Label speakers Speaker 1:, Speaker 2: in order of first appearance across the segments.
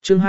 Speaker 1: Chương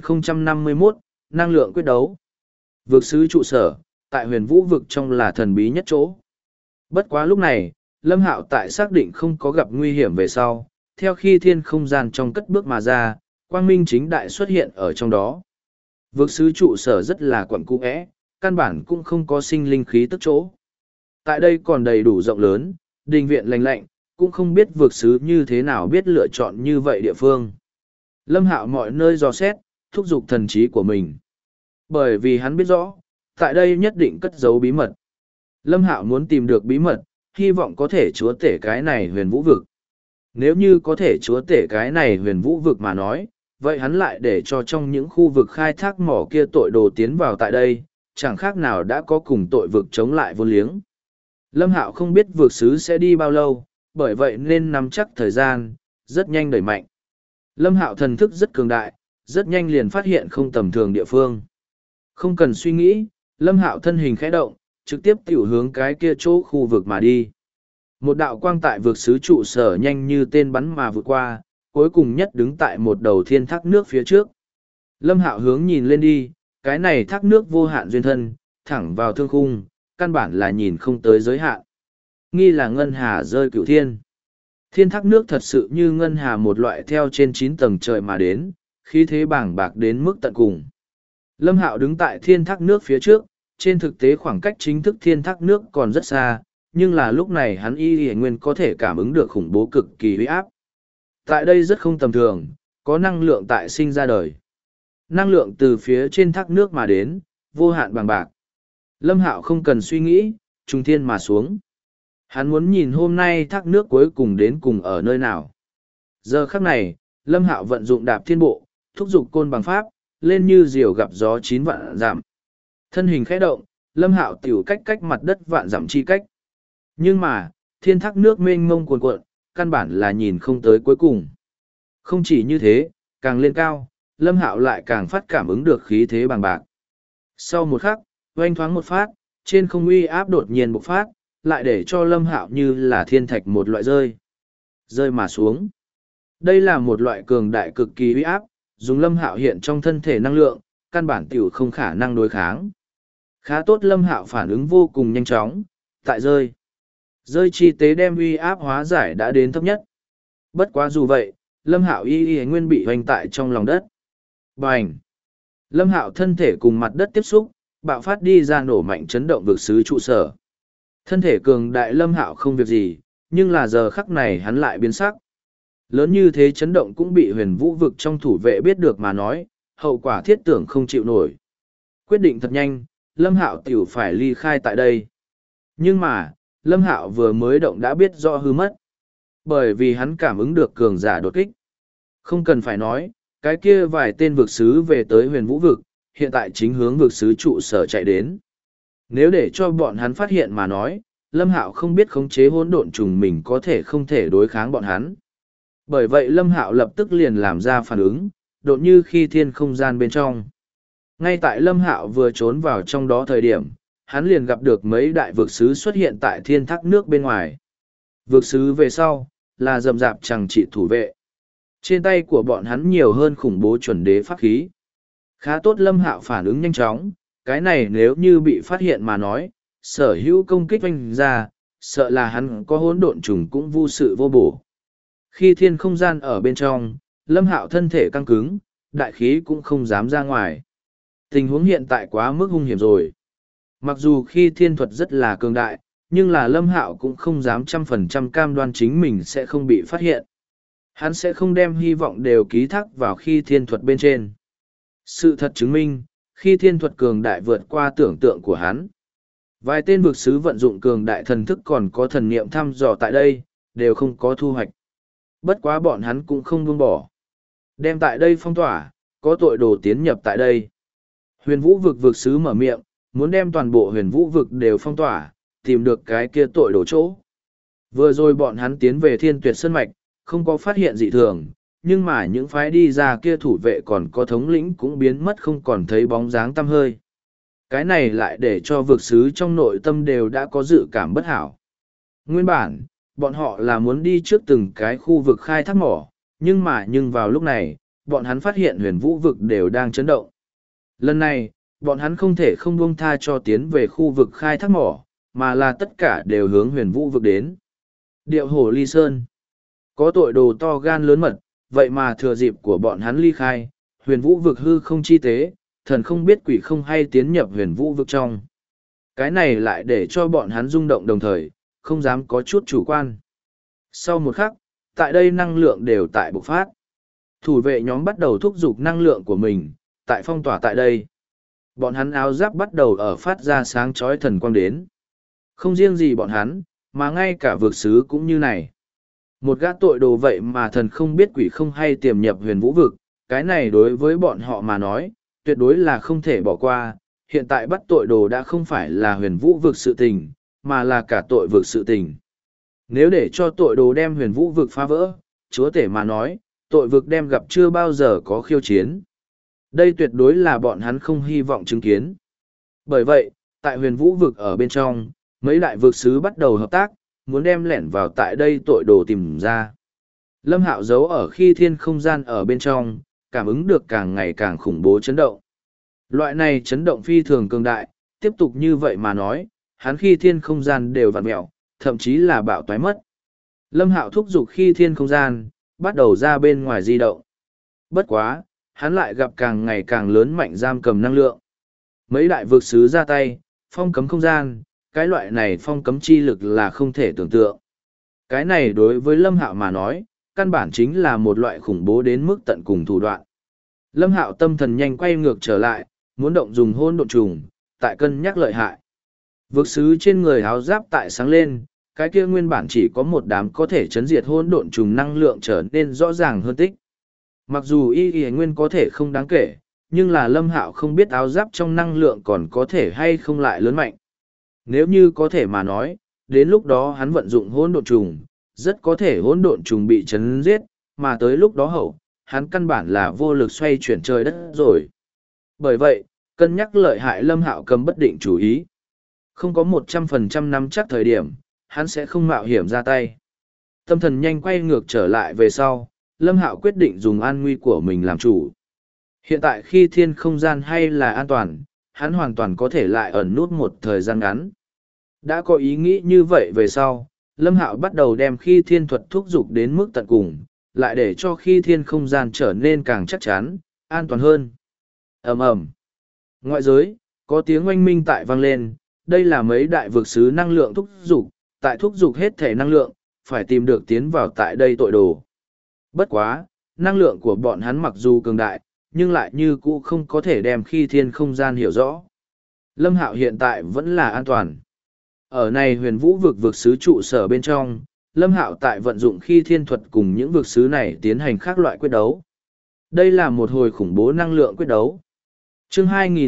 Speaker 1: 2051, năng lượng quyết đấu. Vực sứ trụ sở, tại huyền vũ vực trong là thần bí nhất chỗ. Bất quá lúc này, Lâm Hạo tại xác định không có gặp nguy hiểm về sau, theo khi thiên không gian trong cất bước mà ra, quang minh chính đại xuất hiện ở trong đó. Vực sứ trụ sở rất là quẩn cung ẽ, căn bản cũng không có sinh linh khí tức chỗ. Tại đây còn đầy đủ rộng lớn, đình viện lành lạnh, cũng không biết vực sứ như thế nào biết lựa chọn như vậy địa phương. Lâm Hạo mọi nơi dò xét, thúc giục thần trí của mình. Bởi vì hắn biết rõ, tại đây nhất định cất giấu bí mật. Lâm Hạo muốn tìm được bí mật, hy vọng có thể chúa tể cái này huyền vũ vực. Nếu như có thể chúa tể cái này huyền vũ vực mà nói, vậy hắn lại để cho trong những khu vực khai thác mỏ kia tội đồ tiến vào tại đây, chẳng khác nào đã có cùng tội vực chống lại vô liếng. Lâm Hạo không biết vực sứ sẽ đi bao lâu, bởi vậy nên nắm chắc thời gian, rất nhanh đẩy mạnh. Lâm Hạo thần thức rất cường đại, rất nhanh liền phát hiện không tầm thường địa phương. Không cần suy nghĩ, Lâm Hạo thân hình khẽ động, trực tiếp tiểu hướng cái kia chỗ khu vực mà đi. Một đạo quang tại vực sứ trụ sở nhanh như tên bắn mà vượt qua, cuối cùng nhất đứng tại một đầu thiên thác nước phía trước. Lâm Hạo hướng nhìn lên đi, cái này thác nước vô hạn duyên thân, thẳng vào thương khung, căn bản là nhìn không tới giới hạn. Nghi là ngân hà rơi cửu thiên. Thiên thác nước thật sự như ngân hà một loại theo trên 9 tầng trời mà đến, khí thế bàng bạc đến mức tận cùng. Lâm Hạo đứng tại thiên thác nước phía trước, trên thực tế khoảng cách chính thức thiên thác nước còn rất xa, nhưng là lúc này hắn y nguyên có thể cảm ứng được khủng bố cực kỳ uy áp. Tại đây rất không tầm thường, có năng lượng tại sinh ra đời. Năng lượng từ phía trên thác nước mà đến, vô hạn bàng bạc. Lâm Hạo không cần suy nghĩ, trùng thiên mà xuống. Hắn muốn nhìn hôm nay thác nước cuối cùng đến cùng ở nơi nào. Giờ khắc này, Lâm Hạo vận dụng đạp thiên bộ, thúc giục côn bằng pháp, lên như diều gặp gió 9 vạn dặm. Thân hình khẽ động, Lâm Hạo tiểu cách mặt đất vạn dặm chi cách. Nhưng mà, thiên thác nước mênh mông cuồn cuộn, căn bản là nhìn không tới cuối cùng. Không chỉ như thế, càng lên cao, Lâm Hạo lại càng phát cảm ứng được khí thế bằng bạc. Sau một khắc, oanh thoáng một phát, trên không uy áp đột nhiên bộc phát, lại để cho Lâm Hạo như là thiên thạch một loại rơi mà xuống. Đây là một loại cường đại cực kỳ uy áp, dùng Lâm Hạo hiện trong thân thể năng lượng, căn bản tiểu không khả năng đối kháng. Khá tốt Lâm Hạo phản ứng vô cùng nhanh chóng, tại rơi chi tế đem uy áp hóa giải đã đến thấp nhất. Bất quá dù vậy, Lâm Hạo y nguyên bị hoành tại trong lòng đất. Bành! Lâm Hạo thân thể cùng mặt đất tiếp xúc, bạo phát đi ra nổ mạnh chấn động vực sứ trụ sở. Thân thể cường đại Lâm Hạo không việc gì, nhưng là giờ khắc này hắn lại biến sắc. Lớn như thế chấn động cũng bị huyền vũ vực trong thủ vệ biết được mà nói, hậu quả thiết tưởng không chịu nổi. Quyết định thật nhanh, Lâm Hạo tiểu phải ly khai tại đây. Nhưng mà, Lâm Hạo vừa mới động đã biết rõ hư mất. Bởi vì hắn cảm ứng được cường giả đột kích. Không cần phải nói, cái kia vài tên vực sứ về tới huyền vũ vực, hiện tại chính hướng vực sứ trụ sở chạy đến. Nếu để cho bọn hắn phát hiện mà nói, Lâm Hạo không biết khống chế hỗn độn trùng mình có thể không thể đối kháng bọn hắn. Bởi vậy Lâm Hạo lập tức liền làm ra phản ứng, đột như khi thiên không gian bên trong. Ngay tại Lâm Hạo vừa trốn vào trong đó thời điểm, hắn liền gặp được mấy đại vực sứ xuất hiện tại thiên thác nước bên ngoài. Vực sứ về sau, là rầm rạp chẳng trị thủ vệ. Trên tay của bọn hắn nhiều hơn khủng bố chuẩn đế pháp khí. Khá tốt Lâm Hạo phản ứng nhanh chóng, cái này nếu như bị phát hiện mà nói, sở hữu công kích oanh ra, sợ là hắn có hỗn độn trùng cũng vô sự vô bổ. Khi thiên không gian ở bên trong, Lâm Hạo thân thể căng cứng, đại khí cũng không dám ra ngoài. Tình huống hiện tại quá mức hung hiểm rồi. Mặc dù khi thiên thuật rất là cường đại, nhưng là Lâm Hạo cũng không dám 100% cam đoan chính mình sẽ không bị phát hiện. Hắn sẽ không đem hy vọng đều ký thác vào khi thiên thuật bên trên. Sự thật chứng minh, khi thiên thuật cường đại vượt qua tưởng tượng của hắn. Vài tên vực sứ vận dụng cường đại thần thức còn có thần niệm thăm dò tại đây, đều không có thu hoạch. Bất quá bọn hắn cũng không buông bỏ. Đem tại đây phong tỏa, có tội đồ tiến nhập tại đây. Huyền vũ vực vực sứ mở miệng, muốn đem toàn bộ huyền vũ vực đều phong tỏa, tìm được cái kia tội đồ chỗ. Vừa rồi bọn hắn tiến về thiên tuyệt sơn mạch, không có phát hiện dị thường, nhưng mà những phái đi ra kia thủ vệ còn có thống lĩnh cũng biến mất không còn thấy bóng dáng tăm hơi. Cái này lại để cho vực sứ trong nội tâm đều đã có dự cảm bất hảo. Nguyên bản, bọn họ là muốn đi trước từng cái khu vực khai thác mỏ, nhưng vào lúc này, bọn hắn phát hiện huyền vũ vực đều đang chấn động. Lần này, bọn hắn không thể không buông tha cho tiến về khu vực khai thác mỏ, mà là tất cả đều hướng huyền vũ vực đến. Điệu hổ ly sơn. Có tội đồ to gan lớn mật, vậy mà thừa dịp của bọn hắn ly khai, huyền vũ vực hư không chi tế, thần không biết quỷ không hay tiến nhập huyền vũ vực trong. Cái này lại để cho bọn hắn rung động đồng thời, không dám có chút chủ quan. Sau một khắc, tại đây năng lượng đều tại bộc phát. Thủ vệ nhóm bắt đầu thúc giục năng lượng của mình, tại phong tỏa tại đây. Bọn hắn áo giáp bắt đầu ở phát ra sáng chói thần quang đến. Không riêng gì bọn hắn, mà ngay cả vực sứ cũng như này. Một gã tội đồ vậy mà thần không biết quỷ không hay tiềm nhập huyền vũ vực, cái này đối với bọn họ mà nói, tuyệt đối là không thể bỏ qua. Hiện tại bắt tội đồ đã không phải là huyền vũ vực sự tình, mà là cả tội vực sự tình. Nếu để cho tội đồ đem huyền vũ vực phá vỡ, chúa tể mà nói, tội vực đem gặp chưa bao giờ có khiêu chiến. Đây tuyệt đối là bọn hắn không hy vọng chứng kiến. Bởi vậy, tại huyền vũ vực ở bên trong, mấy đại vực sứ bắt đầu hợp tác, muốn đem lẻn vào tại đây tội đồ tìm ra. Lâm Hạo giấu ở khi thiên không gian ở bên trong, cảm ứng được càng ngày càng khủng bố chấn động. Loại này chấn động phi thường cường đại, tiếp tục như vậy mà nói, hắn khi thiên không gian đều vặn mẹo, thậm chí là bạo toái mất. Lâm Hạo thúc giục khi thiên không gian, bắt đầu ra bên ngoài di động. Bất quá, hắn lại gặp càng ngày càng lớn mạnh giam cầm năng lượng. Mấy đại vực sứ ra tay, phong cấm không gian, cái loại này phong cấm chi lực là không thể tưởng tượng. Cái này đối với Lâm Hạo mà nói, căn bản chính là một loại khủng bố đến mức tận cùng thủ đoạn. Lâm Hạo tâm thần nhanh quay ngược trở lại, muốn động dùng hôn độn trùng, tại cân nhắc lợi hại. Vực sứ trên người áo giáp tại sáng lên, cái kia nguyên bản chỉ có một đám có thể chấn diệt hôn độn trùng năng lượng trở nên rõ ràng hơn tích. Mặc dù y nguyên có thể không đáng kể, nhưng là Lâm Hạo không biết áo giáp trong năng lượng còn có thể hay không lại lớn mạnh. Nếu như có thể mà nói, đến lúc đó hắn vận dụng hỗn độn trùng, rất có thể hỗn độn trùng bị chấn giết, mà tới lúc đó hậu, hắn căn bản là vô lực xoay chuyển trời đất rồi. Bởi vậy, cân nhắc lợi hại Lâm Hạo cầm bất định chủ ý. Không có 100% nắm chắc thời điểm, hắn sẽ không mạo hiểm ra tay. Tâm thần nhanh quay ngược trở lại về sau, Lâm Hạo quyết định dùng an nguy của mình làm chủ. Hiện tại khi thiên không gian hay là an toàn, hắn hoàn toàn có thể lại ẩn nút một thời gian ngắn. Đã có ý nghĩ như vậy về sau, Lâm Hạo bắt đầu đem khi thiên thuật thúc giục đến mức tận cùng, lại để cho khi thiên không gian trở nên càng chắc chắn, an toàn hơn. Ầm ầm. Ngoại giới, có tiếng oanh minh tại vang lên, đây là mấy đại vực sứ năng lượng thúc giục, tại thúc giục hết thể năng lượng, phải tìm được tiến vào tại đây tội đồ. Bất quá, năng lượng của bọn hắn mặc dù cường đại, nhưng lại như cũ không có thể đem khi thiên không gian hiểu rõ. Lâm Hạo hiện tại vẫn là an toàn. Ở này huyền vũ vực vực sứ trụ sở bên trong, Lâm Hạo tại vận dụng khi thiên thuật cùng những vực sứ này tiến hành các loại quyết đấu. Đây là một hồi khủng bố năng lượng quyết đấu. Chương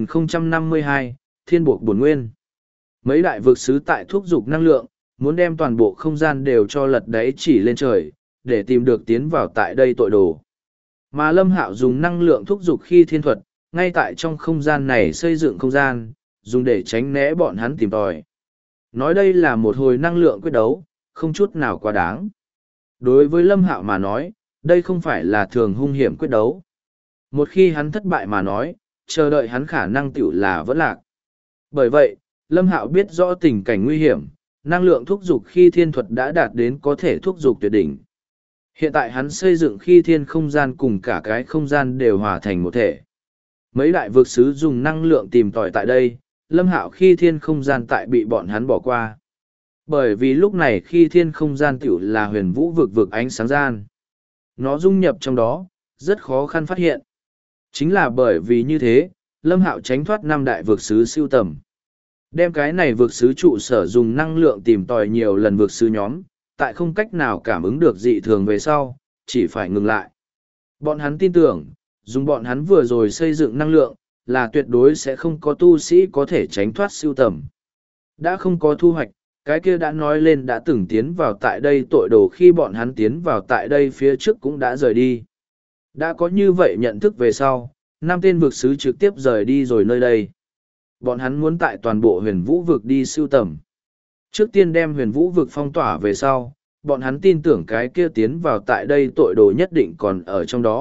Speaker 1: 2052, Thiên buộc bổn nguyên. Mấy đại vực sứ tại thúc giục năng lượng, muốn đem toàn bộ không gian đều cho lật đáy chỉ lên trời, để tìm được tiến vào tại đây tội đồ. Mà Lâm Hạo dùng năng lượng thúc giục khi thiên thuật, ngay tại trong không gian này xây dựng không gian, dùng để tránh né bọn hắn tìm tòi. Nói đây là một hồi năng lượng quyết đấu, không chút nào quá đáng. Đối với Lâm Hạo mà nói, đây không phải là thường hung hiểm quyết đấu. Một khi hắn thất bại mà nói, chờ đợi hắn khả năng tiểu là vẫn lạc. Bởi vậy, Lâm Hạo biết rõ tình cảnh nguy hiểm, năng lượng thúc giục khi thiên thuật đã đạt đến có thể thúc giục tuyệt đỉnh. Hiện tại hắn xây dựng khi thiên không gian cùng cả cái không gian đều hòa thành một thể. Mấy đại vực sứ dùng năng lượng tìm tòi tại đây, Lâm Hạo khi thiên không gian tại bị bọn hắn bỏ qua. Bởi vì lúc này khi thiên không gian tiểu là huyền vũ vực vực ánh sáng gian. Nó dung nhập trong đó, rất khó khăn phát hiện. Chính là bởi vì như thế, Lâm Hạo tránh thoát năm đại vực sứ siêu tầm. Đem cái này vực sứ trụ sở dùng năng lượng tìm tòi nhiều lần vực sứ nhóm, tại không cách nào cảm ứng được dị thường về sau, chỉ phải ngừng lại. Bọn hắn tin tưởng, dùng bọn hắn vừa rồi xây dựng năng lượng, là tuyệt đối sẽ không có tu sĩ có thể tránh thoát siêu tầm. Đã không có thu hoạch, cái kia đã nói lên đã từng tiến vào tại đây tội đồ khi bọn hắn tiến vào tại đây phía trước cũng đã rời đi. Đã có như vậy nhận thức về sau, năm tên vực sứ trực tiếp rời đi rồi nơi đây. Bọn hắn muốn tại toàn bộ huyền vũ vực đi siêu tầm. Trước tiên đem huyền vũ vực phong tỏa về sau, bọn hắn tin tưởng cái kia tiến vào tại đây tội đồ nhất định còn ở trong đó,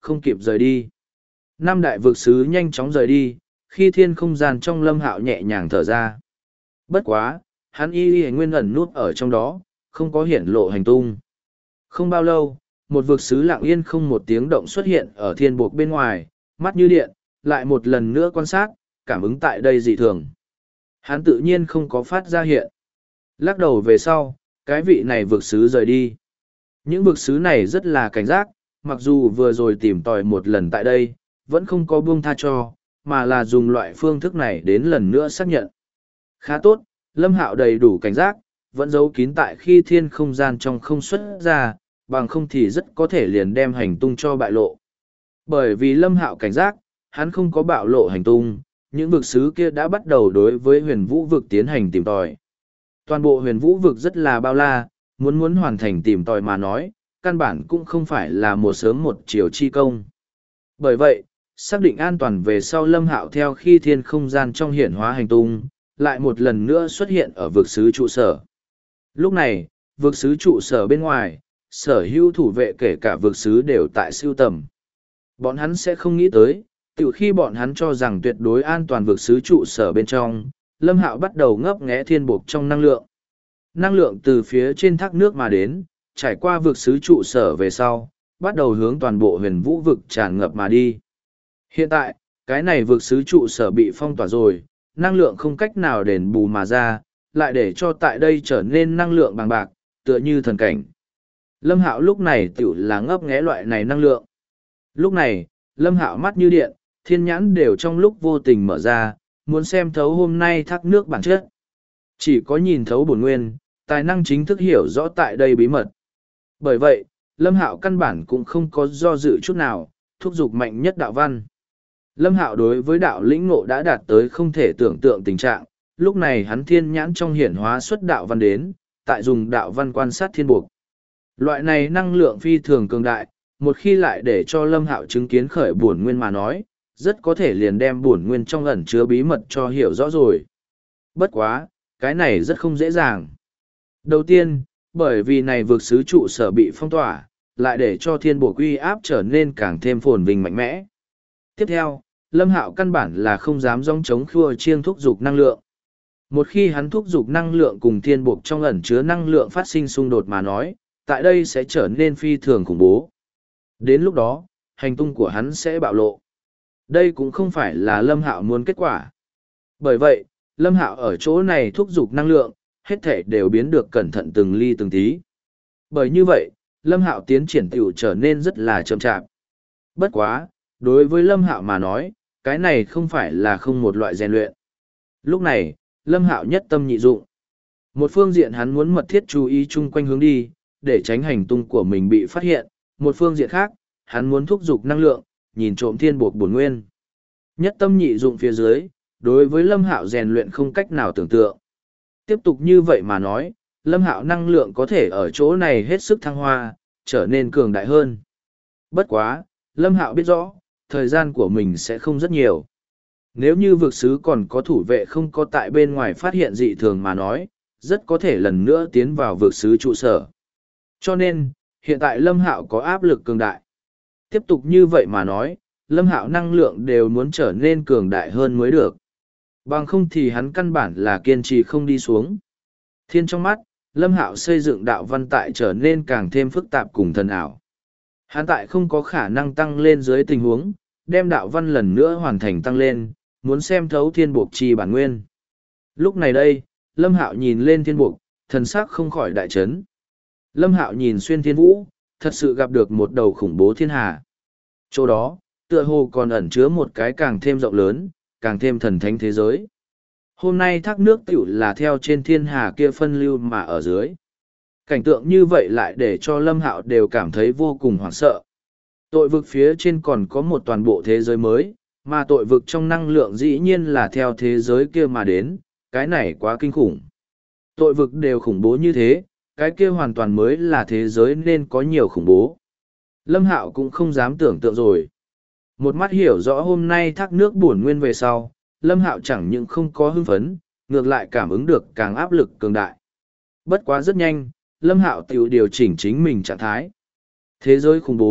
Speaker 1: không kịp rời đi. Năm đại vực sứ nhanh chóng rời đi, khi thiên không gian trong Lâm Hạo nhẹ nhàng thở ra. Bất quá, hắn y nguyên ẩn nút ở trong đó, không có hiển lộ hành tung. Không bao lâu, một vực sứ lặng yên không một tiếng động xuất hiện ở thiên buộc bên ngoài, mắt như điện, lại một lần nữa quan sát, cảm ứng tại đây dị thường. Hắn tự nhiên không có phát ra hiện. Lắc đầu về sau, cái vị này vực sứ rời đi. Những vực sứ này rất là cảnh giác, mặc dù vừa rồi tìm tòi một lần tại đây, vẫn không có buông tha cho, mà là dùng loại phương thức này đến lần nữa xác nhận. Khá tốt, Lâm Hạo đầy đủ cảnh giác, vẫn giấu kín tại khi thiên không gian trong không xuất ra, bằng không thì rất có thể liền đem hành tung cho bại lộ. Bởi vì Lâm Hạo cảnh giác, hắn không có bạo lộ hành tung, những vực sứ kia đã bắt đầu đối với huyền vũ vực tiến hành tìm tòi. Toàn bộ huyền vũ vực rất là bao la, muốn hoàn thành tìm tòi mà nói, căn bản cũng không phải là một sớm một chiều chi công. Bởi vậy, xác định an toàn về sau Lâm Hạo theo khi thiên không gian trong hiển hóa hành tung, lại một lần nữa xuất hiện ở vực sứ trụ sở. Lúc này, vực sứ trụ sở bên ngoài, sở hữu thủ vệ kể cả vực sứ đều tại siêu tầm. Bọn hắn sẽ không nghĩ tới, từ khi bọn hắn cho rằng tuyệt đối an toàn vực sứ trụ sở bên trong, Lâm Hạo bắt đầu ngấp nghé thiên buộc trong năng lượng. Năng lượng từ phía trên thác nước mà đến, trải qua vực sứ trụ sở về sau, bắt đầu hướng toàn bộ huyền vũ vực tràn ngập mà đi. Hiện tại, cái này vực sứ trụ sở bị phong tỏa rồi, năng lượng không cách nào đền bù mà ra, lại để cho tại đây trở nên năng lượng bằng bạc, tựa như thần cảnh. Lâm Hạo lúc này tiểu là ngấp nghé loại này năng lượng. Lúc này, Lâm Hạo mắt như điện, thiên nhãn đều trong lúc vô tình mở ra, muốn xem thấu hôm nay thác nước bản chất. Chỉ có nhìn thấu bổn nguyên, tài năng chính thức hiểu rõ tại đây bí mật. Bởi vậy, Lâm Hạo căn bản cũng không có do dự chút nào, thúc giục mạnh nhất đạo văn. Lâm Hạo đối với đạo lĩnh ngộ đã đạt tới không thể tưởng tượng tình trạng, lúc này hắn thiên nhãn trong hiển hóa xuất đạo văn đến, tại dùng đạo văn quan sát thiên buộc. Loại này năng lượng phi thường cường đại, một khi lại để cho Lâm Hạo chứng kiến khởi bổn nguyên mà nói, rất có thể liền đem bổn nguyên trong ẩn chứa bí mật cho hiểu rõ rồi. Bất quá, cái này rất không dễ dàng. Đầu tiên, bởi vì này vượt sứ trụ sở bị phong tỏa, lại để cho thiên bộ uy áp trở nên càng thêm phồn vinh mạnh mẽ. Tiếp theo, Lâm Hạo căn bản là không dám dòng chống khua chiêng thúc giục năng lượng. Một khi hắn thúc giục năng lượng cùng thiên buộc trong ẩn chứa năng lượng phát sinh xung đột mà nói, tại đây sẽ trở nên phi thường khủng bố. Đến lúc đó, hành tung của hắn sẽ bạo lộ. Đây cũng không phải là Lâm Hạo muốn kết quả. Bởi vậy, Lâm Hạo ở chỗ này thúc giục năng lượng, hết thể đều biến được cẩn thận từng ly từng tí. Bởi như vậy, Lâm Hạo tiến triển tiểu trở nên rất là chậm chạp. Bất quá, đối với Lâm Hạo mà nói, cái này không phải là không một loại rèn luyện. Lúc này, Lâm Hạo nhất tâm nhị dụng. Một phương diện hắn muốn mật thiết chú ý chung quanh hướng đi, để tránh hành tung của mình bị phát hiện. Một phương diện khác, hắn muốn thúc giục năng lượng, nhìn trộm thiên buộc bổn nguyên. Nhất tâm nhị dụng phía dưới, đối với Lâm Hạo rèn luyện không cách nào tưởng tượng. Tiếp tục như vậy mà nói, Lâm Hạo năng lượng có thể ở chỗ này hết sức thăng hoa, trở nên cường đại hơn. Bất quá, Lâm Hạo biết rõ, thời gian của mình sẽ không rất nhiều. Nếu như vực sứ còn có thủ vệ không có tại bên ngoài phát hiện dị thường mà nói, rất có thể lần nữa tiến vào vực sứ trụ sở. Cho nên, hiện tại Lâm Hạo có áp lực cường đại. Tiếp tục như vậy mà nói, Lâm Hạo năng lượng đều muốn trở nên cường đại hơn mới được. Bằng không thì hắn căn bản là kiên trì không đi xuống. Thiên trong mắt, Lâm Hạo xây dựng đạo văn tại trở nên càng thêm phức tạp cùng thần ảo. Hắn tại không có khả năng tăng lên dưới tình huống, đem đạo văn lần nữa hoàn thành tăng lên, muốn xem thấu thiên buộc chi bản nguyên. Lúc này đây, Lâm Hạo nhìn lên thiên buộc, thần sắc không khỏi đại chấn. Lâm Hạo nhìn xuyên thiên vũ, thật sự gặp được một đầu khủng bố thiên hà. Chỗ đó, tựa hồ còn ẩn chứa một cái càng thêm rộng lớn, càng thêm thần thánh thế giới. Hôm nay thác nước tiểu là theo trên thiên hà kia phân lưu mà ở dưới. Cảnh tượng như vậy lại để cho Lâm Hạo đều cảm thấy vô cùng hoảng sợ. Tội vực phía trên còn có một toàn bộ thế giới mới, mà tội vực trong năng lượng dĩ nhiên là theo thế giới kia mà đến, cái này quá kinh khủng. Tội vực đều khủng bố như thế, cái kia hoàn toàn mới là thế giới nên có nhiều khủng bố. Lâm Hạo cũng không dám tưởng tượng rồi. Một mắt hiểu rõ hôm nay thác nước bổn nguyên về sau, Lâm Hạo chẳng những không có hưng phấn, ngược lại cảm ứng được càng áp lực cường đại. Bất quá rất nhanh, Lâm Hạo tự điều chỉnh chính mình trạng thái. Thế giới khủng bố,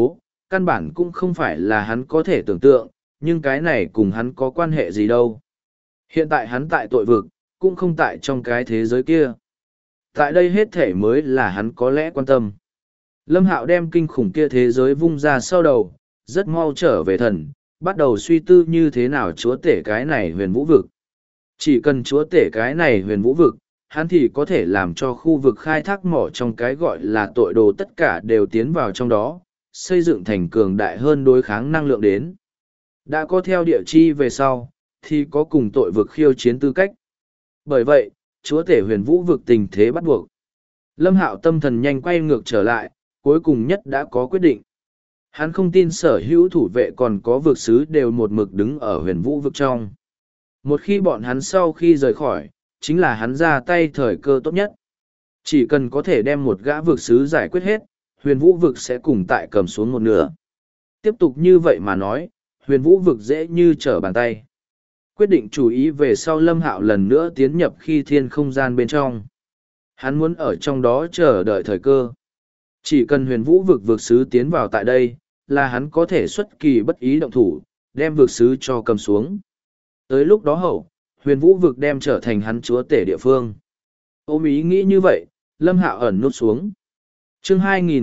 Speaker 1: căn bản cũng không phải là hắn có thể tưởng tượng, nhưng cái này cùng hắn có quan hệ gì đâu. Hiện tại hắn tại tội vực, cũng không tại trong cái thế giới kia. Tại đây hết thể mới là hắn có lẽ quan tâm. Lâm Hạo đem kinh khủng kia thế giới vung ra sau đầu, rất mau trở về thần, bắt đầu suy tư như thế nào chúa tể cái này huyền vũ vực. Chỉ cần chúa tể cái này huyền vũ vực, hắn thì có thể làm cho khu vực khai thác mỏ trong cái gọi là tội đồ tất cả đều tiến vào trong đó, xây dựng thành cường đại hơn đối kháng năng lượng đến. Đã có theo địa chi về sau, thì có cùng tội vực khiêu chiến tư cách. Bởi vậy, chúa tể huyền vũ vực tình thế bắt buộc. Lâm Hạo tâm thần nhanh quay ngược trở lại, cuối cùng nhất đã có quyết định. Hắn không tin sở hữu thủ vệ còn có vực sứ đều một mực đứng ở huyền vũ vực trong. Một khi bọn hắn sau khi rời khỏi, chính là hắn ra tay thời cơ tốt nhất. Chỉ cần có thể đem một gã vực sứ giải quyết hết, huyền vũ vực sẽ cùng tại cầm xuống một nửa. Tiếp tục như vậy mà nói, huyền vũ vực dễ như trở bàn tay. Quyết định chú ý về sau Lâm Hạo lần nữa tiến nhập khi thiên không gian bên trong. Hắn muốn ở trong đó chờ đợi thời cơ. Chỉ cần huyền vũ vực vực sứ tiến vào tại đây, là hắn có thể xuất kỳ bất ý động thủ, đem vực sứ cho cầm xuống. Tới lúc đó hậu, huyền vũ vực đem trở thành hắn chúa tể địa phương. Ôm ý nghĩ như vậy, Lâm Hạo ẩn nút xuống. Chương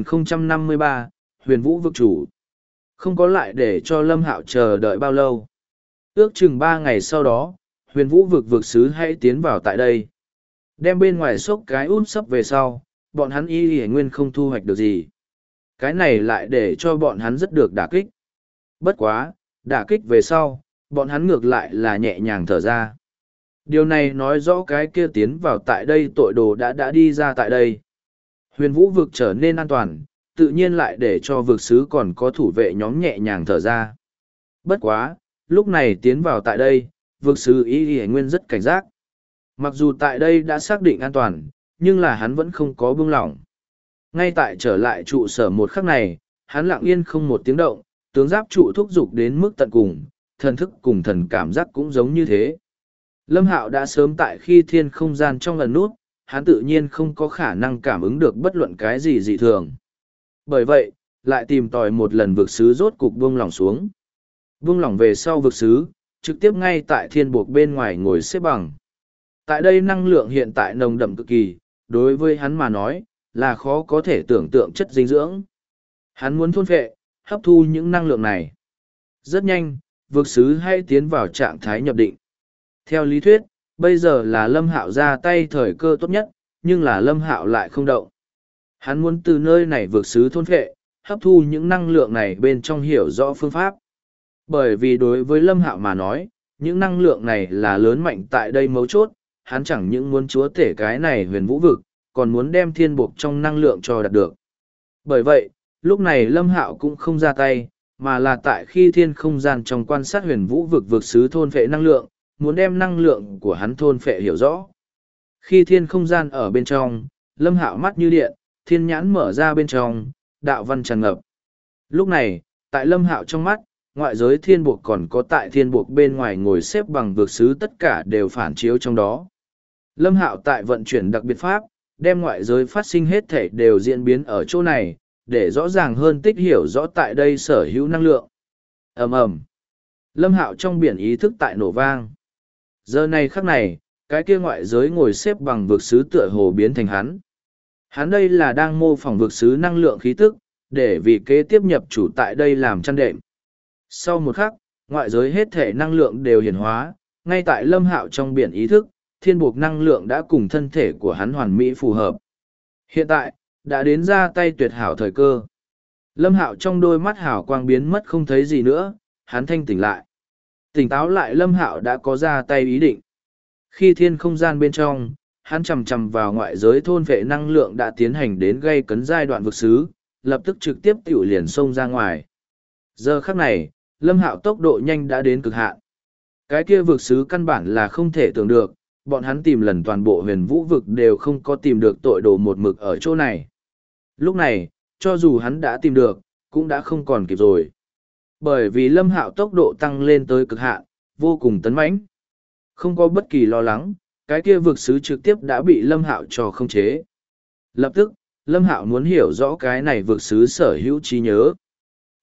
Speaker 1: 2053, huyền vũ vực chủ. Không có lại để cho Lâm Hạo chờ đợi bao lâu. Ước chừng 3 ngày sau đó, huyền vũ vực vực sứ hãy tiến vào tại đây. Đem bên ngoài xốc cái út sấp về sau, bọn hắn y nguyên không thu hoạch được gì. Cái này lại để cho bọn hắn rất được đả kích. Bất quá, đả kích về sau, bọn hắn ngược lại là nhẹ nhàng thở ra. Điều này nói rõ cái kia tiến vào tại đây tội đồ đã đi ra tại đây. Huyền vũ vực trở nên an toàn, tự nhiên lại để cho vực sứ còn có thủ vệ nhóm nhẹ nhàng thở ra. Bất quá, lúc này tiến vào tại đây, vực sứ y nguyên rất cảnh giác. Mặc dù tại đây đã xác định an toàn, nhưng là hắn vẫn không có buông lỏng. Ngay tại trở lại trụ sở một khắc này, hắn lặng yên không một tiếng động, tướng giáp trụ thúc giục đến mức tận cùng, thần thức cùng thần cảm giác cũng giống như thế. Lâm Hạo đã sớm tại khi thiên không gian trong lần nút, hắn tự nhiên không có khả năng cảm ứng được bất luận cái gì dị thường. Bởi vậy, lại tìm tòi một lần vực sứ rốt cục buông lỏng xuống. Buông lỏng về sau vực sứ, trực tiếp ngay tại thiên buộc bên ngoài ngồi xếp bằng. Tại đây năng lượng hiện tại nồng đậm cực kỳ, đối với hắn mà nói, là khó có thể tưởng tượng chất dinh dưỡng. Hắn muốn thôn phệ, hấp thu những năng lượng này. Rất nhanh, vực sứ hay tiến vào trạng thái nhập định. Theo lý thuyết, bây giờ là Lâm Hạo ra tay thời cơ tốt nhất, nhưng là Lâm Hạo lại không động. Hắn muốn từ nơi này vực sứ thôn phệ, hấp thu những năng lượng này bên trong hiểu rõ phương pháp. Bởi vì đối với Lâm Hạo mà nói, những năng lượng này là lớn mạnh tại đây mấu chốt, hắn chẳng những muốn chúa tể cái này huyền vũ vực, còn muốn đem thiên buộc trong năng lượng cho đạt được. Bởi vậy, lúc này Lâm Hạo cũng không ra tay, mà là tại khi thiên không gian trong quan sát huyền vũ vực vực sứ thôn phệ năng lượng, muốn đem năng lượng của hắn thôn phệ hiểu rõ. Khi thiên không gian ở bên trong, Lâm Hạo mắt như điện, thiên nhãn mở ra bên trong, đạo văn tràn ngập. Lúc này, tại Lâm Hạo trong mắt, ngoại giới thiên buộc còn có tại thiên buộc bên ngoài ngồi xếp bằng vực sứ tất cả đều phản chiếu trong đó. Lâm Hạo tại vận chuyển đặc biệt pháp, đem ngoại giới phát sinh hết thể đều diễn biến ở chỗ này, để rõ ràng hơn tích hiểu rõ tại đây sở hữu năng lượng. Ầm ầm. Lâm Hạo trong biển ý thức tại nổ vang. Giờ này khắc này, cái kia ngoại giới ngồi xếp bằng vực sứ tựa hồ biến thành hắn. Hắn đây là đang mô phỏng vực sứ năng lượng khí tức, để vì kế tiếp nhập chủ tại đây làm chăn đệm. Sau một khắc, ngoại giới hết thể năng lượng đều hiển hóa, ngay tại Lâm Hạo trong biển ý thức, thiên buộc năng lượng đã cùng thân thể của hắn hoàn mỹ phù hợp. Hiện tại, đã đến ra tay tuyệt hảo thời cơ. Lâm Hạo trong đôi mắt hảo quang biến mất không thấy gì nữa, hắn thanh tỉnh lại. Tỉnh táo lại Lâm Hạo đã có ra tay ý định. Khi thiên không gian bên trong, hắn chầm chầm vào ngoại giới thôn vệ năng lượng đã tiến hành đến gây cấn giai đoạn vực xứ, lập tức trực tiếp tiểu liền xông ra ngoài. Giờ khắc này, Lâm Hạo tốc độ nhanh đã đến cực hạn. Cái kia vực xứ căn bản là không thể tưởng được, bọn hắn tìm lần toàn bộ huyền vũ vực đều không có tìm được tội đồ một mực ở chỗ này. Lúc này, cho dù hắn đã tìm được, cũng đã không còn kịp rồi. Bởi vì Lâm Hạo tốc độ tăng lên tới cực hạn, vô cùng tấn mãnh. Không có bất kỳ lo lắng, cái kia vực xứ trực tiếp đã bị Lâm Hạo cho khống chế. Lập tức, Lâm Hạo muốn hiểu rõ cái này vực xứ sở hữu trí nhớ.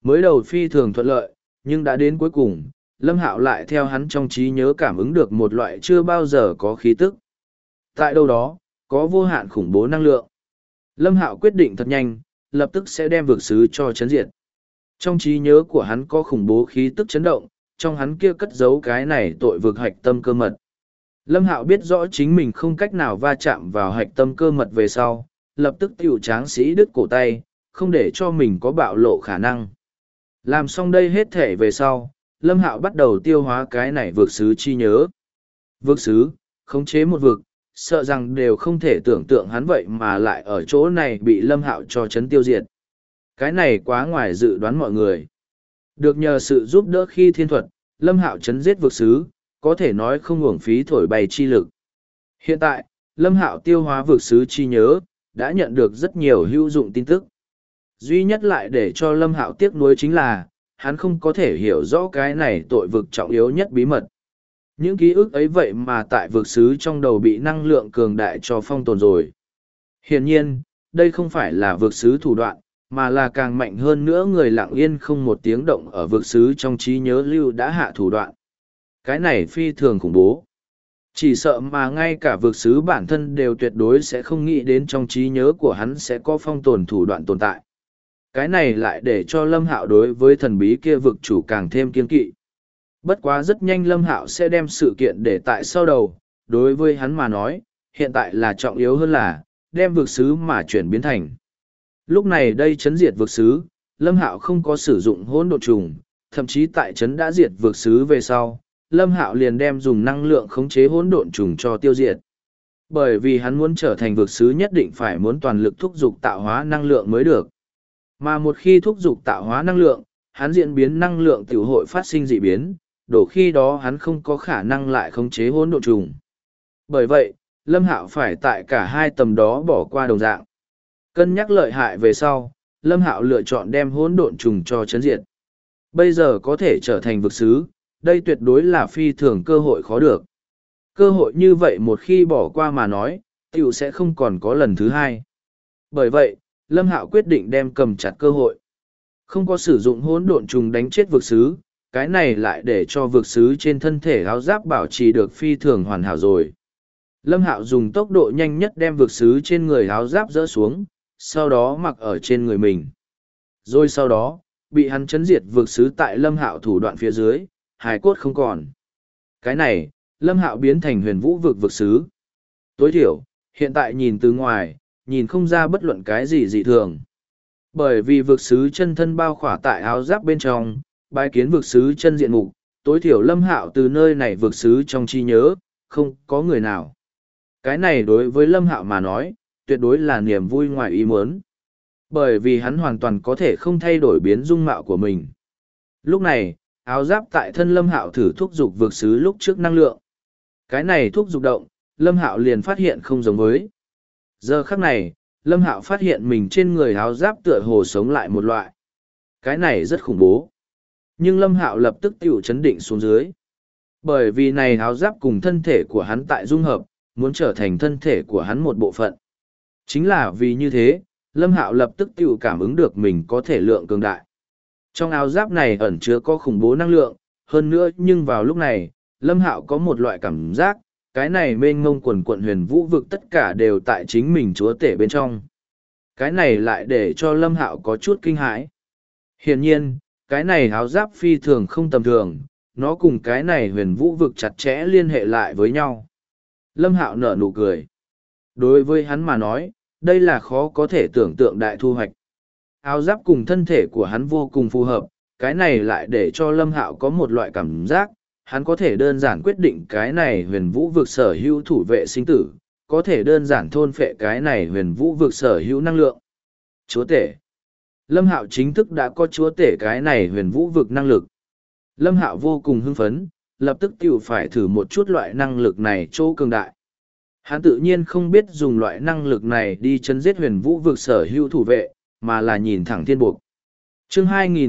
Speaker 1: Mới đầu phi thường thuận lợi, nhưng đã đến cuối cùng, Lâm Hạo lại theo hắn trong trí nhớ cảm ứng được một loại chưa bao giờ có khí tức. Tại đâu đó, có vô hạn khủng bố năng lượng. Lâm Hạo quyết định thật nhanh, lập tức sẽ đem vực sứ cho chấn diệt. Trong trí nhớ của hắn có khủng bố khí tức chấn động, trong hắn kia cất giấu cái này tội vực hạch tâm cơ mật. Lâm Hạo biết rõ chính mình không cách nào va chạm vào hạch tâm cơ mật về sau, lập tức tiểu tráng sĩ đứt cổ tay, không để cho mình có bạo lộ khả năng. Làm xong đây hết thể về sau, Lâm Hạo bắt đầu tiêu hóa cái này vực sứ chi nhớ. Vực sứ, khống chế một vực, sợ rằng đều không thể tưởng tượng hắn vậy mà lại ở chỗ này bị Lâm Hạo cho chấn tiêu diệt. Cái này quá ngoài dự đoán mọi người. Được nhờ sự giúp đỡ khi thiên thuật, Lâm Hạo chấn giết vực sứ, có thể nói không uổng phí thổi bày chi lực. Hiện tại, Lâm Hạo tiêu hóa vực sứ chi nhớ, đã nhận được rất nhiều hữu dụng tin tức. Duy nhất lại để cho Lâm Hạo tiếc nuối chính là, hắn không có thể hiểu rõ cái này tội vực trọng yếu nhất bí mật. Những ký ức ấy vậy mà tại vực sứ trong đầu bị năng lượng cường đại cho phong tồn rồi. Hiển nhiên, đây không phải là vực sứ thủ đoạn, mà là càng mạnh hơn nữa người lặng yên không một tiếng động ở vực sứ trong trí nhớ lưu đã hạ thủ đoạn. Cái này phi thường khủng bố. Chỉ sợ mà ngay cả vực sứ bản thân đều tuyệt đối sẽ không nghĩ đến trong trí nhớ của hắn sẽ có phong tồn thủ đoạn tồn tại. Cái này lại để cho Lâm Hạo đối với thần bí kia vực chủ càng thêm kiên kỵ. Bất quá rất nhanh Lâm Hạo sẽ đem sự kiện để tại sau đầu, đối với hắn mà nói, hiện tại là trọng yếu hơn là, đem vực sứ mà chuyển biến thành. Lúc này đây chấn diệt vực sứ, Lâm Hạo không có sử dụng hỗn độn trùng, thậm chí tại chấn đã diệt vực sứ về sau, Lâm Hạo liền đem dùng năng lượng khống chế hỗn độn trùng cho tiêu diệt. Bởi vì hắn muốn trở thành vực sứ nhất định phải muốn toàn lực thúc giục tạo hóa năng lượng mới được. Mà một khi thúc giục tạo hóa năng lượng, hắn diễn biến năng lượng tiểu hội phát sinh dị biến, đổ khi đó hắn không có khả năng lại khống chế hỗn độn trùng. Bởi vậy, Lâm Hạo phải tại cả hai tầm đó bỏ qua đồng dạng. Cân nhắc lợi hại về sau, Lâm Hạo lựa chọn đem hỗn độn trùng cho chấn diệt. Bây giờ có thể trở thành vực sứ, đây tuyệt đối là phi thường cơ hội khó được. Cơ hội như vậy một khi bỏ qua mà nói, tiểu sẽ không còn có lần thứ hai. Bởi vậy, Lâm Hạo quyết định đem cầm chặt cơ hội. Không có sử dụng hỗn độn trùng đánh chết vực sứ, cái này lại để cho vực sứ trên thân thể áo giáp bảo trì được phi thường hoàn hảo rồi. Lâm Hạo dùng tốc độ nhanh nhất đem vực sứ trên người áo giáp dỡ xuống, sau đó mặc ở trên người mình. Rồi sau đó, bị hắn chấn diệt vực sứ tại Lâm Hạo thủ đoạn phía dưới, hài cốt không còn. Cái này, Lâm Hạo biến thành huyền vũ vực vực sứ. Tối thiểu, hiện tại nhìn từ ngoài, nhìn không ra bất luận cái gì dị thường. Bởi vì vực sứ chân thân bao khỏa tại áo giáp bên trong, bái kiến vực sứ chân diện mục, tối thiểu Lâm Hạo từ nơi này vực sứ trong trí nhớ, không có người nào. Cái này đối với Lâm Hạo mà nói, tuyệt đối là niềm vui ngoài ý muốn. Bởi vì hắn hoàn toàn có thể không thay đổi biến dung mạo của mình. Lúc này, áo giáp tại thân Lâm Hạo thử thúc giục vực sứ lúc trước năng lượng. Cái này thúc giục động, Lâm Hạo liền phát hiện không giống với. Giờ khắc này, Lâm Hạo phát hiện mình trên người áo giáp tựa hồ sống lại một loại. Cái này rất khủng bố. Nhưng Lâm Hạo lập tức tiểu chấn định xuống dưới. Bởi vì này áo giáp cùng thân thể của hắn tại dung hợp, muốn trở thành thân thể của hắn một bộ phận. Chính là vì như thế, Lâm Hạo lập tức tiểu cảm ứng được mình có thể lượng cường đại. Trong áo giáp này ẩn chứa có khủng bố năng lượng, hơn nữa nhưng vào lúc này, Lâm Hạo có một loại cảm giác, cái này mênh mông quần quận huyền vũ vực tất cả đều tại chính mình chúa tể bên trong. Cái này lại để cho Lâm Hạo có chút kinh hãi. Hiển nhiên, cái này áo giáp phi thường không tầm thường, nó cùng cái này huyền vũ vực chặt chẽ liên hệ lại với nhau. Lâm Hạo nở nụ cười. Đối với hắn mà nói, đây là khó có thể tưởng tượng đại thu hoạch. Áo giáp cùng thân thể của hắn vô cùng phù hợp, cái này lại để cho Lâm Hạo có một loại cảm giác, hắn có thể đơn giản quyết định cái này huyền vũ vực sở hữu thủ vệ sinh tử, có thể đơn giản thôn phệ cái này huyền vũ vực sở hữu năng lượng. Chúa tể. Lâm Hạo chính thức đã có chúa tể cái này huyền vũ vực năng lực. Lâm Hạo vô cùng hưng phấn, lập tức tiểu phải thử một chút loại năng lực này chỗ cường đại. Hắn tự nhiên không biết dùng loại năng lực này đi chấn giết huyền vũ vực sở hữu thủ vệ, mà là nhìn thẳng thiên buộc. Chương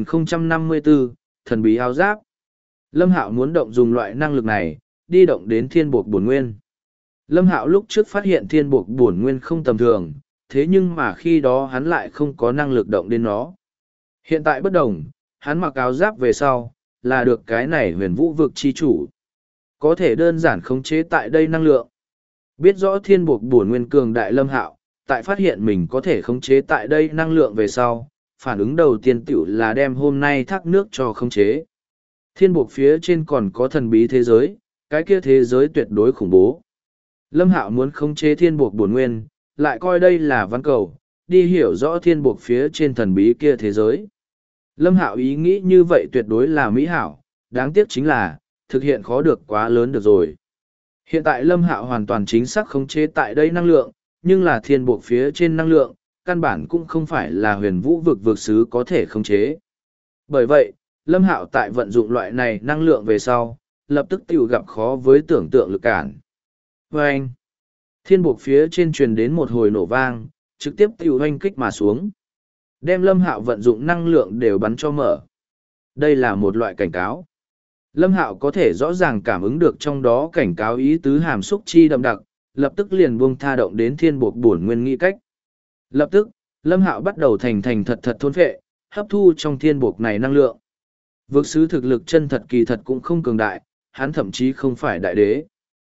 Speaker 1: 2054, thần bí áo giáp. Lâm Hạo muốn động dùng loại năng lực này, đi động đến thiên buộc bổn nguyên. Lâm Hạo lúc trước phát hiện thiên buộc bổn nguyên không tầm thường, thế nhưng mà khi đó hắn lại không có năng lực động đến nó. Hiện tại bất đồng, hắn mặc áo giáp về sau, là được cái này huyền vũ vực chi chủ. Có thể đơn giản khống chế tại đây năng lượng. Biết rõ thiên buộc bổn nguyên cường đại Lâm Hạo, tại phát hiện mình có thể khống chế tại đây năng lượng về sau, phản ứng đầu tiên tiểu là đem hôm nay thác nước cho khống chế. Thiên buộc phía trên còn có thần bí thế giới, cái kia thế giới tuyệt đối khủng bố. Lâm Hạo muốn khống chế thiên buộc bổn nguyên, lại coi đây là văn cầu, đi hiểu rõ thiên buộc phía trên thần bí kia thế giới. Lâm Hạo ý nghĩ như vậy tuyệt đối là mỹ hảo, đáng tiếc chính là, thực hiện khó được quá lớn được rồi. Hiện tại Lâm Hạo hoàn toàn chính xác khống chế tại đây năng lượng, nhưng là thiên buộc phía trên năng lượng, căn bản cũng không phải là huyền vũ vực vực sứ có thể khống chế. Bởi vậy, Lâm Hạo tại vận dụng loại này năng lượng về sau, lập tức tiểu gặp khó với tưởng tượng lực cản. Và anh, thiên buộc phía trên truyền đến một hồi nổ vang, trực tiếp tiểu hoanh kích mà xuống. Đem Lâm Hạo vận dụng năng lượng đều bắn cho mở. Đây là một loại cảnh cáo. Lâm Hạo có thể rõ ràng cảm ứng được trong đó cảnh cáo ý tứ hàm xúc chi đậm đặc, lập tức liền buông tha động đến thiên buộc bổn nguyên nghĩ cách. Lập tức, Lâm Hạo bắt đầu thành thật thật thôn phệ, hấp thu trong thiên buộc này năng lượng. Vực sứ thực lực chân thật kỳ thật cũng không cường đại, hắn thậm chí không phải đại đế.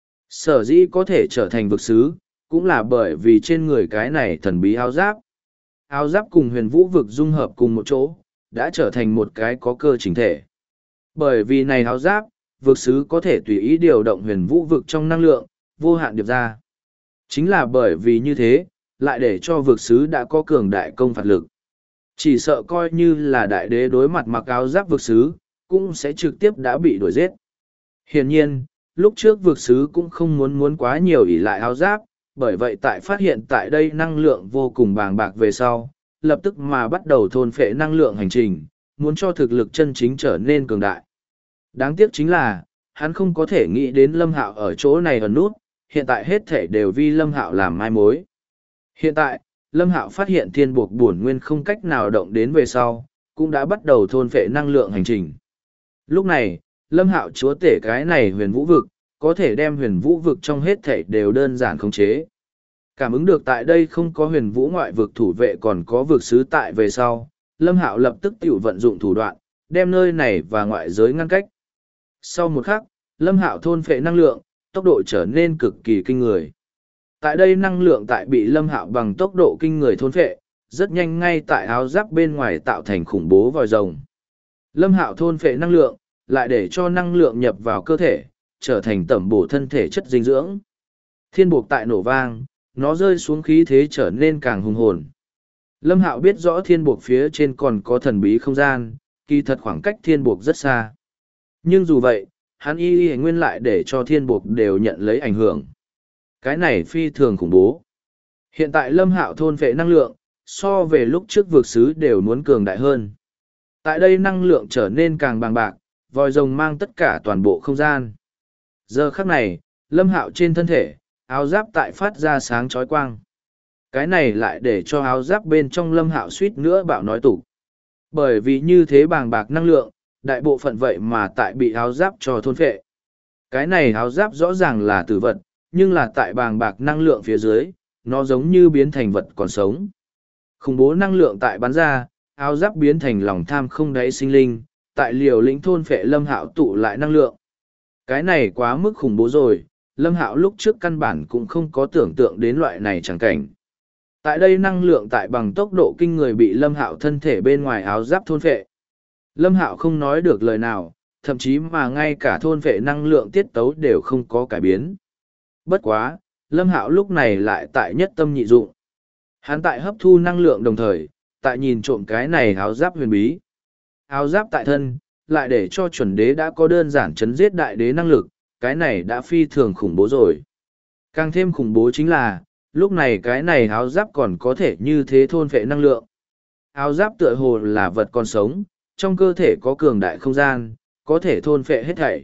Speaker 1: Sở dĩ có thể trở thành vực sứ, cũng là bởi vì trên người cái này thần bí áo giáp. Áo giáp cùng huyền vũ vực dung hợp cùng một chỗ, đã trở thành một cái có cơ chỉnh thể. Bởi vì này áo giáp, vực sứ có thể tùy ý điều động huyền vũ vực trong năng lượng, vô hạn điệp ra. Chính là bởi vì như thế, lại để cho vực sứ đã có cường đại công phạt lực. Chỉ sợ coi như là đại đế đối mặt mặc áo giáp vực sứ, cũng sẽ trực tiếp đã bị đuổi giết. Hiển nhiên, lúc trước vực sứ cũng không muốn quá nhiều ỷ lại áo giáp, bởi vậy tại phát hiện tại đây năng lượng vô cùng bàng bạc về sau, lập tức mà bắt đầu thôn phệ năng lượng hành trình, muốn cho thực lực chân chính trở nên cường đại. Đáng tiếc chính là, hắn không có thể nghĩ đến Lâm Hạo ở chỗ này ẩn nút, hiện tại hết thể đều vì Lâm Hạo làm mai mối. Hiện tại, Lâm Hạo phát hiện thiên buộc bổn nguyên không cách nào động đến về sau, cũng đã bắt đầu thôn phệ năng lượng hành trình. Lúc này, Lâm Hạo chúa tể cái này huyền vũ vực, có thể đem huyền vũ vực trong hết thể đều đơn giản khống chế. Cảm ứng được tại đây không có huyền vũ ngoại vực thủ vệ còn có vực sứ tại về sau, Lâm Hạo lập tức tiểu vận dụng thủ đoạn, đem nơi này và ngoại giới ngăn cách. Sau một khắc, Lâm Hạo thôn phệ năng lượng, tốc độ trở nên cực kỳ kinh người. Tại đây năng lượng tại bị Lâm Hạo bằng tốc độ kinh người thôn phệ, rất nhanh ngay tại áo giáp bên ngoài tạo thành khủng bố vòi rồng. Lâm Hạo thôn phệ năng lượng, lại để cho năng lượng nhập vào cơ thể, trở thành tẩm bổ thân thể chất dinh dưỡng. Thiên buộc tại nổ vang, nó rơi xuống khí thế trở nên càng hùng hồn. Lâm Hạo biết rõ thiên buộc phía trên còn có thần bí không gian, kỳ thật khoảng cách thiên buộc rất xa. Nhưng dù vậy, hắn y nguyên lại để cho thiên buộc đều nhận lấy ảnh hưởng. Cái này phi thường khủng bố. Hiện tại Lâm Hạo thôn phệ năng lượng, so về lúc trước vực sứ đều muốn cường đại hơn. Tại đây năng lượng trở nên càng bàng bạc, vòi rồng mang tất cả toàn bộ không gian. Giờ khắc này, Lâm Hạo trên thân thể, áo giáp tại phát ra sáng chói quang. Cái này lại để cho áo giáp bên trong Lâm Hạo suýt nữa bạo nói tục. Bởi vì như thế bàng bạc năng lượng, đại bộ phận vậy mà tại bị áo giáp cho thôn phệ. Cái này áo giáp rõ ràng là tử vật, nhưng là tại bàng bạc năng lượng phía dưới, nó giống như biến thành vật còn sống. Khủng bố năng lượng tại bắn ra, áo giáp biến thành lòng tham không đáy sinh linh, tại liều lĩnh thôn phệ Lâm Hạo tụ lại năng lượng. Cái này quá mức khủng bố rồi, Lâm Hạo lúc trước căn bản cũng không có tưởng tượng đến loại này chẳng cảnh. Tại đây năng lượng tại bằng tốc độ kinh người bị Lâm Hạo thân thể bên ngoài áo giáp thôn phệ. Lâm Hạo không nói được lời nào, thậm chí mà ngay cả thôn phệ năng lượng tiết tấu đều không có cải biến. Bất quá, Lâm Hạo lúc này lại tại nhất tâm nhị dụng. Hắn tại hấp thu năng lượng đồng thời, tại nhìn trộm cái này áo giáp huyền bí. Áo giáp tại thân, lại để cho chuẩn đế đã có đơn giản chấn giết đại đế năng lực, cái này đã phi thường khủng bố rồi. Càng thêm khủng bố chính là, lúc này cái này áo giáp còn có thể như thế thôn phệ năng lượng. Áo giáp tựa hồ là vật còn sống, trong cơ thể có cường đại không gian, có thể thôn phệ hết thảy.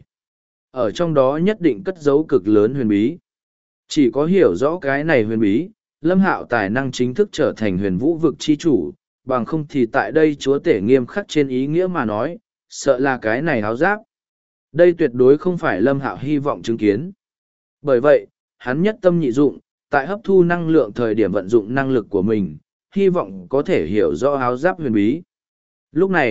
Speaker 1: Ở trong đó nhất định cất giấu cực lớn huyền bí. Chỉ có hiểu rõ cái này huyền bí, Lâm Hạo tài năng chính thức trở thành huyền vũ vực chi chủ, bằng không thì tại đây chúa tể nghiêm khắc trên ý nghĩa mà nói, sợ là cái này áo giáp. Đây tuyệt đối không phải Lâm Hạo hy vọng chứng kiến. Bởi vậy, hắn nhất tâm nhị dụng, tại hấp thu năng lượng thời điểm vận dụng năng lực của mình, hy vọng có thể hiểu rõ áo giáp huyền bí. Lúc này,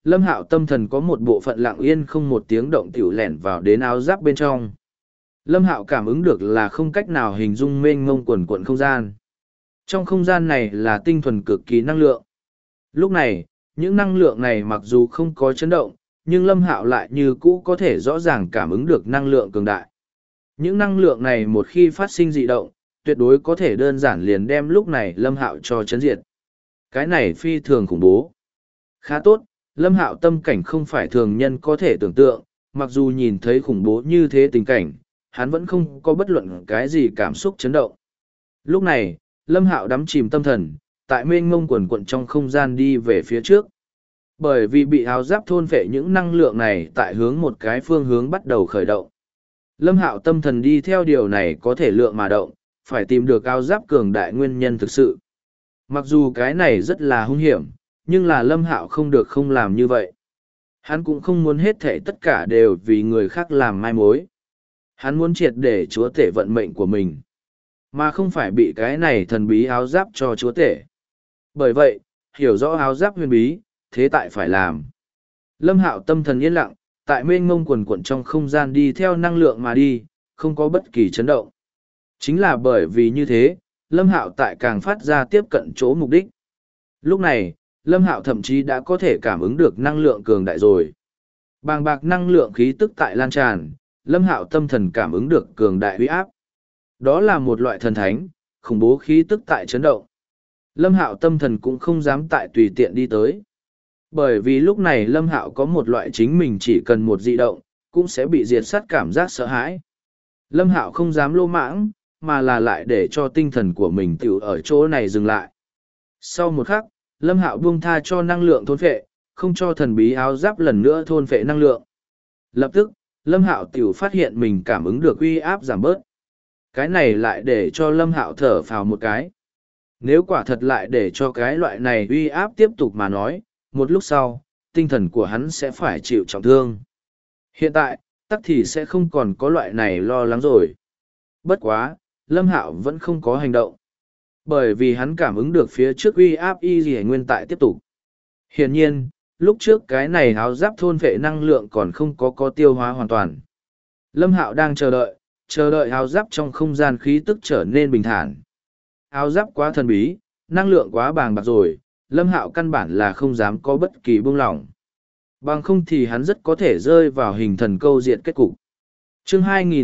Speaker 1: Lâm Hạo tâm thần có một bộ phận lặng yên không một tiếng động tiểu lẻn vào đến áo giáp bên trong. Lâm Hạo cảm ứng được là không cách nào hình dung mênh mông quần quận không gian. Trong không gian này là tinh thuần cực kỳ năng lượng. Lúc này, những năng lượng này mặc dù không có chấn động, nhưng Lâm Hạo lại như cũ có thể rõ ràng cảm ứng được năng lượng cường đại. Những năng lượng này một khi phát sinh dị động, tuyệt đối có thể đơn giản liền đem lúc này Lâm Hạo cho chấn diệt. Cái này phi thường khủng bố. Khá tốt, Lâm Hạo tâm cảnh không phải thường nhân có thể tưởng tượng, mặc dù nhìn thấy khủng bố như thế tình cảnh, hắn vẫn không có bất luận cái gì cảm xúc chấn động. Lúc này, Lâm Hạo đắm chìm tâm thần, tại mênh mông quần quận trong không gian đi về phía trước. Bởi vì bị áo giáp thôn phệ những năng lượng này tại hướng một cái phương hướng bắt đầu khởi động. Lâm Hạo tâm thần đi theo điều này có thể lượng mà động, phải tìm được áo giáp cường đại nguyên nhân thực sự. Mặc dù cái này rất là hung hiểm, nhưng là Lâm Hạo không được không làm như vậy. Hắn cũng không muốn hết thảy tất cả đều vì người khác làm mai mối. Hắn muốn triệt để chúa tể vận mệnh của mình, mà không phải bị cái này thần bí áo giáp cho chúa tể. Bởi vậy, hiểu rõ áo giáp huyền bí, thế tại phải làm. Lâm Hạo tâm thần yên lặng, tại mênh mông quần quận trong không gian đi theo năng lượng mà đi, không có bất kỳ chấn động. Chính là bởi vì như thế, Lâm Hạo tại càng phát ra tiếp cận chỗ mục đích. Lúc này, Lâm Hạo thậm chí đã có thể cảm ứng được năng lượng cường đại rồi. Bàng bạc năng lượng khí tức tại lan tràn, Lâm Hạo tâm thần cảm ứng được cường đại uy áp. Đó là một loại thần thánh, khủng bố khí tức tại chấn động. Lâm Hạo tâm thần cũng không dám tại tùy tiện đi tới. Bởi vì lúc này Lâm Hạo có một loại chính mình chỉ cần một dị động, cũng sẽ bị diệt sát cảm giác sợ hãi. Lâm Hạo không dám lô mãng, mà là lại để cho tinh thần của mình tiểu ở chỗ này dừng lại. Sau một khắc, Lâm Hạo buông tha cho năng lượng thôn phệ, không cho thần bí áo giáp lần nữa thôn phệ năng lượng. Lập tức, Lâm Hạo tiểu phát hiện mình cảm ứng được uy áp giảm bớt. Cái này lại để cho Lâm Hạo thở phào một cái. Nếu quả thật lại để cho cái loại này uy áp tiếp tục mà nói, một lúc sau, tinh thần của hắn sẽ phải chịu trọng thương. Hiện tại, tắc thì sẽ không còn có loại này lo lắng rồi. Bất quá, Lâm Hạo vẫn không có hành động. Bởi vì hắn cảm ứng được phía trước uy áp y gì nguyên tại tiếp tục. Hiển nhiên, lúc trước cái này áo giáp thôn vệ năng lượng còn không có tiêu hóa hoàn toàn. Lâm Hạo đang chờ đợi áo giáp trong không gian khí tức trở nên bình thản. Áo giáp quá thần bí, năng lượng quá bàng bạc rồi, Lâm Hạo căn bản là không dám có bất kỳ buông lỏng. Bằng không thì hắn rất có thể rơi vào hình thần câu diện kết cục. Chương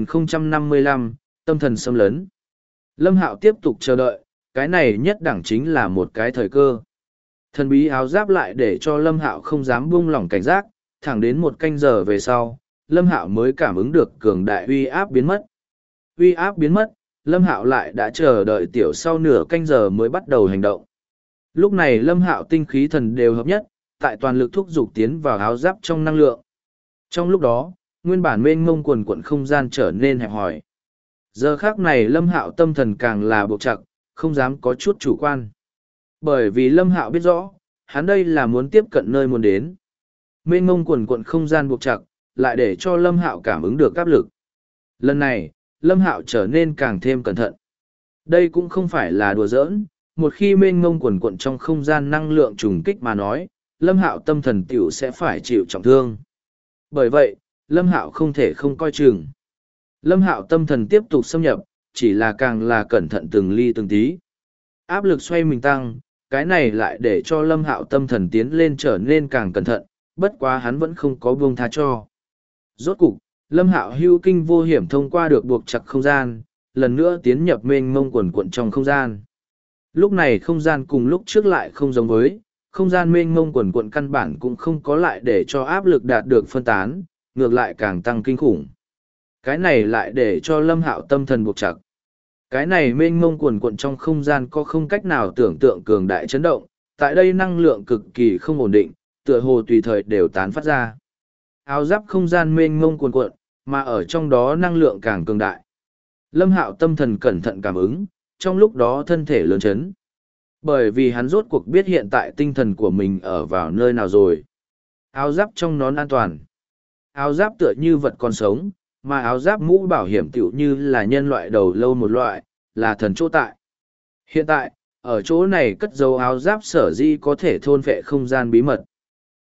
Speaker 1: 2055, tâm thần xâm lấn. Lâm Hạo tiếp tục chờ đợi, cái này nhất đẳng chính là một cái thời cơ. Thần bí áo giáp lại để cho Lâm Hạo không dám buông lỏng cảnh giác, thẳng đến một canh giờ về sau, Lâm Hạo mới cảm ứng được cường đại uy áp biến mất. Uy áp biến mất, Lâm Hạo lại đã chờ đợi tiểu sau nửa canh giờ mới bắt đầu hành động. Lúc này Lâm Hạo tinh khí thần đều hợp nhất, tại toàn lực thúc giục tiến vào áo giáp trong năng lượng. Trong lúc đó, nguyên bản mênh mông quần quận không gian trở nên hẹp hòi. Giờ khác này Lâm Hạo tâm thần càng là buộc chặt, không dám có chút chủ quan. Bởi vì Lâm Hạo biết rõ, hắn đây là muốn tiếp cận nơi muốn đến. Mênh mông quần quận không gian buộc chặt, lại để cho Lâm Hạo cảm ứng được áp lực. Lần này, Lâm Hạo trở nên càng thêm cẩn thận. Đây cũng không phải là đùa giỡn, một khi mênh mông quần quận trong không gian năng lượng trùng kích mà nói, Lâm Hạo tâm thần tiểu sẽ phải chịu trọng thương. Bởi vậy, Lâm Hạo không thể không coi chừng. Lâm Hạo tâm thần tiếp tục xâm nhập, chỉ là càng là cẩn thận từng ly từng tí. Áp lực xoay mình tăng, cái này lại để cho Lâm Hạo tâm thần tiến lên trở nên càng cẩn thận, bất quá hắn vẫn không có buông tha cho. Rốt cục, Lâm Hạo hưu kinh vô hiểm thông qua được buộc chặt không gian, lần nữa tiến nhập mênh mông quần quận trong không gian. Lúc này không gian cùng lúc trước lại không giống với, không gian mênh mông quần quận căn bản cũng không có lại để cho áp lực đạt được phân tán, ngược lại càng tăng kinh khủng. Cái này lại để cho Lâm Hạo tâm thần buộc chặt. Cái này mênh mông quần quận trong không gian có không cách nào tưởng tượng cường đại chấn động, tại đây năng lượng cực kỳ không ổn định, tựa hồ tùy thời đều tán phát ra. Áo giáp không gian mênh mông quần quận, mà ở trong đó năng lượng càng cường đại. Lâm Hạo tâm thần cẩn thận cảm ứng, trong lúc đó thân thể lớn chấn. Bởi vì hắn rốt cuộc biết hiện tại tinh thần của mình ở vào nơi nào rồi. Áo giáp trong nón an toàn. Áo giáp tựa như vật còn sống, mà áo giáp mũ bảo hiểm tựu như là nhân loại đầu lâu một loại, là thần chỗ tại. Hiện tại, ở chỗ này cất dấu áo giáp sở di có thể thôn phệ không gian bí mật.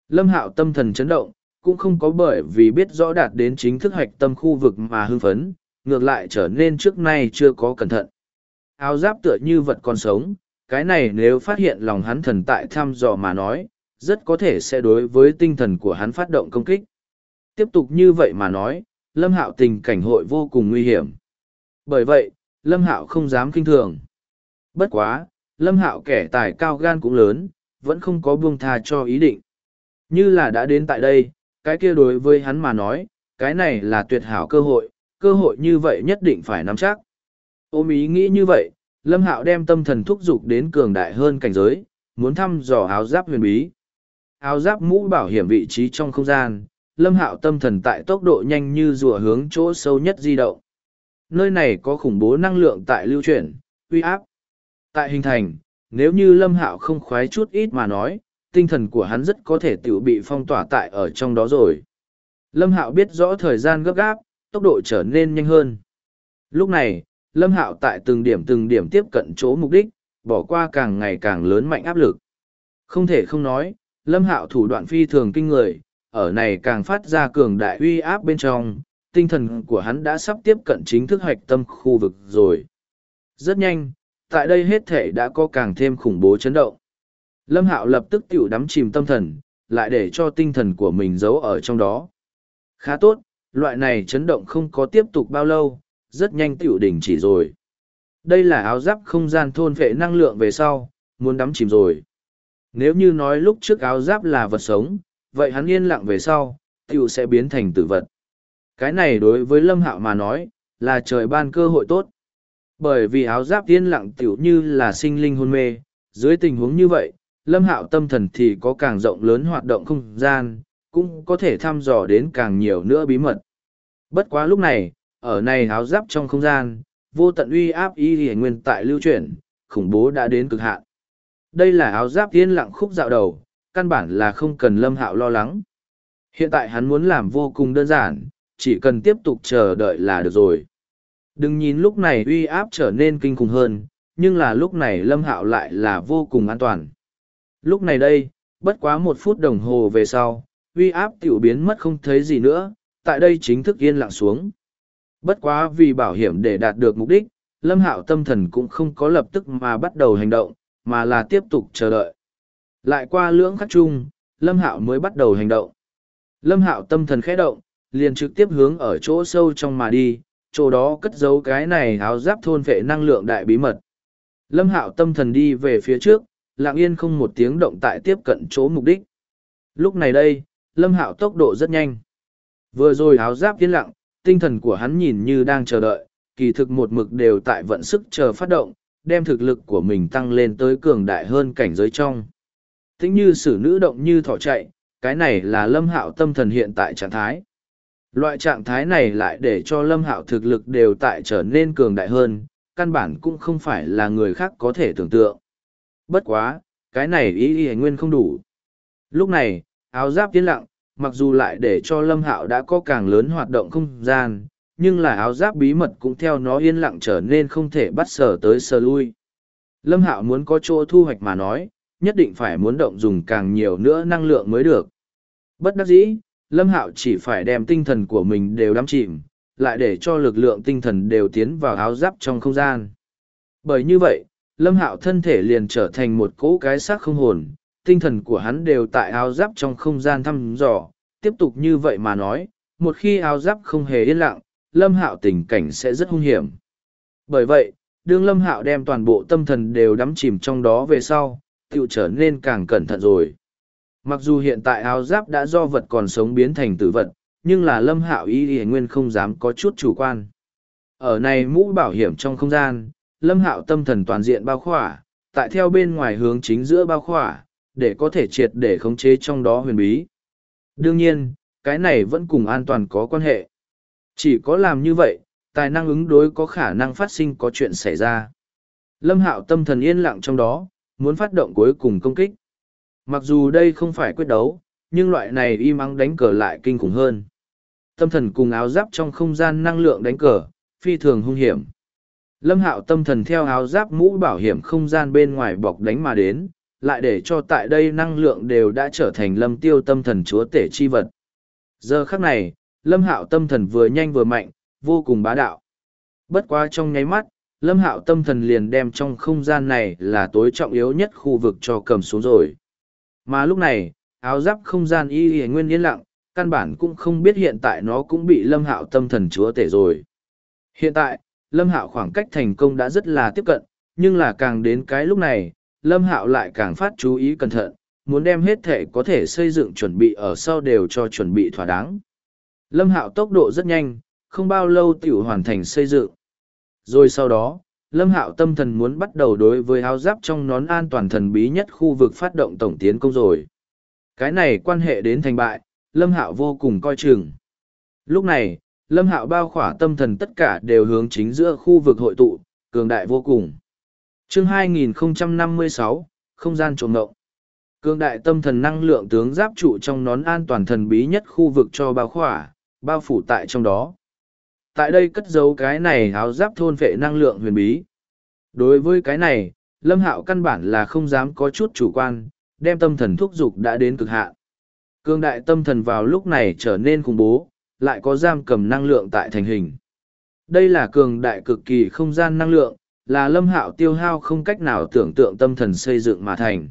Speaker 1: Lâm Hạo tâm thần chấn động, cũng không có bởi vì biết rõ đạt đến chính thức hoạch tâm khu vực mà hưng phấn, ngược lại trở nên trước nay chưa có cẩn thận. Áo giáp tựa như vật còn sống, cái này nếu phát hiện lòng hắn thần tại thăm dò mà nói, rất có thể sẽ đối với tinh thần của hắn phát động công kích. Tiếp tục như vậy mà nói, Lâm Hạo tình cảnh hội vô cùng nguy hiểm. Bởi vậy, Lâm Hạo không dám kinh thường. Bất quá, Lâm Hạo kẻ tài cao gan cũng lớn, vẫn không có buông tha cho ý định. Như là đã đến tại đây, cái kia đối với hắn mà nói, cái này là tuyệt hảo cơ hội như vậy nhất định phải nắm chắc. Ôm ý nghĩ như vậy, Lâm Hạo đem tâm thần thúc giục đến cường đại hơn cảnh giới, muốn thăm dò áo giáp huyền bí. Áo giáp mũ bảo hiểm vị trí trong không gian, Lâm Hạo tâm thần tại tốc độ nhanh như rùa hướng chỗ sâu nhất di động. Nơi này có khủng bố năng lượng tại lưu chuyển, uy áp. Tại hình thành, nếu như Lâm Hạo không khoái chút ít mà nói, tinh thần của hắn rất có thể tự bị phong tỏa tại ở trong đó rồi. Lâm Hạo biết rõ thời gian gấp gáp, tốc độ trở nên nhanh hơn. Lúc này, Lâm Hạo tại từng điểm tiếp cận chỗ mục đích, bỏ qua càng ngày càng lớn mạnh áp lực. Không thể không nói, Lâm Hạo thủ đoạn phi thường kinh người, ở này càng phát ra cường đại uy áp bên trong, tinh thần của hắn đã sắp tiếp cận chính thức hoạch tâm khu vực rồi. Rất nhanh, tại đây hết thể đã có càng thêm khủng bố chấn động. Lâm Hạo lập tức tiểu đắm chìm tâm thần, lại để cho tinh thần của mình giấu ở trong đó. Khá tốt, loại này chấn động không có tiếp tục bao lâu, rất nhanh tiểu đỉnh chỉ rồi. Đây là áo giáp không gian thôn vệ năng lượng về sau, muốn đắm chìm rồi. Nếu như nói lúc trước áo giáp là vật sống, vậy hắn yên lặng về sau, tiểu sẽ biến thành tử vật. Cái này đối với Lâm Hạo mà nói, là trời ban cơ hội tốt. Bởi vì áo giáp yên lặng tiểu như là sinh linh hôn mê, dưới tình huống như vậy, Lâm Hạo tâm thần thì có càng rộng lớn hoạt động không gian, cũng có thể thăm dò đến càng nhiều nữa bí mật. Bất quá lúc này, ở này áo giáp trong không gian, vô tận uy áp y hề nguyên tại lưu chuyển, khủng bố đã đến cực hạn. Đây là áo giáp yên lặng khúc dạo đầu, căn bản là không cần Lâm Hạo lo lắng. Hiện tại hắn muốn làm vô cùng đơn giản, chỉ cần tiếp tục chờ đợi là được rồi. Đừng nhìn lúc này uy áp trở nên kinh khủng hơn, nhưng là lúc này Lâm Hạo lại là vô cùng an toàn. Lúc này đây, bất quá 1 phút đồng hồ về sau, uy áp tiểu biến mất không thấy gì nữa, tại đây chính thức yên lặng xuống. Bất quá vì bảo hiểm để đạt được mục đích, Lâm Hạo tâm thần cũng không có lập tức mà bắt đầu hành động, mà là tiếp tục chờ đợi. Lại qua lưỡng khắc chung, Lâm Hạo mới bắt đầu hành động. Lâm Hạo tâm thần khẽ động, liền trực tiếp hướng ở chỗ sâu trong mà đi, chỗ đó cất giấu cái này áo giáp thôn vệ năng lượng đại bí mật. Lâm Hạo tâm thần đi về phía trước, lặng yên không một tiếng động tại tiếp cận chỗ mục đích. Lúc này đây, Lâm Hạo tốc độ rất nhanh. Vừa rồi áo giáp yên lặng, tinh thần của hắn nhìn như đang chờ đợi, kỳ thực một mực đều tại vận sức chờ phát động, đem thực lực của mình tăng lên tới cường đại hơn cảnh giới trong. Tĩnh như sử nữ động như thỏ chạy, cái này là Lâm Hạo tâm thần hiện tại trạng thái. Loại trạng thái này lại để cho Lâm Hạo thực lực đều tại trở nên cường đại hơn, căn bản cũng không phải là người khác có thể tưởng tượng. Bất quá, cái này ý nguyên không đủ. Lúc này, áo giáp yên lặng, mặc dù lại để cho Lâm Hạo đã có càng lớn hoạt động không gian, nhưng là áo giáp bí mật cũng theo nó yên lặng trở nên không thể bắt sờ tới sờ lui. Lâm Hạo muốn có chỗ thu hoạch mà nói, nhất định phải muốn động dùng càng nhiều nữa năng lượng mới được. Bất đắc dĩ, Lâm Hạo chỉ phải đem tinh thần của mình đều đắm chìm, lại để cho lực lượng tinh thần đều tiến vào áo giáp trong không gian. Bởi như vậy, Lâm Hạo thân thể liền trở thành một cỗ cái xác không hồn, tinh thần của hắn đều tại áo giáp trong không gian thăm dò, tiếp tục như vậy mà nói, một khi áo giáp không hề yên lặng, Lâm Hạo tình cảnh sẽ rất hung hiểm. Bởi vậy, đương Lâm Hạo đem toàn bộ tâm thần đều đắm chìm trong đó về sau, tựu trở nên càng cẩn thận rồi. Mặc dù hiện tại áo giáp đã do vật còn sống biến thành tử vật, nhưng là Lâm Hạo y nguyên không dám có chút chủ quan. Ở này mũ bảo hiểm trong không gian, Lâm Hạo tâm thần toàn diện bao khỏa, tại theo bên ngoài hướng chính giữa bao khỏa, để có thể triệt để khống chế trong đó huyền bí. Đương nhiên, cái này vẫn cùng an toàn có quan hệ. Chỉ có làm như vậy, tài năng ứng đối có khả năng phát sinh có chuyện xảy ra. Lâm Hạo tâm thần yên lặng trong đó, muốn phát động cuối cùng công kích. Mặc dù đây không phải quyết đấu, nhưng loại này im ắng đánh cờ lại kinh khủng hơn. Tâm thần cùng áo giáp trong không gian năng lượng đánh cờ, phi thường hung hiểm. Lâm Hạo tâm thần theo áo giáp mũ bảo hiểm không gian bên ngoài bọc đánh mà đến, lại để cho tại đây năng lượng đều đã trở thành Lâm Tiêu tâm thần chúa tể chi vật. Giờ khắc này, Lâm Hạo tâm thần vừa nhanh vừa mạnh, vô cùng bá đạo. Bất quá trong nháy mắt, Lâm Hạo tâm thần liền đem trong không gian này là tối trọng yếu nhất khu vực cho cầm xuống rồi. Mà lúc này, áo giáp không gian y nguyên yên lặng, căn bản cũng không biết hiện tại nó cũng bị Lâm Hạo tâm thần chúa tể rồi. Hiện tại, Lâm Hạo khoảng cách thành công đã rất là tiếp cận, nhưng là càng đến cái lúc này, Lâm Hạo lại càng phát chú ý cẩn thận, muốn đem hết thể có thể xây dựng chuẩn bị ở sau đều cho chuẩn bị thỏa đáng. Lâm Hạo tốc độ rất nhanh, không bao lâu tiểu hoàn thành xây dựng. Rồi sau đó, Lâm Hạo tâm thần muốn bắt đầu đối với áo giáp trong nón an toàn thần bí nhất khu vực phát động tổng tiến công rồi. Cái này quan hệ đến thành bại, Lâm Hạo vô cùng coi chừng. Lúc này, Lâm Hạo bao khỏa tâm thần tất cả đều hướng chính giữa khu vực hội tụ, cường đại vô cùng. Chương 2056, không gian trộm ngộng. Cường đại tâm thần năng lượng tướng giáp trụ trong nón an toàn thần bí nhất khu vực cho bao khỏa, bao phủ tại trong đó. Tại đây cất giấu cái này áo giáp thôn vệ năng lượng huyền bí. Đối với cái này, Lâm Hạo căn bản là không dám có chút chủ quan, đem tâm thần thúc dục đã đến cực hạn. Cường đại tâm thần vào lúc này trở nên khủng bố, lại có giam cầm năng lượng tại thành hình. Đây là cường đại cực kỳ không gian năng lượng, là Lâm Hạo tiêu hao không cách nào tưởng tượng tâm thần xây dựng mà thành.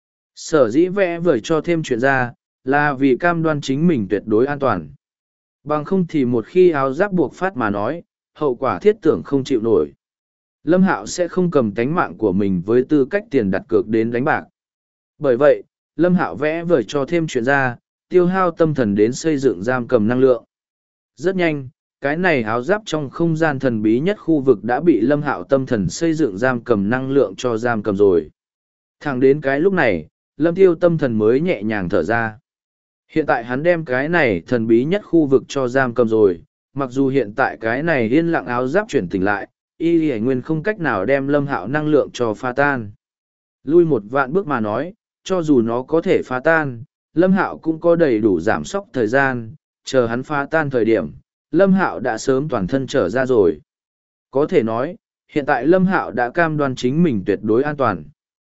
Speaker 1: Sở dĩ vẽ vời cho thêm chuyện ra, là vì cam đoan chính mình tuyệt đối an toàn. Bằng không thì một khi áo giáp buộc phát mà nói, hậu quả thiết tưởng không chịu nổi. Lâm Hạo sẽ không cầm tánh mạng của mình với tư cách tiền đặt cược đến đánh bạc. Bởi vậy, Lâm Hạo vẽ vời cho thêm chuyện ra, tiêu hao tâm thần đến xây dựng giam cầm năng lượng. Rất nhanh, cái này áo giáp trong không gian thần bí nhất khu vực đã bị Lâm Hạo tâm thần xây dựng giam cầm năng lượng cho giam cầm rồi. Thẳng đến cái lúc này, Lâm Tiêu tâm thần mới nhẹ nhàng thở ra. Hiện tại hắn đem cái này thần bí nhất khu vực cho giam cầm rồi, mặc dù hiện tại cái này yên lặng áo giáp chuyển tỉnh lại, y hải nguyên không cách nào đem Lâm Hạo năng lượng cho phá tan. Lui một vạn bước mà nói, cho dù nó có thể phá tan, Lâm Hạo cũng có đầy đủ giảm sốc thời gian, chờ hắn phá tan thời điểm, Lâm Hạo đã sớm toàn thân trở ra rồi. Có thể nói, hiện tại Lâm Hạo đã cam đoan chính mình tuyệt đối an toàn.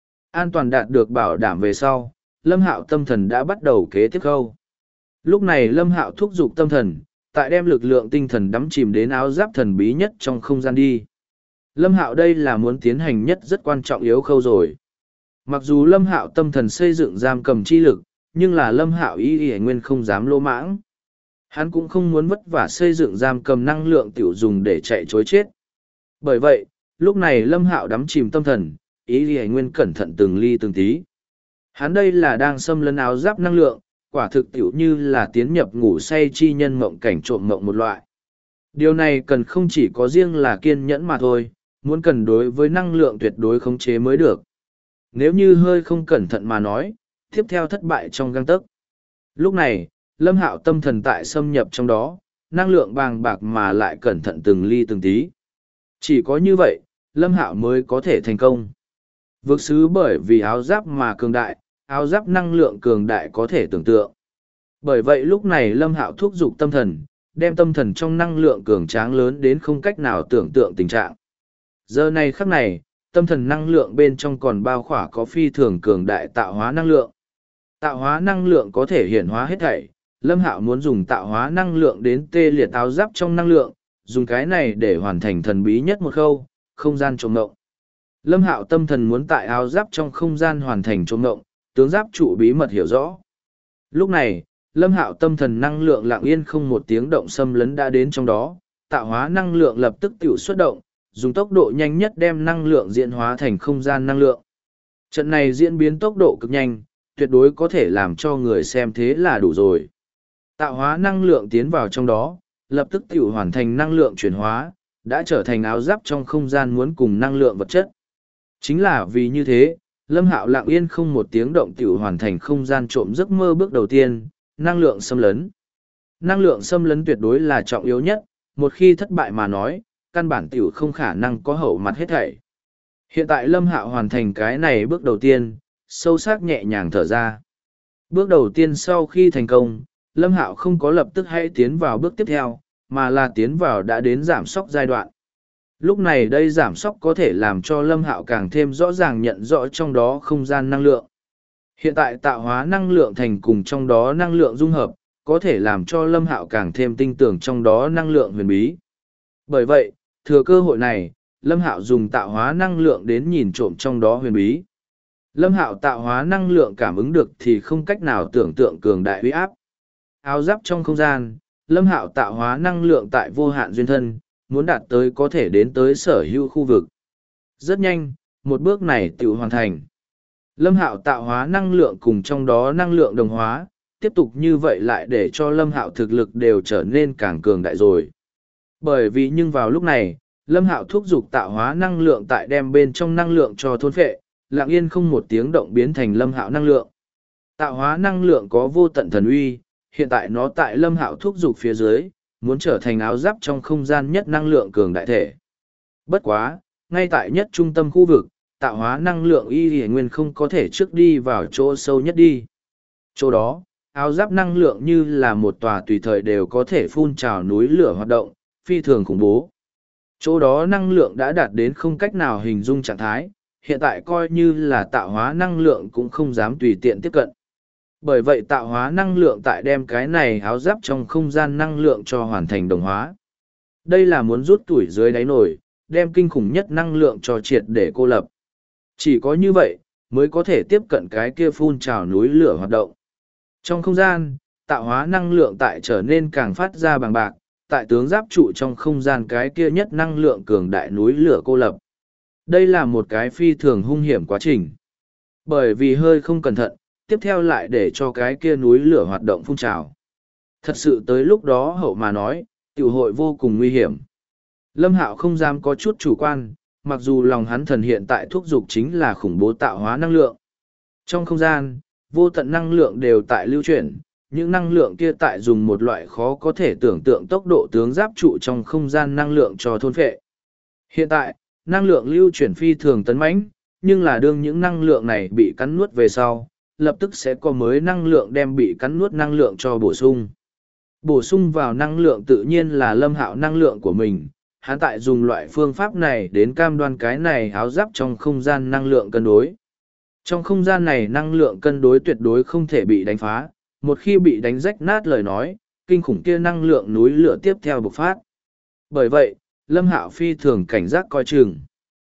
Speaker 1: An toàn đạt được bảo đảm về sau, Lâm Hạo tâm thần đã bắt đầu kế tiếp khâu. Lúc này Lâm Hạo thúc giục tâm thần, tại đem lực lượng tinh thần đắm chìm đến áo giáp thần bí nhất trong không gian đi. Lâm Hạo đây là muốn tiến hành nhất rất quan trọng yếu khâu rồi. Mặc dù Lâm Hạo tâm thần xây dựng giam cầm chi lực, nhưng là Lâm Hạo y nguyên không dám lỗ mãng. Hắn cũng không muốn vất vả xây dựng giam cầm năng lượng tiểu dùng để chạy chối chết. Bởi vậy, lúc này Lâm Hạo đắm chìm tâm thần, y nguyên cẩn thận từng ly từng tí. Hắn đây là đang xâm lấn áo giáp năng lượng, quả thực tiểu như là tiến nhập ngủ say chi nhân mộng cảnh trộm mộng một loại. Điều này cần không chỉ có riêng là kiên nhẫn mà thôi, muốn cần đối với năng lượng tuyệt đối khống chế mới được. Nếu như hơi không cẩn thận mà nói, tiếp theo thất bại trong gang tấc. Lúc này, Lâm Hạo tâm thần tại xâm nhập trong đó, năng lượng bàng bạc mà lại cẩn thận từng ly từng tí. Chỉ có như vậy, Lâm Hạo mới có thể thành công. Vực xứ bởi vì áo giáp mà cường đại, áo giáp năng lượng cường đại có thể tưởng tượng. Bởi vậy lúc này Lâm Hạo thúc giục tâm thần, đem tâm thần trong năng lượng cường tráng lớn đến không cách nào tưởng tượng tình trạng. Giờ này khắc này, tâm thần năng lượng bên trong còn bao khỏa có phi thường cường đại tạo hóa năng lượng. Tạo hóa năng lượng có thể hiển hóa hết thảy, Lâm Hạo muốn dùng tạo hóa năng lượng đến tê liệt áo giáp trong năng lượng, dùng cái này để hoàn thành thần bí nhất một khâu, không gian trộm ngộng. Lâm Hạo tâm thần muốn tại áo giáp trong không gian hoàn thành trộm ngộng, tướng giáp trụ bí mật hiểu rõ. Lúc này, Lâm Hạo tâm thần năng lượng lặng yên không một tiếng động xâm lấn đã đến trong đó, tạo hóa năng lượng lập tức tiểu xuất động, dùng tốc độ nhanh nhất đem năng lượng diễn hóa thành không gian năng lượng. Trận này diễn biến tốc độ cực nhanh, tuyệt đối có thể làm cho người xem thế là đủ rồi. Tạo hóa năng lượng tiến vào trong đó, lập tức tiểu hoàn thành năng lượng chuyển hóa, đã trở thành áo giáp trong không gian muốn cùng năng lượng vật chất. Chính là vì như thế, Lâm Hạo lặng yên không một tiếng động tiểu hoàn thành không gian trộm giấc mơ bước đầu tiên, năng lượng xâm lấn. Năng lượng xâm lấn tuyệt đối là trọng yếu nhất, một khi thất bại mà nói, căn bản tiểu không khả năng có hậu mặt hết thảy. Hiện tại Lâm Hạo hoàn thành cái này bước đầu tiên, sâu sắc nhẹ nhàng thở ra. Bước đầu tiên sau khi thành công, Lâm Hạo không có lập tức hãy tiến vào bước tiếp theo, mà là tiến vào đã đến giảm sóc giai đoạn. Lúc này đây giảm sóc có thể làm cho Lâm Hạo càng thêm rõ ràng nhận rõ trong đó không gian năng lượng. Hiện tại tạo hóa năng lượng thành cùng trong đó năng lượng dung hợp, có thể làm cho Lâm Hạo càng thêm tin tưởng trong đó năng lượng huyền bí. Bởi vậy, thừa cơ hội này, Lâm Hạo dùng tạo hóa năng lượng đến nhìn trộm trong đó huyền bí. Lâm Hạo tạo hóa năng lượng cảm ứng được thì không cách nào tưởng tượng cường đại uy áp. Áo giáp trong không gian, Lâm Hạo tạo hóa năng lượng tại vô hạn duyên thân, muốn đạt tới có thể đến tới sở hữu khu vực. Rất nhanh, một bước này tự hoàn thành. Lâm Hạo tạo hóa năng lượng cùng trong đó năng lượng đồng hóa, tiếp tục như vậy lại để cho Lâm Hạo thực lực đều trở nên càng cường đại rồi. Bởi vì nhưng vào lúc này, Lâm Hạo thúc giục tạo hóa năng lượng tại đem bên trong năng lượng cho thôn phệ, lặng yên không một tiếng động biến thành Lâm Hạo năng lượng. Tạo hóa năng lượng có vô tận thần uy, hiện tại nó tại Lâm Hạo thúc giục phía dưới, muốn trở thành áo giáp trong không gian nhất năng lượng cường đại thể. Bất quá, ngay tại nhất trung tâm khu vực, tạo hóa năng lượng y nguyên không có thể trước đi vào chỗ sâu nhất đi. Chỗ đó, áo giáp năng lượng như là một tòa tùy thời đều có thể phun trào núi lửa hoạt động, phi thường khủng bố. Chỗ đó năng lượng đã đạt đến không cách nào hình dung trạng thái, hiện tại coi như là tạo hóa năng lượng cũng không dám tùy tiện tiếp cận. Bởi vậy tạo hóa năng lượng tại đem cái này áo giáp trong không gian năng lượng cho hoàn thành đồng hóa. Đây là muốn rút tuổi dưới đáy nổi, đem kinh khủng nhất năng lượng cho triệt để cô lập. Chỉ có như vậy, mới có thể tiếp cận cái kia phun trào núi lửa hoạt động. Trong không gian, tạo hóa năng lượng tại trở nên càng phát ra bằng bạc, tại tướng giáp trụ trong không gian cái kia nhất năng lượng cường đại núi lửa cô lập. Đây là một cái phi thường hung hiểm quá trình. Bởi vì hơi không cẩn thận, tiếp theo lại để cho cái kia núi lửa hoạt động phun trào. Thật sự tới lúc đó hậu mà nói, tiểu hội vô cùng nguy hiểm. Lâm Hạo không dám có chút chủ quan, mặc dù lòng hắn thần hiện tại thúc dục chính là khủng bố tạo hóa năng lượng. Trong không gian, vô tận năng lượng đều tại lưu chuyển, những năng lượng kia tại dùng một loại khó có thể tưởng tượng tốc độ tướng giáp trụ trong không gian năng lượng cho thôn phệ. Hiện tại, năng lượng lưu chuyển phi thường tấn mãnh, nhưng là đương những năng lượng này bị cắn nuốt về sau, lập tức sẽ có mới năng lượng đem bị cắn nuốt năng lượng cho bổ sung. Bổ sung vào năng lượng tự nhiên là Lâm Hạo năng lượng của mình, hắn tại dùng loại phương pháp này đến cam đoan cái này áo giáp trong không gian năng lượng cân đối. Trong không gian này năng lượng cân đối tuyệt đối không thể bị đánh phá, một khi bị đánh rách nát lời nói, kinh khủng kia năng lượng núi lửa tiếp theo bộc phát. Bởi vậy, Lâm Hạo phi thường cảnh giác coi chừng.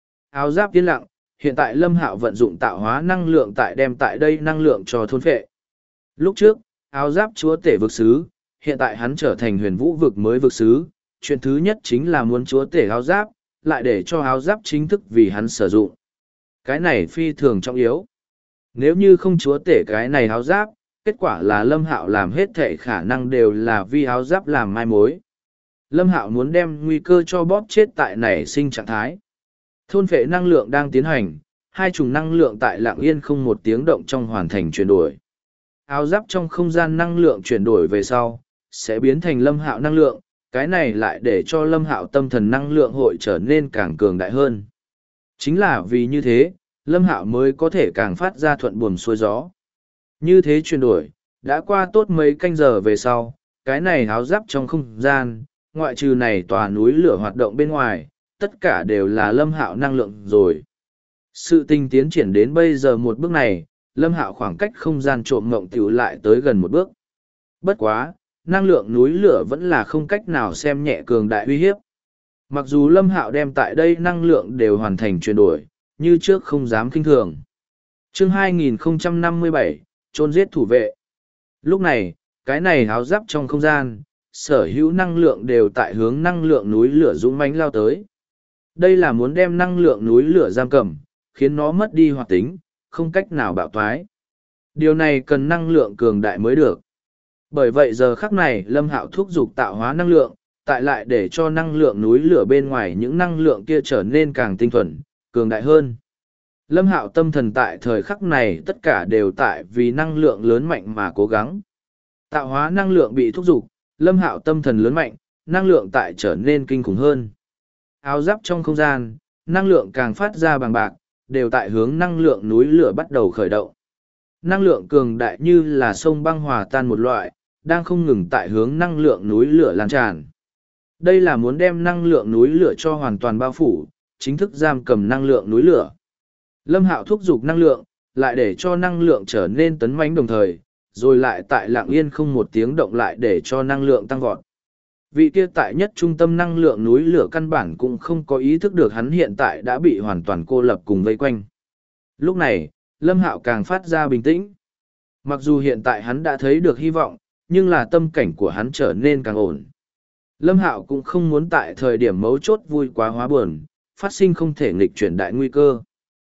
Speaker 1: Áo giáp yên lặng, hiện tại Lâm Hạo vận dụng tạo hóa năng lượng tại đem tại đây năng lượng cho thôn phệ. Lúc trước, áo giáp chúa tể vực sứ, hiện tại hắn trở thành huyền vũ vực mới vực sứ, chuyện thứ nhất chính là muốn chúa tể áo giáp, lại để cho áo giáp chính thức vì hắn sử dụng. Cái này phi thường trọng yếu. Nếu như không chúa tể cái này áo giáp, kết quả là Lâm Hạo làm hết thảy khả năng đều là vì áo giáp làm mai mối. Lâm Hạo muốn đem nguy cơ cho bóp chết tại nảy sinh trạng thái. Thôn phệ năng lượng đang tiến hành, hai chủng năng lượng tại lặng yên không một tiếng động trong hoàn thành chuyển đổi. Áo giáp trong không gian năng lượng chuyển đổi về sau, sẽ biến thành Lâm Hạo năng lượng, cái này lại để cho Lâm Hạo tâm thần năng lượng hội trở nên càng cường đại hơn. Chính là vì như thế, Lâm Hạo mới có thể càng phát ra thuận buồm xuôi gió. Như thế chuyển đổi, đã qua tốt mấy canh giờ về sau, cái này áo giáp trong không gian, ngoại trừ này tòa núi lửa hoạt động bên ngoài, tất cả đều là Lâm Hạo năng lượng rồi. Sự tình tiến triển đến bây giờ một bước này, Lâm Hạo khoảng cách không gian trộm mộng tiểu lại tới gần một bước. Bất quá, năng lượng núi lửa vẫn là không cách nào xem nhẹ cường đại uy hiếp. Mặc dù Lâm Hạo đem tại đây năng lượng đều hoàn thành chuyển đổi, như trước không dám kinh thường. Chương 2057, chôn giết thủ vệ. Lúc này, cái này háo giáp trong không gian, sở hữu năng lượng đều tại hướng năng lượng núi lửa dũng mãnh lao tới. Đây là muốn đem năng lượng núi lửa giam cầm, khiến nó mất đi hoạt tính, không cách nào bạo thoái. Điều này cần năng lượng cường đại mới được. Bởi vậy giờ khắc này Lâm Hạo thúc giục tạo hóa năng lượng, tại lại để cho năng lượng núi lửa bên ngoài những năng lượng kia trở nên càng tinh thuần, cường đại hơn. Lâm Hạo tâm thần tại thời khắc này tất cả đều tại vì năng lượng lớn mạnh mà cố gắng. Tạo hóa năng lượng bị thúc giục, Lâm Hạo tâm thần lớn mạnh, năng lượng tại trở nên kinh khủng hơn. Áo giáp trong không gian, năng lượng càng phát ra bằng bạc, đều tại hướng năng lượng núi lửa bắt đầu khởi động. Năng lượng cường đại như là sông băng hòa tan một loại, đang không ngừng tại hướng năng lượng núi lửa lan tràn. Đây là muốn đem năng lượng núi lửa cho hoàn toàn bao phủ, chính thức giam cầm năng lượng núi lửa. Lâm Hạo thúc giục năng lượng, lại để cho năng lượng trở nên tấn mãnh đồng thời, rồi lại tại lặng yên không một tiếng động lại để cho năng lượng tăng vọt. Vị kia tại nhất trung tâm năng lượng núi lửa căn bản cũng không có ý thức được hắn hiện tại đã bị hoàn toàn cô lập cùng vây quanh. Lúc này, Lâm Hạo càng phát ra bình tĩnh. Mặc dù hiện tại hắn đã thấy được hy vọng, nhưng là tâm cảnh của hắn trở nên càng ổn. Lâm Hạo cũng không muốn tại thời điểm mấu chốt vui quá hóa buồn, phát sinh không thể nghịch chuyển đại nguy cơ.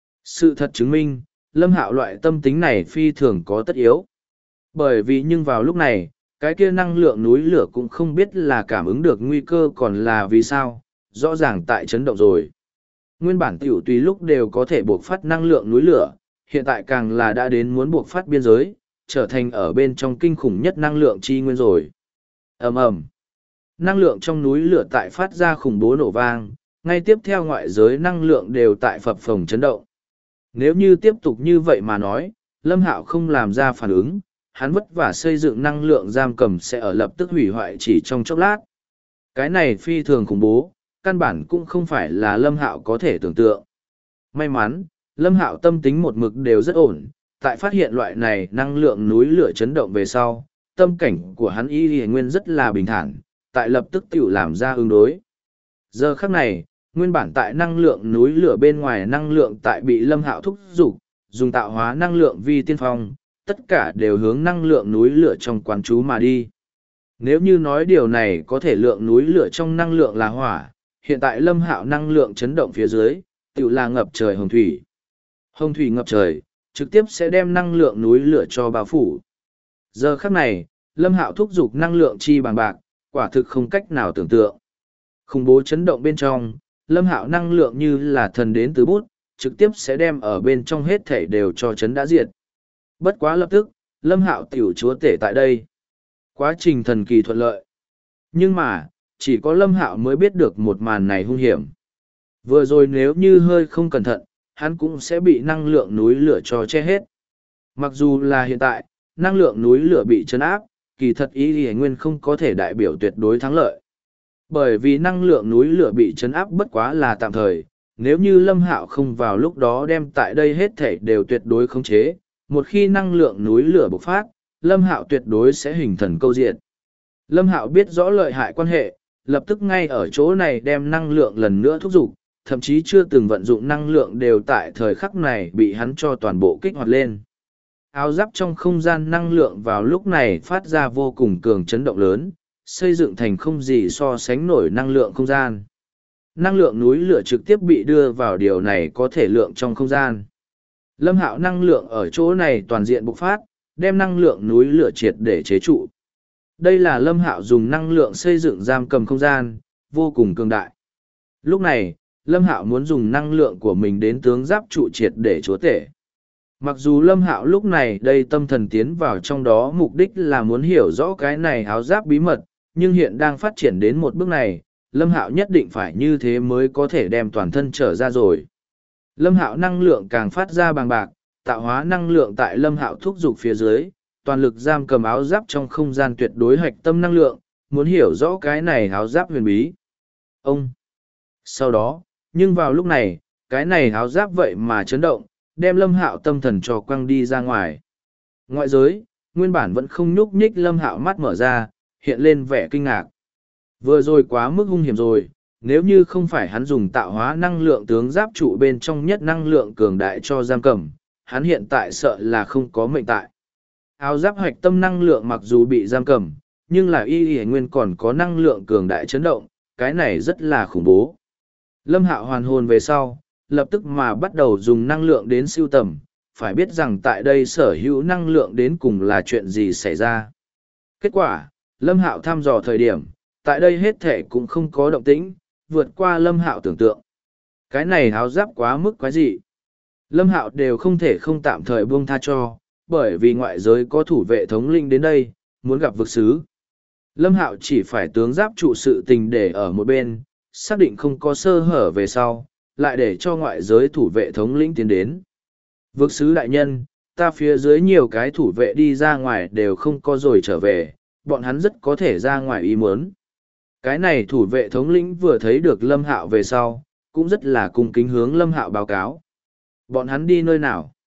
Speaker 1: Sự thật chứng minh, Lâm Hạo loại tâm tính này phi thường có tất yếu. Bởi vì nhưng vào lúc này, cái kia năng lượng núi lửa cũng không biết là cảm ứng được nguy cơ còn là vì sao, rõ ràng tại chấn động rồi. Nguyên bản tiểu tùy lúc đều có thể buộc phát năng lượng núi lửa, hiện tại càng là đã đến muốn buộc phát biên giới, trở thành ở bên trong kinh khủng nhất năng lượng chi nguyên rồi. Ầm ầm. Năng lượng trong núi lửa tại phát ra khủng bố nổ vang, ngay tiếp theo ngoại giới năng lượng đều tại phập phồng chấn động. Nếu như tiếp tục như vậy mà nói, Lâm Hạo không làm ra phản ứng, hắn vất vả xây dựng năng lượng giam cầm sẽ ở lập tức hủy hoại chỉ trong chốc lát. Cái này phi thường khủng bố, căn bản cũng không phải là Lâm Hạo có thể tưởng tượng. May mắn, Lâm Hạo tâm tính một mực đều rất ổn, tại phát hiện loại này năng lượng núi lửa chấn động về sau, tâm cảnh của hắn y nguyên rất là bình thản, tại lập tức tiểu làm ra ứng đối. Giờ khắc này, nguyên bản tại năng lượng núi lửa bên ngoài năng lượng tại bị Lâm Hạo thúc giục, dùng tạo hóa năng lượng vi tiên phong, tất cả đều hướng năng lượng núi lửa trong quán chú mà đi. Nếu như nói điều này có thể lượng núi lửa trong năng lượng là hỏa, hiện tại Lâm Hạo năng lượng chấn động phía dưới, tự là ngập trời hồng thủy. Hồng thủy ngập trời, trực tiếp sẽ đem năng lượng núi lửa cho bao phủ. Giờ khắc này, Lâm Hạo thúc giục năng lượng chi bằng bạc, quả thực không cách nào tưởng tượng. Khủng bố chấn động bên trong, Lâm Hạo năng lượng như là thần đến từ bút, trực tiếp sẽ đem ở bên trong hết thảy đều cho chấn đã diệt. Bất quá lập tức, Lâm Hạo tiểu chúa tể tại đây. Quá trình thần kỳ thuận lợi. Nhưng mà, chỉ có Lâm Hạo mới biết được một màn này hung hiểm. Vừa rồi nếu như hơi không cẩn thận, hắn cũng sẽ bị năng lượng núi lửa cho che hết. Mặc dù là hiện tại, năng lượng núi lửa bị chấn áp, kỳ thật ý lý nguyên không có thể đại biểu tuyệt đối thắng lợi. Bởi vì năng lượng núi lửa bị chấn áp bất quá là tạm thời, nếu như Lâm Hạo không vào lúc đó đem tại đây hết thể đều tuyệt đối khống chế, một khi năng lượng núi lửa bộc phát, Lâm Hạo tuyệt đối sẽ hình thần câu diện. Lâm Hạo biết rõ lợi hại quan hệ, lập tức ngay ở chỗ này đem năng lượng lần nữa thúc giục, thậm chí chưa từng vận dụng năng lượng đều tại thời khắc này bị hắn cho toàn bộ kích hoạt lên. Áo giáp trong không gian năng lượng vào lúc này phát ra vô cùng cường chấn động lớn, xây dựng thành không gì so sánh nổi năng lượng không gian. Năng lượng núi lửa trực tiếp bị đưa vào điều này có thể lượng trong không gian. Lâm Hạo năng lượng ở chỗ này toàn diện bộc phát, đem năng lượng núi lửa triệt để chế trụ. Đây là Lâm Hạo dùng năng lượng xây dựng giam cầm không gian, vô cùng cường đại. Lúc này, Lâm Hạo muốn dùng năng lượng của mình đến tướng giáp trụ triệt để chúa tể. Mặc dù Lâm Hạo lúc này đây tâm thần tiến vào trong đó mục đích là muốn hiểu rõ cái này áo giáp bí mật, nhưng hiện đang phát triển đến một bước này, Lâm Hạo nhất định phải như thế mới có thể đem toàn thân trở ra rồi. Lâm Hạo năng lượng càng phát ra bằng bạc, tạo hóa năng lượng tại Lâm Hạo thúc giục phía dưới, toàn lực giam cầm áo giáp trong không gian tuyệt đối hạch tâm năng lượng, muốn hiểu rõ cái này áo giáp huyền bí. Ông! Sau đó, nhưng vào lúc này, cái này áo giáp vậy mà chấn động, đem Lâm Hạo tâm thần cho quăng đi ra ngoài. Ngoại giới, nguyên bản vẫn không nhúc nhích Lâm Hạo mắt mở ra, hiện lên vẻ kinh ngạc. Vừa rồi quá mức hung hiểm rồi, nếu như không phải hắn dùng tạo hóa năng lượng tướng giáp trụ bên trong nhất năng lượng cường đại cho giam cầm, hắn hiện tại sợ là không có mệnh tại. Áo giáp hoạch tâm năng lượng mặc dù bị giam cầm, nhưng là y nguyên còn có năng lượng cường đại chấn động, cái này rất là khủng bố. Lâm Hạo hoàn hồn về sau, lập tức mà bắt đầu dùng năng lượng đến siêu tầm, phải biết rằng tại đây sở hữu năng lượng đến cùng là chuyện gì xảy ra. Kết quả, Lâm Hạo thăm dò thời điểm, tại đây hết thể cũng không có động tĩnh, vượt qua Lâm Hạo tưởng tượng. Cái này áo giáp quá mức quái dị. Lâm Hạo đều không thể không tạm thời buông tha cho, bởi vì ngoại giới có thủ vệ thống linh đến đây, muốn gặp vực sứ. Lâm Hạo chỉ phải tướng giáp trụ sự tình để ở một bên, xác định không có sơ hở về sau, lại để cho ngoại giới thủ vệ thống lĩnh tiến đến. Vực sứ đại nhân, ta phía dưới nhiều cái thủ vệ đi ra ngoài đều không có rồi trở về, bọn hắn rất có thể ra ngoài ý muốn. Cái này thủ vệ thống lĩnh vừa thấy được Lâm Hạo về sau, cũng rất là cung kính hướng Lâm Hạo báo cáo. Bọn hắn đi nơi nào?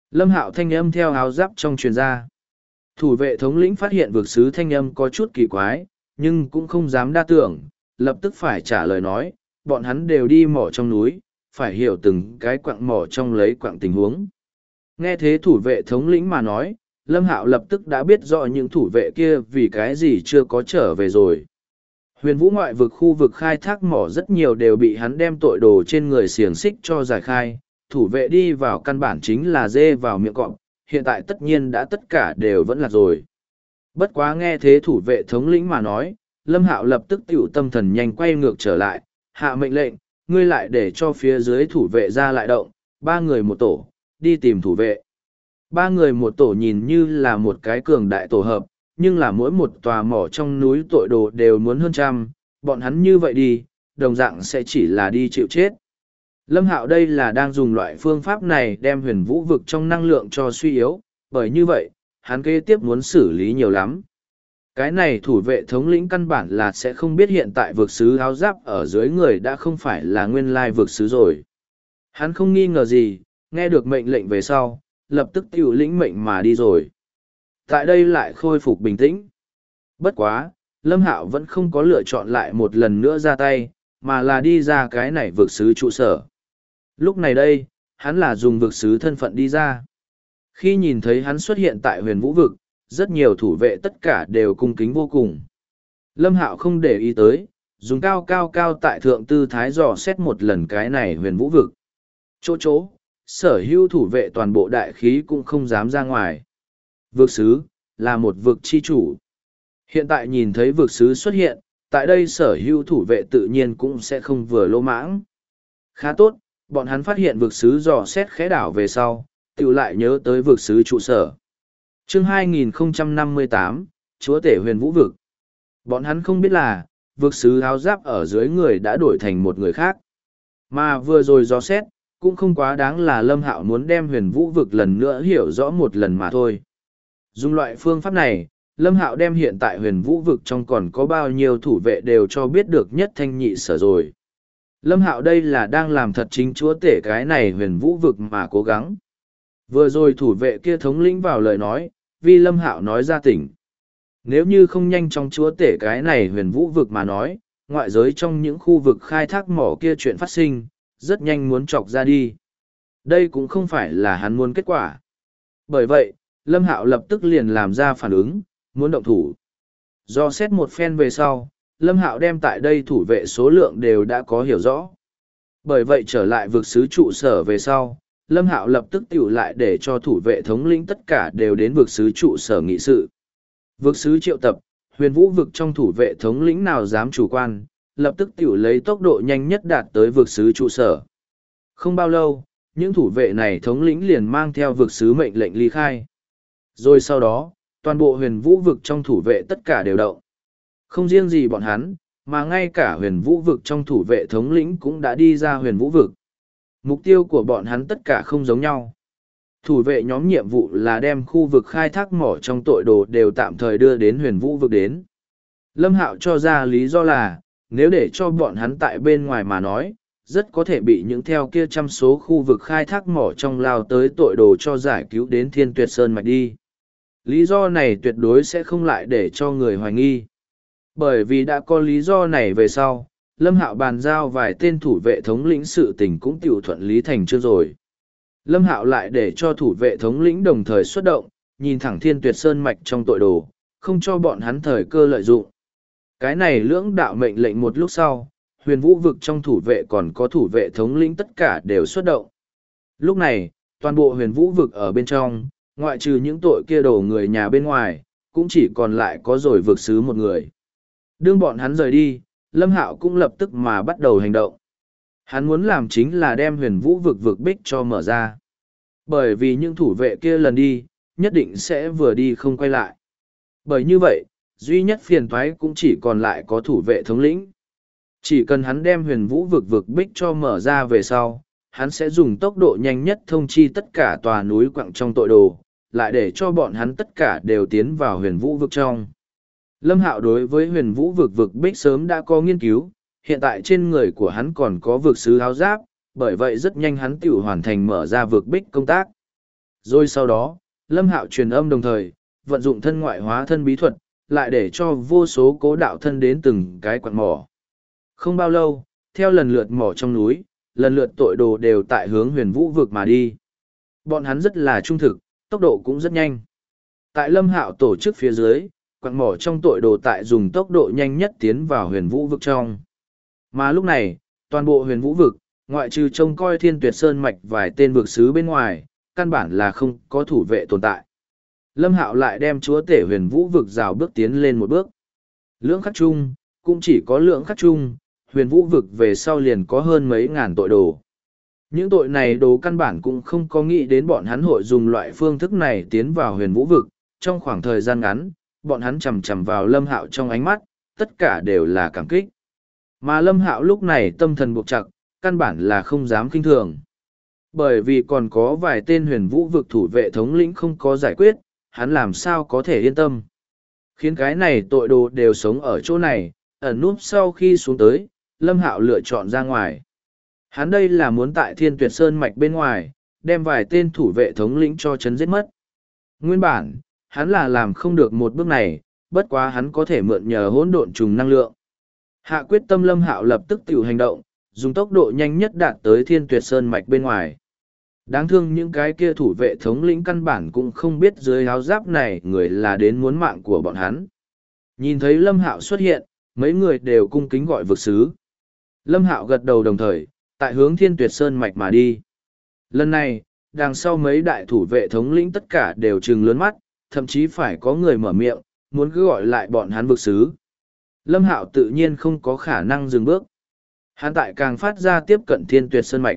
Speaker 1: Lâm Hạo thanh âm theo áo giáp trong truyền ra. Thủ vệ thống lĩnh phát hiện vực sứ thanh âm có chút kỳ quái, nhưng cũng không dám đa tưởng, lập tức phải trả lời nói, bọn hắn đều đi mỏ trong núi, phải hiểu từng cái quặng mỏ trong lấy quặng tình huống. Nghe thế thủ vệ thống lĩnh mà nói, Lâm Hạo lập tức đã biết rõ những thủ vệ kia vì cái gì chưa có trở về rồi. Huyền Vũ ngoại vực khu vực khai thác mỏ rất nhiều đều bị hắn đem tội đồ trên người xiềng xích cho giải khai, thủ vệ đi vào căn bản chính là dê vào miệng cọp, hiện tại tất nhiên đã tất cả đều vẫn là rồi. Bất quá nghe thế thủ vệ thống lĩnh mà nói, Lâm Hạo lập tức tiểu tâm thần nhanh quay ngược trở lại, hạ mệnh lệnh, ngươi lại để cho phía dưới thủ vệ ra lại động, 3 người một tổ, đi tìm thủ vệ. 3 người một tổ nhìn như là một cái cường đại tổ hợp, nhưng là mỗi một tòa mỏ trong núi tội đồ đều muốn hơn trăm, bọn hắn như vậy đi, đồng dạng sẽ chỉ là đi chịu chết. Lâm Hạo đây là đang dùng loại phương pháp này đem huyền vũ vực trong năng lượng cho suy yếu, bởi như vậy, hắn kế tiếp muốn xử lý nhiều lắm. Cái này thủ vệ thống lĩnh căn bản là sẽ không biết hiện tại vực sứ áo giáp ở dưới người đã không phải là nguyên lai vực sứ rồi. Hắn không nghi ngờ gì, nghe được mệnh lệnh về sau, lập tức tiểu lĩnh mệnh mà đi rồi. Tại đây lại khôi phục bình tĩnh. Bất quá, Lâm Hạo vẫn không có lựa chọn lại một lần nữa ra tay, mà là đi ra cái này vực sứ trụ sở. Lúc này đây, hắn là dùng vực sứ thân phận đi ra. Khi nhìn thấy hắn xuất hiện tại huyền vũ vực, rất nhiều thủ vệ tất cả đều cung kính vô cùng. Lâm Hạo không để ý tới, dùng cao cao cao tại thượng tư thái dò xét một lần cái này huyền vũ vực. Chỗ, sở hữu thủ vệ toàn bộ đại khí cũng không dám ra ngoài. Vực sứ, là một vực chi chủ. Hiện tại nhìn thấy vực sứ xuất hiện, tại đây sở hữu thủ vệ tự nhiên cũng sẽ không vừa lỗ mãng. Khá tốt, bọn hắn phát hiện vực sứ dò xét khẽ đảo về sau, tự lại nhớ tới vực sứ trụ sở. Chương 2058, Chúa tể huyền vũ vực. Bọn hắn không biết là, vực sứ áo giáp ở dưới người đã đổi thành một người khác. Mà vừa rồi dò xét, cũng không quá đáng là Lâm Hạo muốn đem huyền vũ vực lần nữa hiểu rõ một lần mà thôi. Dùng loại phương pháp này, Lâm Hạo đem hiện tại huyền vũ vực trong còn có bao nhiêu thủ vệ đều cho biết được nhất thanh nhị sở rồi. Lâm Hạo đây là đang làm thật chính chúa tể cái này huyền vũ vực mà cố gắng. Vừa rồi thủ vệ kia thống lĩnh vào lời nói, vì Lâm Hạo nói ra tỉnh. Nếu như không nhanh chóng chúa tể cái này huyền vũ vực mà nói, ngoại giới trong những khu vực khai thác mỏ kia chuyện phát sinh, rất nhanh muốn chọc ra đi. Đây cũng không phải là hắn muốn kết quả. Bởi vậy, Lâm Hạo lập tức liền làm ra phản ứng, muốn động thủ. Do xét một phen về sau, Lâm Hạo đem tại đây thủ vệ số lượng đều đã có hiểu rõ. Bởi vậy trở lại vực sứ trụ sở về sau, Lâm Hạo lập tức tiểu lại để cho thủ vệ thống lĩnh tất cả đều đến vực sứ trụ sở nghị sự. Vực sứ triệu tập, huyền vũ vực trong thủ vệ thống lĩnh nào dám chủ quan, lập tức tiểu lấy tốc độ nhanh nhất đạt tới vực sứ trụ sở. Không bao lâu, những thủ vệ này thống lĩnh liền mang theo vực sứ mệnh lệnh ly khai. Rồi sau đó, toàn bộ huyền vũ vực trong thủ vệ tất cả đều động. Không riêng gì bọn hắn, mà ngay cả huyền vũ vực trong thủ vệ thống lĩnh cũng đã đi ra huyền vũ vực. Mục tiêu của bọn hắn tất cả không giống nhau. Thủ vệ nhóm nhiệm vụ là đem khu vực khai thác mỏ trong tội đồ đều tạm thời đưa đến huyền vũ vực đến. Lâm Hạo cho ra lý do là, nếu để cho bọn hắn tại bên ngoài mà nói, rất có thể bị những theo kia trăm số khu vực khai thác mỏ trong lao tới tội đồ cho giải cứu đến Thiên Tuyệt Sơn mạch đi. Lý do này tuyệt đối sẽ không lại để cho người hoài nghi. Bởi vì đã có lý do này về sau, Lâm Hạo bàn giao vài tên thủ vệ thống lĩnh sự tình cũng tiểu thuận lý thành chưa rồi. Lâm Hạo lại để cho thủ vệ thống lĩnh đồng thời xuất động, nhìn thẳng Thiên Tuyệt Sơn mạch trong tội đồ, không cho bọn hắn thời cơ lợi dụng. Cái này lưỡng đạo mệnh lệnh một lúc sau, huyền vũ vực trong thủ vệ còn có thủ vệ thống lĩnh tất cả đều xuất động. Lúc này, toàn bộ huyền vũ vực ở bên trong, ngoại trừ những tội kia đổ người nhà bên ngoài, cũng chỉ còn lại có rồi vực sứ một người. Đương bọn hắn rời đi, Lâm Hạo cũng lập tức mà bắt đầu hành động. Hắn muốn làm chính là đem huyền vũ vực vực bích cho mở ra. Bởi vì những thủ vệ kia lần đi, nhất định sẽ vừa đi không quay lại. Bởi như vậy, duy nhất phiền toái cũng chỉ còn lại có thủ vệ thống lĩnh. Chỉ cần hắn đem huyền vũ vực vực bích cho mở ra về sau, hắn sẽ dùng tốc độ nhanh nhất thông chi tất cả tòa núi quặng trong tội đồ, lại để cho bọn hắn tất cả đều tiến vào huyền vũ vực trong. Lâm Hạo đối với huyền vũ vực vực bích sớm đã có nghiên cứu, hiện tại trên người của hắn còn có vực sứ áo giáp, bởi vậy rất nhanh hắn tự hoàn thành mở ra vực bích công tác. Rồi sau đó, Lâm Hạo truyền âm đồng thời, vận dụng thân ngoại hóa thân bí thuật, lại để cho vô số cố đạo thân đến từng cái quặng mỏ. Không bao lâu, theo lần lượt mỏ trong núi, lần lượt tội đồ đều tại hướng huyền vũ vực mà đi. Bọn hắn rất là trung thực, tốc độ cũng rất nhanh. Tại Lâm Hạo tổ chức phía dưới, quặng mỏ trong tội đồ tại dùng tốc độ nhanh nhất tiến vào huyền vũ vực trong. Mà lúc này, toàn bộ huyền vũ vực, ngoại trừ trông coi Thiên Tuyệt Sơn mạch vài tên vực sứ bên ngoài, căn bản là không có thủ vệ tồn tại. Lâm Hạo lại đem chúa tể huyền vũ vực rào bước tiến lên một bước. Lưỡng khắc chung, cũng chỉ có lượng khắc chung, huyền vũ vực về sau liền có hơn mấy ngàn tội đồ. Những tội này đồ căn bản cũng không có nghĩ đến bọn hắn hội dùng loại phương thức này tiến vào huyền vũ vực. Trong khoảng thời gian ngắn, bọn hắn chầm chầm vào Lâm Hạo trong ánh mắt, tất cả đều là cảm kích. Mà Lâm Hạo lúc này tâm thần buộc chặt, căn bản là không dám kinh thường. Bởi vì còn có vài tên huyền vũ vực thủ vệ thống lĩnh không có giải quyết, hắn làm sao có thể yên tâm. Khiến cái này tội đồ đều sống ở chỗ này, ẩn núp sau khi xuống tới, Lâm Hạo lựa chọn ra ngoài. Hắn đây là muốn tại Thiên Tuyệt Sơn mạch bên ngoài, đem vài tên thủ vệ thống lĩnh cho chấn giết mất. Nguyên bản, hắn là làm không được một bước này, bất quá hắn có thể mượn nhờ hỗn độn trùng năng lượng. Hạ quyết tâm Lâm Hạo lập tức tiểu hành động, dùng tốc độ nhanh nhất đạt tới Thiên Tuyệt Sơn mạch bên ngoài. Đáng thương những cái kia thủ vệ thống lĩnh căn bản cũng không biết dưới áo giáp này người là đến muốn mạng của bọn hắn. Nhìn thấy Lâm Hạo xuất hiện, mấy người đều cung kính gọi vực sứ. Lâm Hạo gật đầu đồng thời, tại hướng Thiên Tuyệt Sơn mạch mà đi. Lần này, đằng sau mấy đại thủ vệ thống lĩnh tất cả đều trừng lớn mắt, thậm chí phải có người mở miệng, muốn cứ gọi lại bọn hắn vực sứ. Lâm Hạo tự nhiên không có khả năng dừng bước. Hắn tại càng phát ra tiếp cận Thiên Tuyệt Sơn mạch.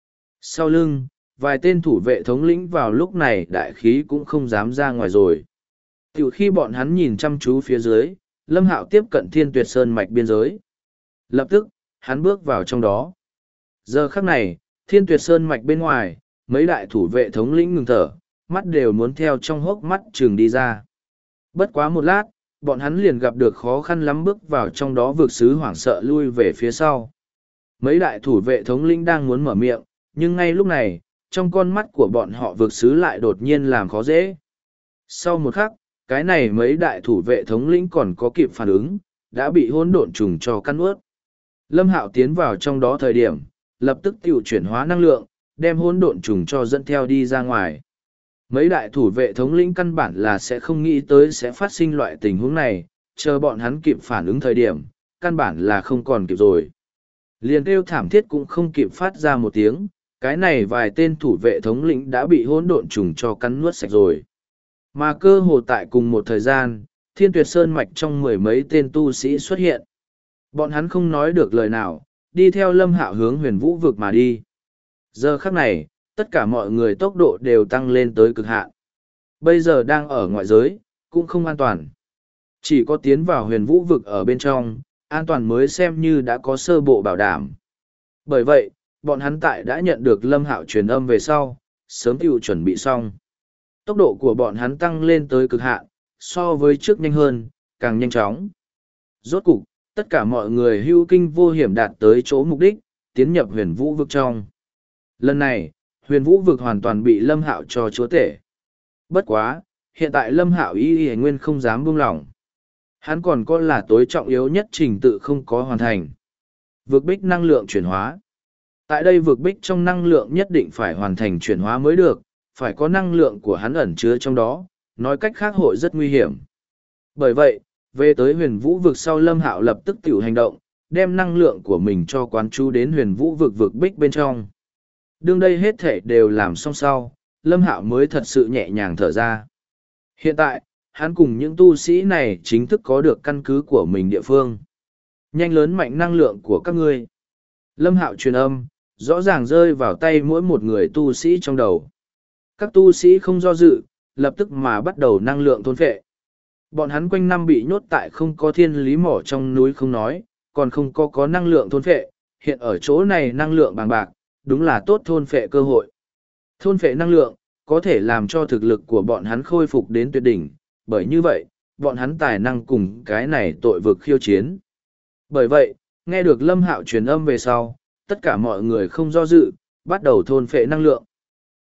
Speaker 1: Sau lưng, vài tên thủ vệ thống lĩnh vào lúc này đại khí cũng không dám ra ngoài rồi. Tiểu khi bọn hắn nhìn chăm chú phía dưới, Lâm Hạo tiếp cận Thiên Tuyệt Sơn mạch biên giới. Lập tức, hắn bước vào trong đó. Giờ khắc này, Thiên Tuyệt Sơn mạch bên ngoài, mấy đại thủ vệ thống lĩnh ngừng thở, mắt đều muốn theo trong hốc mắt chừng đi ra. Bất quá một lát, bọn hắn liền gặp được khó khăn lắm bước vào trong đó vực sứ hoảng sợ lui về phía sau. Mấy đại thủ vệ thống lĩnh đang muốn mở miệng, nhưng ngay lúc này, trong con mắt của bọn họ vực sứ lại đột nhiên làm khó dễ. Sau một khắc, cái này mấy đại thủ vệ thống lĩnh còn có kịp phản ứng, đã bị hỗn độn trùng cho căn ướt. Lâm Hạo tiến vào trong đó thời điểm, lập tức tiêu chuyển hóa năng lượng, đem hỗn độn trùng cho dẫn theo đi ra ngoài. Mấy đại thủ vệ thống lĩnh căn bản là sẽ không nghĩ tới sẽ phát sinh loại tình huống này, chờ bọn hắn kịp phản ứng thời điểm, căn bản là không còn kịp rồi. Liền kêu thảm thiết cũng không kịp phát ra một tiếng, cái này vài tên thủ vệ thống lĩnh đã bị hỗn độn trùng cho cắn nuốt sạch rồi. Mà cơ hồ tại cùng một thời gian, Thiên Tuyệt Sơn mạch trong mười mấy tên tu sĩ xuất hiện. Bọn hắn không nói được lời nào, đi theo Lâm Hạo hướng huyền vũ vực mà đi. Giờ khắc này, tất cả mọi người tốc độ đều tăng lên tới cực hạn. Bây giờ đang ở ngoại giới, cũng không an toàn. Chỉ có tiến vào huyền vũ vực ở bên trong, an toàn mới xem như đã có sơ bộ bảo đảm. Bởi vậy, bọn hắn tại đã nhận được Lâm Hạo truyền âm về sau, sớm tiêu chuẩn bị xong. Tốc độ của bọn hắn tăng lên tới cực hạn, so với trước nhanh hơn, càng nhanh chóng. Rốt cục, tất cả mọi người hưu kinh vô hiểm đạt tới chỗ mục đích, tiến nhập huyền vũ vực trong. Lần này, huyền vũ vực hoàn toàn bị Lâm Hạo cho chúa tể. Bất quá, hiện tại Lâm Hạo y nguyên không dám buông lỏng. Hắn còn có là tối trọng yếu nhất trình tự không có hoàn thành. Vực bích năng lượng chuyển hóa. Tại đây vực bích trong năng lượng nhất định phải hoàn thành chuyển hóa mới được, phải có năng lượng của hắn ẩn chứa trong đó, nói cách khác hội rất nguy hiểm. Bởi vậy, về tới huyền vũ vực sau Lâm Hạo lập tức tiểu hành động, đem năng lượng của mình cho quán chú đến huyền vũ vực vực bích bên trong. Đương đây hết thể đều làm xong sau, Lâm Hạo mới thật sự nhẹ nhàng thở ra. Hiện tại, hắn cùng những tu sĩ này chính thức có được căn cứ của mình địa phương. Nhanh lớn mạnh năng lượng của các ngươi. Lâm Hạo truyền âm, rõ ràng rơi vào tay mỗi một người tu sĩ trong đầu. Các tu sĩ không do dự, lập tức mà bắt đầu năng lượng thôn phệ. Bọn hắn quanh năm bị nhốt tại không có thiên lý mỏ trong núi không nói, còn không có năng lượng thôn phệ, hiện ở chỗ này năng lượng bằng bạc, đúng là tốt thôn phệ cơ hội. Thôn phệ năng lượng, có thể làm cho thực lực của bọn hắn khôi phục đến tuyệt đỉnh, bởi như vậy, bọn hắn tài năng cùng cái này tội vực khiêu chiến. Bởi vậy, nghe được Lâm Hạo truyền âm về sau, tất cả mọi người không do dự, bắt đầu thôn phệ năng lượng.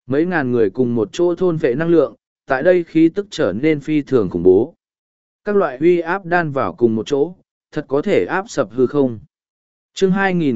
Speaker 1: Mấy ngàn người cùng một chỗ thôn vệ năng lượng, tại đây khí tức trở nên phi thường khủng bố. Các loại uy áp đan vào cùng một chỗ, thật có thể áp sập hư không. Chương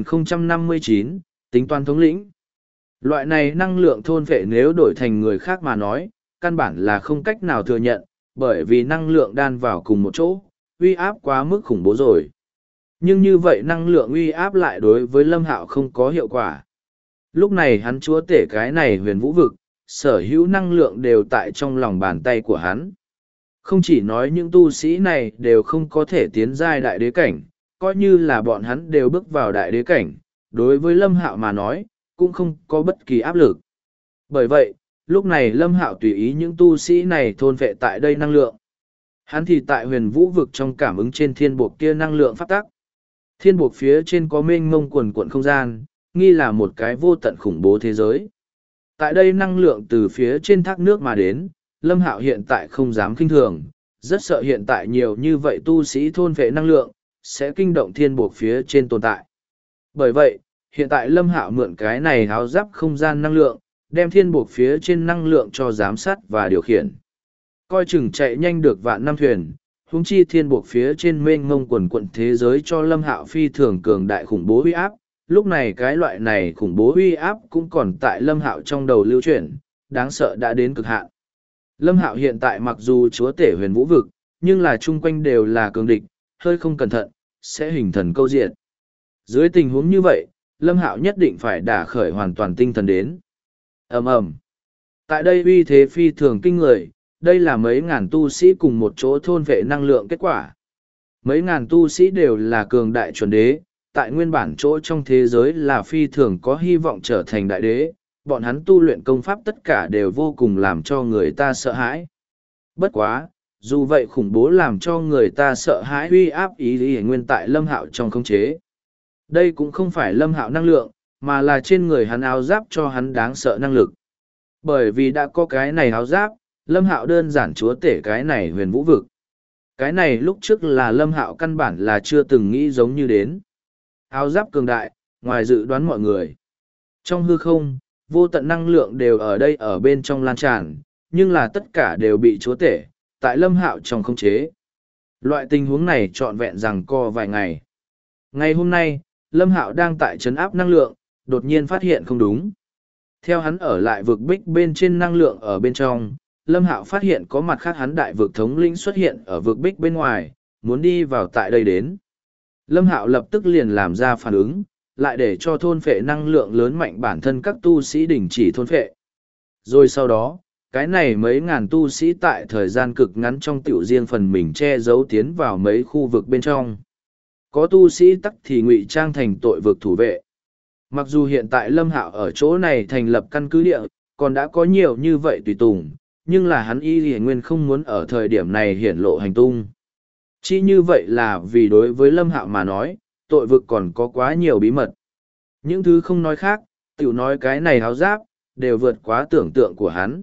Speaker 1: 2059, tính toán thống lĩnh. Loại này năng lượng thôn vệ nếu đổi thành người khác mà nói, căn bản là không cách nào thừa nhận, bởi vì năng lượng đan vào cùng một chỗ, uy áp quá mức khủng bố rồi. Nhưng như vậy năng lượng uy áp lại đối với Lâm Hạo không có hiệu quả. Lúc này hắn chúa tể cái này huyền vũ vực, sở hữu năng lượng đều tại trong lòng bàn tay của hắn. Không chỉ nói những tu sĩ này đều không có thể tiến giai đại đế cảnh, coi như là bọn hắn đều bước vào đại đế cảnh, đối với Lâm Hạo mà nói, cũng không có bất kỳ áp lực. Bởi vậy, lúc này Lâm Hạo tùy ý những tu sĩ này thôn vệ tại đây năng lượng. Hắn thì tại huyền vũ vực trong cảm ứng trên thiên buộc kia năng lượng phát tắc. Thiên buộc phía trên có mênh mông quần quận không gian, nghi là một cái vô tận khủng bố thế giới. Tại đây năng lượng từ phía trên thác nước mà đến, Lâm Hạo hiện tại không dám kinh thường, rất sợ hiện tại nhiều như vậy tu sĩ thôn vệ năng lượng, sẽ kinh động thiên buộc phía trên tồn tại. Bởi vậy, hiện tại Lâm Hạo mượn cái này háo giáp không gian năng lượng, đem thiên buộc phía trên năng lượng cho giám sát và điều khiển. Coi chừng chạy nhanh được vạn năm thuyền, huống chi thiên buộc phía trên mênh mông quần quận thế giới cho Lâm Hạo phi thường cường đại khủng bố uy áp. Lúc này cái loại này khủng bố uy áp cũng còn tại Lâm Hạo trong đầu lưu chuyển, đáng sợ đã đến cực hạn. Lâm Hạo hiện tại mặc dù chúa tể huyền vũ vực, nhưng là chung quanh đều là cường địch, hơi không cẩn thận, sẽ hình thần câu diện. Dưới tình huống như vậy, Lâm Hạo nhất định phải đả khởi hoàn toàn tinh thần đến. Ầm ầm. Tại đây uy thế phi thường kinh người, đây là mấy ngàn tu sĩ cùng một chỗ thôn vệ năng lượng kết quả. Mấy ngàn tu sĩ đều là cường đại chuẩn đế, tại nguyên bản chỗ trong thế giới là phi thường có hy vọng trở thành đại đế, bọn hắn tu luyện công pháp tất cả đều vô cùng làm cho người ta sợ hãi. Bất quá, dù vậy khủng bố làm cho người ta sợ hãi uy áp ý lý nguyên tại Lâm Hạo trong khống chế. Đây cũng không phải Lâm Hạo năng lượng, mà là trên người hắn áo giáp cho hắn đáng sợ năng lực. Bởi vì đã có cái này áo giáp, Lâm Hạo đơn giản chúa tể cái này huyền vũ vực. Cái này lúc trước là Lâm Hạo căn bản là chưa từng nghĩ giống như đến. Áo giáp cường đại, ngoài dự đoán mọi người. Trong hư không, vô tận năng lượng đều ở đây ở bên trong lan tràn, nhưng là tất cả đều bị chúa tể, tại Lâm Hạo trong khống chế. Loại tình huống này trọn vẹn rằng co vài ngày. Ngày hôm nay, Lâm Hạo đang tại trấn áp năng lượng, đột nhiên phát hiện không đúng. Theo hắn ở lại vực bích bên trên năng lượng ở bên trong, Lâm Hạo phát hiện có mặt khác hắn đại vực thống lĩnh xuất hiện ở vực bích bên ngoài, muốn đi vào tại đây đến. Lâm Hạo lập tức liền làm ra phản ứng, lại để cho thôn phệ năng lượng lớn mạnh bản thân các tu sĩ đình chỉ thôn phệ. Rồi sau đó, cái này mấy ngàn tu sĩ tại thời gian cực ngắn trong tiểu riêng phần mình che giấu tiến vào mấy khu vực bên trong. Có tu sĩ tắc thì ngụy trang thành tội vực thủ vệ. Mặc dù hiện tại Lâm Hạo ở chỗ này thành lập căn cứ địa, còn đã có nhiều như vậy tùy tùng, nhưng là hắn y hiển nguyên không muốn ở thời điểm này hiển lộ hành tung. Chỉ như vậy là vì đối với Lâm Hạo mà nói, tội vực còn có quá nhiều bí mật. Những thứ không nói khác, tiểu nói cái này áo giáp, đều vượt quá tưởng tượng của hắn.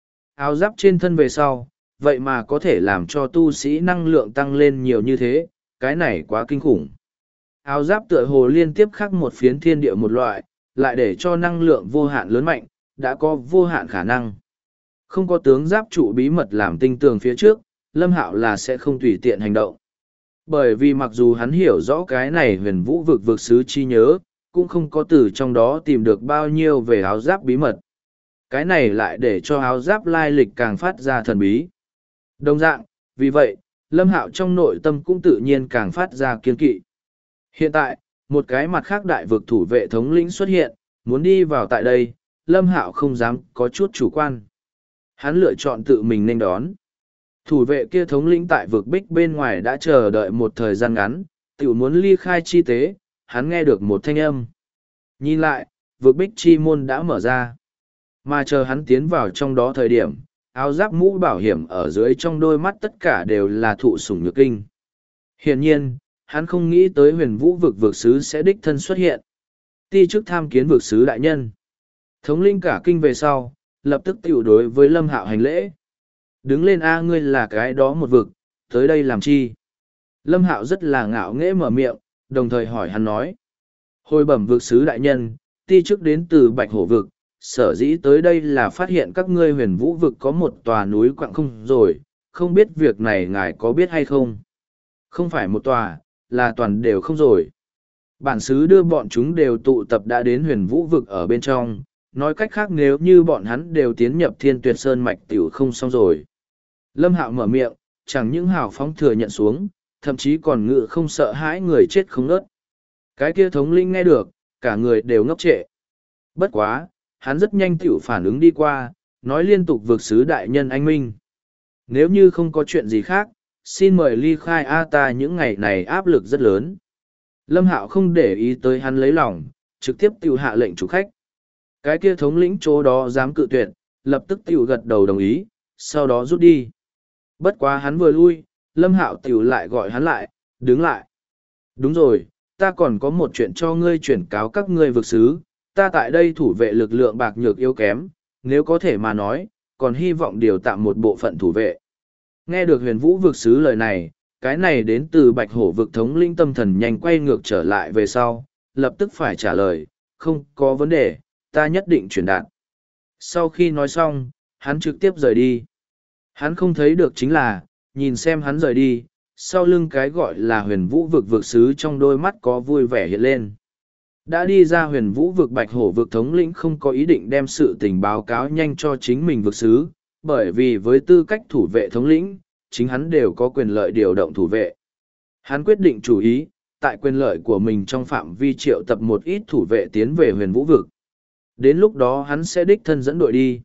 Speaker 1: Áo giáp trên thân về sau, vậy mà có thể làm cho tu sĩ năng lượng tăng lên nhiều như thế, cái này quá kinh khủng. Áo giáp tựa hồ liên tiếp khắc một phiến thiên địa một loại, lại để cho năng lượng vô hạn lớn mạnh, đã có vô hạn khả năng. Không có tướng giáp trụ bí mật làm tinh tường phía trước, Lâm Hạo là sẽ không tùy tiện hành động. Bởi vì mặc dù hắn hiểu rõ cái này huyền vũ vực vực sứ chi nhớ, cũng không có từ trong đó tìm được bao nhiêu về áo giáp bí mật. Cái này lại để cho áo giáp lai lịch càng phát ra thần bí. Đồng dạng, vì vậy, Lâm Hạo trong nội tâm cũng tự nhiên càng phát ra kiên kỵ. Hiện tại, một cái mặt khác đại vực thủ vệ thống lĩnh xuất hiện, muốn đi vào tại đây, Lâm Hạo không dám có chút chủ quan. Hắn lựa chọn tự mình nên đón. Thủ vệ kia thống lĩnh tại vực bích bên ngoài đã chờ đợi một thời gian ngắn, tiểu muốn ly khai chi tế, hắn nghe được một thanh âm. Nhìn lại, vực bích chi môn đã mở ra. Mà chờ hắn tiến vào trong đó thời điểm, áo giáp mũ bảo hiểm ở dưới trong đôi mắt tất cả đều là thụ sủng nhược kinh. Hiển nhiên, hắn không nghĩ tới huyền vũ vực vực sứ sẽ đích thân xuất hiện. Ti chức tham kiến vực sứ đại nhân. Thống linh cả kinh về sau, lập tức tiểu đối với Lâm Hạo hành lễ. Đứng lên a, ngươi là cái đó một vực, tới đây làm chi? Lâm Hạo rất là ngạo nghễ mở miệng, đồng thời hỏi hắn nói. Hồi bẩm vực sứ đại nhân, ti chức đến từ Bạch Hổ vực, sở dĩ tới đây là phát hiện các ngươi huyền vũ vực có một tòa núi quặng không rồi, không biết việc này ngài có biết hay không? Không phải một tòa, là toàn đều không rồi. Bản xứ đưa bọn chúng đều tụ tập đã đến huyền vũ vực ở bên trong, nói cách khác nếu như bọn hắn đều tiến nhập Thiên Tuyệt Sơn mạch tiểu không xong rồi. Lâm Hạo mở miệng, chẳng những hào phóng thừa nhận xuống, thậm chí còn ngự không sợ hãi người chết không nớt. Cái kia thống linh nghe được, cả người đều ngốc trệ. Bất quá, hắn rất nhanh tiểu phản ứng đi qua, nói liên tục vực sứ đại nhân anh minh. Nếu như không có chuyện gì khác, xin mời ly khai A ta những ngày này áp lực rất lớn. Lâm Hạo không để ý tới hắn lấy lòng, trực tiếp tiểu hạ lệnh chủ khách. Cái kia thống lĩnh chỗ đó dám cự tuyệt, lập tức tiểu gật đầu đồng ý, sau đó rút đi. Bất quá hắn vừa lui, Lâm Hạo tiểu lại gọi hắn lại, đứng lại. Đúng rồi, ta còn có một chuyện cho ngươi chuyển cáo các ngươi vực sứ, ta tại đây thủ vệ lực lượng bạc nhược yếu kém, nếu có thể mà nói, còn hy vọng điều tạm một bộ phận thủ vệ. Nghe được huyền vũ vực sứ lời này, cái này đến từ bạch hổ vực thống linh tâm thần nhanh quay ngược trở lại về sau, lập tức phải trả lời, không có vấn đề, ta nhất định truyền đạt. Sau khi nói xong, hắn trực tiếp rời đi. Hắn không thấy được chính là, nhìn xem hắn rời đi, sau lưng cái gọi là huyền vũ vực vực sứ trong đôi mắt có vui vẻ hiện lên. Đã đi ra huyền vũ vực bạch hổ vực thống lĩnh không có ý định đem sự tình báo cáo nhanh cho chính mình vực sứ, bởi vì với tư cách thủ vệ thống lĩnh, chính hắn đều có quyền lợi điều động thủ vệ. Hắn quyết định chủ ý, tại quyền lợi của mình trong phạm vi triệu tập một ít thủ vệ tiến về huyền vũ vực. Đến lúc đó hắn sẽ đích thân dẫn đội đi.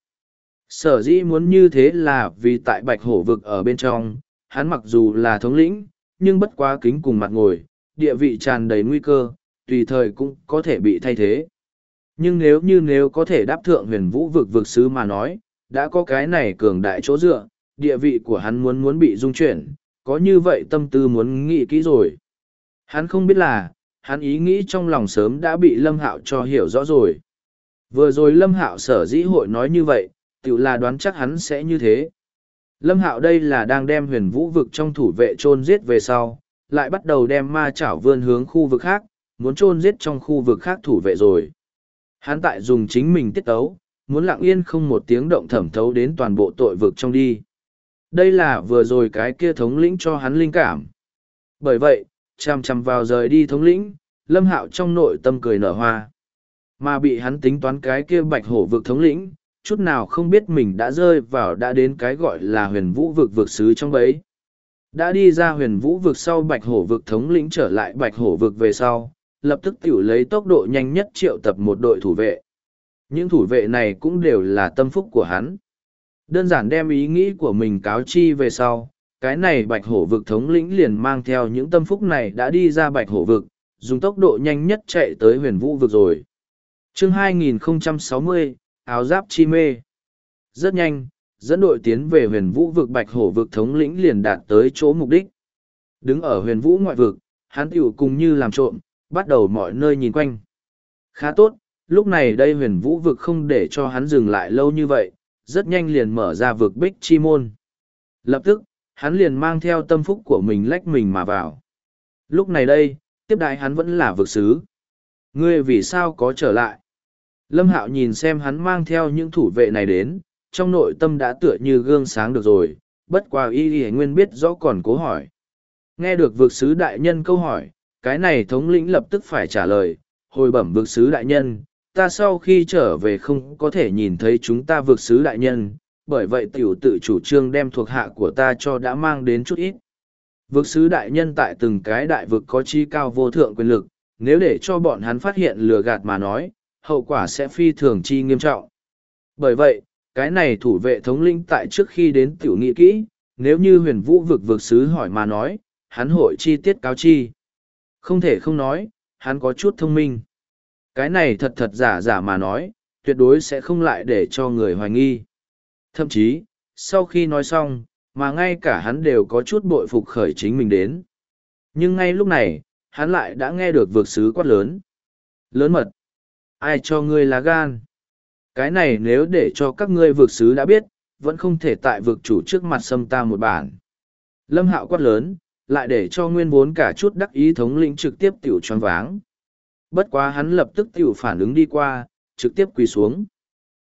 Speaker 1: Sở dĩ muốn như thế là vì tại bạch hổ vực ở bên trong, hắn mặc dù là thống lĩnh, nhưng bất quá kính cùng mặt ngồi, địa vị tràn đầy nguy cơ, tùy thời cũng có thể bị thay thế. Nhưng nếu có thể đáp thượng huyền vũ vực vực sứ mà nói, đã có cái này cường đại chỗ dựa, địa vị của hắn muốn bị dung chuyển, có như vậy tâm tư muốn nghĩ kỹ rồi. Hắn không biết là, hắn ý nghĩ trong lòng sớm đã bị Lâm Hạo cho hiểu rõ rồi. Vừa rồi Lâm Hạo sở dĩ hội nói như vậy, tự là đoán chắc hắn sẽ như thế. Lâm Hạo đây là đang đem huyền vũ vực trong thủ vệ chôn giết về sau, lại bắt đầu đem ma chảo vươn hướng khu vực khác, muốn chôn giết trong khu vực khác thủ vệ rồi. Hắn tại dùng chính mình tiết tấu, muốn lặng yên không một tiếng động thẩm thấu đến toàn bộ tội vực trong đi. Đây là vừa rồi cái kia thống lĩnh cho hắn linh cảm. Bởi vậy, chằm chằm vào rời đi thống lĩnh, Lâm Hạo trong nội tâm cười nở hoa. Mà bị hắn tính toán cái kia bạch hổ vực thống lĩnh, chút nào không biết mình đã rơi vào đã đến cái gọi là huyền vũ vực vực sứ trong bấy. Đã đi ra huyền vũ vực sau bạch hổ vực thống lĩnh trở lại bạch hổ vực về sau, lập tức tiểu lấy tốc độ nhanh nhất triệu tập một đội thủ vệ. Những thủ vệ này cũng đều là tâm phúc của hắn. Đơn giản đem ý nghĩ của mình cáo chi về sau, cái này bạch hổ vực thống lĩnh liền mang theo những tâm phúc này đã đi ra bạch hổ vực, dùng tốc độ nhanh nhất chạy tới huyền vũ vực rồi. Chương 2060, áo giáp chi mê. Rất nhanh, dẫn đội tiến về huyền vũ vực bạch hổ vực thống lĩnh liền đạt tới chỗ mục đích. Đứng ở huyền vũ ngoại vực, hắn tiểu cùng như làm trộm, bắt đầu mọi nơi nhìn quanh. Khá tốt, lúc này đây huyền vũ vực không để cho hắn dừng lại lâu như vậy, rất nhanh liền mở ra vực bích chi môn. Lập tức, hắn liền mang theo tâm phúc của mình lách mình mà vào. Lúc này đây, tiếp đại hắn vẫn là vực sứ. Ngươi vì sao có trở lại? Lâm Hạo nhìn xem hắn mang theo những thủ vệ này đến, trong nội tâm đã tựa như gương sáng được rồi, bất qua y nguyên biết rõ còn cố hỏi. Nghe được vực sứ đại nhân câu hỏi, cái này thống lĩnh lập tức phải trả lời, hồi bẩm vực sứ đại nhân, ta sau khi trở về không có thể nhìn thấy chúng ta vực sứ đại nhân, bởi vậy tiểu tự chủ trương đem thuộc hạ của ta cho đã mang đến chút ít. Vực sứ đại nhân tại từng cái đại vực có chi cao vô thượng quyền lực, nếu để cho bọn hắn phát hiện lừa gạt mà nói, hậu quả sẽ phi thường chi nghiêm trọng. Bởi vậy, cái này thủ vệ thống lĩnh tại trước khi đến tiểu nghị kỹ, nếu như huyền vũ vực vực sứ hỏi mà nói, hắn hội chi tiết cáo chi. Không thể không nói, hắn có chút thông minh. Cái này thật thật giả giả mà nói, tuyệt đối sẽ không lại để cho người hoài nghi. Thậm chí, sau khi nói xong, mà ngay cả hắn đều có chút bội phục khởi chính mình đến. Nhưng ngay lúc này, hắn lại đã nghe được vực sứ quát lớn. Lớn mật! Ai cho ngươi lá gan? Cái này nếu để cho các ngươi vực sứ đã biết, vẫn không thể tại vực chủ trước mặt xâm ta một bản. Lâm Hạo quát lớn, lại để cho nguyên vốn cả chút đắc ý thống lĩnh trực tiếp tiểu choáng váng. Bất quá hắn lập tức tiểu phản ứng đi qua, trực tiếp quỳ xuống.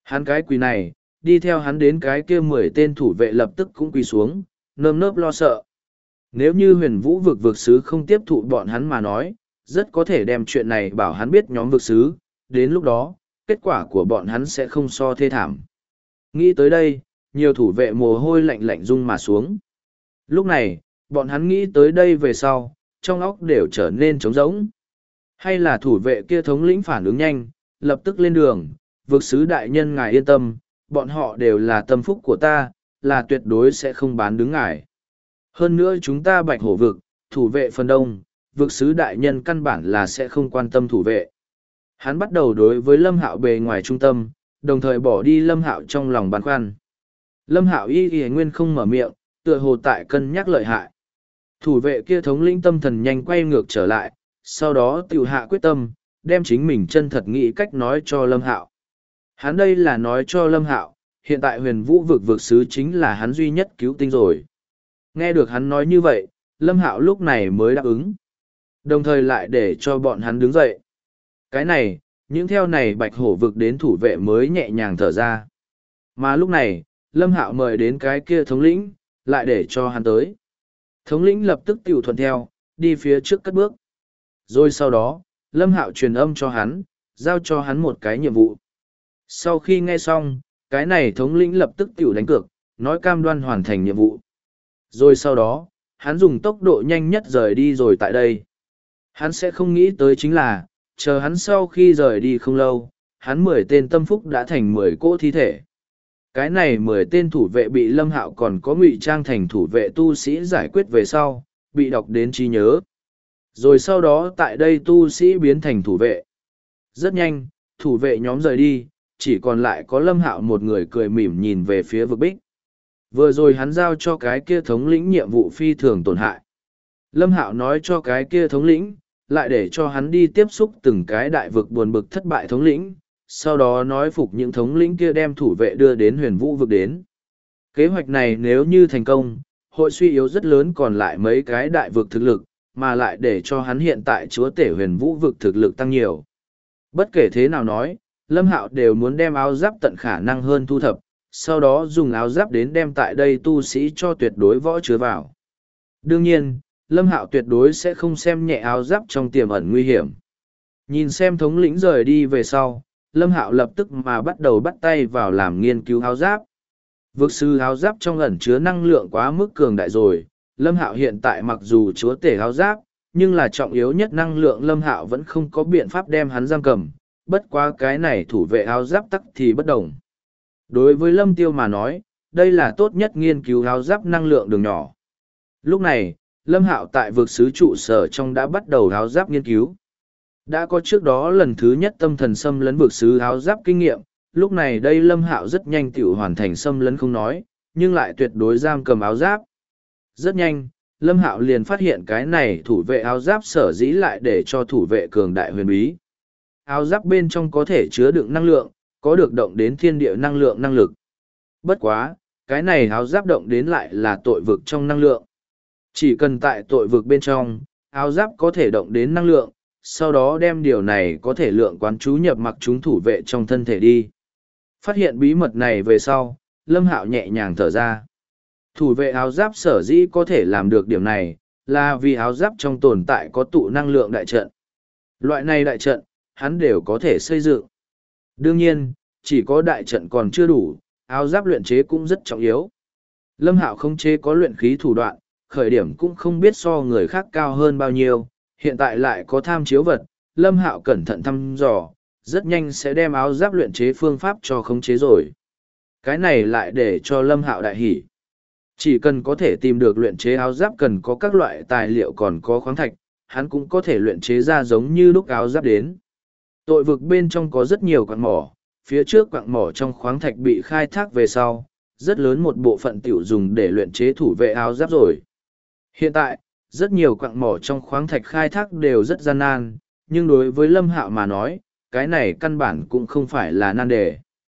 Speaker 1: Hắn cái quỳ này, đi theo hắn đến cái kia 10 tên thủ vệ lập tức cũng quỳ xuống, nơm nớp lo sợ. Nếu như huyền vũ vực sứ không tiếp thụ bọn hắn mà nói, rất có thể đem chuyện này bảo hắn biết nhóm vực sứ, đến lúc đó, kết quả của bọn hắn sẽ không so thê thảm. Nghĩ tới đây, nhiều thủ vệ mồ hôi lạnh lạnh rung mà xuống. Lúc này, bọn hắn nghĩ tới đây về sau, trong óc đều trở nên trống rỗng. Hay là thủ vệ kia thống lĩnh phản ứng nhanh, lập tức lên đường, vực sứ đại nhân ngài yên tâm, bọn họ đều là tâm phúc của ta, là tuyệt đối sẽ không bán đứng ngài. Hơn nữa chúng ta bạch hổ vực, thủ vệ phần đông, vực sứ đại nhân căn bản là sẽ không quan tâm thủ vệ. Hắn bắt đầu đối với Lâm Hạo bề ngoài trung tâm, đồng thời bỏ đi Lâm Hạo trong lòng băn khoăn. Lâm Hạo y nguyên không mở miệng, tựa hồ tại cân nhắc lợi hại. Thủ vệ kia thống lĩnh tâm thần nhanh quay ngược trở lại, sau đó tiểu hạ quyết tâm, đem chính mình chân thật nghĩ cách nói cho Lâm Hạo. Hắn đây là nói cho Lâm Hạo, hiện tại huyền vũ vực sứ chính là hắn duy nhất cứu tinh rồi. Nghe được hắn nói như vậy, Lâm Hạo lúc này mới đáp ứng. Đồng thời lại để cho bọn hắn đứng dậy. Cái này, những theo này bạch hổ vực đến thủ vệ mới nhẹ nhàng thở ra. Mà lúc này, Lâm Hạo mời đến cái kia thống lĩnh, lại để cho hắn tới. Thống lĩnh lập tức tiểu thuận theo, đi phía trước cất bước. Rồi sau đó, Lâm Hạo truyền âm cho hắn, giao cho hắn một cái nhiệm vụ. Sau khi nghe xong, cái này thống lĩnh lập tức tiểu đánh cược, nói cam đoan hoàn thành nhiệm vụ. Rồi sau đó, hắn dùng tốc độ nhanh nhất rời đi rồi tại đây. Hắn sẽ không nghĩ tới chính là, chờ hắn sau khi rời đi không lâu, hắn 10 tên tâm phúc đã thành 10 cỗ thi thể. Cái này 10 tên thủ vệ bị Lâm Hạo còn có ngụy trang thành thủ vệ tu sĩ giải quyết về sau, bị đọc đến trí nhớ. Rồi sau đó tại đây tu sĩ biến thành thủ vệ. Rất nhanh, thủ vệ nhóm rời đi, chỉ còn lại có Lâm Hạo một người cười mỉm nhìn về phía vực bích. Vừa rồi hắn giao cho cái kia thống lĩnh nhiệm vụ phi thường tổn hại. Lâm Hạo nói cho cái kia thống lĩnh, lại để cho hắn đi tiếp xúc từng cái đại vực buồn bực thất bại thống lĩnh, sau đó nói phục những thống lĩnh kia đem thủ vệ đưa đến huyền vũ vực đến. Kế hoạch này nếu như thành công, hội suy yếu rất lớn còn lại mấy cái đại vực thực lực, mà lại để cho hắn hiện tại chúa tể huyền vũ vực thực lực tăng nhiều. Bất kể thế nào nói, Lâm Hạo đều muốn đem áo giáp tận khả năng hơn thu thập, sau đó dùng áo giáp đến đem tại đây tu sĩ cho tuyệt đối võ chứa vào. Đương nhiên, Lâm Hạo tuyệt đối sẽ không xem nhẹ áo giáp trong tiềm ẩn nguy hiểm. Nhìn xem thống lĩnh rời đi về sau, Lâm Hạo lập tức mà bắt đầu bắt tay vào làm nghiên cứu áo giáp. Vực sư áo giáp trong ẩn chứa năng lượng quá mức cường đại rồi, Lâm Hạo hiện tại mặc dù chúa tể áo giáp, nhưng là trọng yếu nhất năng lượng Lâm Hạo vẫn không có biện pháp đem hắn giam cầm, bất quá cái này thủ vệ áo giáp tắc thì bất đồng. Đối với Lâm Tiêu mà nói, đây là tốt nhất nghiên cứu áo giáp năng lượng đường nhỏ. Lúc này, Lâm Hạo tại vực sứ trụ sở trong đã bắt đầu áo giáp nghiên cứu. Đã có trước đó lần thứ nhất tâm thần xâm lấn vực sứ áo giáp kinh nghiệm, lúc này đây Lâm Hạo rất nhanh tiểu hoàn thành xâm lấn không nói, nhưng lại tuyệt đối giam cầm áo giáp. Rất nhanh, Lâm Hạo liền phát hiện cái này thủ vệ áo giáp sở dĩ lại để cho thủ vệ cường đại huyền bí. Áo giáp bên trong có thể chứa đựng năng lượng, có được động đến thiên địa năng lượng năng lực. Bất quá, cái này áo giáp động đến lại là tội vực trong năng lượng. Chỉ cần tại tội vực bên trong, áo giáp có thể động đến năng lượng, sau đó đem điều này có thể lượng quán chú nhập mặc chúng thủ vệ trong thân thể đi. Phát hiện bí mật này về sau, Lâm Hạo nhẹ nhàng thở ra. Thủ vệ áo giáp sở dĩ có thể làm được điểm này, là vì áo giáp trong tồn tại có tụ năng lượng đại trận. Loại này đại trận, hắn đều có thể xây dựng. Đương nhiên, chỉ có đại trận còn chưa đủ, áo giáp luyện chế cũng rất trọng yếu. Lâm Hạo không chế có luyện khí thủ đoạn, khởi điểm cũng không biết so người khác cao hơn bao nhiêu, hiện tại lại có tham chiếu vật, Lâm Hạo cẩn thận thăm dò, rất nhanh sẽ đem áo giáp luyện chế phương pháp cho khống chế rồi. Cái này lại để cho Lâm Hạo đại hỉ. Chỉ cần có thể tìm được luyện chế áo giáp cần có các loại tài liệu còn có khoáng thạch, hắn cũng có thể luyện chế ra giống như đúc áo giáp đến. Tội vực bên trong có rất nhiều quặng mỏ, phía trước quặng mỏ trong khoáng thạch bị khai thác về sau, rất lớn một bộ phận tiểu dùng để luyện chế thủ vệ áo giáp rồi. Hiện tại, rất nhiều quặng mỏ trong khoáng thạch khai thác đều rất gian nan, nhưng đối với Lâm Hạo mà nói, cái này căn bản cũng không phải là nan đề.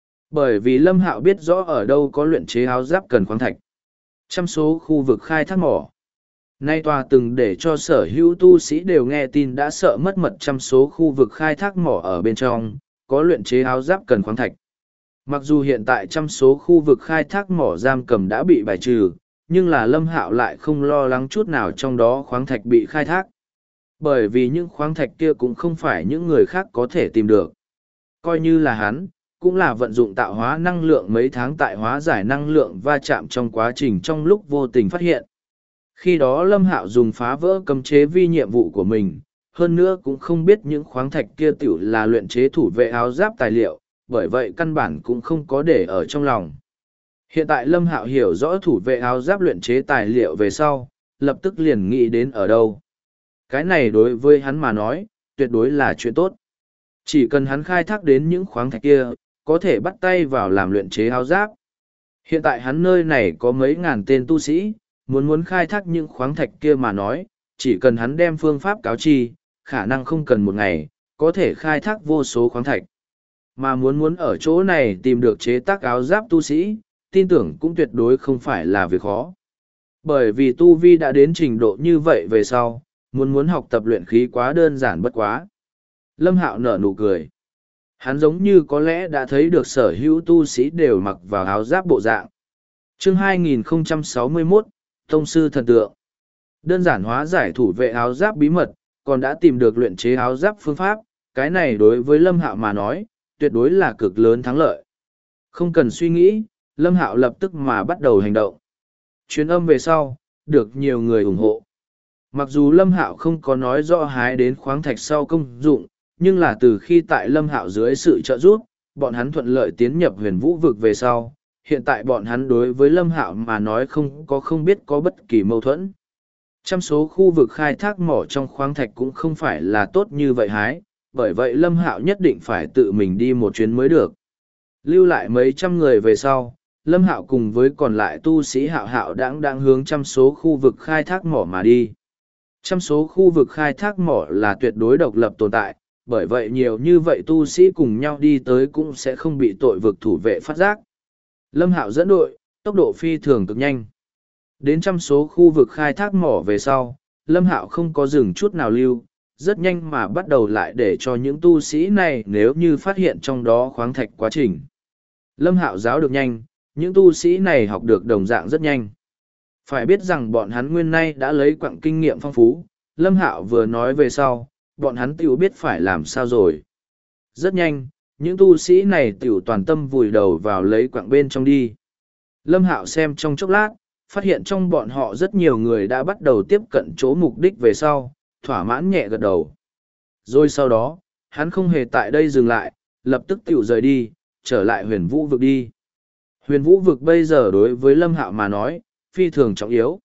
Speaker 1: Bởi vì Lâm Hạo biết rõ ở đâu có luyện chế áo giáp cần khoáng thạch. Trăm số khu vực khai thác mỏ. Nay tòa từng để cho sở hữu tu sĩ đều nghe tin đã sợ mất mật trăm số khu vực khai thác mỏ ở bên trong, có luyện chế áo giáp cần khoáng thạch. Mặc dù hiện tại trăm số khu vực khai thác mỏ giam cầm đã bị bài trừ, nhưng là Lâm Hạo lại không lo lắng chút nào trong đó khoáng thạch bị khai thác. Bởi vì những khoáng thạch kia cũng không phải những người khác có thể tìm được. Coi như là hắn, cũng là vận dụng tạo hóa năng lượng mấy tháng tại hóa giải năng lượng va chạm trong quá trình trong lúc vô tình phát hiện. Khi đó Lâm Hạo dùng phá vỡ cấm chế vi nhiệm vụ của mình, hơn nữa cũng không biết những khoáng thạch kia tiểu là luyện chế thủ vệ áo giáp tài liệu, bởi vậy căn bản cũng không có để ở trong lòng. Hiện tại Lâm Hạo hiểu rõ thủ vệ áo giáp luyện chế tài liệu về sau, lập tức liền nghĩ đến ở đâu. Cái này đối với hắn mà nói, tuyệt đối là chuyện tốt. Chỉ cần hắn khai thác đến những khoáng thạch kia, có thể bắt tay vào làm luyện chế áo giáp. Hiện tại hắn nơi này có mấy ngàn tên tu sĩ, muốn khai thác những khoáng thạch kia mà nói, chỉ cần hắn đem phương pháp cáo chi, khả năng không cần một ngày, có thể khai thác vô số khoáng thạch. Mà muốn ở chỗ này tìm được chế tác áo giáp tu sĩ, tin tưởng cũng tuyệt đối không phải là việc khó. Bởi vì tu vi đã đến trình độ như vậy về sau, muốn học tập luyện khí quá đơn giản bất quá. Lâm Hạo nở nụ cười. Hắn giống như có lẽ đã thấy được sở hữu tu sĩ đều mặc vào áo giáp bộ dạng. Chương 2061, Tông sư thần tượng. Đơn giản hóa giải thủ vệ áo giáp bí mật, còn đã tìm được luyện chế áo giáp phương pháp, cái này đối với Lâm Hạo mà nói, tuyệt đối là cực lớn thắng lợi. Không cần suy nghĩ, Lâm Hạo lập tức mà bắt đầu hành động. Chuyến âm về sau, được nhiều người ủng hộ. Mặc dù Lâm Hạo không có nói rõ hái đến khoáng thạch sau công dụng, nhưng là từ khi tại Lâm Hạo dưới sự trợ giúp, bọn hắn thuận lợi tiến nhập huyền vũ vực về sau, hiện tại bọn hắn đối với Lâm Hạo mà nói không biết có bất kỳ mâu thuẫn. Trăm số khu vực khai thác mỏ trong khoáng thạch cũng không phải là tốt như vậy hái, bởi vậy Lâm Hạo nhất định phải tự mình đi một chuyến mới được. Lưu lại mấy trăm người về sau, Lâm Hạo cùng với còn lại tu sĩ Hạo Hạo đang hướng trăm số khu vực khai thác mỏ mà đi. Trăm số khu vực khai thác mỏ là tuyệt đối độc lập tồn tại, bởi vậy nhiều như vậy tu sĩ cùng nhau đi tới cũng sẽ không bị tội vực thủ vệ phát giác. Lâm Hạo dẫn đội, tốc độ phi thường cực nhanh. Đến trăm số khu vực khai thác mỏ về sau, Lâm Hạo không có dừng chút nào lưu, rất nhanh mà bắt đầu lại để cho những tu sĩ này nếu như phát hiện trong đó khoáng thạch quá trình. Lâm Hạo giáo được nhanh, những tu sĩ này học được đồng dạng rất nhanh. Phải biết rằng bọn hắn nguyên nay đã lấy quặng kinh nghiệm phong phú, Lâm Hạo vừa nói về sau, bọn hắn tiểu biết phải làm sao rồi. Rất nhanh, những tu sĩ này tiểu toàn tâm vùi đầu vào lấy quặng bên trong đi. Lâm Hạo xem trong chốc lát, phát hiện trong bọn họ rất nhiều người đã bắt đầu tiếp cận chỗ mục đích về sau, thỏa mãn nhẹ gật đầu. Rồi sau đó, hắn không hề tại đây dừng lại, lập tức tiểu rời đi, trở lại huyền vũ vực đi. Huyền vũ vực bây giờ đối với Lâm Hạo mà nói, phi thường trọng yếu.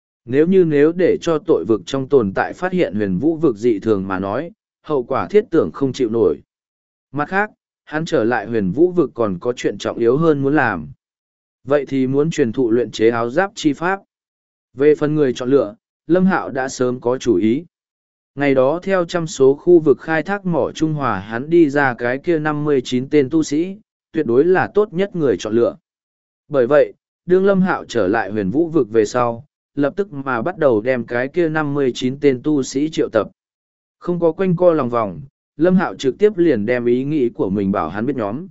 Speaker 1: Nếu để cho tội vực trong tồn tại phát hiện huyền vũ vực dị thường mà nói, hậu quả thiết tưởng không chịu nổi. Mặt khác, hắn trở lại huyền vũ vực còn có chuyện trọng yếu hơn muốn làm. Vậy thì muốn truyền thụ luyện chế áo giáp chi pháp. Về phần người chọn lựa, Lâm Hạo đã sớm có chủ ý. Ngày đó theo trăm số khu vực khai thác mỏ Trung Hòa hắn đi ra cái kia 59 tên tu sĩ, tuyệt đối là tốt nhất người chọn lựa. Bởi vậy, đương Lâm Hạo trở lại huyền vũ vực về sau, lập tức mà bắt đầu đem cái kia 59 tên tu sĩ triệu tập. Không có quanh co lòng vòng, Lâm Hạo trực tiếp liền đem ý nghĩ của mình bảo hắn biết nhóm.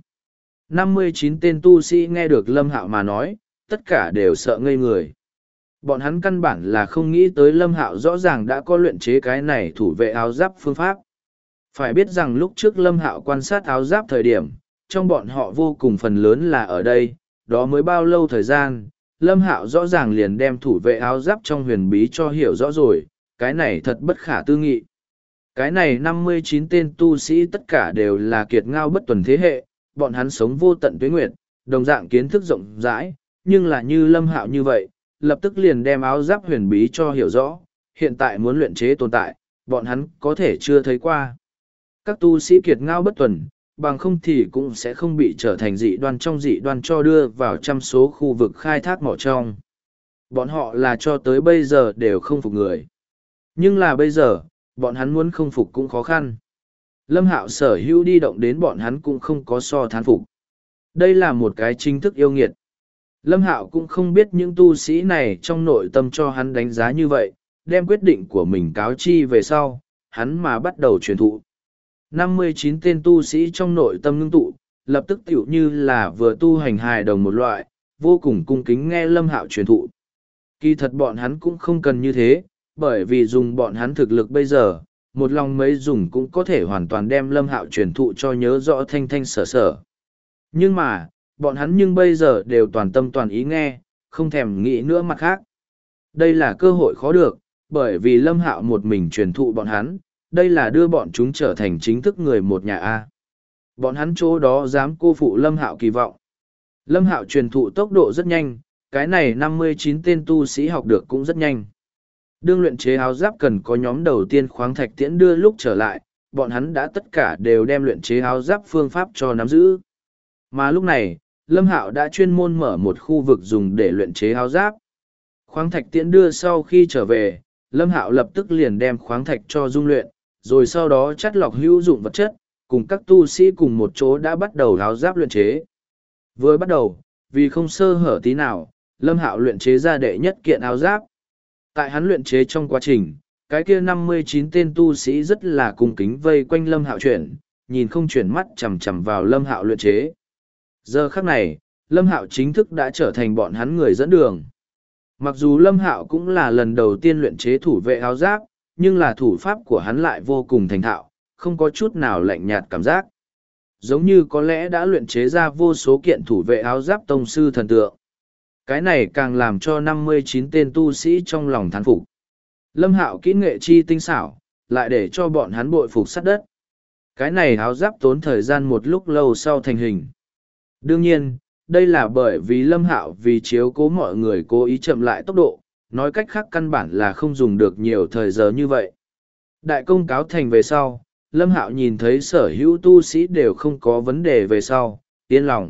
Speaker 1: 59 tên tu sĩ nghe được Lâm Hạo mà nói, tất cả đều sợ ngây người. Bọn hắn căn bản là không nghĩ tới Lâm Hạo rõ ràng đã có luyện chế cái này thủ vệ áo giáp phương pháp. Phải biết rằng lúc trước Lâm Hạo quan sát áo giáp thời điểm, trong bọn họ vô cùng phần lớn là ở đây, đó mới bao lâu thời gian, Lâm Hạo rõ ràng liền đem thủ vệ áo giáp trong huyền bí cho hiểu rõ rồi, cái này thật bất khả tư nghị. Cái này 59 tên tu sĩ tất cả đều là kiệt ngao bất tuần thế hệ, bọn hắn sống vô tận tuế nguyệt, đồng dạng kiến thức rộng rãi, nhưng là như Lâm Hạo như vậy, lập tức liền đem áo giáp huyền bí cho hiểu rõ, hiện tại muốn luyện chế tồn tại, bọn hắn có thể chưa thấy qua. Các tu sĩ kiệt ngao bất tuần, bằng không thì cũng sẽ không bị trở thành dị đoan trong dị đoan cho đưa vào trăm số khu vực khai thác mỏ trong. Bọn họ là cho tới bây giờ đều không phục người. Nhưng là bây giờ, bọn hắn muốn không phục cũng khó khăn. Lâm Hạo sở hữu đi động đến bọn hắn cũng không có so thán phục. Đây là một cái chính thức yêu nghiệt. Lâm Hạo cũng không biết những tu sĩ này trong nội tâm cho hắn đánh giá như vậy, đem quyết định của mình cáo chi về sau, hắn mà bắt đầu truyền thụ. 59 tên tu sĩ trong nội tâm ngưng tụ, lập tức tựu như là vừa tu hành hài đồng một loại, vô cùng cung kính nghe Lâm Hạo truyền thụ. Kỳ thật bọn hắn cũng không cần như thế, bởi vì dùng bọn hắn thực lực bây giờ, một lòng mấy dùng cũng có thể hoàn toàn đem Lâm Hạo truyền thụ cho nhớ rõ thanh thanh sở sở. Nhưng mà, bọn hắn nhưng bây giờ đều toàn tâm toàn ý nghe, không thèm nghĩ nữa mặt khác. Đây là cơ hội khó được, bởi vì Lâm Hạo một mình truyền thụ bọn hắn, đây là đưa bọn chúng trở thành chính thức người một nhà A. Bọn hắn chỗ đó dám cô phụ Lâm Hạo kỳ vọng. Lâm Hạo truyền thụ tốc độ rất nhanh, cái này 59 tên tu sĩ học được cũng rất nhanh. Đương luyện chế áo giáp cần có nhóm đầu tiên khoáng thạch tiễn đưa lúc trở lại, bọn hắn đã tất cả đều đem luyện chế áo giáp phương pháp cho nắm giữ. Mà lúc này, Lâm Hạo đã chuyên môn mở một khu vực dùng để luyện chế áo giáp. Khoáng thạch tiễn đưa sau khi trở về, Lâm Hạo lập tức liền đem khoáng thạch cho dung luyện, rồi sau đó chắt lọc hữu dụng vật chất, cùng các tu sĩ cùng một chỗ đã bắt đầu áo giáp luyện chế. Vừa bắt đầu, vì không sơ hở tí nào, Lâm Hạo luyện chế ra đệ nhất kiện áo giáp. Tại hắn luyện chế trong quá trình, cái kia 59 tên tu sĩ rất là cung kính vây quanh Lâm Hạo chuyển, nhìn không chuyển mắt chằm chằm vào Lâm Hạo luyện chế. Giờ khắc này, Lâm Hạo chính thức đã trở thành bọn hắn người dẫn đường. Mặc dù Lâm Hạo cũng là lần đầu tiên luyện chế thủ vệ áo giáp, nhưng là thủ pháp của hắn lại vô cùng thành thạo, không có chút nào lạnh nhạt cảm giác. Giống như có lẽ đã luyện chế ra vô số kiện thủ vệ áo giáp tông sư thần tượng. Cái này càng làm cho 59 tên tu sĩ trong lòng thán phục. Lâm Hạo kỹ nghệ chi tinh xảo, lại để cho bọn hắn bội phục sắt đất. Cái này áo giáp tốn thời gian một lúc lâu sau thành hình. Đương nhiên, đây là bởi vì Lâm Hạo vì chiếu cố mọi người cố ý chậm lại tốc độ, nói cách khác căn bản là không dùng được nhiều thời giờ như vậy. Đại công cáo thành về sau, Lâm Hạo nhìn thấy sở hữu tu sĩ đều không có vấn đề về sau, yên lòng.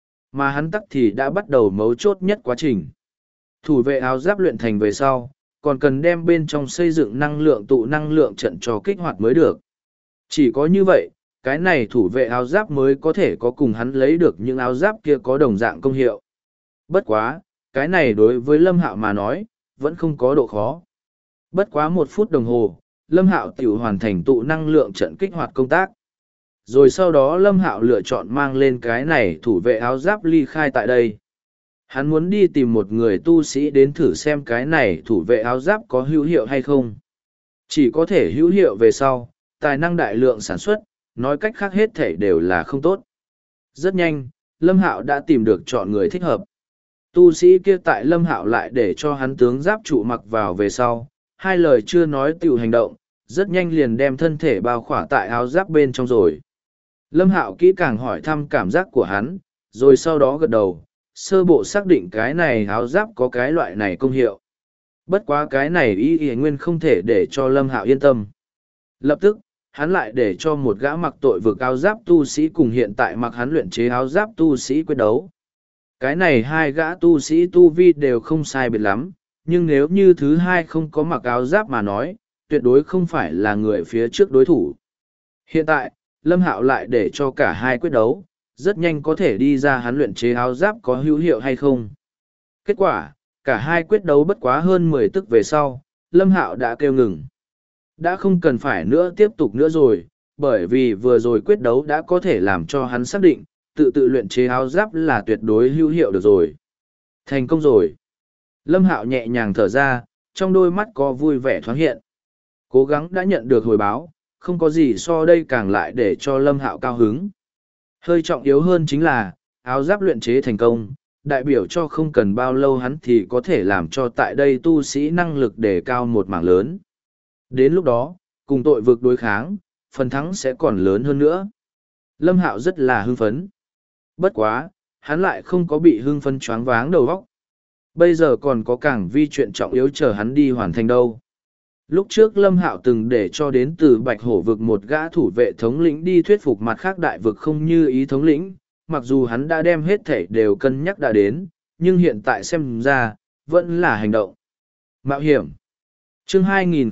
Speaker 1: Mà hắn tắc thì đã bắt đầu mấu chốt nhất quá trình. Thủ vệ áo giáp luyện thành về sau, còn cần đem bên trong xây dựng năng lượng tụ năng lượng trận cho kích hoạt mới được. Chỉ có như vậy, cái này thủ vệ áo giáp mới có thể có cùng hắn lấy được những áo giáp kia có đồng dạng công hiệu. Bất quá, cái này đối với Lâm Hạo mà nói, vẫn không có độ khó. Bất quá 1 phút đồng hồ, Lâm Hạo tiểu hoàn thành tụ năng lượng trận kích hoạt công tác. Rồi sau đó Lâm Hạo lựa chọn mang lên cái này thủ vệ áo giáp ly khai tại đây. Hắn muốn đi tìm một người tu sĩ đến thử xem cái này thủ vệ áo giáp có hữu hiệu hay không. Chỉ có thể hữu hiệu về sau, tài năng đại lượng sản xuất, nói cách khác hết thể đều là không tốt. Rất nhanh, Lâm Hạo đã tìm được chọn người thích hợp. Tu sĩ kia tại Lâm Hạo lại để cho hắn tướng giáp trụ mặc vào về sau, hai lời chưa nói tiểu hành động, rất nhanh liền đem thân thể bao khỏa tại áo giáp bên trong rồi. Lâm Hạo kỹ càng hỏi thăm cảm giác của hắn, rồi sau đó gật đầu, sơ bộ xác định cái này áo giáp có cái loại này công hiệu. Bất quá cái này y nguyên không thể để cho Lâm Hạo yên tâm. Lập tức, hắn lại để cho một gã mặc tội vực áo giáp tu sĩ cùng hiện tại mặc hắn luyện chế áo giáp tu sĩ quyết đấu. Cái này hai gã tu sĩ tu vi đều không sai biệt lắm, nhưng nếu như thứ hai không có mặc áo giáp mà nói, tuyệt đối không phải là người phía trước đối thủ. Hiện tại, Lâm Hạo lại để cho cả hai quyết đấu, rất nhanh có thể đi ra hắn luyện chế áo giáp có hữu hiệu hay không. Kết quả, cả hai quyết đấu bất quá hơn 10 tức về sau, Lâm Hạo đã kêu ngừng. Đã không cần phải nữa tiếp tục nữa rồi, bởi vì vừa rồi quyết đấu đã có thể làm cho hắn xác định, tự luyện chế áo giáp là tuyệt đối hữu hiệu được rồi. Thành công rồi. Lâm Hạo nhẹ nhàng thở ra, trong đôi mắt có vui vẻ thoáng hiện. Cố gắng đã nhận được hồi báo, không có gì so đây càng lại để cho Lâm Hạo cao hứng. Hơi trọng yếu hơn chính là, áo giáp luyện chế thành công, đại biểu cho không cần bao lâu hắn thì có thể làm cho tại đây tu sĩ năng lực đề cao một mảng lớn. Đến lúc đó, cùng tội vực đối kháng, phần thắng sẽ còn lớn hơn nữa. Lâm Hạo rất là hưng phấn. Bất quá, hắn lại không có bị hưng phấn choáng váng đầu óc. Bây giờ còn có càng vi chuyện trọng yếu chờ hắn đi hoàn thành đâu. Lúc trước Lâm Hạo từng để cho đến từ Bạch Hổ vực một gã thủ vệ thống lĩnh đi thuyết phục mặt khác đại vực không như ý thống lĩnh, mặc dù hắn đã đem hết thảy đều cân nhắc đã đến, nhưng hiện tại xem ra, vẫn là hành động. Mạo hiểm. Chương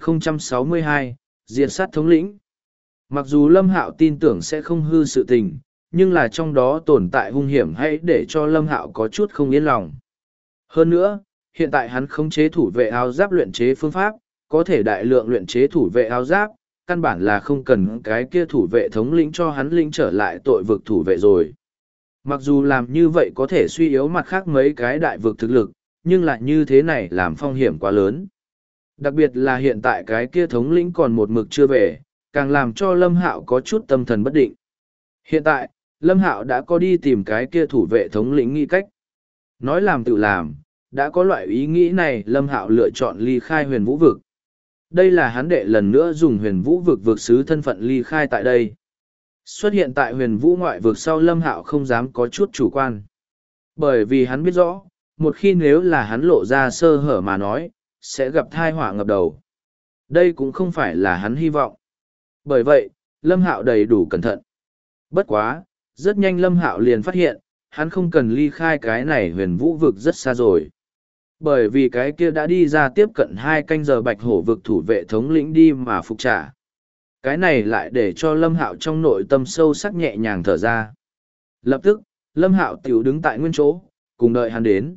Speaker 1: 2062, Diệt sát thống lĩnh. Mặc dù Lâm Hạo tin tưởng sẽ không hư sự tình, nhưng là trong đó tồn tại hung hiểm hay để cho Lâm Hạo có chút không yên lòng. Hơn nữa, hiện tại hắn khống chế thủ vệ áo giáp luyện chế phương pháp, có thể đại lượng luyện chế thủ vệ áo giáp, căn bản là không cần cái kia thủ vệ thống lĩnh cho hắn lĩnh trở lại tội vực thủ vệ rồi. Mặc dù làm như vậy có thể suy yếu mặt khác mấy cái đại vực thực lực, nhưng lại như thế này làm phong hiểm quá lớn. Đặc biệt là hiện tại cái kia thống lĩnh còn một mực chưa về, càng làm cho Lâm Hạo có chút tâm thần bất định. Hiện tại, Lâm Hạo đã có đi tìm cái kia thủ vệ thống lĩnh nghĩ cách. Nói làm tự làm, đã có loại ý nghĩ này Lâm Hạo lựa chọn ly khai huyền vũ vực. Đây là hắn đệ lần nữa dùng huyền vũ vực vực sứ thân phận ly khai tại đây. Xuất hiện tại huyền vũ ngoại vực sau Lâm Hạo không dám có chút chủ quan. Bởi vì hắn biết rõ, một khi nếu là hắn lộ ra sơ hở mà nói, sẽ gặp thai họa ngập đầu. Đây cũng không phải là hắn hy vọng. Bởi vậy, Lâm Hạo đầy đủ cẩn thận. Bất quá, rất nhanh Lâm Hạo liền phát hiện, hắn không cần ly khai cái này huyền vũ vực rất xa rồi. Bởi vì cái kia đã đi ra tiếp cận 2 canh giờ bạch hổ vực thủ vệ thống lĩnh đi mà phục trả. Cái này lại để cho Lâm Hạo trong nội tâm sâu sắc nhẹ nhàng thở ra. Lập tức, Lâm Hạo tiểu đứng tại nguyên chỗ, cùng đợi hắn đến.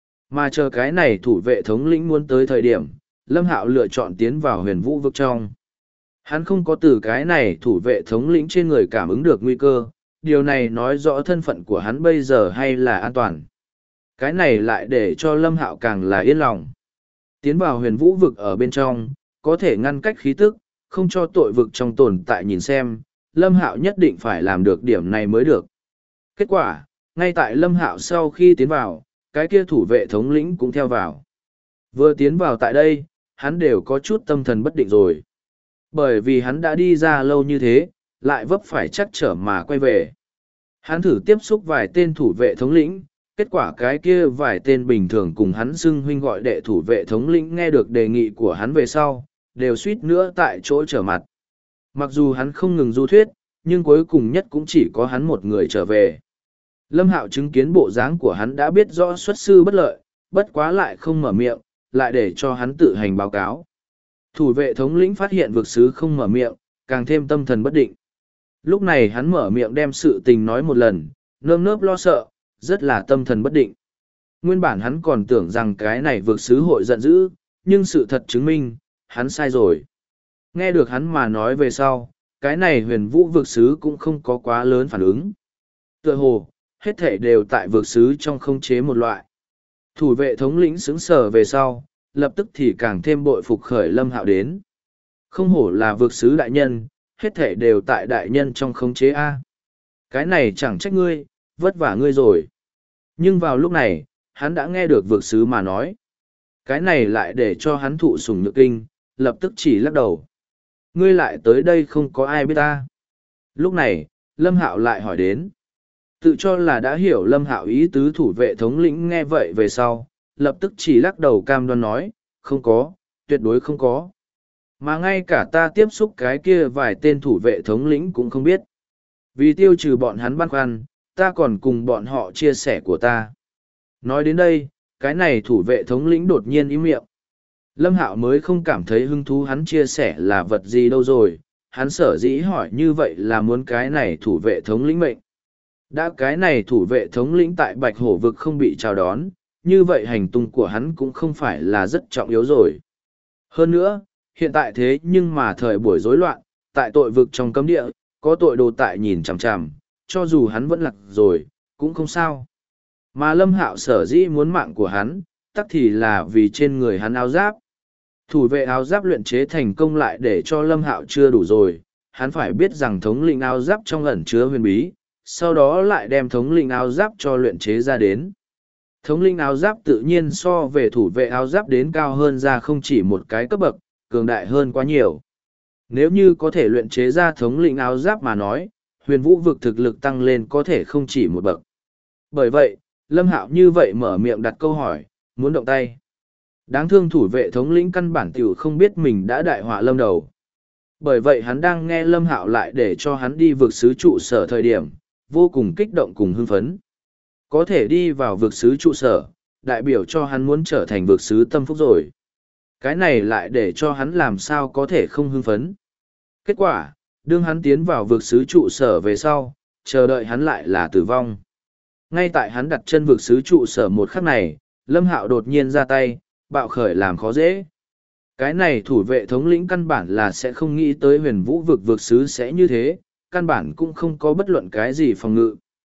Speaker 1: Mà chờ cái này thủ vệ thống lĩnh muốn tới thời điểm, Lâm Hạo lựa chọn tiến vào huyền vũ vực trong. Hắn không có từ cái này thủ vệ thống lĩnh trên người cảm ứng được nguy cơ, điều này nói rõ thân phận của hắn bây giờ hay là an toàn. Cái này lại để cho Lâm Hạo càng là yên lòng. Tiến vào huyền vũ vực ở bên trong, có thể ngăn cách khí tức, không cho tội vực trong tồn tại nhìn xem, Lâm Hạo nhất định phải làm được điểm này mới được. Kết quả, ngay tại Lâm Hạo sau khi tiến vào, cái kia thủ vệ thống lĩnh cũng theo vào. Vừa tiến vào tại đây, hắn đều có chút tâm thần bất định rồi. Bởi vì hắn đã đi ra lâu như thế, lại vấp phải chắc trở mà quay về. Hắn thử tiếp xúc vài tên thủ vệ thống lĩnh, kết quả cái kia vài tên bình thường cùng hắn xưng huynh gọi đệ thủ vệ thống lĩnh nghe được đề nghị của hắn về sau, đều suýt nữa tại chỗ trở mặt. Mặc dù hắn không ngừng du thuyết, nhưng cuối cùng nhất cũng chỉ có hắn một người trở về. Lâm Hạo chứng kiến bộ dáng của hắn đã biết rõ xuất sư bất lợi, bất quá lại không mở miệng, lại để cho hắn tự hành báo cáo. Thủ vệ thống lĩnh phát hiện vực sứ không mở miệng, càng thêm tâm thần bất định. Lúc này hắn mở miệng đem sự tình nói một lần, nơm nớp lo sợ, rất là tâm thần bất định. Nguyên bản hắn còn tưởng rằng cái này vực sứ hội giận dữ, nhưng sự thật chứng minh, hắn sai rồi. Nghe được hắn mà nói về sau, cái này huyền vũ vực sứ cũng không có quá lớn phản ứng. Tựa hồ, hết thể đều tại vực sứ trong khống chế một loại. Thủ vệ thống lĩnh sững sờ về sau, lập tức thì càng thêm bội phục khởi Lâm Hạo đến. Không hổ là vực sứ đại nhân, hết thể đều tại đại nhân trong khống chế A. Cái này chẳng trách ngươi, vất vả ngươi rồi. Nhưng vào lúc này, hắn đã nghe được vực sứ mà nói. Cái này lại để cho hắn thụ sủng nhược kinh, lập tức chỉ lắc đầu. Ngươi lại tới đây không có ai biết ta. Lúc này, Lâm Hạo lại hỏi đến. Tự cho là đã hiểu Lâm Hạo ý tứ thủ vệ thống lĩnh nghe vậy về sau, lập tức chỉ lắc đầu cam đoan nói, không có, tuyệt đối không có. Mà ngay cả ta tiếp xúc cái kia vài tên thủ vệ thống lĩnh cũng không biết. Vì tiêu trừ bọn hắn băn khoăn, ta còn cùng bọn họ chia sẻ của ta. Nói đến đây, cái này thủ vệ thống lĩnh đột nhiên im miệng. Lâm Hạo mới không cảm thấy hứng thú hắn chia sẻ là vật gì đâu rồi, hắn sở dĩ hỏi như vậy là muốn cái này thủ vệ thống lĩnh mệnh. Đã cái này thủ vệ thống lĩnh tại Bạch Hổ vực không bị chào đón, như vậy hành tung của hắn cũng không phải là rất trọng yếu rồi. Hơn nữa, hiện tại thế nhưng mà thời buổi rối loạn, tại tội vực trong cấm địa, có tội đồ tại nhìn chằm chằm, cho dù hắn vẫn lạc rồi, cũng không sao. Mà Lâm Hạo sở dĩ muốn mạng của hắn, tắc thì là vì trên người hắn áo giáp. Thủ vệ áo giáp luyện chế thành công lại để cho Lâm Hạo chưa đủ rồi, hắn phải biết rằng thống lĩnh áo giáp trong ẩn chứa huyền bí, sau đó lại đem thống lĩnh áo giáp cho luyện chế ra đến. Thống lĩnh áo giáp tự nhiên so về thủ vệ áo giáp đến cao hơn ra không chỉ một cái cấp bậc, cường đại hơn quá nhiều. Nếu như có thể luyện chế ra thống lĩnh áo giáp mà nói, huyền vũ vực thực lực tăng lên có thể không chỉ một bậc. Bởi vậy, Lâm Hạo như vậy mở miệng đặt câu hỏi, muốn động tay. Đáng thương thủ vệ thống lĩnh căn bản tiểu không biết mình đã đại họa lâm đầu. Bởi vậy hắn đang nghe Lâm Hạo lại để cho hắn đi vực sứ trụ sở thời điểm, vô cùng kích động cùng hưng phấn. Có thể đi vào vực sứ trụ sở, đại biểu cho hắn muốn trở thành vực sứ tâm phúc rồi. Cái này lại để cho hắn làm sao có thể không hưng phấn. Kết quả, đương hắn tiến vào vực sứ trụ sở về sau, chờ đợi hắn lại là tử vong. Ngay tại hắn đặt chân vực sứ trụ sở một khắc này, Lâm Hạo đột nhiên ra tay, bạo khởi làm khó dễ. Cái này thủ vệ thống lĩnh căn bản là sẽ không nghĩ tới huyền vũ vực vực sứ sẽ như thế, căn bản cũng không có bất luận cái gì phòng ngự.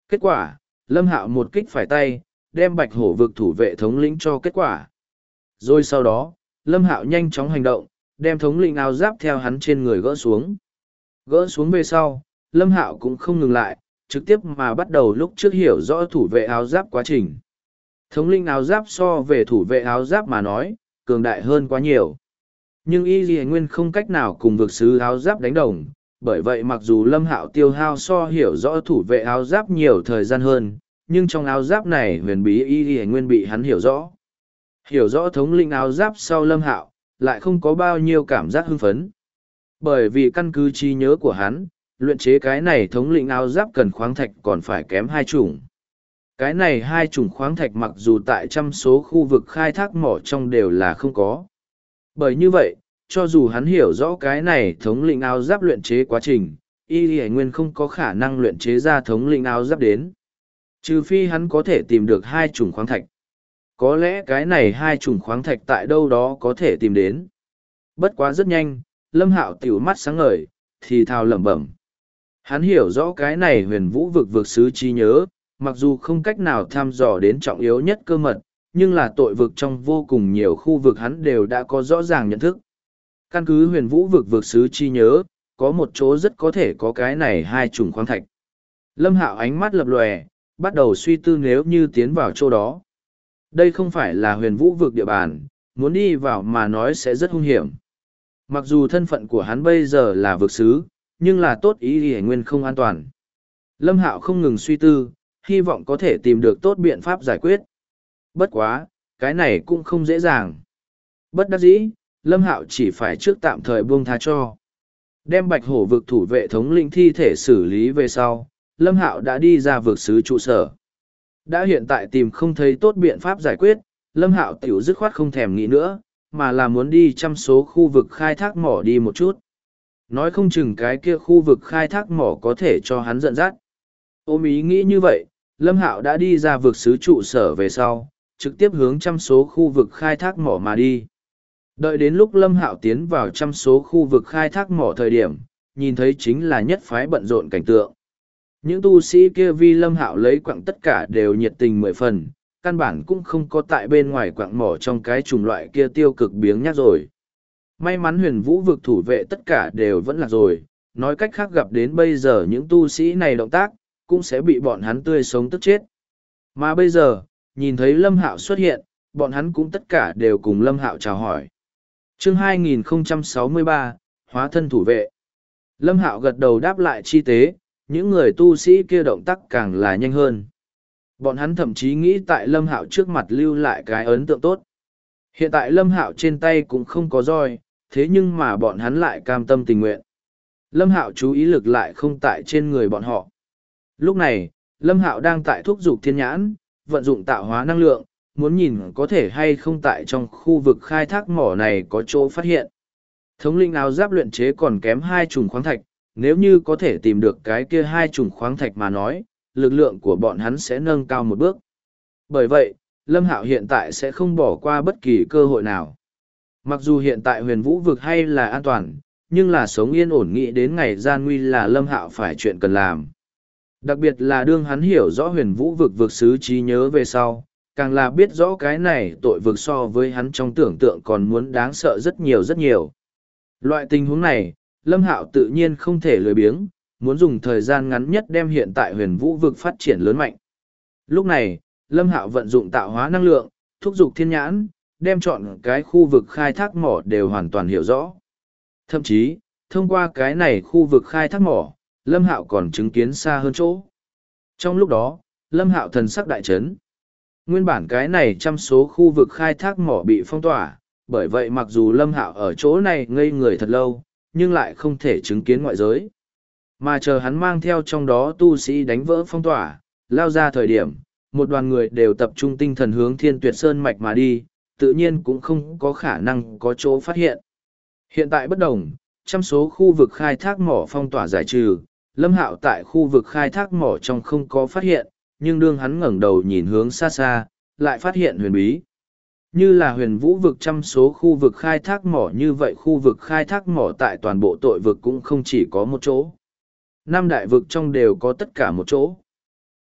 Speaker 1: Kết quả, Lâm Hạo một kích phải tay, đem bạch hổ vực thủ vệ thống lĩnh cho kết quả. Rồi sau đó, Lâm Hạo nhanh chóng hành động, đem thống lĩnh áo giáp theo hắn trên người gỡ xuống. Gỡ xuống về sau, Lâm Hạo cũng không ngừng lại, trực tiếp mà bắt đầu lúc trước hiểu rõ thủ vệ áo giáp quá trình. Thống lĩnh áo giáp so về thủ vệ áo giáp mà nói, cường đại hơn quá nhiều. Nhưng Y Lì Nguyên không cách nào cùng vực sứ áo giáp đánh đồng, bởi vậy mặc dù Lâm Hạo tiêu hao so hiểu rõ thủ vệ áo giáp nhiều thời gian hơn, nhưng trong áo giáp này huyền bí Y Lì Nguyên bị hắn hiểu rõ. Hiểu rõ thống lĩnh áo giáp sau Lâm Hạo, lại không có bao nhiêu cảm giác hưng phấn. Bởi vì căn cứ trí nhớ của hắn, luyện chế cái này thống lĩnh áo giáp cần khoáng thạch còn phải kém hai chủng. Cái này hai chủng khoáng thạch mặc dù tại trăm số khu vực khai thác mỏ trong đều là không có. Bởi như vậy, cho dù hắn hiểu rõ cái này thống lĩnh áo giáp luyện chế quá trình, Y Lì Nguyên không có khả năng luyện chế ra thống lĩnh áo giáp đến. Trừ phi hắn có thể tìm được hai chủng khoáng thạch. Có lẽ cái này hai chủng khoáng thạch tại đâu đó có thể tìm đến. Bất quá rất nhanh, Lâm Hạo tiểu mắt sáng ngời, thì thào lẩm bẩm. Hắn hiểu rõ cái này huyền vũ vực sứ trí nhớ, mặc dù không cách nào thăm dò đến trọng yếu nhất cơ mật, nhưng là tội vực trong vô cùng nhiều khu vực hắn đều đã có rõ ràng nhận thức. Căn cứ huyền vũ vực sứ trí nhớ, có một chỗ rất có thể có cái này hai chủng khoáng thạch. Lâm Hạo ánh mắt lập lòe, bắt đầu suy tư nếu như tiến vào chỗ đó. Đây không phải là huyền vũ vực địa bàn, muốn đi vào mà nói sẽ rất hung hiểm. Mặc dù thân phận của hắn bây giờ là vực sứ, nhưng là tốt ý thì nguyên không an toàn. Lâm Hạo không ngừng suy tư, hy vọng có thể tìm được tốt biện pháp giải quyết. Bất quá, cái này cũng không dễ dàng. Bất đắc dĩ, Lâm Hạo chỉ phải trước tạm thời buông tha cho. Đem bạch hổ vực thủ vệ thống lĩnh thi thể xử lý về sau, Lâm Hạo đã đi ra vực sứ trụ sở. Đã hiện tại tìm không thấy tốt biện pháp giải quyết, Lâm Hạo tiểu dứt khoát không thèm nghĩ nữa, mà là muốn đi trăm số khu vực khai thác mỏ đi một chút. Nói không chừng cái kia khu vực khai thác mỏ có thể cho hắn giận dắt. Ôm ý nghĩ như vậy, Lâm Hạo đã đi ra vực sứ trụ sở về sau, trực tiếp hướng trăm số khu vực khai thác mỏ mà đi. Đợi đến lúc Lâm Hạo tiến vào trăm số khu vực khai thác mỏ thời điểm, nhìn thấy chính là nhất phái bận rộn cảnh tượng. Những tu sĩ kia vi Lâm Hạo lấy quặng tất cả đều nhiệt tình 10 phần, căn bản cũng không có tại bên ngoài quặng mỏ trong cái chủng loại kia tiêu cực biếng nhác rồi. May mắn huyền vũ vực thủ vệ tất cả đều vẫn là rồi, nói cách khác gặp đến bây giờ những tu sĩ này động tác, cũng sẽ bị bọn hắn tươi sống tức chết. Mà bây giờ, nhìn thấy Lâm Hạo xuất hiện, bọn hắn cũng tất cả đều cùng Lâm Hạo chào hỏi. Chương 2063, Hóa thân thủ vệ. Lâm Hạo gật đầu đáp lại chi tế, những người tu sĩ kia động tác càng là nhanh hơn. Bọn hắn thậm chí nghĩ tại Lâm Hạo trước mặt lưu lại cái ấn tượng tốt. Hiện tại Lâm Hạo trên tay cũng không có roi, thế nhưng mà bọn hắn lại cam tâm tình nguyện. Lâm Hạo chú ý lực lại không tại trên người bọn họ. Lúc này, Lâm Hạo đang tại thúc giục thiên nhãn, vận dụng tạo hóa năng lượng, muốn nhìn có thể hay không tại trong khu vực khai thác mỏ này có chỗ phát hiện. Thống lĩnh áo giáp luyện chế còn kém hai chủng khoáng thạch, nếu như có thể tìm được cái kia hai chủng khoáng thạch mà nói, lực lượng của bọn hắn sẽ nâng cao một bước. Bởi vậy, Lâm Hạo hiện tại sẽ không bỏ qua bất kỳ cơ hội nào. Mặc dù hiện tại huyền vũ vực hay là an toàn, nhưng là sống yên ổn nghĩ đến ngày gian nguy là Lâm Hạo phải chuyện cần làm. Đặc biệt là đương hắn hiểu rõ huyền vũ vực sứ trí nhớ về sau, càng là biết rõ cái này tội vực so với hắn trong tưởng tượng còn muốn đáng sợ rất nhiều rất nhiều. Loại tình huống này, Lâm Hạo tự nhiên không thể lười biếng, muốn dùng thời gian ngắn nhất đem hiện tại huyền vũ vực phát triển lớn mạnh. Lúc này, Lâm Hạo vận dụng tạo hóa năng lượng, thúc giục thiên nhãn, đem chọn cái khu vực khai thác mỏ đều hoàn toàn hiểu rõ. Thậm chí, thông qua cái này khu vực khai thác mỏ, Lâm Hạo còn chứng kiến xa hơn chỗ. Trong lúc đó, Lâm Hạo thần sắc đại chấn. Nguyên bản cái này trăm số khu vực khai thác mỏ bị phong tỏa, bởi vậy mặc dù Lâm Hạo ở chỗ này ngây người thật lâu, nhưng lại không thể chứng kiến ngoại giới. Mà chờ hắn mang theo trong đó tu sĩ đánh vỡ phong tỏa, lao ra thời điểm, một đoàn người đều tập trung tinh thần hướng Thiên Tuyệt Sơn mạch mà đi, tự nhiên cũng không có khả năng có chỗ phát hiện. Hiện tại bất đồng, trăm số khu vực khai thác mỏ phong tỏa giải trừ, Lâm Hạo tại khu vực khai thác mỏ trong không có phát hiện, nhưng đương hắn ngẩng đầu nhìn hướng xa xa, lại phát hiện huyền bí. Như là huyền vũ vực trăm số khu vực khai thác mỏ như vậy khu vực khai thác mỏ tại toàn bộ tội vực cũng không chỉ có một chỗ. Năm đại vực trong đều có tất cả một chỗ.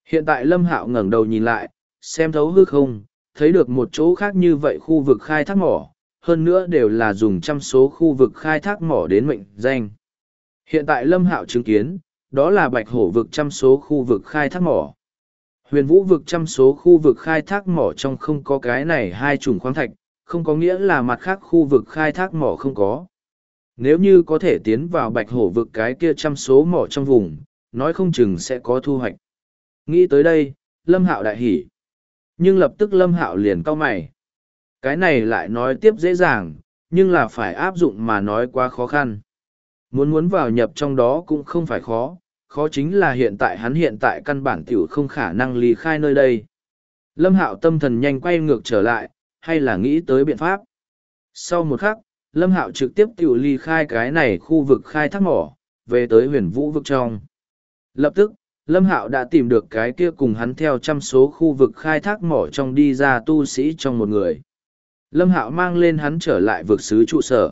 Speaker 1: Hiện tại Lâm Hạo ngẩng đầu nhìn lại, xem thấu hư không, thấy được một chỗ khác như vậy khu vực khai thác mỏ, hơn nữa đều là dùng trăm số khu vực khai thác mỏ đến mệnh danh. Hiện tại Lâm Hạo chứng kiến, đó là Bạch Hổ vực trăm số khu vực khai thác mỏ. Huyền Vũ vực trăm số khu vực khai thác mỏ trong không có cái này hai chủng khoáng thạch, không có nghĩa là mặt khác khu vực khai thác mỏ không có. Nếu như có thể tiến vào Bạch Hổ vực cái kia trăm số mỏ trong vùng, nói không chừng sẽ có thu hoạch. Nghĩ tới đây, Lâm Hạo đại hỉ. Nhưng lập tức Lâm Hạo liền cau mày. Cái này lại nói tiếp dễ dàng, nhưng là phải áp dụng mà nói quá khó khăn. Muốn vào nhập trong đó cũng không phải khó, khó chính là hắn hiện tại căn bản tiểu không khả năng ly khai nơi đây. Lâm Hạo tâm thần nhanh quay ngược trở lại, hay là nghĩ tới biện pháp. Sau một khắc, Lâm Hạo trực tiếp tiểu ly khai cái này khu vực khai thác mỏ, về tới Huyền Vũ vực trong. Lập tức, Lâm Hạo đã tìm được cái kia cùng hắn theo trăm số khu vực khai thác mỏ trong đi ra tu sĩ trong một người. Lâm Hạo mang lên hắn trở lại vực sứ trụ sở.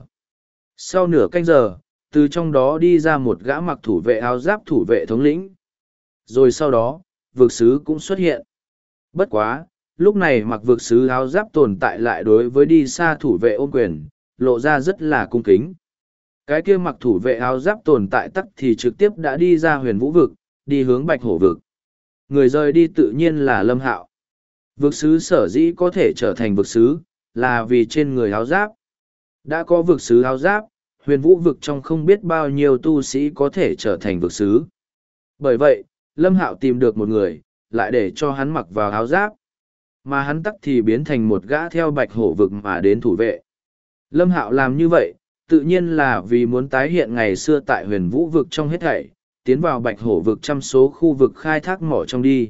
Speaker 1: Sau nửa canh giờ, từ trong đó đi ra một gã mặc thủ vệ áo giáp thủ vệ thống lĩnh. Rồi sau đó, vực sứ cũng xuất hiện. Bất quá, lúc này mặc vực sứ áo giáp tồn tại lại đối với đi xa thủ vệ ôm quyền, lộ ra rất là cung kính. Cái kia mặc thủ vệ áo giáp tồn tại tắc thì trực tiếp đã đi ra Huyền Vũ vực, đi hướng Bạch Hổ vực. Người rời đi tự nhiên là Lâm Hạo. Vực sứ sở dĩ có thể trở thành vực sứ, là vì trên người áo giáp. Đã có vực sứ áo giáp, Huyền Vũ vực trong không biết bao nhiêu tu sĩ có thể trở thành vực sứ. Bởi vậy, Lâm Hạo tìm được một người, lại để cho hắn mặc vào áo giáp. Mà hắn tắc thì biến thành một gã theo Bạch Hổ vực mà đến thủ vệ. Lâm Hạo làm như vậy, tự nhiên là vì muốn tái hiện ngày xưa tại Huyền Vũ vực trong hết thảy, tiến vào Bạch Hổ vực trăm số khu vực khai thác mỏ trong đi.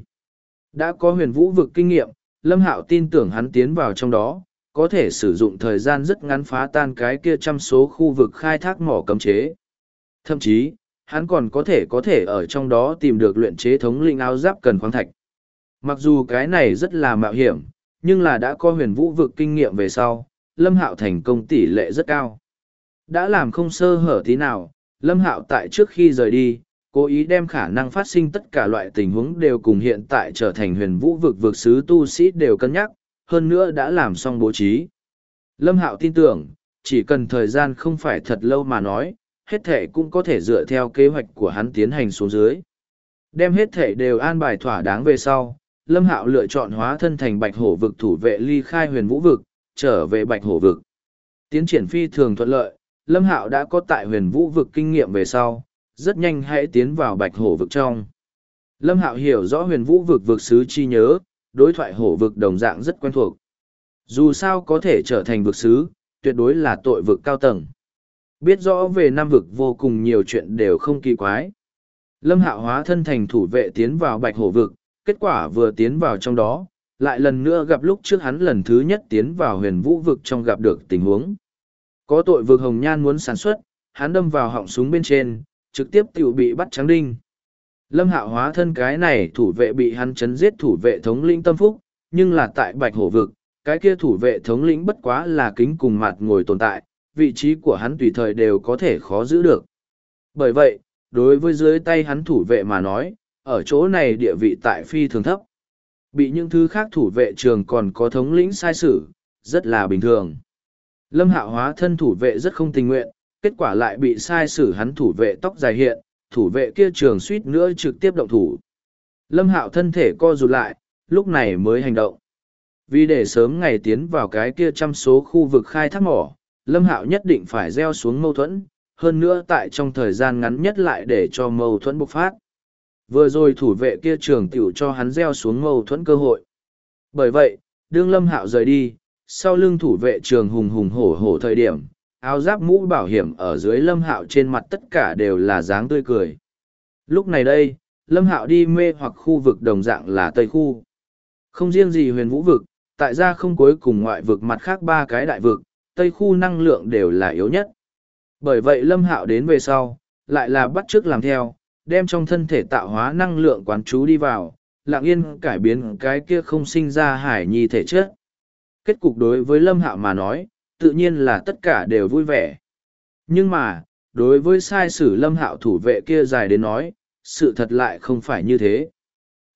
Speaker 1: Đã có Huyền Vũ vực kinh nghiệm, Lâm Hạo tin tưởng hắn tiến vào trong đó, có thể sử dụng thời gian rất ngắn phá tan cái kia trăm số khu vực khai thác mỏ cấm chế. Thậm chí, hắn còn có thể ở trong đó tìm được luyện chế thống lĩnh áo giáp cần khoáng thạch. Mặc dù cái này rất là mạo hiểm, nhưng là đã có Huyền Vũ vực kinh nghiệm về sau, Lâm Hạo thành công tỷ lệ rất cao. Đã làm không sơ hở tí nào, Lâm Hạo tại trước khi rời đi, cố ý đem khả năng phát sinh tất cả loại tình huống đều cùng hiện tại trở thành Huyền Vũ vực vực sứ tu sĩ đều cân nhắc, hơn nữa đã làm xong bố trí. Lâm Hạo tin tưởng, chỉ cần thời gian không phải thật lâu mà nói, hết thể cũng có thể dựa theo kế hoạch của hắn tiến hành xuống dưới. Đem hết thể đều an bài thỏa đáng về sau, Lâm Hạo lựa chọn hóa thân thành Bạch Hổ vực thủ vệ ly khai Huyền Vũ vực, trở về Bạch Hổ vực. Tiến triển phi thường thuận lợi, Lâm Hạo đã có tại Huyền Vũ vực kinh nghiệm về sau, rất nhanh hãy tiến vào Bạch Hổ vực trong. Lâm Hạo hiểu rõ Huyền Vũ vực vực sứ chi nhớ, đối thoại hổ vực đồng dạng rất quen thuộc. Dù sao có thể trở thành vực sứ, tuyệt đối là tội vực cao tầng. Biết rõ về năm vực vô cùng nhiều chuyện đều không kỳ quái. Lâm Hạo hóa thân thành thủ vệ tiến vào Bạch Hổ vực, kết quả vừa tiến vào trong đó, lại lần nữa gặp lúc trước hắn lần thứ nhất tiến vào Huyền Vũ vực trong gặp được tình huống. Có tội vực hồng nhan muốn sản xuất, hắn đâm vào họng súng bên trên, trực tiếp tiểu bị bắt trắng đinh. Lâm Hạo hóa thân cái này thủ vệ bị hắn chấn giết thủ vệ thống lĩnh Tâm Phúc, nhưng là tại Bạch Hổ vực, cái kia thủ vệ thống lĩnh bất quá là kính cùng mặt ngồi tồn tại, vị trí của hắn tùy thời đều có thể khó giữ được. Bởi vậy, đối với dưới tay hắn thủ vệ mà nói, ở chỗ này địa vị tại phi thường thấp. Bị những thứ khác thủ vệ trường còn có thống lĩnh sai sử, rất là bình thường. Lâm Hạo hóa thân thủ vệ rất không tình nguyện, kết quả lại bị sai sử hắn thủ vệ tóc dài hiện, thủ vệ kia trường suýt nữa trực tiếp động thủ. Lâm Hạo thân thể co rụt lại, lúc này mới hành động. Vì để sớm ngày tiến vào cái kia trăm số khu vực khai thác mỏ, Lâm Hạo nhất định phải gieo xuống mâu thuẫn, hơn nữa tại trong thời gian ngắn nhất lại để cho mâu thuẫn bộc phát. Vừa rồi thủ vệ kia trường tiểu cho hắn gieo xuống mâu thuẫn cơ hội. Bởi vậy, đương Lâm Hạo rời đi, sau lưng thủ vệ trường hùng hùng hổ hổ thời điểm, áo giáp mũ bảo hiểm ở dưới Lâm Hạo trên mặt tất cả đều là dáng tươi cười. Lúc này đây, Lâm Hạo đi mê hoặc khu vực đồng dạng là Tây khu. Không riêng gì Huyền Vũ vực, tại ra không cuối cùng ngoại vực mặt khác ba cái đại vực, Tây khu năng lượng đều là yếu nhất. Bởi vậy Lâm Hạo đến về sau, lại là bắt chước làm theo, đem trong thân thể tạo hóa năng lượng quán chú đi vào, lặng yên cải biến cái kia không sinh ra hải nhi thể chất. Kết cục đối với Lâm Hạo mà nói, tự nhiên là tất cả đều vui vẻ. Nhưng mà, đối với sai sử Lâm Hạo thủ vệ kia dài đến nói, sự thật lại không phải như thế.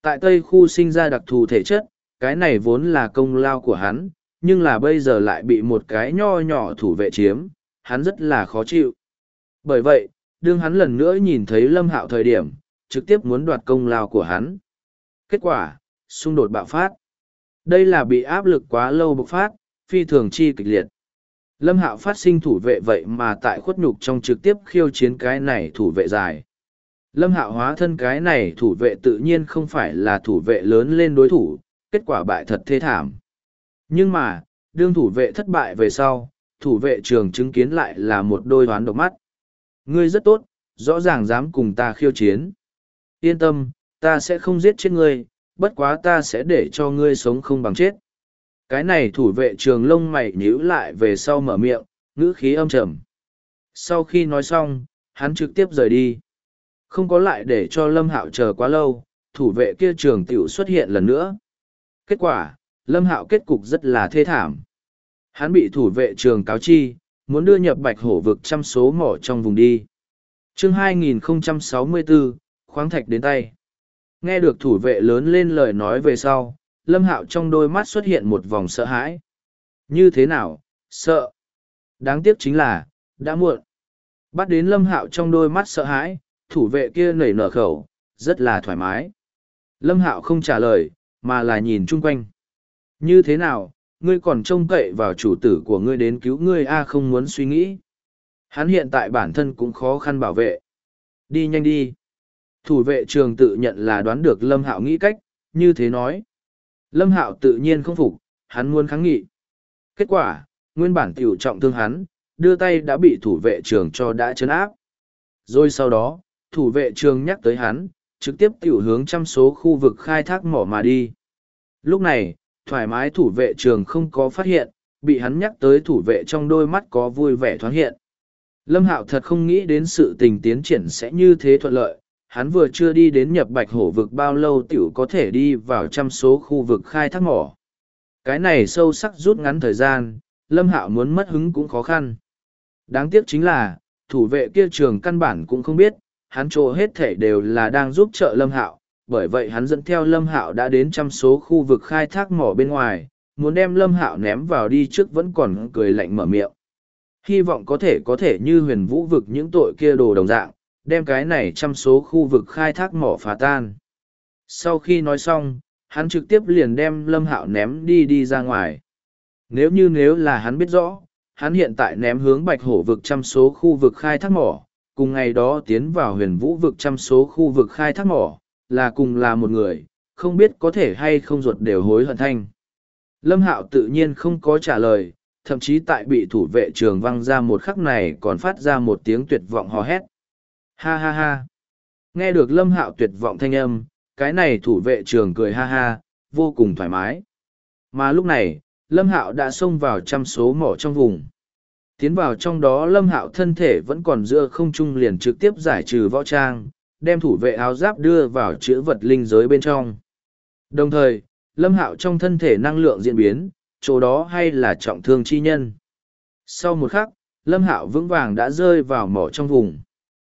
Speaker 1: Tại Tây khu sinh ra đặc thù thể chất, cái này vốn là công lao của hắn, nhưng là bây giờ lại bị một cái nho nhỏ thủ vệ chiếm, hắn rất là khó chịu. Bởi vậy, đương hắn lần nữa nhìn thấy Lâm Hạo thời điểm, trực tiếp muốn đoạt công lao của hắn. Kết quả, xung đột bạo phát. Đây là bị áp lực quá lâu bộc phát, phi thường chi kịch liệt. Lâm Hạo phát sinh thủ vệ vậy mà tại khuất nhục trong trực tiếp khiêu chiến cái này thủ vệ dài. Lâm Hạo hóa thân cái này thủ vệ tự nhiên không phải là thủ vệ lớn lên đối thủ, kết quả bại thật thê thảm. Nhưng mà, đương thủ vệ thất bại về sau, thủ vệ trường chứng kiến lại là một đôi hoán độc mắt. Ngươi rất tốt, rõ ràng dám cùng ta khiêu chiến. Yên tâm, ta sẽ không giết chết ngươi, bất quá ta sẽ để cho ngươi sống không bằng chết. Cái này thủ vệ trường lông mày nhíu lại về sau mở miệng, ngữ khí âm trầm. Sau khi nói xong, hắn trực tiếp rời đi. Không có lại để cho Lâm Hạo chờ quá lâu, thủ vệ kia trường tiểu xuất hiện lần nữa. Kết quả, Lâm Hạo kết cục rất là thê thảm. Hắn bị thủ vệ trường cáo chi, muốn đưa nhập Bạch Hổ vực trăm số mỏ trong vùng đi. Chương 2064, khoáng thạch đến tay. Nghe được thủ vệ lớn lên lời nói về sau, Lâm Hạo trong đôi mắt xuất hiện một vòng sợ hãi. Như thế nào, sợ? Đáng tiếc chính là, đã muộn. Bắt đến Lâm Hạo trong đôi mắt sợ hãi, thủ vệ kia nảy nở khẩu, rất là thoải mái. Lâm Hạo không trả lời, mà là nhìn chung quanh. Như thế nào, ngươi còn trông cậy vào chủ tử của ngươi đến cứu ngươi không muốn suy nghĩ. Hắn hiện tại bản thân cũng khó khăn bảo vệ. Đi nhanh đi. Thủ vệ trường tự nhận là đoán được Lâm Hạo nghĩ cách, như thế nói. Lâm Hạo tự nhiên không phục, hắn muốn kháng nghị. Kết quả, nguyên bản tiểu trọng thương hắn, đưa tay đã bị thủ vệ trường cho đã trấn áp. Rồi sau đó, thủ vệ trường nhắc tới hắn, trực tiếp tiểu hướng trăm số khu vực khai thác mỏ mà đi. Lúc này, thoải mái thủ vệ trường không có phát hiện, bị hắn nhắc tới thủ vệ trong đôi mắt có vui vẻ thoáng hiện. Lâm Hạo thật không nghĩ đến sự tình tiến triển sẽ như thế thuận lợi, hắn vừa chưa đi đến nhập Bạch Hổ vực bao lâu tiểu có thể đi vào trăm số khu vực khai thác mỏ. Cái này sâu sắc rút ngắn thời gian, Lâm Hạo muốn mất hứng cũng khó khăn. Đáng tiếc chính là, thủ vệ kia trường căn bản cũng không biết, hắn chỗ hết thể đều là đang giúp trợ Lâm Hạo, bởi vậy hắn dẫn theo Lâm Hạo đã đến trăm số khu vực khai thác mỏ bên ngoài, muốn đem Lâm Hạo ném vào đi trước vẫn còn cười lạnh mở miệng. Hy vọng có thể như Huyền Vũ vực những tội kia đồ đồng dạng, đem cái này trăm số khu vực khai thác mỏ phá tan. Sau khi nói xong, hắn trực tiếp liền đem Lâm Hạo ném đi ra ngoài. Nếu là hắn biết rõ, hắn hiện tại ném hướng Bạch Hổ vực trăm số khu vực khai thác mỏ, cùng ngày đó tiến vào Huyền Vũ vực trăm số khu vực khai thác mỏ, là cùng là một người, không biết có thể hay không ruột đều hối hận thanh. Lâm Hạo tự nhiên không có trả lời, thậm chí tại bị thủ vệ trường văng ra một khắc này còn phát ra một tiếng tuyệt vọng hò hét. Ha ha ha. Nghe được Lâm Hạo tuyệt vọng thanh âm, cái này thủ vệ trường cười ha ha, vô cùng thoải mái. Mà lúc này, Lâm Hạo đã xông vào trăm số mỏ trong vùng. Tiến vào trong đó Lâm Hạo thân thể vẫn còn giữa không trung liền trực tiếp giải trừ võ trang, đem thủ vệ áo giáp đưa vào chữ vật linh giới bên trong. Đồng thời, Lâm Hạo trong thân thể năng lượng diễn biến, chỗ đó hay là trọng thương chi nhân. Sau một khắc, Lâm Hạo vững vàng đã rơi vào mỏ trong vùng.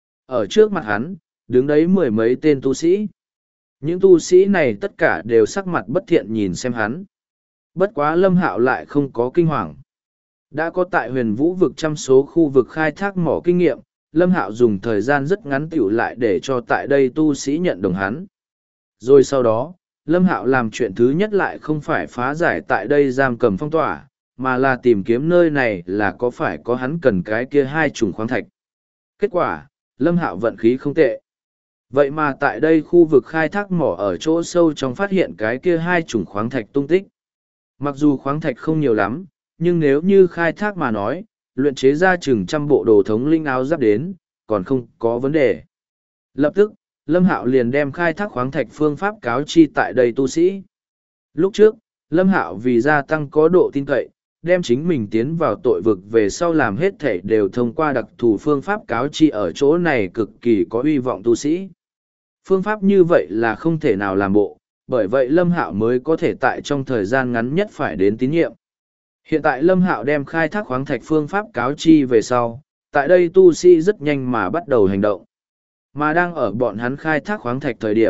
Speaker 1: Ở trước mặt hắn, đứng đấy mười mấy tên tu sĩ. Những tu sĩ này tất cả đều sắc mặt bất thiện nhìn xem hắn. Bất quá Lâm Hạo lại không có kinh hoàng. Đã có tại Huyền Vũ vực trăm số khu vực khai thác mỏ kinh nghiệm, Lâm Hạo dùng thời gian rất ngắn tiểu lại để cho tại đây tu sĩ nhận đồng hắn. Rồi sau đó, Lâm Hạo làm chuyện thứ nhất lại không phải phá giải tại đây giam cầm phong tỏa, mà là tìm kiếm nơi này là có phải có hắn cần cái kia hai chủng khoáng thạch. Kết quả, Lâm Hạo vận khí không tệ. Vậy mà tại đây khu vực khai thác mỏ ở chỗ sâu trong phát hiện cái kia hai chủng khoáng thạch tung tích. Mặc dù khoáng thạch không nhiều lắm, nhưng nếu như khai thác mà nói, luyện chế ra chừng trăm bộ đồ thống linh áo giáp đến, còn không có vấn đề. Lập tức, Lâm Hạo liền đem khai thác khoáng thạch phương pháp cáo chi tại đây tu sĩ. Lúc trước, Lâm Hạo vì gia tăng có độ tin cậy, đem chính mình tiến vào tội vực về sau làm hết thể đều thông qua đặc thù phương pháp cáo chi ở chỗ này cực kỳ có uy vọng tu sĩ. Phương pháp như vậy là không thể nào làm bộ, bởi vậy Lâm Hạo mới có thể tại trong thời gian ngắn nhất phải đến tín nhiệm. Hiện tại Lâm Hạo đem khai thác khoáng thạch phương pháp cáo chi về sau, tại đây tu sĩ rất nhanh mà bắt đầu hành động. Mà đang ở bọn hắn khai thác khoáng thạch thời điểm,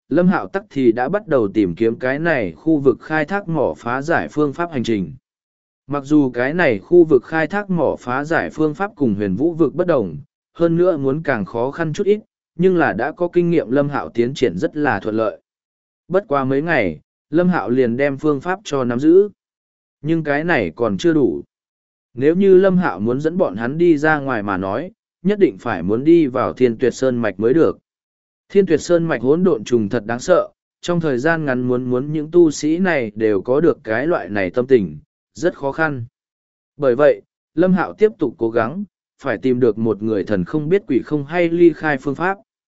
Speaker 1: Lâm Hạo tắc thì đã bắt đầu tìm kiếm cái này khu vực khai thác mỏ phá giải phương pháp hành trình. Mặc dù cái này khu vực khai thác mỏ phá giải phương pháp cùng huyền vũ vực bất đồng, hơn nữa muốn càng khó khăn chút ít, nhưng là đã có kinh nghiệm Lâm Hạo tiến triển rất là thuận lợi. Bất qua mấy ngày, Lâm Hạo liền đem phương pháp cho nắm giữ. Nhưng cái này còn chưa đủ. Nếu như Lâm Hạo muốn dẫn bọn hắn đi ra ngoài mà nói, nhất định phải muốn đi vào Thiên Tuyệt Sơn Mạch mới được. Thiên Tuyệt Sơn Mạch hỗn độn trùng thật đáng sợ, trong thời gian ngắn muốn những tu sĩ này đều có được cái loại này tâm tình, rất khó khăn. Bởi vậy, Lâm Hạo tiếp tục cố gắng, phải tìm được một người thần không biết quỷ không hay ly khai phương pháp.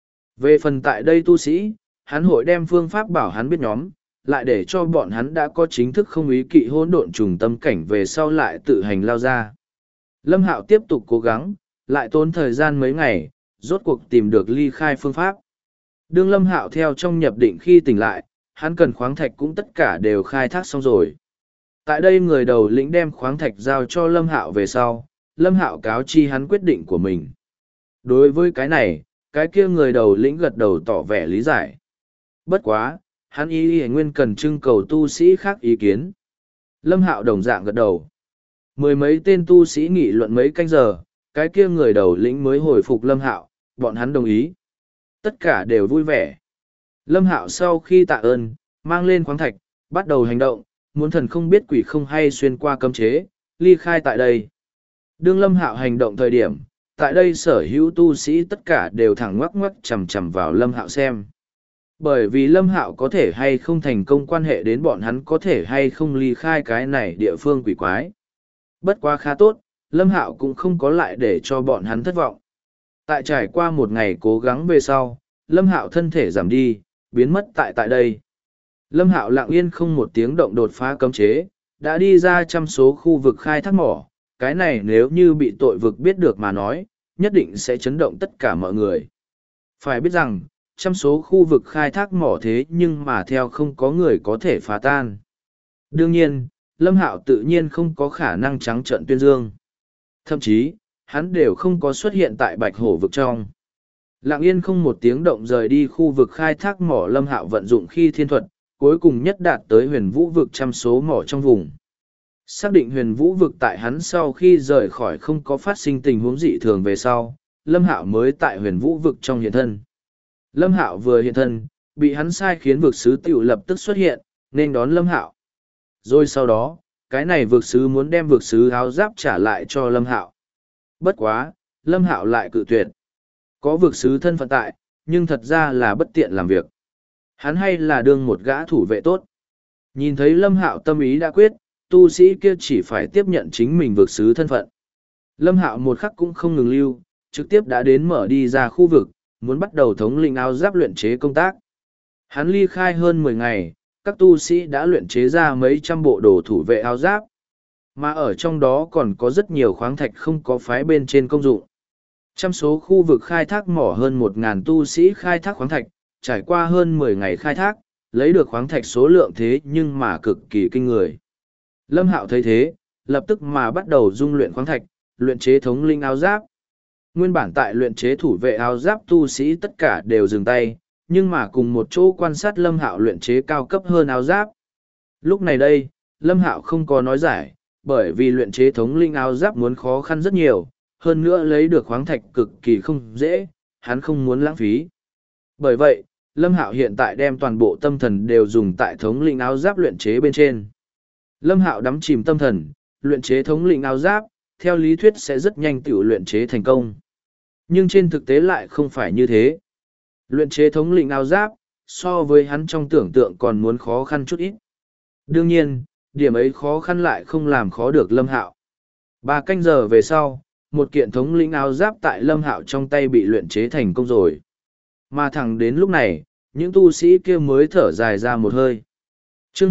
Speaker 1: Về phần tại đây tu sĩ, hắn hội đem phương pháp bảo hắn biết nhóm, lại để cho bọn hắn đã có chính thức không ý kỵ hỗn độn trùng tâm cảnh về sau lại tự hành lao ra. Lâm Hạo tiếp tục cố gắng, lại tốn thời gian mấy ngày, rốt cuộc tìm được ly khai phương pháp. Đương Lâm Hạo theo trong nhập định khi tỉnh lại, hắn cần khoáng thạch cũng tất cả đều khai thác xong rồi. Tại đây người đầu lĩnh đem khoáng thạch giao cho Lâm Hạo về sau, Lâm Hạo cáo chi hắn quyết định của mình. Đối với cái này, cái kia người đầu lĩnh gật đầu tỏ vẻ lý giải. Bất quá, hắn y nguyên cần trưng cầu tu sĩ khác ý kiến. Lâm Hạo đồng dạng gật đầu. Mười mấy tên tu sĩ nghị luận mấy canh giờ, cái kia người đầu lĩnh mới hồi phục Lâm Hạo, bọn hắn đồng ý. Tất cả đều vui vẻ. Lâm Hạo sau khi tạ ơn, mang lên khoáng thạch, bắt đầu hành động, muốn thần không biết quỷ không hay xuyên qua cấm chế, ly khai tại đây. Đương Lâm Hạo hành động thời điểm, tại đây sở hữu tu sĩ tất cả đều thẳng ngoắc ngoắc chằm chằm vào Lâm Hạo xem. Bởi vì Lâm Hạo có thể hay không thành công quan hệ đến bọn hắn có thể hay không ly khai cái này địa phương quỷ quái. Bất quá khá tốt, Lâm Hạo cũng không có lại để cho bọn hắn thất vọng. Tại trải qua một ngày cố gắng về sau, Lâm Hạo thân thể giảm đi, biến mất tại đây. Lâm Hạo lặng yên không một tiếng động đột phá cấm chế, đã đi ra trăm số khu vực khai thác mỏ. Cái này nếu như bị tội vực biết được mà nói, nhất định sẽ chấn động tất cả mọi người. Phải biết rằng, trăm số khu vực khai thác mỏ thế nhưng mà theo không có người có thể phá tan. Đương nhiên, Lâm Hạo tự nhiên không có khả năng trắng trợn tuyên dương. Thậm chí, hắn đều không có xuất hiện tại Bạch Hổ vực trong. Lặng yên không một tiếng động rời đi khu vực khai thác mỏ, Lâm Hạo vận dụng khi thiên thuật, cuối cùng nhất đạt tới huyền vũ vực trăm số mỏ trong vùng. Xác định huyền vũ vực tại hắn sau khi rời khỏi không có phát sinh tình huống dị thường về sau, Lâm Hạo mới tại huyền vũ vực trong hiện thân. Lâm Hạo vừa hiện thân, bị hắn sai khiến vực sứ tiểu lập tức xuất hiện, nên đón Lâm Hạo. Rồi sau đó, cái này vực sứ muốn đem vực sứ áo giáp trả lại cho Lâm Hạo. Bất quá, Lâm Hạo lại cự tuyệt. Có vực sứ thân phận tại, nhưng thật ra là bất tiện làm việc. Hắn hay là đương một gã thủ vệ tốt. Nhìn thấy Lâm Hạo tâm ý đã quyết, tu sĩ kia chỉ phải tiếp nhận chính mình vực sứ thân phận. Lâm Hạo một khắc cũng không ngừng lưu, trực tiếp đã đến mở đi ra khu vực, muốn bắt đầu thống lĩnh áo giáp luyện chế công tác. Hắn ly khai hơn 10 ngày, các tu sĩ đã luyện chế ra mấy trăm bộ đồ thủ vệ áo giáp. Mà ở trong đó còn có rất nhiều khoáng thạch không có phái bên trên công dụng. Trăm số khu vực khai thác mỏ hơn 1.000 tu sĩ khai thác khoáng thạch, trải qua hơn 10 ngày khai thác, lấy được khoáng thạch số lượng thế nhưng mà cực kỳ kinh người. Lâm Hạo thấy thế, lập tức mà bắt đầu dung luyện khoáng thạch, luyện chế thống linh áo giáp. Nguyên bản tại luyện chế thủ vệ áo giáp tu sĩ tất cả đều dừng tay, nhưng mà cùng một chỗ quan sát Lâm Hạo luyện chế cao cấp hơn áo giáp. Lúc này đây, Lâm Hạo không có nói giải, bởi vì luyện chế thống linh áo giáp muốn khó khăn rất nhiều, hơn nữa lấy được khoáng thạch cực kỳ không dễ, hắn không muốn lãng phí. Bởi vậy, Lâm Hạo hiện tại đem toàn bộ tâm thần đều dùng tại thống linh áo giáp luyện chế bên trên. Lâm Hạo đắm chìm tâm thần, luyện chế thống linh áo giáp, theo lý thuyết sẽ rất nhanh tiểu luyện chế thành công. Nhưng trên thực tế lại không phải như thế. Luyện chế thống lĩnh áo giáp, so với hắn trong tưởng tượng còn muốn khó khăn chút ít. Đương nhiên, điểm ấy khó khăn lại không làm khó được Lâm Hạo. 3 canh giờ về sau, một kiện thống lĩnh áo giáp tại Lâm Hạo trong tay bị luyện chế thành công rồi. Mà thẳng đến lúc này, những tu sĩ kia mới thở dài ra một hơi. Chương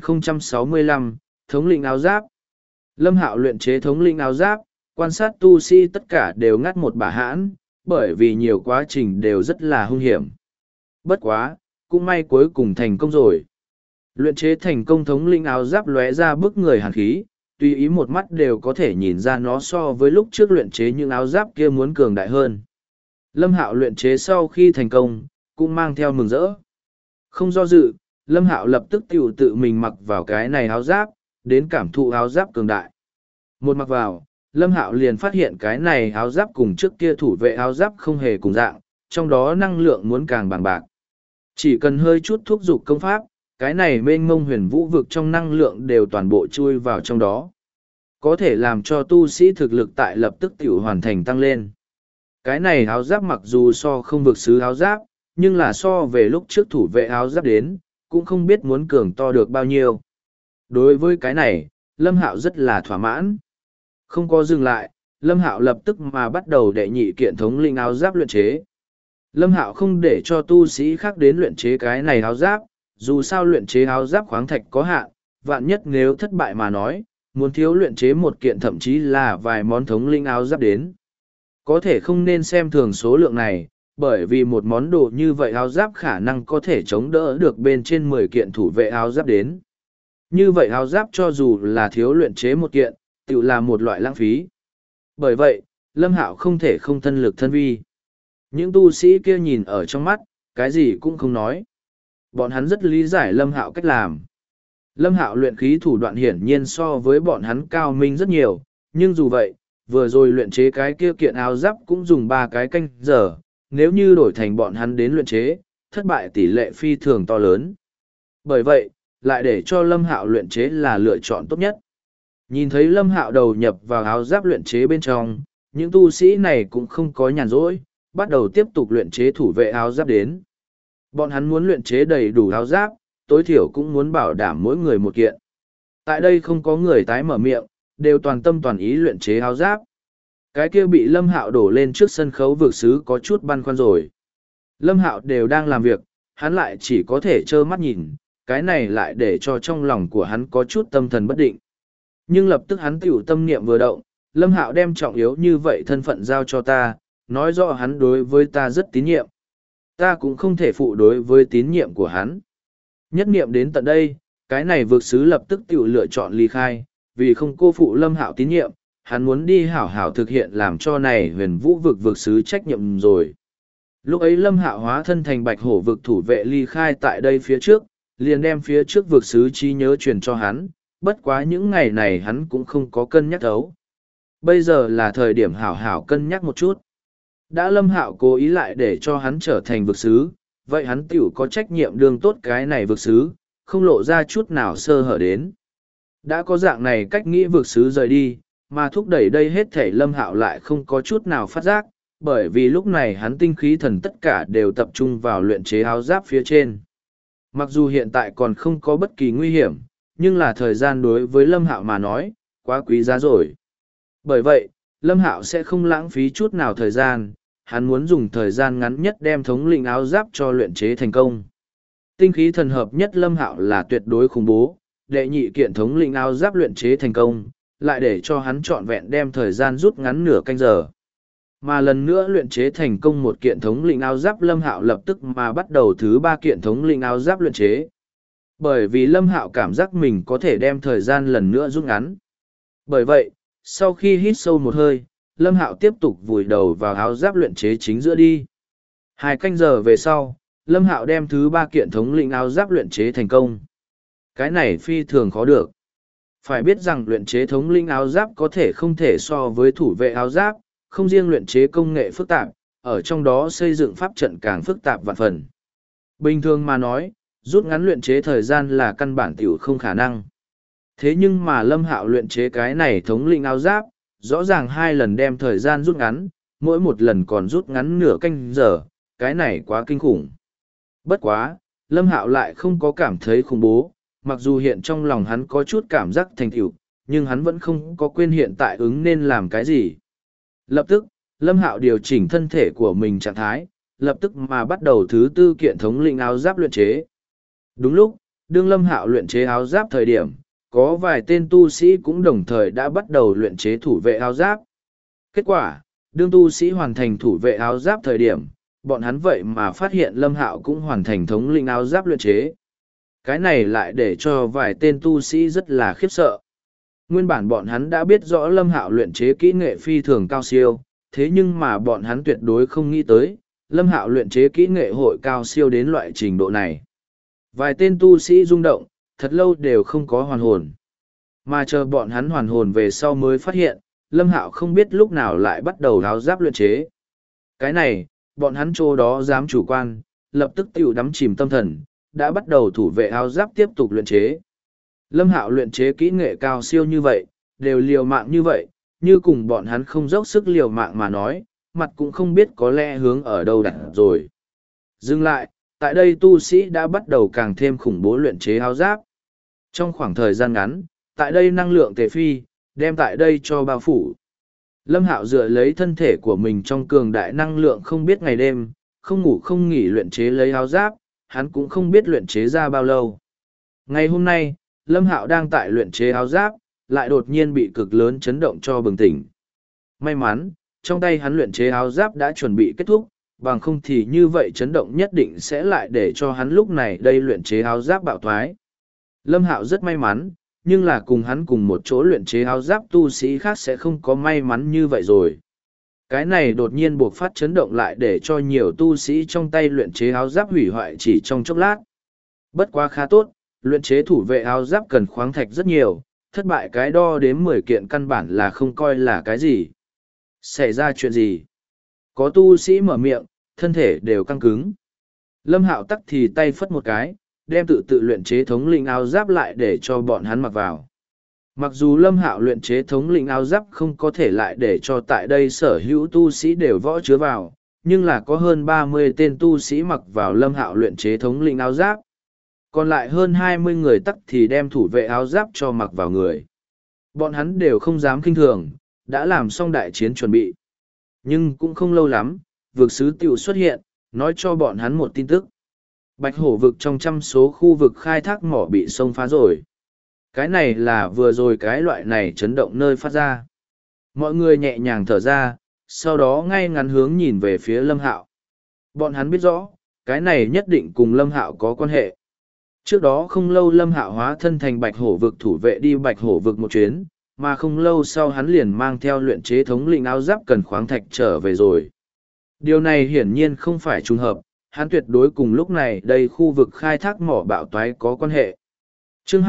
Speaker 1: 2065, thống lĩnh áo giáp. Lâm Hạo luyện chế thống lĩnh áo giáp, quan sát tu sĩ tất cả đều ngắt một bả hãn, bởi vì nhiều quá trình đều rất là hung hiểm. Bất quá, cũng may cuối cùng thành công rồi. Luyện chế thành công thống lĩnh áo giáp lóe ra bức người hàn khí, tùy ý một mắt đều có thể nhìn ra nó so với lúc trước luyện chế những áo giáp kia muốn cường đại hơn. Lâm Hạo luyện chế sau khi thành công, cũng mang theo mừng rỡ. Không do dự, Lâm Hạo lập tức tự mình mặc vào cái này áo giáp, đến cảm thụ áo giáp cường đại. Một mặc vào, Lâm Hạo liền phát hiện cái này áo giáp cùng trước kia thủ vệ áo giáp không hề cùng dạng, trong đó năng lượng muốn càng bằng bạc. Chỉ cần hơi chút thúc giục công pháp, cái này mênh mông huyền vũ vực trong năng lượng đều toàn bộ chui vào trong đó. Có thể làm cho tu sĩ thực lực tại lập tức tiểu hoàn thành tăng lên. Cái này áo giáp mặc dù so không vực sứ áo giáp, nhưng là so về lúc trước thủ vệ áo giáp đến, cũng không biết muốn cường to được bao nhiêu. Đối với cái này, Lâm Hạo rất là thỏa mãn. Không có dừng lại, Lâm Hạo lập tức mà bắt đầu đệ nhị kiện thống linh áo giáp luyện chế. Lâm Hạo không để cho tu sĩ khác đến luyện chế cái này áo giáp, dù sao luyện chế áo giáp khoáng thạch có hạn, vạn nhất nếu thất bại mà nói, muốn thiếu luyện chế một kiện thậm chí là vài món thống linh áo giáp đến. Có thể không nên xem thường số lượng này, bởi vì một món đồ như vậy áo giáp khả năng có thể chống đỡ được bên trên 10 kiện thủ vệ áo giáp đến. Như vậy áo giáp cho dù là thiếu luyện chế một kiện, tự là một loại lãng phí. Bởi vậy, Lâm Hạo không thể không thân lực thân vi. Những tu sĩ kia nhìn ở trong mắt, cái gì cũng không nói. Bọn hắn rất lý giải Lâm Hạo cách làm. Lâm Hạo luyện khí thủ đoạn hiển nhiên so với bọn hắn cao minh rất nhiều, nhưng dù vậy, vừa rồi luyện chế cái kia kiện áo giáp cũng dùng 3 cái canh giờ, nếu như đổi thành bọn hắn đến luyện chế, thất bại tỷ lệ phi thường to lớn. Bởi vậy, lại để cho Lâm Hạo luyện chế là lựa chọn tốt nhất. Nhìn thấy Lâm Hạo đầu nhập vào áo giáp luyện chế bên trong, những tu sĩ này cũng không có nhàn rỗi, bắt đầu tiếp tục luyện chế thủ vệ áo giáp đến. Bọn hắn muốn luyện chế đầy đủ áo giáp, tối thiểu cũng muốn bảo đảm mỗi người một kiện. Tại đây không có người tái mở miệng, đều toàn tâm toàn ý luyện chế áo giáp. Cái kia bị Lâm Hạo đổ lên trước sân khấu vực sứ có chút băn khoăn rồi. Lâm Hạo đều đang làm việc, hắn lại chỉ có thể trơ mắt nhìn, cái này lại để cho trong lòng của hắn có chút tâm thần bất định. Nhưng lập tức hắn tiểu tâm niệm vừa động, Lâm Hạo đem trọng yếu như vậy thân phận giao cho ta, nói rõ hắn đối với ta rất tín nhiệm. Ta cũng không thể phụ đối với tín nhiệm của hắn. Nhất niệm đến tận đây, cái này vực sứ lập tức tiểu lựa chọn ly khai, vì không cô phụ Lâm Hạo tín nhiệm, hắn muốn đi hảo hảo thực hiện làm cho này huyền vũ vực vực sứ trách nhiệm rồi. Lúc ấy Lâm Hạo hóa thân thành bạch hổ vực thủ vệ ly khai tại đây phía trước, liền đem phía trước vực sứ trí nhớ truyền cho hắn, bất quá những ngày này hắn cũng không có cân nhắc thấu. Bây giờ là thời điểm hảo hảo cân nhắc một chút. Đã Lâm Hạo cố ý lại để cho hắn trở thành vực sứ, vậy hắn tiểu có trách nhiệm đương tốt cái này vực sứ, không lộ ra chút nào sơ hở đến. Đã có dạng này cách nghĩ vực sứ rời đi, mà thúc đẩy đây hết thể Lâm Hạo lại không có chút nào phát giác, bởi vì lúc này hắn tinh khí thần tất cả đều tập trung vào luyện chế áo giáp phía trên. Mặc dù hiện tại còn không có bất kỳ nguy hiểm, nhưng là thời gian đối với Lâm Hạo mà nói, quá quý giá rồi. Bởi vậy, Lâm Hạo sẽ không lãng phí chút nào thời gian, hắn muốn dùng thời gian ngắn nhất đem thống lĩnh áo giáp cho luyện chế thành công. Tinh khí thần hợp nhất Lâm Hạo là tuyệt đối khủng bố, đệ nhị kiện thống lĩnh áo giáp luyện chế thành công, lại để cho hắn trọn vẹn đem thời gian rút ngắn nửa canh giờ. Mà lần nữa luyện chế thành công một kiện thống lĩnh áo giáp Lâm Hạo lập tức mà bắt đầu thứ 3 kiện thống lĩnh áo giáp luyện chế. Bởi vì Lâm Hạo cảm giác mình có thể đem thời gian lần nữa rút ngắn. Bởi vậy, sau khi hít sâu một hơi, Lâm Hạo tiếp tục vùi đầu vào áo giáp luyện chế chính giữa đi. 2 canh giờ về sau, Lâm Hạo đem thứ 3 kiện thống lĩnh áo giáp luyện chế thành công. Cái này phi thường khó được. Phải biết rằng luyện chế thống lĩnh áo giáp có thể không thể so với thủ vệ áo giáp, không riêng luyện chế công nghệ phức tạp, ở trong đó xây dựng pháp trận càng phức tạp vạn phần. Bình thường mà nói, rút ngắn luyện chế thời gian là căn bản tiểu không khả năng. Thế nhưng mà Lâm Hạo luyện chế cái này thống lĩnh áo giáp, rõ ràng 2 lần đem thời gian rút ngắn, mỗi một lần còn rút ngắn nửa canh giờ, cái này quá kinh khủng. Bất quá, Lâm Hạo lại không có cảm thấy khủng bố, mặc dù hiện trong lòng hắn có chút cảm giác thành tựu, nhưng hắn vẫn không có quên hiện tại ứng nên làm cái gì. Lập tức, Lâm Hạo điều chỉnh thân thể của mình trạng thái, lập tức mà bắt đầu thứ 4 kiện thống lĩnh áo giáp luyện chế. Đúng lúc, đương Lâm Hạo luyện chế áo giáp thời điểm, có vài tên tu sĩ cũng đồng thời đã bắt đầu luyện chế thủ vệ áo giáp. Kết quả, đương tu sĩ hoàn thành thủ vệ áo giáp thời điểm, bọn hắn vậy mà phát hiện Lâm Hạo cũng hoàn thành thống lĩnh áo giáp luyện chế. Cái này lại để cho vài tên tu sĩ rất là khiếp sợ. Nguyên bản bọn hắn đã biết rõ Lâm Hạo luyện chế kỹ nghệ phi thường cao siêu, thế nhưng mà bọn hắn tuyệt đối không nghĩ tới, Lâm Hạo luyện chế kỹ nghệ hội cao siêu đến loại trình độ này. Vài tên tu sĩ rung động, thật lâu đều không có hoàn hồn. Mà chờ bọn hắn hoàn hồn về sau mới phát hiện, Lâm Hạo không biết lúc nào lại bắt đầu áo giáp luyện chế. Cái này, bọn hắn chỗ đó dám chủ quan, lập tức tiểu đắm chìm tâm thần, đã bắt đầu thủ vệ áo giáp tiếp tục luyện chế. Lâm Hạo luyện chế kỹ nghệ cao siêu như vậy, đều liều mạng như vậy, như cùng bọn hắn không dốc sức liều mạng mà nói, mặt cũng không biết có lẽ hướng ở đâu đặt rồi. Dừng lại, tại đây tu sĩ đã bắt đầu càng thêm khủng bố luyện chế áo giáp. Trong khoảng thời gian ngắn, tại đây năng lượng tề phi, đem tại đây cho bao phủ. Lâm Hạo dựa lấy thân thể của mình trong cường đại năng lượng không biết ngày đêm, không ngủ không nghỉ luyện chế lấy áo giáp, hắn cũng không biết luyện chế ra bao lâu. Ngày hôm nay, Lâm Hạo đang tại luyện chế áo giáp, lại đột nhiên bị cực lớn chấn động cho bừng tỉnh. May mắn, trong tay hắn luyện chế áo giáp đã chuẩn bị kết thúc, bằng không thì như vậy chấn động nhất định sẽ lại để cho hắn lúc này đây luyện chế áo giáp bạo thoái. Lâm Hạo rất may mắn, nhưng là cùng hắn cùng một chỗ luyện chế áo giáp tu sĩ khác sẽ không có may mắn như vậy rồi. Cái này đột nhiên buộc phát chấn động lại để cho nhiều tu sĩ trong tay luyện chế áo giáp hủy hoại chỉ trong chốc lát. Bất quá khá tốt, luyện chế thủ vệ áo giáp cần khoáng thạch rất nhiều, thất bại cái đo đếm 10 kiện căn bản là không coi là cái gì. Xảy ra chuyện gì? Có tu sĩ mở miệng, thân thể đều căng cứng. Lâm Hạo tắc thì tay phất một cái, đem tự luyện chế thống lĩnh áo giáp lại để cho bọn hắn mặc vào. Mặc dù Lâm Hạo luyện chế thống lĩnh áo giáp không có thể lại để cho tại đây sở hữu tu sĩ đều võ chứa vào, nhưng là có hơn 30 tên tu sĩ mặc vào Lâm Hạo luyện chế thống lĩnh áo giáp. Còn lại hơn 20 người tắc thì đem thủ vệ áo giáp cho mặc vào người. Bọn hắn đều không dám kinh thường, đã làm xong đại chiến chuẩn bị. Nhưng cũng không lâu lắm, vực sứ tiểu xuất hiện, nói cho bọn hắn một tin tức. Bạch hổ vực trong trăm số khu vực khai thác mỏ bị xông phá rồi. Cái này là vừa rồi cái loại này chấn động nơi phát ra. Mọi người nhẹ nhàng thở ra, sau đó ngay ngắn hướng nhìn về phía Lâm Hạo. Bọn hắn biết rõ, cái này nhất định cùng Lâm Hạo có quan hệ. Trước đó không lâu Lâm Hạo hóa thân thành Bạch hổ vực thủ vệ đi Bạch hổ vực một chuyến, mà không lâu sau hắn liền mang theo luyện chế thống lĩnh áo giáp cần khoáng thạch trở về rồi. Điều này hiển nhiên không phải trùng hợp, hắn tuyệt đối cùng lúc này đây khu vực khai thác mỏ bạo toái có quan hệ. Chương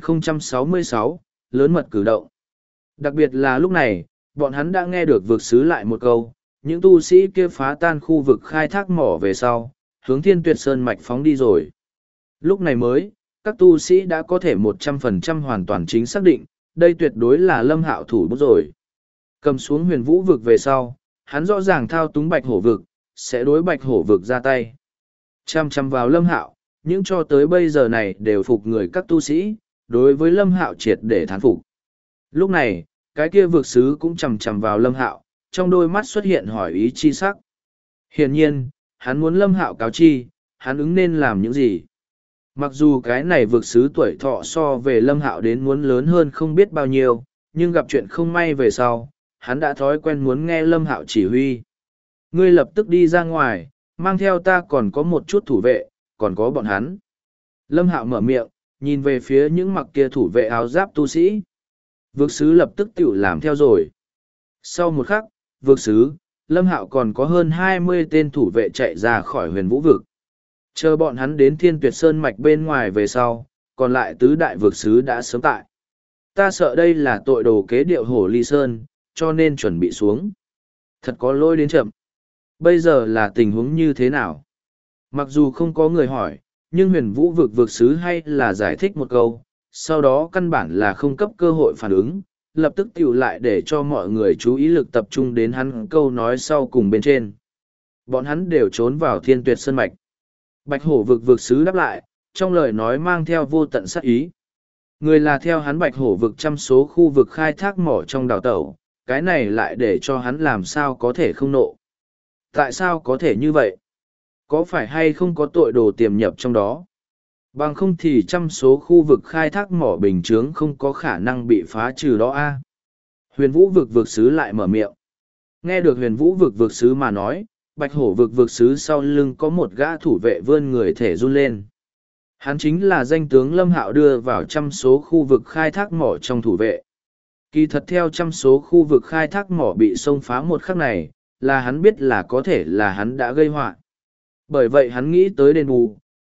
Speaker 1: 2066, lớn mật cử động. Đặc biệt là lúc này, bọn hắn đã nghe được vực sứ lại một câu, những tu sĩ kia phá tan khu vực khai thác mỏ về sau, hướng Thiên Tuyệt Sơn mạch phóng đi rồi. Lúc này mới, các tu sĩ đã có thể 100% hoàn toàn chính xác định, đây tuyệt đối là Lâm Hạo thủ bút rồi. Cầm xuống Huyền Vũ vực về sau, hắn rõ ràng thao túng Bạch hổ vực, sẽ đối Bạch hổ vực ra tay. Chăm chăm vào Lâm Hạo, những cho tới bây giờ này đều phục người các tu sĩ, đối với Lâm Hạo triệt để thán phục. Lúc này, cái kia vực sứ cũng chằm chằm vào Lâm Hạo, trong đôi mắt xuất hiện hỏi ý chi sắc. Hiển nhiên, hắn muốn Lâm Hạo cáo chi, hắn ứng nên làm những gì. Mặc dù cái này vực sứ tuổi thọ so về Lâm Hạo đến muốn lớn hơn không biết bao nhiêu, nhưng gặp chuyện không may về sau, hắn đã thói quen muốn nghe Lâm Hạo chỉ huy. Ngươi lập tức đi ra ngoài, mang theo ta còn có một chút thủ vệ, còn có bọn hắn. Lâm Hạo mở miệng, nhìn về phía những mặc kia thủ vệ áo giáp tu sĩ. Vực sứ lập tức tiểu làm theo rồi. Sau một khắc, vực sứ, Lâm Hạo còn có hơn 20 tên thủ vệ chạy ra khỏi Huyền Vũ vực. Chờ bọn hắn đến Thiên Tuyệt Sơn mạch bên ngoài về sau, còn lại tứ đại vực sứ đã sớm tại. Ta sợ đây là tội đồ kế điệu hổ ly sơn, cho nên chuẩn bị xuống. Thật có lỗi đến chậm. Bây giờ là tình huống như thế nào? Mặc dù không có người hỏi, nhưng Huyền Vũ vực vực sứ hay là giải thích một câu, sau đó căn bản là không cấp cơ hội phản ứng, lập tức tiểu lại để cho mọi người chú ý lực tập trung đến hắn câu nói sau cùng bên trên. Bọn hắn đều trốn vào Thiên Tuyệt Sơn mạch. Bạch hổ vực vực sứ đáp lại, trong lời nói mang theo vô tận sát ý. Người là theo hắn bạch hổ vực trăm số khu vực khai thác mỏ trong đào tẩu, cái này lại để cho hắn làm sao có thể không nộ. Tại sao có thể như vậy? Có phải hay không có tội đồ tiềm nhập trong đó? Bằng không thì trăm số khu vực khai thác mỏ bình chướng không có khả năng bị phá trừ đó a. Huyền Vũ vực vực sứ lại mở miệng. Nghe được Huyền Vũ vực vực sứ mà nói, Bạch hổ vực vực sứ sau lưng có một gã thủ vệ vươn người thể run lên. Hắn chính là danh tướng Lâm Hạo đưa vào trăm số khu vực khai thác mỏ trong thủ vệ. Kỳ thật theo trăm số khu vực khai thác mỏ bị xông phá một khắc này, là hắn biết là có thể là hắn đã gây họa. Bởi vậy hắn nghĩ tới đền bù,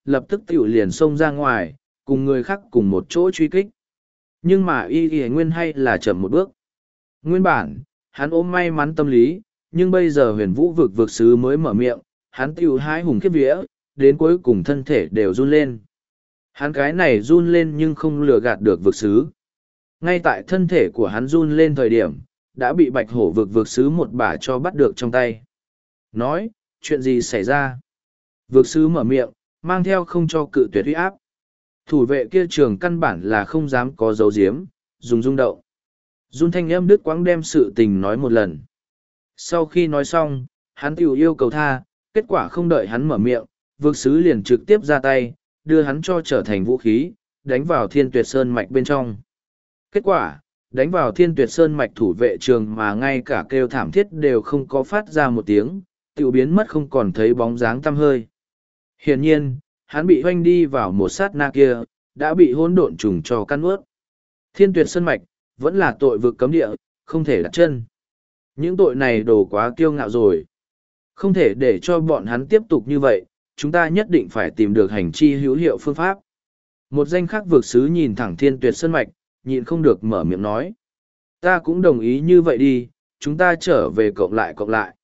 Speaker 1: lập tức tiểu liền xông ra ngoài, cùng người khác cùng một chỗ truy kích. Nhưng mà y nguyên hay là chậm một bước. Nguyên bản, hắn ôm may mắn tâm lý, nhưng bây giờ huyền vũ vực sứ mới mở miệng, hắn tiểu hái hùng khiếp vía, đến cuối cùng thân thể đều run lên. Hắn cái này run lên nhưng không lừa gạt được vực sứ. Ngay tại thân thể của hắn run lên thời điểm, đã bị bạch hổ vực sứ một bả cho bắt được trong tay. Nói, chuyện gì xảy ra? Vực sứ mở miệng, mang theo không cho cự tuyệt uy áp. Thủ vệ kia trường căn bản là không dám có dấu diếm, dùng rung động. Run thanh âm đứt quãng đem sự tình nói một lần. Sau khi nói xong, hắn tiểu yêu cầu tha, kết quả không đợi hắn mở miệng, vực sứ liền trực tiếp ra tay, đưa hắn cho trở thành vũ khí, đánh vào Thiên Tuyệt Sơn mạch bên trong. Kết quả, đánh vào Thiên Tuyệt Sơn mạch thủ vệ trường mà ngay cả kêu thảm thiết đều không có phát ra một tiếng, tiểu biến mất không còn thấy bóng dáng tăm hơi. Hiển nhiên, hắn bị hoanh đi vào một sát na kia, đã bị hỗn độn trùng cho căn ướt. Thiên Tuyệt Sơn mạch, vẫn là tội vực cấm địa, không thể đặt chân. Những tội này đổ quá kiêu ngạo rồi. Không thể để cho bọn hắn tiếp tục như vậy, chúng ta nhất định phải tìm được hành chi hữu hiệu phương pháp. Một danh khắc vực sứ nhìn thẳng Thiên Tuyệt Sơn mạch, nhịn không được mở miệng nói. Ta cũng đồng ý như vậy đi, chúng ta trở về cộng lại.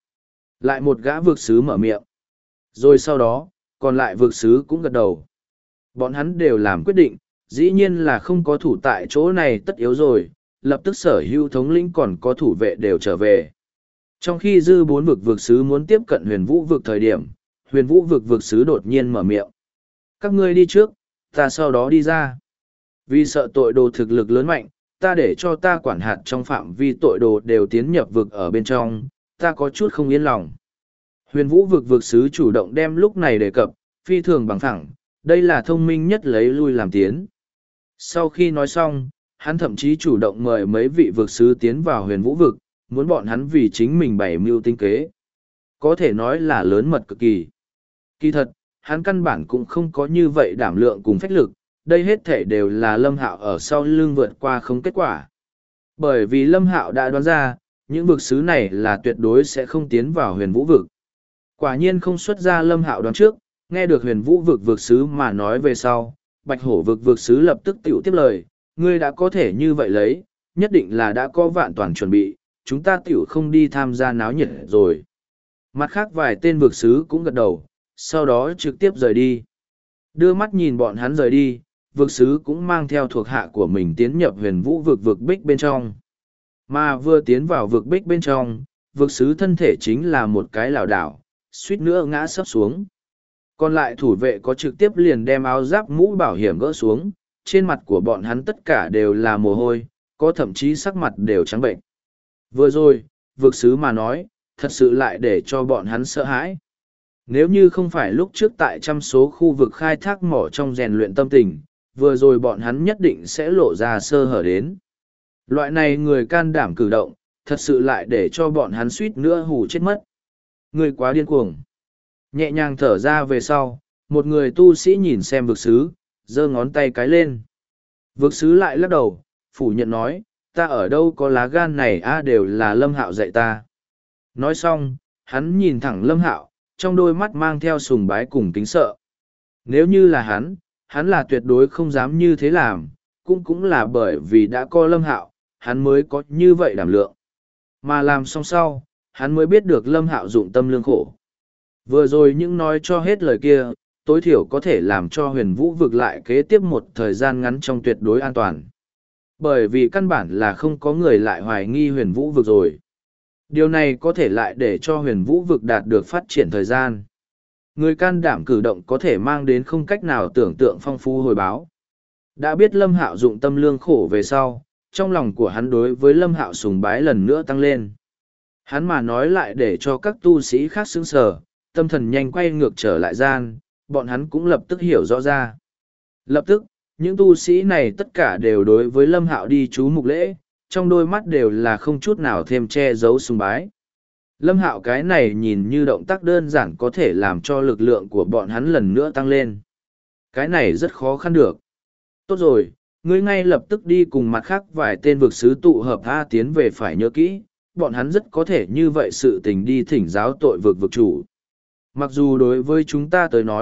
Speaker 1: Lại một gã vực sứ mở miệng. Rồi sau đó, còn lại vực sứ cũng gật đầu. Bọn hắn đều làm quyết định, dĩ nhiên là không có thủ tại chỗ này tất yếu rồi, lập tức sở hữu thống lĩnh còn có thủ vệ đều trở về. Trong khi dư bốn vực sứ muốn tiếp cận huyền vũ vực thời điểm, huyền vũ vực sứ đột nhiên mở miệng. Các ngươi đi trước, ta sau đó đi ra. Vì sợ tội đồ thực lực lớn mạnh, ta để cho ta quản hạt trong phạm vi tội đồ đều tiến nhập vực ở bên trong, ta có chút không yên lòng. Huyền vũ vực sứ chủ động đem lúc này đề cập, phi thường bằng thẳng, đây là thông minh nhất lấy lui làm tiến. Sau khi nói xong, hắn thậm chí chủ động mời mấy vị vực sứ tiến vào huyền vũ vực, muốn bọn hắn vì chính mình bày mưu tinh kế. Có thể nói là lớn mật cực kỳ. Kỳ thật, hắn căn bản cũng không có như vậy đảm lượng cùng phách lực, đây hết thể đều là Lâm Hạo ở sau lưng vượt qua không kết quả. Bởi vì Lâm Hạo đã đoán ra, những vực sứ này là tuyệt đối sẽ không tiến vào huyền vũ vực. Quả nhiên không xuất ra Lâm Hạo đoán trước, nghe được huyền vũ vực sứ mà nói về sau, bạch hổ vực sứ lập tức tiểu tiếp lời, ngươi đã có thể như vậy lấy, nhất định là đã có vạn toàn chuẩn bị, chúng ta tiểu không đi tham gia náo nhiệt rồi. Mặt khác vài tên vực sứ cũng gật đầu, sau đó trực tiếp rời đi. Đưa mắt nhìn bọn hắn rời đi, vực sứ cũng mang theo thuộc hạ của mình tiến nhập huyền vũ vực bích bên trong. Mà vừa tiến vào vực bích bên trong, vực sứ thân thể chính là một cái lảo đảo, suýt nữa ngã sấp xuống. Còn lại thủ vệ có trực tiếp liền đem áo giáp mũ bảo hiểm gỡ xuống, trên mặt của bọn hắn tất cả đều là mồ hôi, có thậm chí sắc mặt đều trắng bệnh. Vừa rồi, vực sứ mà nói, thật sự lại để cho bọn hắn sợ hãi. Nếu như không phải lúc trước tại trăm số khu vực khai thác mỏ trong rèn luyện tâm tình, vừa rồi bọn hắn nhất định sẽ lộ ra sơ hở đến. Loại này người can đảm cử động, thật sự lại để cho bọn hắn suýt nữa hù chết mất. Người quá điên cuồng. Nhẹ nhàng thở ra về sau, một người tu sĩ nhìn xem vực sứ, giơ ngón tay cái lên. Vực sứ lại lắc đầu, phủ nhận nói, ta ở đâu có lá gan này đều là Lâm Hạo dạy ta. Nói xong, hắn nhìn thẳng Lâm Hạo, trong đôi mắt mang theo sùng bái cùng kính sợ. Nếu như là hắn là tuyệt đối không dám như thế làm, cũng là bởi vì đã có Lâm Hạo, hắn mới có như vậy đảm lượng. Mà làm xong sau, hắn mới biết được Lâm Hạo dụng tâm lương khổ. Vừa rồi những nói cho hết lời kia, tối thiểu có thể làm cho huyền vũ vực lại kế tiếp một thời gian ngắn trong tuyệt đối an toàn. Bởi vì căn bản là không có người lại hoài nghi huyền vũ vực rồi. Điều này có thể lại để cho huyền vũ vực đạt được phát triển thời gian. Người can đảm cử động có thể mang đến không cách nào tưởng tượng phong phú hồi báo. Đã biết Lâm Hạo dụng tâm lương khổ về sau, trong lòng của hắn đối với Lâm Hạo sùng bái lần nữa tăng lên. Hắn mà nói lại để cho các tu sĩ khác sững sờ, tâm thần nhanh quay ngược trở lại gian, bọn hắn cũng lập tức hiểu rõ ra. Lập tức, những tu sĩ này tất cả đều đối với Lâm Hạo đi chú mục lễ, trong đôi mắt đều là không chút nào thêm che giấu sùng bái. Lâm Hạo cái này nhìn như động tác đơn giản có thể làm cho lực lượng của bọn hắn lần nữa tăng lên. Cái này rất khó khăn được. Tốt rồi, ngươi ngay lập tức đi cùng mặt khác vài tên vực sứ tụ hợp tiến về phải nhớ kỹ, bọn hắn rất có thể như vậy sự tình đi thỉnh giáo tội vực chủ. Mặc dù đối với chúng ta tới nói,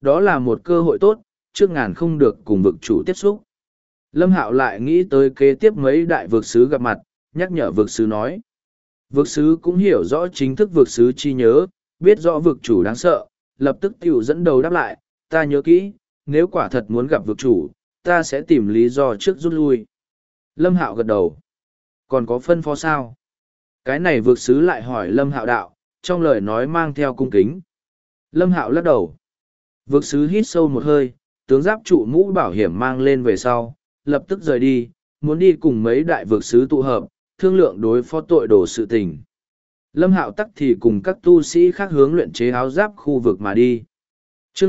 Speaker 1: đó là một cơ hội tốt, trước ngàn không được cùng vực chủ tiếp xúc. Lâm Hạo lại nghĩ tới kế tiếp mấy đại vực sứ gặp mặt, nhắc nhở vực sứ nói. Vực sứ cũng hiểu rõ chính thức vực sứ chi nhớ, biết rõ vực chủ đáng sợ, lập tức tiểu dẫn đầu đáp lại, ta nhớ kỹ, nếu quả thật muốn gặp vực chủ, ta sẽ tìm lý do trước rút lui. Lâm Hạo gật đầu. Còn có phân phó sao? Cái này vực sứ lại hỏi Lâm Hạo đạo, trong lời nói mang theo cung kính. Lâm Hạo lắc đầu. Vực sứ hít sâu một hơi, tướng giáp trụ mũ bảo hiểm mang lên về sau, lập tức rời đi, muốn đi cùng mấy đại vực sứ tụ hợp, thương lượng đối phó tội đồ sự tình. Lâm Hạo tắc thì cùng các tu sĩ khác hướng luyện chế áo giáp khu vực mà đi. Chương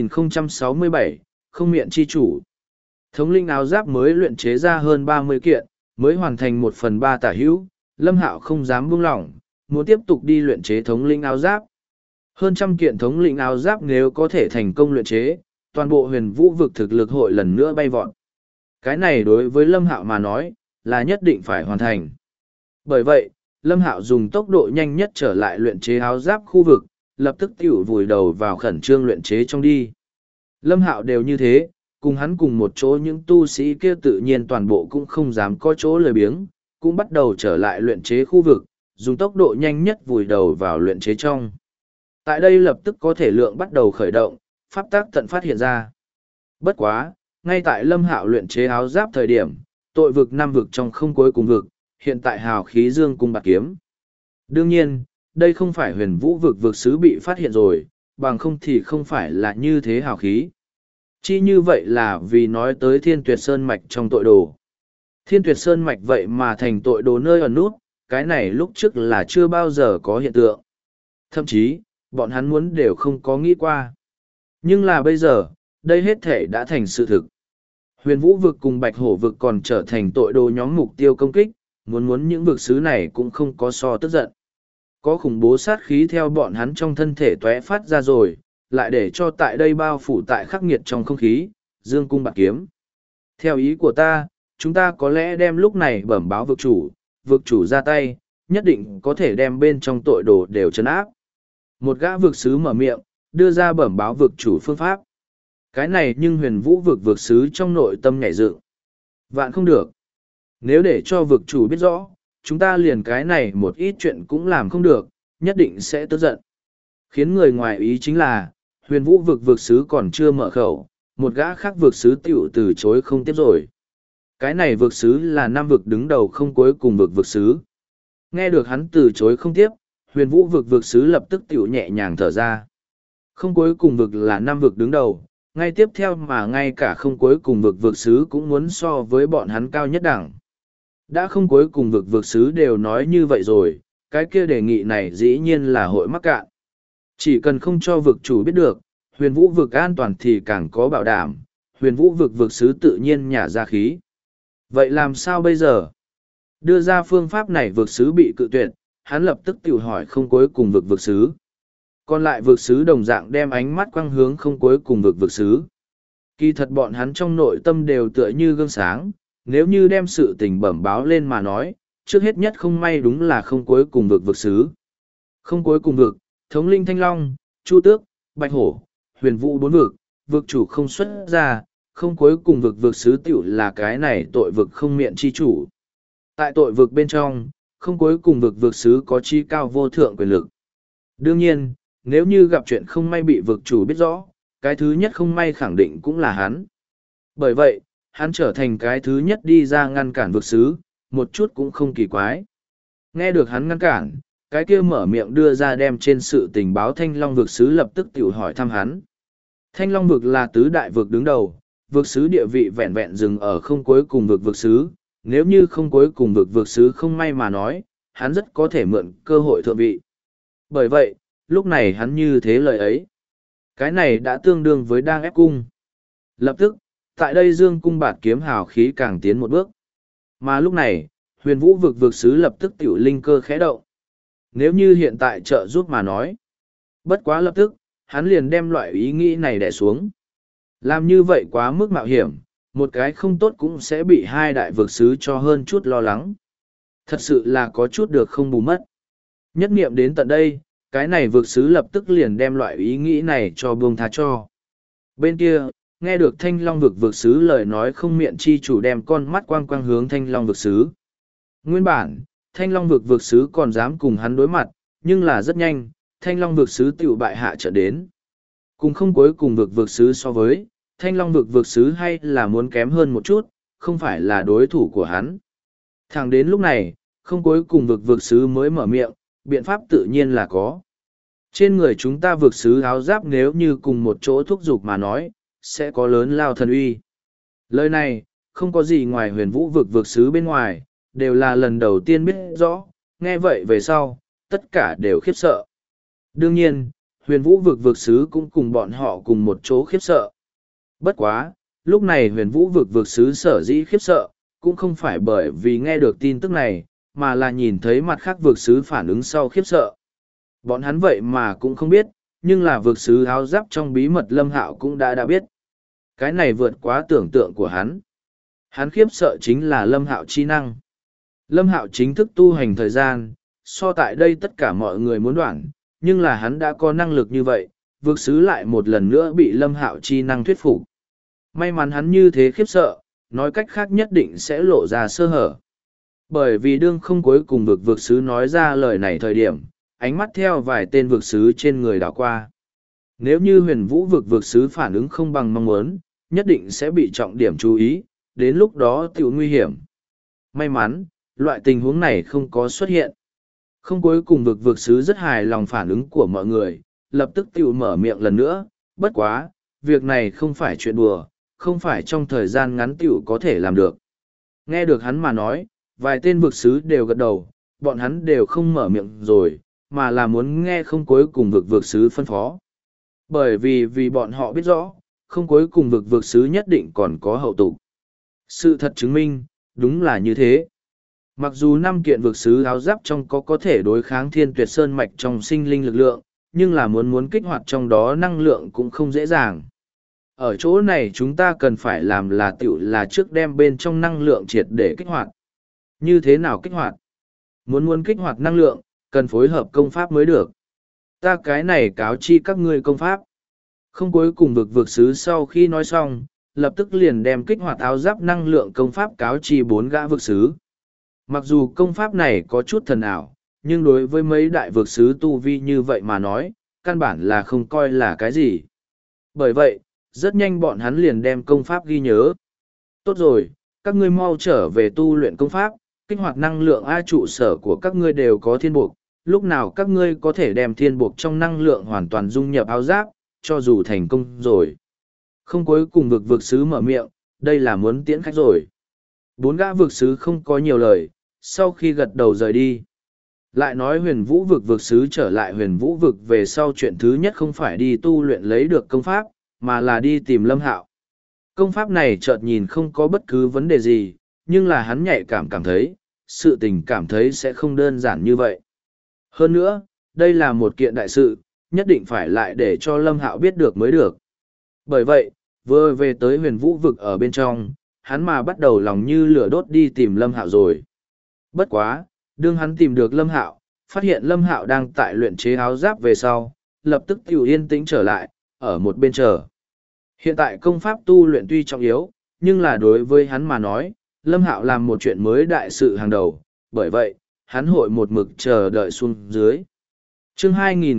Speaker 1: 2067, không miệng chi chủ. Thống linh áo giáp mới luyện chế ra hơn 30 kiện, mới hoàn thành 1/3 tả hữu, Lâm Hạo không dám buông lỏng, muốn tiếp tục đi luyện chế thống linh áo giáp. Hơn trăm kiện thống linh áo giáp nếu có thể thành công luyện chế, toàn bộ huyền vũ vực thực lực hội lần nữa bay vọt. Cái này đối với Lâm Hạo mà nói, là nhất định phải hoàn thành. Bởi vậy, Lâm Hạo dùng tốc độ nhanh nhất trở lại luyện chế áo giáp khu vực, lập tức tiểu vùi đầu vào khẩn trương luyện chế trong đi. Lâm Hạo đều như thế, cùng hắn cùng một chỗ những tu sĩ kia tự nhiên toàn bộ cũng không dám có chỗ lười biếng, cũng bắt đầu trở lại luyện chế khu vực, dùng tốc độ nhanh nhất vùi đầu vào luyện chế trong. Tại đây lập tức có thể lượng bắt đầu khởi động, pháp tác tận phát hiện ra. Bất quá, ngay tại Lâm Hạo luyện chế áo giáp thời điểm, tội vực năm vực trong không cuối cùng vực, hiện tại hào khí dương cung bạc kiếm. Đương nhiên, đây không phải huyền vũ vực vực sứ bị phát hiện rồi, bằng không thì không phải là như thế hào khí. Chi như vậy là vì nói tới Thiên Tuyệt Sơn Mạch trong tội đồ. Thiên Tuyệt Sơn Mạch vậy mà thành tội đồ nơi ẩn nút, cái này lúc trước là chưa bao giờ có hiện tượng. Thậm chí, bọn hắn muốn đều không có nghĩ qua. Nhưng là bây giờ, đây hết thể đã thành sự thực. Huyền vũ vực cùng bạch hổ vực còn trở thành tội đồ nhóm mục tiêu công kích, muốn những vực sứ này cũng không có so tức giận. Có khủng bố sát khí theo bọn hắn trong thân thể tóe phát ra rồi, lại để cho tại đây bao phủ tại khắc nghiệt trong không khí, dương cung bạc kiếm. Theo ý của ta, chúng ta có lẽ đem lúc này bẩm báo vực chủ ra tay, nhất định có thể đem bên trong tội đồ đều trấn áp. Một gã vực sứ mở miệng, đưa ra bẩm báo vực chủ phương pháp. Cái này nhưng huyền vũ vực sứ trong nội tâm nhảy dựng. Vạn không được. Nếu để cho vực chủ biết rõ, chúng ta liền cái này một ít chuyện cũng làm không được, nhất định sẽ tức giận. Khiến người ngoài ý chính là, huyền vũ vực sứ còn chưa mở khẩu, một gã khác vực sứ tiểu từ chối không tiếp rồi. Cái này vực sứ là năm vực đứng đầu không cuối cùng vực sứ. Nghe được hắn từ chối không tiếp, huyền vũ vực sứ lập tức tiểu nhẹ nhàng thở ra. Không cuối cùng vực là năm vực đứng đầu, ngay tiếp theo mà ngay cả không cuối cùng vực sứ cũng muốn so với bọn hắn cao nhất đẳng. Đã không cuối cùng vực sứ đều nói như vậy rồi, cái kia đề nghị này dĩ nhiên là hội mắc cạn. Chỉ cần không cho vực chủ biết được, huyền vũ vực an toàn thì càng có bảo đảm, huyền vũ vực sứ tự nhiên nhả ra khí. Vậy làm sao bây giờ? Đưa ra phương pháp này vực sứ bị cự tuyệt, hắn lập tức tự hỏi không cuối cùng vực sứ. Còn lại vực sứ đồng dạng đem ánh mắt quang hướng không cuối cùng vực sứ. Kỳ thật bọn hắn trong nội tâm đều tựa như gương sáng, nếu như đem sự tình bẩm báo lên mà nói, trước hết nhất không may đúng là không cuối cùng vực sứ. Không cuối cùng vực, thống linh thanh long, chu tước, bạch hổ, huyền vũ bốn vực chủ không xuất ra, không cuối cùng vực sứ tiểu là cái này tội vực không miệng chi chủ. Tại tội vực bên trong, không cuối cùng vực sứ có chi cao vô thượng quyền lực. Đương nhiên, nếu như gặp chuyện không may bị vực chủ biết rõ, cái thứ nhất không may khẳng định cũng là hắn. Bởi vậy, hắn trở thành cái thứ nhất đi ra ngăn cản vực sứ, một chút cũng không kỳ quái. Nghe được hắn ngăn cản, cái kia mở miệng đưa ra đem trên sự tình báo Thanh Long vực sứ lập tức tiểu hỏi thăm hắn. Thanh Long vực là tứ đại vực đứng đầu, vực sứ địa vị vẹn vẹn dừng ở không cuối cùng vực sứ, nếu như không cuối cùng vực sứ không may mà nói, hắn rất có thể mượn cơ hội thượng vị. Bởi vậy, lúc này hắn như thế lời ấy. Cái này đã tương đương với đang ép cung. Lập tức, tại đây dương cung bạt kiếm hào khí càng tiến một bước. Mà lúc này, huyền vũ vực sứ lập tức tiểu linh cơ khẽ động. Nếu như hiện tại trợ giúp mà nói. Bất quá lập tức, hắn liền đem loại ý nghĩ này đè xuống. Làm như vậy quá mức mạo hiểm, một cái không tốt cũng sẽ bị hai đại vực sứ cho hơn chút lo lắng. Thật sự là có chút được không bù mất. Nhất niệm đến tận đây, cái này vực sứ lập tức liền đem loại ý nghĩ này cho buông tha cho. Bên kia, nghe được thanh long vực vực sứ lời nói không miệng chi chủ đem con mắt quang quang hướng thanh long vực sứ. Nguyên bản, thanh long vực vực sứ còn dám cùng hắn đối mặt, nhưng là rất nhanh, thanh long vực sứ tiểu bại hạ trở đến. Cùng không cuối cùng vực vực sứ so với, thanh long vực vực sứ hay là muốn kém hơn một chút, không phải là đối thủ của hắn. Thẳng đến lúc này, không cuối cùng vực vực sứ mới mở miệng, biện pháp tự nhiên là có. Trên người chúng ta vực sứ áo giáp nếu như cùng một chỗ thúc giục mà nói, sẽ có lớn lao thần uy. Lời này, không có gì ngoài huyền vũ vực vực sứ bên ngoài, đều là lần đầu tiên biết rõ, nghe vậy về sau, tất cả đều khiếp sợ. Đương nhiên, huyền vũ vực vực sứ cũng cùng bọn họ cùng một chỗ khiếp sợ. Bất quá, lúc này huyền vũ vực vực sứ sở dĩ khiếp sợ, cũng không phải bởi vì nghe được tin tức này, mà là nhìn thấy mặt khác vực sứ phản ứng sau khiếp sợ. Bọn hắn vậy mà cũng không biết, nhưng là vực sứ áo giáp trong bí mật Lâm Hạo cũng đã biết. Cái này vượt quá tưởng tượng của hắn. Hắn khiếp sợ chính là Lâm Hạo chi năng. Lâm Hạo chính thức tu hành thời gian, so tại đây tất cả mọi người muốn đoạn, nhưng là hắn đã có năng lực như vậy, vực sứ lại một lần nữa bị Lâm Hạo chi năng thuyết phục. May mắn hắn như thế khiếp sợ, nói cách khác nhất định sẽ lộ ra sơ hở. Bởi vì đương không cuối cùng vực sứ nói ra lời này thời điểm, ánh mắt theo vài tên vực sứ trên người đảo qua. Nếu như huyền vũ vực sứ phản ứng không bằng mong muốn, nhất định sẽ bị trọng điểm chú ý, đến lúc đó tiểu nguy hiểm. May mắn, loại tình huống này không có xuất hiện. Không cuối cùng vực sứ rất hài lòng phản ứng của mọi người, lập tức tiểu mở miệng lần nữa, bất quá, việc này không phải chuyện đùa, không phải trong thời gian ngắn tiểu có thể làm được. Nghe được hắn mà nói, vài tên vực sứ đều gật đầu, bọn hắn đều không mở miệng rồi, mà là muốn nghe không cuối cùng vực sứ phân phó. Bởi vì bọn họ biết rõ, không cuối cùng vực sứ nhất định còn có hậu tục. Sự thật chứng minh, đúng là như thế. Mặc dù 5 kiện vực sứ áo giáp trong có thể đối kháng thiên tuyệt sơn mạch trong sinh linh lực lượng, nhưng là muốn kích hoạt trong đó năng lượng cũng không dễ dàng. Ở chỗ này chúng ta cần phải làm là trước đem bên trong năng lượng triệt để kích hoạt. Như thế nào kích hoạt? Muốn kích hoạt năng lượng, cần phối hợp công pháp mới được. Ta cái này cáo chi các ngươi công pháp. Không cuối cùng vực sứ sau khi nói xong, lập tức liền đem kích hoạt áo giáp năng lượng công pháp cáo chi 4 gã vực sứ. Mặc dù công pháp này có chút thần ảo, nhưng đối với mấy đại vực sứ tu vi như vậy mà nói, căn bản là không coi là cái gì. Bởi vậy, rất nhanh bọn hắn liền đem công pháp ghi nhớ. Tốt rồi, các ngươi mau trở về tu luyện công pháp, kích hoạt năng lượng A trụ sở của các ngươi đều có thiên buộc, lúc nào các ngươi có thể đem thiên buộc trong năng lượng hoàn toàn dung nhập áo giáp, cho dù thành công rồi. Không cuối cùng vực sứ mở miệng, đây là muốn tiễn khách rồi. 4 gã vực sứ không có nhiều lời, sau khi gật đầu rời đi. Lại nói huyền vũ vực sứ trở lại huyền vũ vực về sau chuyện thứ nhất không phải đi tu luyện lấy được công pháp, mà là đi tìm Lâm Hạo. Công pháp này chợt nhìn không có bất cứ vấn đề gì, nhưng là hắn nhạy cảm thấy, sự tình cảm thấy sẽ không đơn giản như vậy. Hơn nữa, đây là một kiện đại sự, nhất định phải lại để cho Lâm Hạo biết được mới được. Bởi vậy, vừa về tới huyền vũ vực ở bên trong, hắn mà bắt đầu lòng như lửa đốt đi tìm Lâm Hạo rồi. Bất quá, đương hắn tìm được Lâm Hạo, phát hiện Lâm Hạo đang tại luyện chế áo giáp về sau, lập tức tiểu yên tĩnh trở lại, ở một bên chờ. Hiện tại công pháp tu luyện tuy trọng yếu, nhưng là đối với hắn mà nói, Lâm Hạo làm một chuyện mới đại sự hàng đầu, bởi vậy, hắn hội một mực chờ đợi xuống dưới. Chương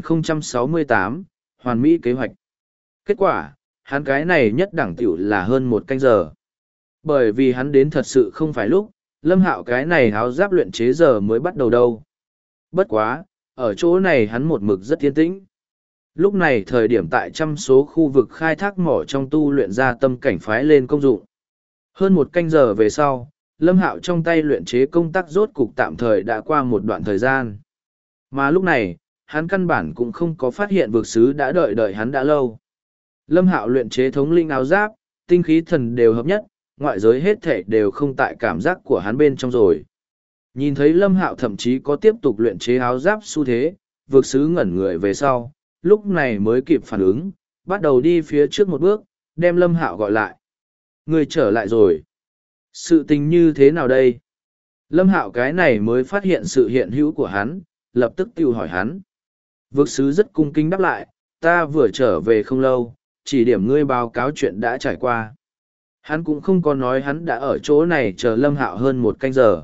Speaker 1: 2068, Hoàn Mỹ kế hoạch. Kết quả, hắn cái này nhất đẳng tiểu là hơn 1 canh giờ. Bởi vì hắn đến thật sự không phải lúc, Lâm Hạo cái này áo giáp luyện chế giờ mới bắt đầu đâu. Bất quá, ở chỗ này hắn một mực rất yên tĩnh. Lúc này thời điểm tại trăm số khu vực khai thác mỏ trong tu luyện ra tâm cảnh phái lên công dụng. Hơn 1 canh giờ về sau, Lâm Hạo trong tay luyện chế công tác rốt cục tạm thời đã qua một đoạn thời gian. Mà lúc này, hắn căn bản cũng không có phát hiện vực sứ đã đợi hắn đã lâu. Lâm Hạo luyện chế thống linh áo giáp, tinh khí thần đều hợp nhất, ngoại giới hết thể đều không tại cảm giác của hắn bên trong rồi. Nhìn thấy Lâm Hạo thậm chí có tiếp tục luyện chế áo giáp xu thế, vực sứ ngẩn người về sau, lúc này mới kịp phản ứng, bắt đầu đi phía trước một bước, đem Lâm Hạo gọi lại. Người trở lại rồi. Sự tình như thế nào đây? Lâm Hạo cái này mới phát hiện sự hiện hữu của hắn, lập tức tiêu hỏi hắn. Vực sứ rất cung kính đáp lại, ta vừa trở về không lâu, chỉ điểm ngươi báo cáo chuyện đã trải qua. Hắn cũng không có nói hắn đã ở chỗ này chờ Lâm Hạo hơn 1 canh giờ.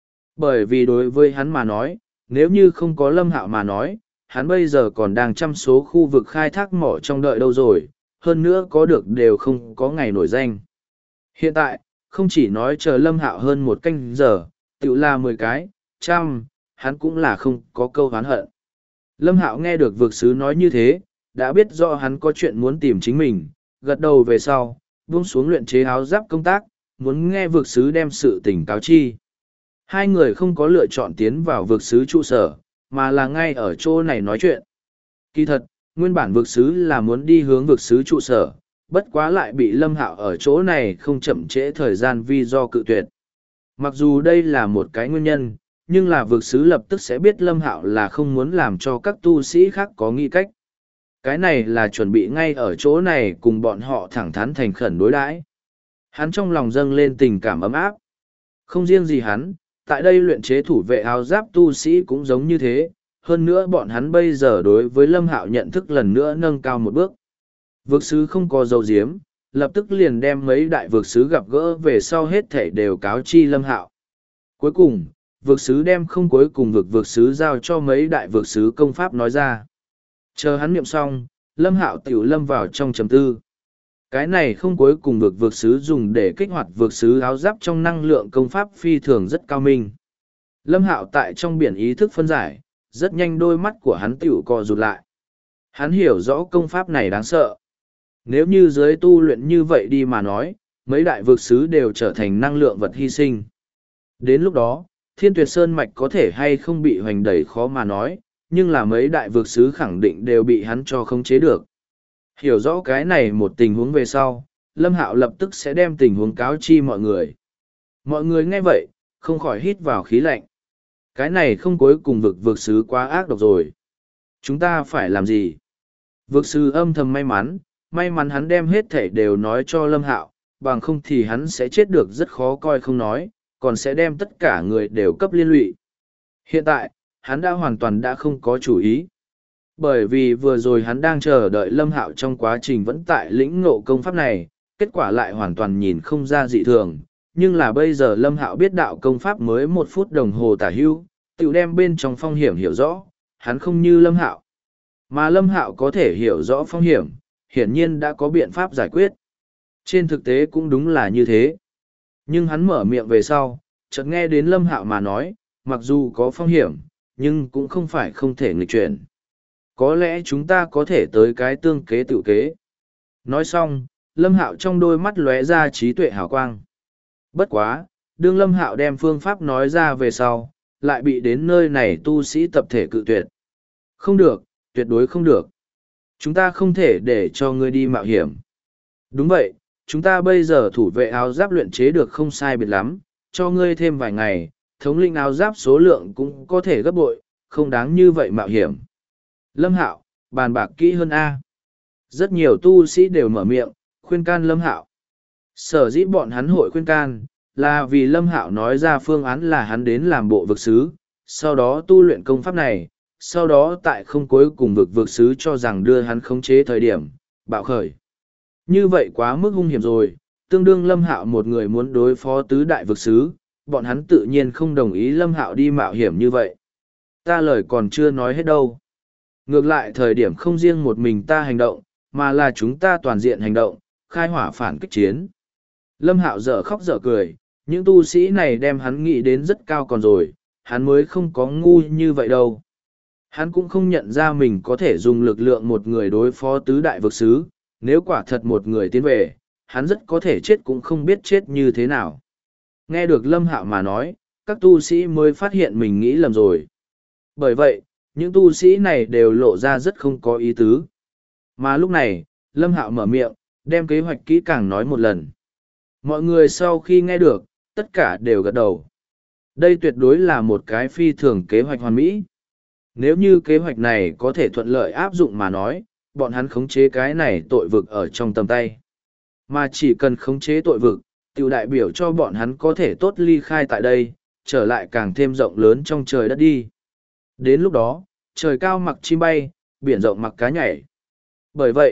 Speaker 1: Bởi vì đối với hắn mà nói, nếu như không có Lâm Hạo mà nói, hắn bây giờ còn đang trăm số khu vực khai thác mỏ trong đợi đâu rồi, hơn nữa có được đều không có ngày nổi danh. Hiện tại, không chỉ nói chờ Lâm Hạo hơn 1 canh giờ, tự là 10 cái, trăm, hắn cũng là không có câu oán hận. Lâm Hạo nghe được vực sứ nói như thế, đã biết rõ hắn có chuyện muốn tìm chính mình, gật đầu về sau, buông xuống luyện chế áo giáp công tác, muốn nghe vực sứ đem sự tình cáo chi. Hai người không có lựa chọn tiến vào vực sứ trụ sở, mà là ngay ở chỗ này nói chuyện. Kỳ thật, nguyên bản vực sứ là muốn đi hướng vực sứ trụ sở, bất quá lại bị Lâm Hạo ở chỗ này không chậm trễ thời gian vì do cự tuyệt. Mặc dù đây là một cái nguyên nhân, nhưng là vực sứ lập tức sẽ biết Lâm Hạo là không muốn làm cho các tu sĩ khác có nghi cách. Cái này là chuẩn bị ngay ở chỗ này cùng bọn họ thẳng thắn thành khẩn đối đãi. Hắn trong lòng dâng lên tình cảm ấm áp. Không riêng gì hắn, tại đây luyện chế thủ vệ áo giáp tu sĩ cũng giống như thế, hơn nữa bọn hắn bây giờ đối với Lâm Hạo nhận thức lần nữa nâng cao một bước. Vực sứ không có dấu diếm, lập tức liền đem mấy đại vực sứ gặp gỡ về sau hết thảy đều cáo chi Lâm Hạo. Cuối cùng, vực sứ đem không cuối cùng vực sứ giao cho mấy đại vực sứ công pháp nói ra. Chờ hắn niệm xong, Lâm Hạo tiểu lâm vào trong trầm tư. Cái này không cuối cùng vực sứ dùng để kích hoạt vực sứ áo giáp trong năng lượng công pháp phi thường rất cao minh. Lâm Hạo tại trong biển ý thức phân giải, rất nhanh đôi mắt của hắn tiểu co rụt lại. Hắn hiểu rõ công pháp này đáng sợ. Nếu như giới tu luyện như vậy đi mà nói, mấy đại vực sứ đều trở thành năng lượng vật hy sinh. Đến lúc đó, Thiên Tuyệt Sơn Mạch có thể hay không bị hoành đẩy khó mà nói, nhưng là mấy đại vực sứ khẳng định đều bị hắn cho khống chế được. Hiểu rõ cái này một tình huống về sau, Lâm Hạo lập tức sẽ đem tình huống cáo chi mọi người. Mọi người nghe vậy, không khỏi hít vào khí lạnh. Cái này không cuối cùng vực sứ quá ác độc rồi. Chúng ta phải làm gì? Vực sứ âm thầm may mắn hắn đem hết thể đều nói cho Lâm Hạo, bằng không thì hắn sẽ chết được rất khó coi không nói, còn sẽ đem tất cả người đều cấp liên lụy. Hiện tại, hắn đã hoàn toàn đã không có chủ ý. Bởi vì vừa rồi hắn đang chờ đợi Lâm Hạo trong quá trình vẫn tại lĩnh ngộ công pháp này, kết quả lại hoàn toàn nhìn không ra dị thường. Nhưng là bây giờ Lâm Hạo biết đạo công pháp mới 1 phút đồng hồ tả hưu, tự đem bên trong phong hiểm hiểu rõ, hắn không như Lâm Hạo. Mà Lâm Hạo có thể hiểu rõ phong hiểm, hiển nhiên đã có biện pháp giải quyết. Trên thực tế cũng đúng là như thế. Nhưng hắn mở miệng về sau, chợt nghe đến Lâm Hạo mà nói, mặc dù có phong hiểm, nhưng cũng không phải không thể nghịch chuyển. Có lẽ chúng ta có thể tới cái tương kế tự kế. Nói xong, Lâm Hạo trong đôi mắt lóe ra trí tuệ hào quang. Bất quá, đương Lâm Hạo đem phương pháp nói ra về sau, lại bị đến nơi này tu sĩ tập thể cự tuyệt. Không được, tuyệt đối không được. Chúng ta không thể để cho ngươi đi mạo hiểm. Đúng vậy, chúng ta bây giờ thủ vệ áo giáp luyện chế được không sai biệt lắm, cho ngươi thêm vài ngày, thống lĩnh áo giáp số lượng cũng có thể gấp bội, không đáng như vậy mạo hiểm. Lâm Hạo, bàn bạc kỹ hơn A. Rất nhiều tu sĩ đều mở miệng, khuyên can Lâm Hạo. Sở dĩ bọn hắn hội khuyên can, là vì Lâm Hạo nói ra phương án là hắn đến làm bộ vực sứ, sau đó tu luyện công pháp này, sau đó tại không cuối cùng vực sứ cho rằng đưa hắn khống chế thời điểm, bạo khởi. Như vậy quá mức hung hiểm rồi, tương đương Lâm Hạo một người muốn đối phó tứ đại vực sứ, bọn hắn tự nhiên không đồng ý Lâm Hạo đi mạo hiểm như vậy. Ta lời còn chưa nói hết đâu. Ngược lại thời điểm không riêng một mình ta hành động, mà là chúng ta toàn diện hành động, khai hỏa phản kích chiến. Lâm Hạo dở khóc dở cười, những tu sĩ này đem hắn nghĩ đến rất cao còn rồi, hắn mới không có ngu như vậy đâu. Hắn cũng không nhận ra mình có thể dùng lực lượng một người đối phó tứ đại vực sứ, nếu quả thật một người tiến về, hắn rất có thể chết cũng không biết chết như thế nào. Nghe được Lâm Hạo mà nói, các tu sĩ mới phát hiện mình nghĩ lầm rồi. Bởi vậy, những tu sĩ này đều lộ ra rất không có ý tứ. Mà lúc này, Lâm Hạo mở miệng, đem kế hoạch kỹ càng nói một lần. Mọi người sau khi nghe được, tất cả đều gật đầu. Đây tuyệt đối là một cái phi thường kế hoạch hoàn mỹ. Nếu như kế hoạch này có thể thuận lợi áp dụng mà nói, bọn hắn khống chế cái này tội vực ở trong tầm tay. Mà chỉ cần khống chế tội vực, tiểu đại biểu cho bọn hắn có thể tốt ly khai tại đây, trở lại càng thêm rộng lớn trong trời đất đi. Đến lúc đó, trời cao mặc chim bay, biển rộng mặc cá nhảy. Bởi vậy,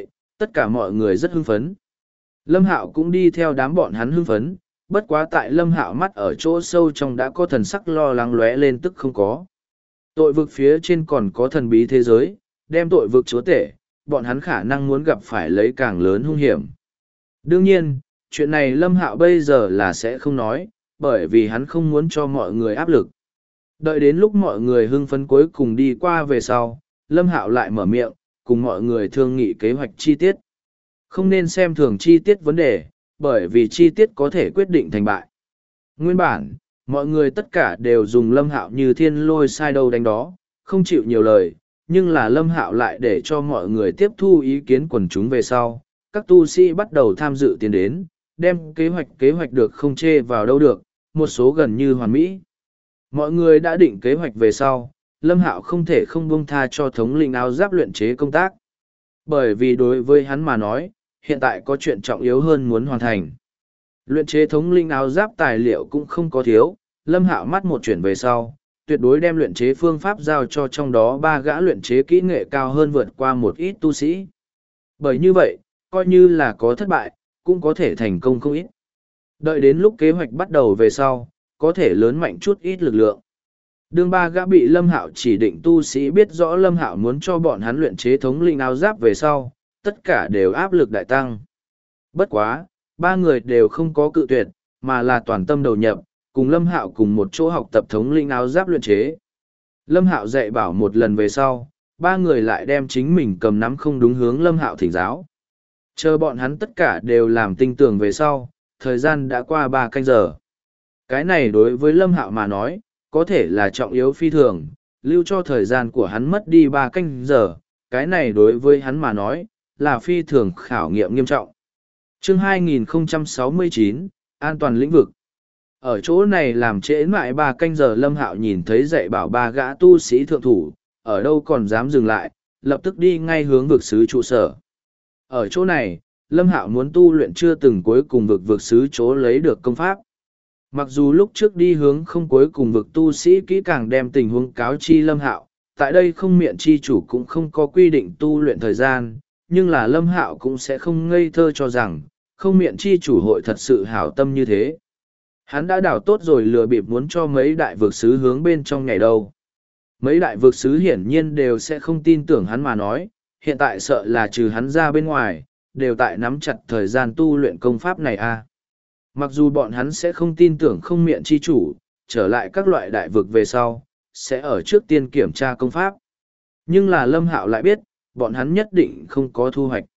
Speaker 1: Tất cả mọi người rất hưng phấn. Lâm Hạo cũng đi theo đám bọn hắn hưng phấn, bất quá tại Lâm Hạo mắt ở chỗ sâu trong đã có thần sắc lo lắng lóe lên tức không có. Tội vực phía trên còn có thần bí thế giới, đem tội vực chúa tể, bọn hắn khả năng muốn gặp phải lấy càng lớn hung hiểm. Đương nhiên, chuyện này Lâm Hạo bây giờ là sẽ không nói, bởi vì hắn không muốn cho mọi người áp lực. Đợi đến lúc mọi người hưng phấn cuối cùng đi qua về sau, Lâm Hạo lại mở miệng, cùng mọi người thương nghị kế hoạch chi tiết. Không nên xem thường chi tiết vấn đề, bởi vì chi tiết có thể quyết định thành bại. Nguyên bản, mọi người tất cả đều dùng Lâm Hạo như thiên lôi sai đâu đánh đó, không chịu nhiều lời, nhưng là Lâm Hạo lại để cho mọi người tiếp thu ý kiến quần chúng về sau. Các tu sĩ bắt đầu tham dự tiến đến, đem kế hoạch được không chê vào đâu được, một số gần như hoàn mỹ. Mọi người đã định kế hoạch về sau, Lâm Hạo không thể không buông tha cho thống lĩnh áo giáp luyện chế công tác. Bởi vì đối với hắn mà nói, hiện tại có chuyện trọng yếu hơn muốn hoàn thành. Luyện chế thống lĩnh áo giáp tài liệu cũng không có thiếu, Lâm Hạo mắt một chuyển về sau, tuyệt đối đem luyện chế phương pháp giao cho trong đó 3 gã luyện chế kỹ nghệ cao hơn vượt qua một ít tu sĩ. Bởi như vậy, coi như là có thất bại, cũng có thể thành công không ít. Đợi đến lúc kế hoạch bắt đầu về sau, có thể lớn mạnh chút ít lực lượng. Đương 3 gã bị Lâm Hạo chỉ định tu sĩ biết rõ Lâm Hạo muốn cho bọn hắn luyện chế thống lĩnh áo giáp về sau, tất cả đều áp lực đại tăng. Bất quá, 3 người đều không có cự tuyệt, mà là toàn tâm đầu nhập, cùng Lâm Hạo cùng một chỗ học tập thống lĩnh áo giáp luyện chế. Lâm Hạo dạy bảo một lần về sau, 3 người lại đem chính mình cầm nắm không đúng hướng Lâm Hạo thỉnh giáo. Chờ bọn hắn tất cả đều làm tinh tường về sau, thời gian đã qua 3 canh giờ. Cái này đối với Lâm Hạo mà nói, có thể là trọng yếu phi thường, lưu cho thời gian của hắn mất đi 3 canh giờ, cái này đối với hắn mà nói, là phi thường khảo nghiệm nghiêm trọng. Chương 2069, An toàn lĩnh vực. Ở chỗ này làm trễ mãi 3 canh giờ Lâm Hạo nhìn thấy dạy bảo 3 gã tu sĩ thượng thủ, ở đâu còn dám dừng lại, lập tức đi ngay hướng vực sứ trụ sở. Ở chỗ này, Lâm Hạo muốn tu luyện chưa từng cuối cùng vực sứ chỗ lấy được công pháp. Mặc dù lúc trước đi hướng không cuối cùng vực tu sĩ kỹ càng đem tình huống cáo chi Lâm Hạo, tại đây không miệng chi chủ cũng không có quy định tu luyện thời gian, nhưng là Lâm Hạo cũng sẽ không ngây thơ cho rằng, không miệng chi chủ hội thật sự hảo tâm như thế. Hắn đã đảo tốt rồi lừa bịp muốn cho mấy đại vực sứ hướng bên trong ngày đâu. Mấy đại vực sứ hiển nhiên đều sẽ không tin tưởng hắn mà nói, hiện tại sợ là trừ hắn ra bên ngoài, đều tại nắm chặt thời gian tu luyện công pháp này a. Mặc dù bọn hắn sẽ không tin tưởng không miệng chi chủ, trở lại các loại đại vực về sau, sẽ ở trước tiên kiểm tra công pháp. Nhưng là Lâm Hạo lại biết, bọn hắn nhất định không có thu hoạch.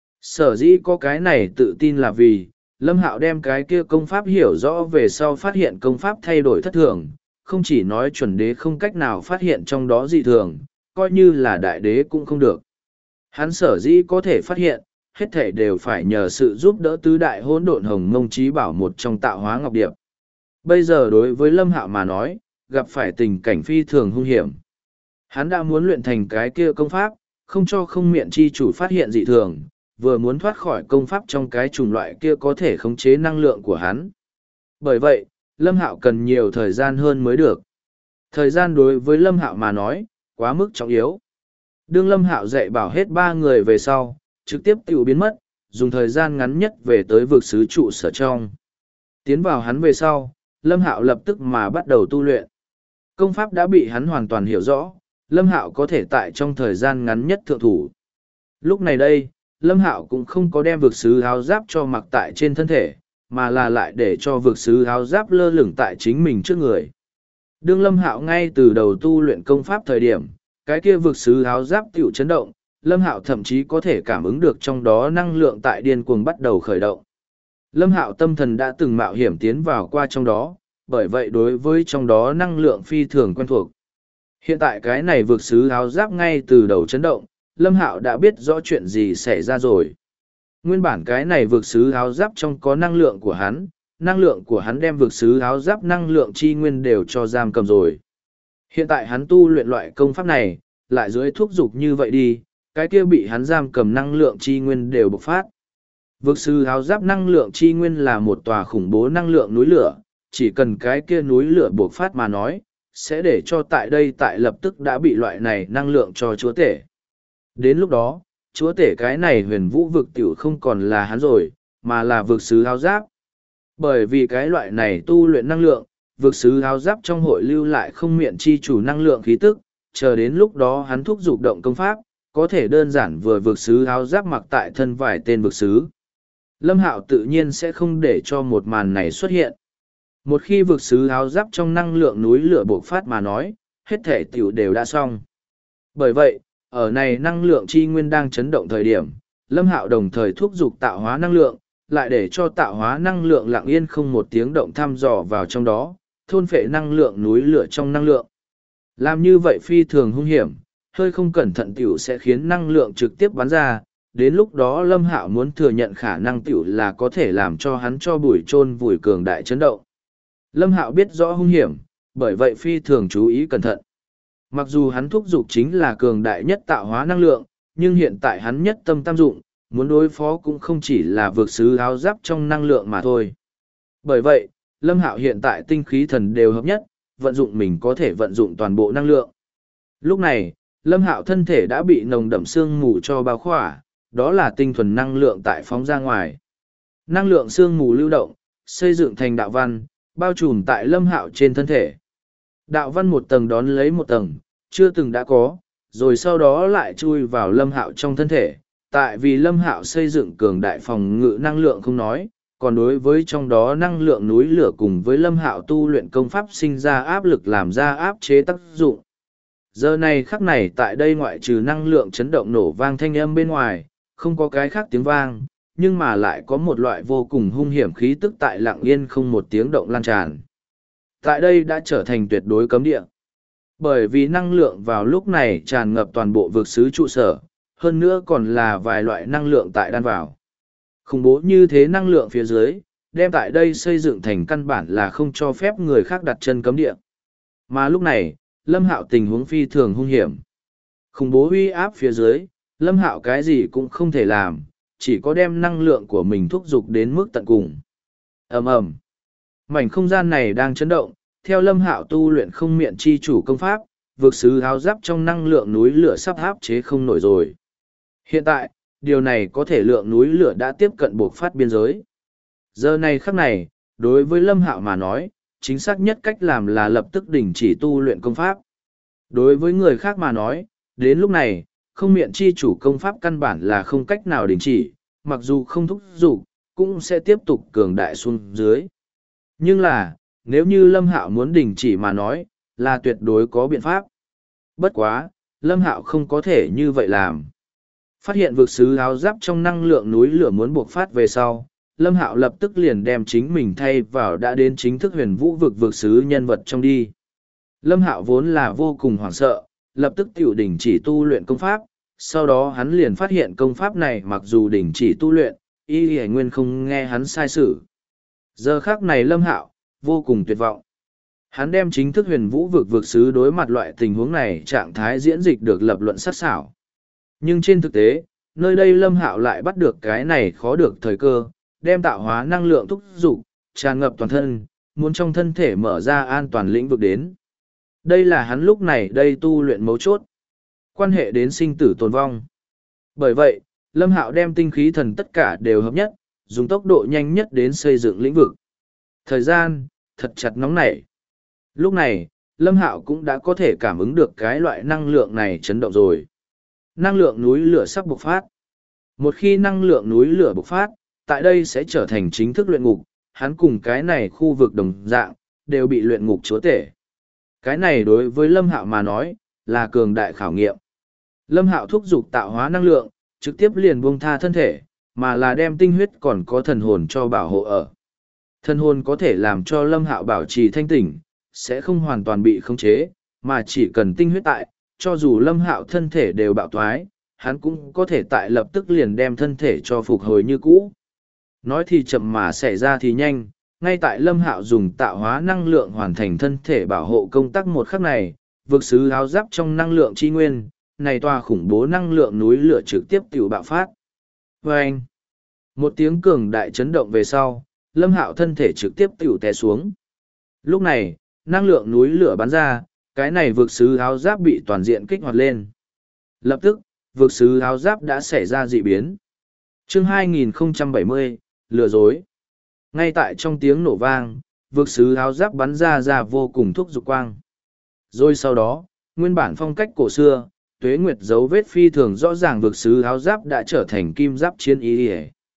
Speaker 1: Sở dĩ có cái này tự tin là vì, Lâm Hạo đem cái kia công pháp hiểu rõ về sau phát hiện công pháp thay đổi thất thường, không chỉ nói chuẩn đế không cách nào phát hiện trong đó dị thường, coi như là đại đế cũng không được. Hắn sở dĩ có thể phát hiện, hết thể đều phải nhờ sự giúp đỡ tứ đại hỗn độn hồng mông trí bảo một trong tạo hóa ngọc điệp. Bây giờ đối với Lâm Hạo mà nói, gặp phải tình cảnh phi thường hung hiểm. Hắn đã muốn luyện thành cái kia công pháp, không cho không miệng chi chủ phát hiện dị thường, vừa muốn thoát khỏi công pháp trong cái chủng loại kia có thể khống chế năng lượng của hắn. Bởi vậy, Lâm Hạo cần nhiều thời gian hơn mới được. Thời gian đối với Lâm Hạo mà nói, quá mức trọng yếu. Đương Lâm Hạo dạy bảo hết 3 người về sau, trực tiếp tiểu biến mất, dùng thời gian ngắn nhất về tới vực sứ trụ sở trong. Tiến vào hắn về sau, Lâm Hạo lập tức mà bắt đầu tu luyện. Công pháp đã bị hắn hoàn toàn hiểu rõ, Lâm Hạo có thể tại trong thời gian ngắn nhất thượng thủ. Lúc này đây, Lâm Hạo cũng không có đem vực sứ áo giáp cho mặc tại trên thân thể, mà là lại để cho vực sứ áo giáp lơ lửng tại chính mình trước người. Đương Lâm Hạo ngay từ đầu tu luyện công pháp thời điểm, cái kia vực sứ áo giáp tiểu chấn động, Lâm Hạo thậm chí có thể cảm ứng được trong đó năng lượng tại điên cuồng bắt đầu khởi động. Lâm Hạo tâm thần đã từng mạo hiểm tiến vào qua trong đó, bởi vậy đối với trong đó năng lượng phi thường quen thuộc. Hiện tại cái này vực sứ áo giáp ngay từ đầu chấn động, Lâm Hạo đã biết rõ chuyện gì xảy ra rồi. Nguyên bản cái này vực sứ áo giáp trong có năng lượng của hắn đem vực sứ áo giáp năng lượng chi nguyên đều cho giam cầm rồi. Hiện tại hắn tu luyện loại công pháp này, lại dưới thúc dục như vậy đi, cái kia bị hắn giam cầm năng lượng chi nguyên đều bộc phát. Vực sứ áo giáp năng lượng chi nguyên là một tòa khủng bố năng lượng núi lửa, chỉ cần cái kia núi lửa bộc phát mà nói, sẽ để cho tại đây tại lập tức đã bị loại này năng lượng cho chúa tể. Đến lúc đó, chúa tể cái này huyền vũ vực tiểu không còn là hắn rồi, mà là vực sứ áo giáp. Bởi vì cái loại này tu luyện năng lượng, vực sứ áo giáp trong hội lưu lại không miệng chi chủ năng lượng khí tức, chờ đến lúc đó hắn thúc giục động công pháp, có thể đơn giản vừa vực sứ áo giáp mặc tại thân vài tên vực sứ. Lâm Hạo tự nhiên sẽ không để cho một màn này xuất hiện. Một khi vực sứ áo giáp trong năng lượng núi lửa bộc phát mà nói, hết thể tiểu đều đã xong. Bởi vậy, ở này năng lượng chi nguyên đang chấn động thời điểm, Lâm Hạo đồng thời thúc giục tạo hóa năng lượng, lại để cho tạo hóa năng lượng lặng yên không một tiếng động thăm dò vào trong đó, thôn phệ năng lượng núi lửa trong năng lượng. Làm như vậy phi thường hung hiểm, hơi không cẩn thận tiểu sẽ khiến năng lượng trực tiếp bắn ra, đến lúc đó Lâm Hạo muốn thừa nhận khả năng tiểu là có thể làm cho hắn cho bụi chôn vùi cường đại chấn động. Lâm Hạo biết rõ hung hiểm, bởi vậy phi thường chú ý cẩn thận. Mặc dù hắn thúc giục chính là cường đại nhất tạo hóa năng lượng, nhưng hiện tại hắn nhất tâm tam dụng, muốn đối phó cũng không chỉ là vượt sứ áo giáp trong năng lượng mà thôi. Bởi vậy, Lâm Hạo hiện tại tinh khí thần đều hợp nhất, vận dụng mình có thể vận dụng toàn bộ năng lượng. Lúc này, Lâm Hạo thân thể đã bị nồng đậm sương mù cho bao khỏa, đó là tinh thuần năng lượng tại phóng ra ngoài. Năng lượng sương mù lưu động, xây dựng thành đạo văn, bao trùm tại Lâm Hạo trên thân thể. Đạo văn một tầng đón lấy một tầng, chưa từng đã có, rồi sau đó lại chui vào Lâm Hạo trong thân thể. Tại vì Lâm Hạo xây dựng cường đại phòng ngự năng lượng không nói, còn đối với trong đó năng lượng núi lửa cùng với Lâm Hạo tu luyện công pháp sinh ra áp lực làm ra áp chế tác dụng. Giờ này khắc này tại đây ngoại trừ năng lượng chấn động nổ vang thanh âm bên ngoài, không có cái khác tiếng vang, nhưng mà lại có một loại vô cùng hung hiểm khí tức tại lặng yên không một tiếng động lan tràn. Tại đây đã trở thành tuyệt đối cấm địa. Bởi vì năng lượng vào lúc này tràn ngập toàn bộ vực xứ trụ sở, hơn nữa còn là vài loại năng lượng tại đan vào. Khủng bố như thế năng lượng phía dưới, đem tại đây xây dựng thành căn bản là không cho phép người khác đặt chân cấm địa. Mà lúc này, Lâm Hạo tình huống phi thường hung hiểm. Khủng bố uy áp phía dưới, Lâm Hạo cái gì cũng không thể làm, chỉ có đem năng lượng của mình thúc giục đến mức tận cùng. Ầm ầm. Mảnh không gian này đang chấn động, theo Lâm Hạo tu luyện không miệng chi chủ công pháp, vực sứ áo giáp trong năng lượng núi lửa sắp áp chế không nổi rồi. Hiện tại, điều này có thể lượng núi lửa đã tiếp cận buộc phát biên giới. Giờ này khắc này, đối với Lâm Hạo mà nói, chính xác nhất cách làm là lập tức đình chỉ tu luyện công pháp. Đối với người khác mà nói, đến lúc này, không miệng chi chủ công pháp căn bản là không cách nào đình chỉ, mặc dù không thúc giục, cũng sẽ tiếp tục cường đại xuống dưới. Nhưng là, nếu như Lâm Hạo muốn đình chỉ mà nói, là tuyệt đối có biện pháp. Bất quá, Lâm Hạo không có thể như vậy làm. Phát hiện vực sứ áo giáp trong năng lượng núi lửa muốn buộc phát về sau, Lâm Hạo lập tức liền đem chính mình thay vào đã đến chính thức huyền vũ vực sứ nhân vật trong đi. Lâm Hạo vốn là vô cùng hoảng sợ, lập tức tiểu đình chỉ tu luyện công pháp, sau đó hắn liền phát hiện công pháp này mặc dù đình chỉ tu luyện, y y nguyên không nghe hắn sai sử. Giờ khác này Lâm Hạo vô cùng tuyệt vọng. Hắn đem chính thức huyền vũ vực sứ đối mặt loại tình huống này trạng thái diễn dịch được lập luận sắc sảo. Nhưng trên thực tế, nơi đây Lâm Hạo lại bắt được cái này khó được thời cơ, đem tạo hóa năng lượng thúc dục tràn ngập toàn thân, muốn trong thân thể mở ra an toàn lĩnh vực đến. Đây là hắn lúc này đây tu luyện mấu chốt, quan hệ đến sinh tử tồn vong. Bởi vậy, Lâm Hạo đem tinh khí thần tất cả đều hợp nhất, dùng tốc độ nhanh nhất đến xây dựng lĩnh vực. Thời gian, thật chặt nóng nảy. Lúc này, Lâm Hạo cũng đã có thể cảm ứng được cái loại năng lượng này chấn động rồi. Năng lượng núi lửa sắp bộc phát. Một khi năng lượng núi lửa bộc phát, tại đây sẽ trở thành chính thức luyện ngục, hắn cùng cái này khu vực đồng dạng, đều bị luyện ngục chúa tể. Cái này đối với Lâm Hạo mà nói, là cường đại khảo nghiệm. Lâm Hạo thúc giục tạo hóa năng lượng, trực tiếp liền buông tha thân thể, mà là đem tinh huyết còn có thần hồn cho bảo hộ ở. Thần hồn có thể làm cho Lâm Hạo bảo trì thanh tỉnh, sẽ không hoàn toàn bị khống chế, mà chỉ cần tinh huyết tại, cho dù Lâm Hạo thân thể đều bạo thoái, hắn cũng có thể tại lập tức liền đem thân thể cho phục hồi như cũ. Nói thì chậm mà xảy ra thì nhanh, ngay tại Lâm Hạo dùng tạo hóa năng lượng hoàn thành thân thể bảo hộ công tác một khắc này, vực sứ áo giáp trong năng lượng chi nguyên, này tòa khủng bố năng lượng núi lửa trực tiếp tiểu bạo phát. Vâng! Một tiếng cường đại chấn động về sau, Lâm Hạo thân thể trực tiếp tiểu té xuống. Lúc này, năng lượng núi lửa bắn ra, cái này vực sứ áo giáp bị toàn diện kích hoạt lên. Lập tức, vực sứ áo giáp đã xảy ra dị biến. Chương 2070, lừa dối. Ngay tại trong tiếng nổ vang, vực sứ áo giáp bắn ra vô cùng thúc giục quang. Rồi sau đó, nguyên bản phong cách cổ xưa, tuế nguyệt dấu vết phi thường rõ ràng vực sứ áo giáp đã trở thành kim giáp chiến ý.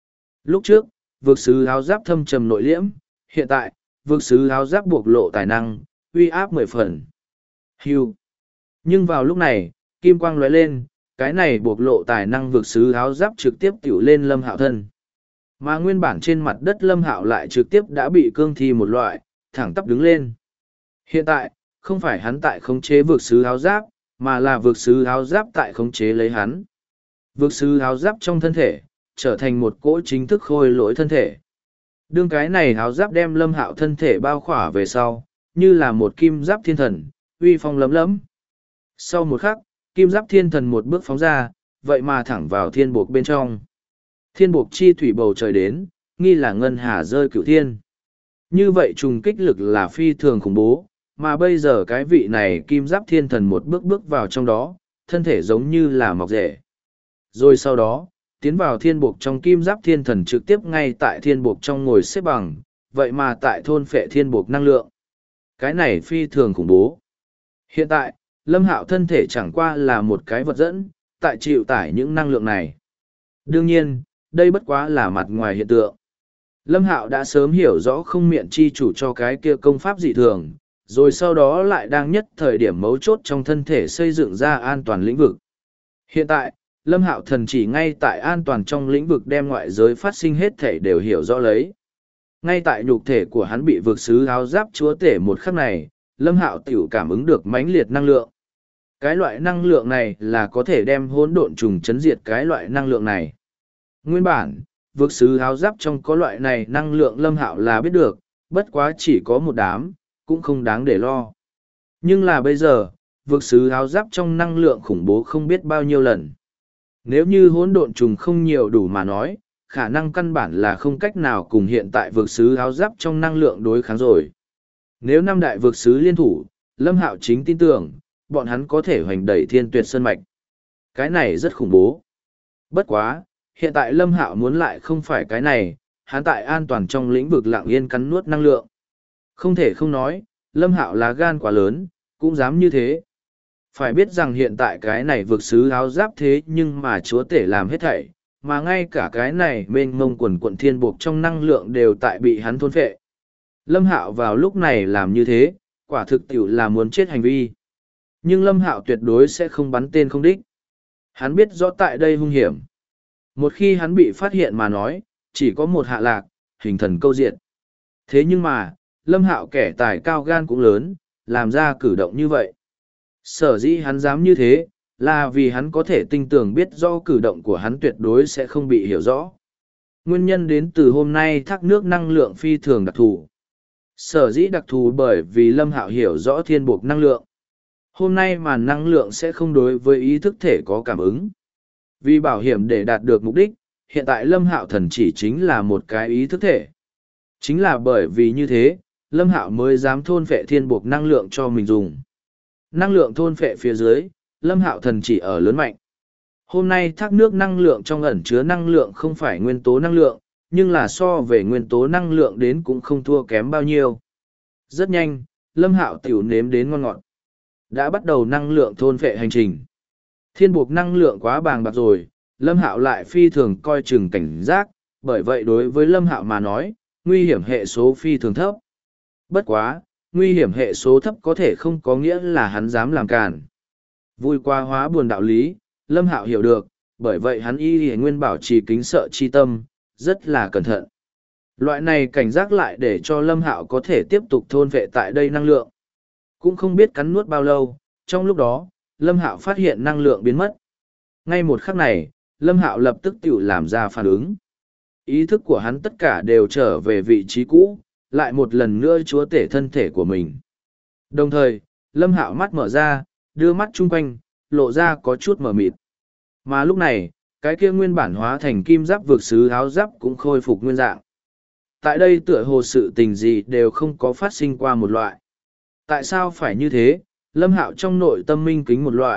Speaker 1: Lúc trước, vực sứ áo giáp thâm trầm nội liễm, hiện tại, vực sứ áo giáp bộc lộ tài năng, uy áp 10 phần. Hưu. Nhưng vào lúc này, kim quang lóe lên, cái này bộc lộ tài năng vực sứ áo giáp trực tiếp tiểu lên Lâm Hạo thân. Mà nguyên bản trên mặt đất Lâm Hạo lại trực tiếp đã bị cương thi một loại, thẳng tắp đứng lên. Hiện tại, không phải hắn tại khống chế vực sứ áo giáp, mà là vực sứ áo giáp tại khống chế lấy hắn. Vực sứ áo giáp trong thân thể, trở thành một cỗ chính thức khôi lỗi thân thể. Đương cái này áo giáp đem Lâm Hạo thân thể bao khỏa về sau, như là một kim giáp thiên thần, uy phong lấm lấm. Sau một khắc, kim giáp thiên thần một bước phóng ra, vậy mà thẳng vào thiên buộc bên trong. Thiên buộc chi thủy bầu trời đến, nghi là ngân hà rơi cửu thiên. Như vậy trùng kích lực là phi thường khủng bố, mà bây giờ cái vị này kim giáp thiên thần một bước bước vào trong đó, thân thể giống như là mọc rễ. Rồi sau đó, tiến vào thiên buộc trong kim giáp thiên thần trực tiếp ngay tại thiên buộc trong ngồi xếp bằng, vậy mà tại thôn phệ thiên buộc năng lượng. Cái này phi thường khủng bố. Hiện tại, Lâm Hạo thân thể chẳng qua là một cái vật dẫn, tại chịu tải những năng lượng này. Đương nhiên, đây bất quá là mặt ngoài hiện tượng. Lâm Hạo đã sớm hiểu rõ không miệng chi chủ cho cái kia công pháp dị thường, rồi sau đó lại đang nhất thời điểm mấu chốt trong thân thể xây dựng ra an toàn lĩnh vực. Hiện tại, Lâm Hạo thần chỉ ngay tại an toàn trong lĩnh vực đem ngoại giới phát sinh hết thể đều hiểu rõ lấy. Ngay tại nhục thể của hắn bị vực sứ áo giáp chúa tể một khắc này, Lâm Hạo tiểu cảm ứng được mãnh liệt năng lượng. Cái loại năng lượng này là có thể đem hỗn độn trùng chấn diệt cái loại năng lượng này. Nguyên bản, vực sứ áo giáp trong có loại này năng lượng Lâm Hạo là biết được, bất quá chỉ có một đám, cũng không đáng để lo. Nhưng là bây giờ, vực sứ áo giáp trong năng lượng khủng bố không biết bao nhiêu lần. Nếu như hỗn độn trùng không nhiều đủ mà nói, khả năng căn bản là không cách nào cùng hiện tại vực sứ áo giáp trong năng lượng đối kháng rồi. Nếu năm đại vực sứ liên thủ, Lâm Hạo chính tin tưởng, bọn hắn có thể hoành đẩy thiên tuyệt sơn mạch. Cái này rất khủng bố. Bất quá, hiện tại Lâm Hạo muốn lại không phải cái này, hắn tại an toàn trong lĩnh vực lặng yên cắn nuốt năng lượng. Không thể không nói, Lâm Hạo là gan quá lớn, cũng dám như thế. Phải biết rằng hiện tại cái này vực sứ áo giáp thế nhưng mà chúa tể làm hết thảy, mà ngay cả cái này mênh mông quần quận thiên buộc trong năng lượng đều tại bị hắn thôn phệ. Lâm Hạo vào lúc này làm như thế, quả thực tiểu là muốn chết hành vi. Nhưng Lâm Hạo tuyệt đối sẽ không bắn tên không đích. Hắn biết rõ tại đây hung hiểm. Một khi hắn bị phát hiện mà nói, chỉ có một hạ lạc, hình thần câu diệt. Thế nhưng mà, Lâm Hạo kẻ tài cao gan cũng lớn, làm ra cử động như vậy. Sở dĩ hắn dám như thế, là vì hắn có thể tinh tường biết rõ cử động của hắn tuyệt đối sẽ không bị hiểu rõ. Nguyên nhân đến từ hôm nay thác nước năng lượng phi thường đặc thù. Sở dĩ đặc thù bởi vì Lâm Hạo hiểu rõ thiên buộc năng lượng. Hôm nay mà năng lượng sẽ không đối với ý thức thể có cảm ứng. Vì bảo hiểm để đạt được mục đích, hiện tại Lâm Hạo thần chỉ chính là một cái ý thức thể. Chính là bởi vì như thế, Lâm Hạo mới dám thôn phệ thiên buộc năng lượng cho mình dùng. Năng lượng thôn phệ phía dưới, Lâm Hạo thần chỉ ở lớn mạnh. Hôm nay thác nước năng lượng trong ẩn chứa năng lượng không phải nguyên tố năng lượng, nhưng là so về nguyên tố năng lượng đến cũng không thua kém bao nhiêu. Rất nhanh, Lâm Hạo tiểu nếm đến ngon ngọt. Đã bắt đầu năng lượng thôn phệ hành trình. Thiên buộc năng lượng quá bàng bạc rồi, Lâm Hạo lại phi thường coi chừng cảnh giác, bởi vậy đối với Lâm Hạo mà nói, nguy hiểm hệ số phi thường thấp. Bất quá, nguy hiểm hệ số thấp có thể không có nghĩa là hắn dám làm càn. Vui qua hóa buồn đạo lý, Lâm Hạo hiểu được, bởi vậy hắn y nguyên bảo trì kính sợ chi tâm, rất là cẩn thận. Loại này cảnh giác lại để cho Lâm Hạo có thể tiếp tục thôn vệ tại đây năng lượng. Cũng không biết cắn nuốt bao lâu, trong lúc đó, Lâm Hạo phát hiện năng lượng biến mất. Ngay một khắc này, Lâm Hạo lập tức tự làm ra phản ứng. Ý thức của hắn tất cả đều trở về vị trí cũ, lại một lần nữa chúa tể thân thể của mình. Đồng thời, Lâm Hạo mắt mở ra, đưa mắt chung quanh, lộ ra có chút mờ mịt. Mà lúc này, cái kia nguyên bản hóa thành kim giáp vực sứ áo giáp cũng khôi phục nguyên dạng. Tại đây tựa hồ sự tình gì đều không có phát sinh qua một loại. Tại sao phải như thế? Lâm Hạo trong nội tâm minh kính một loại,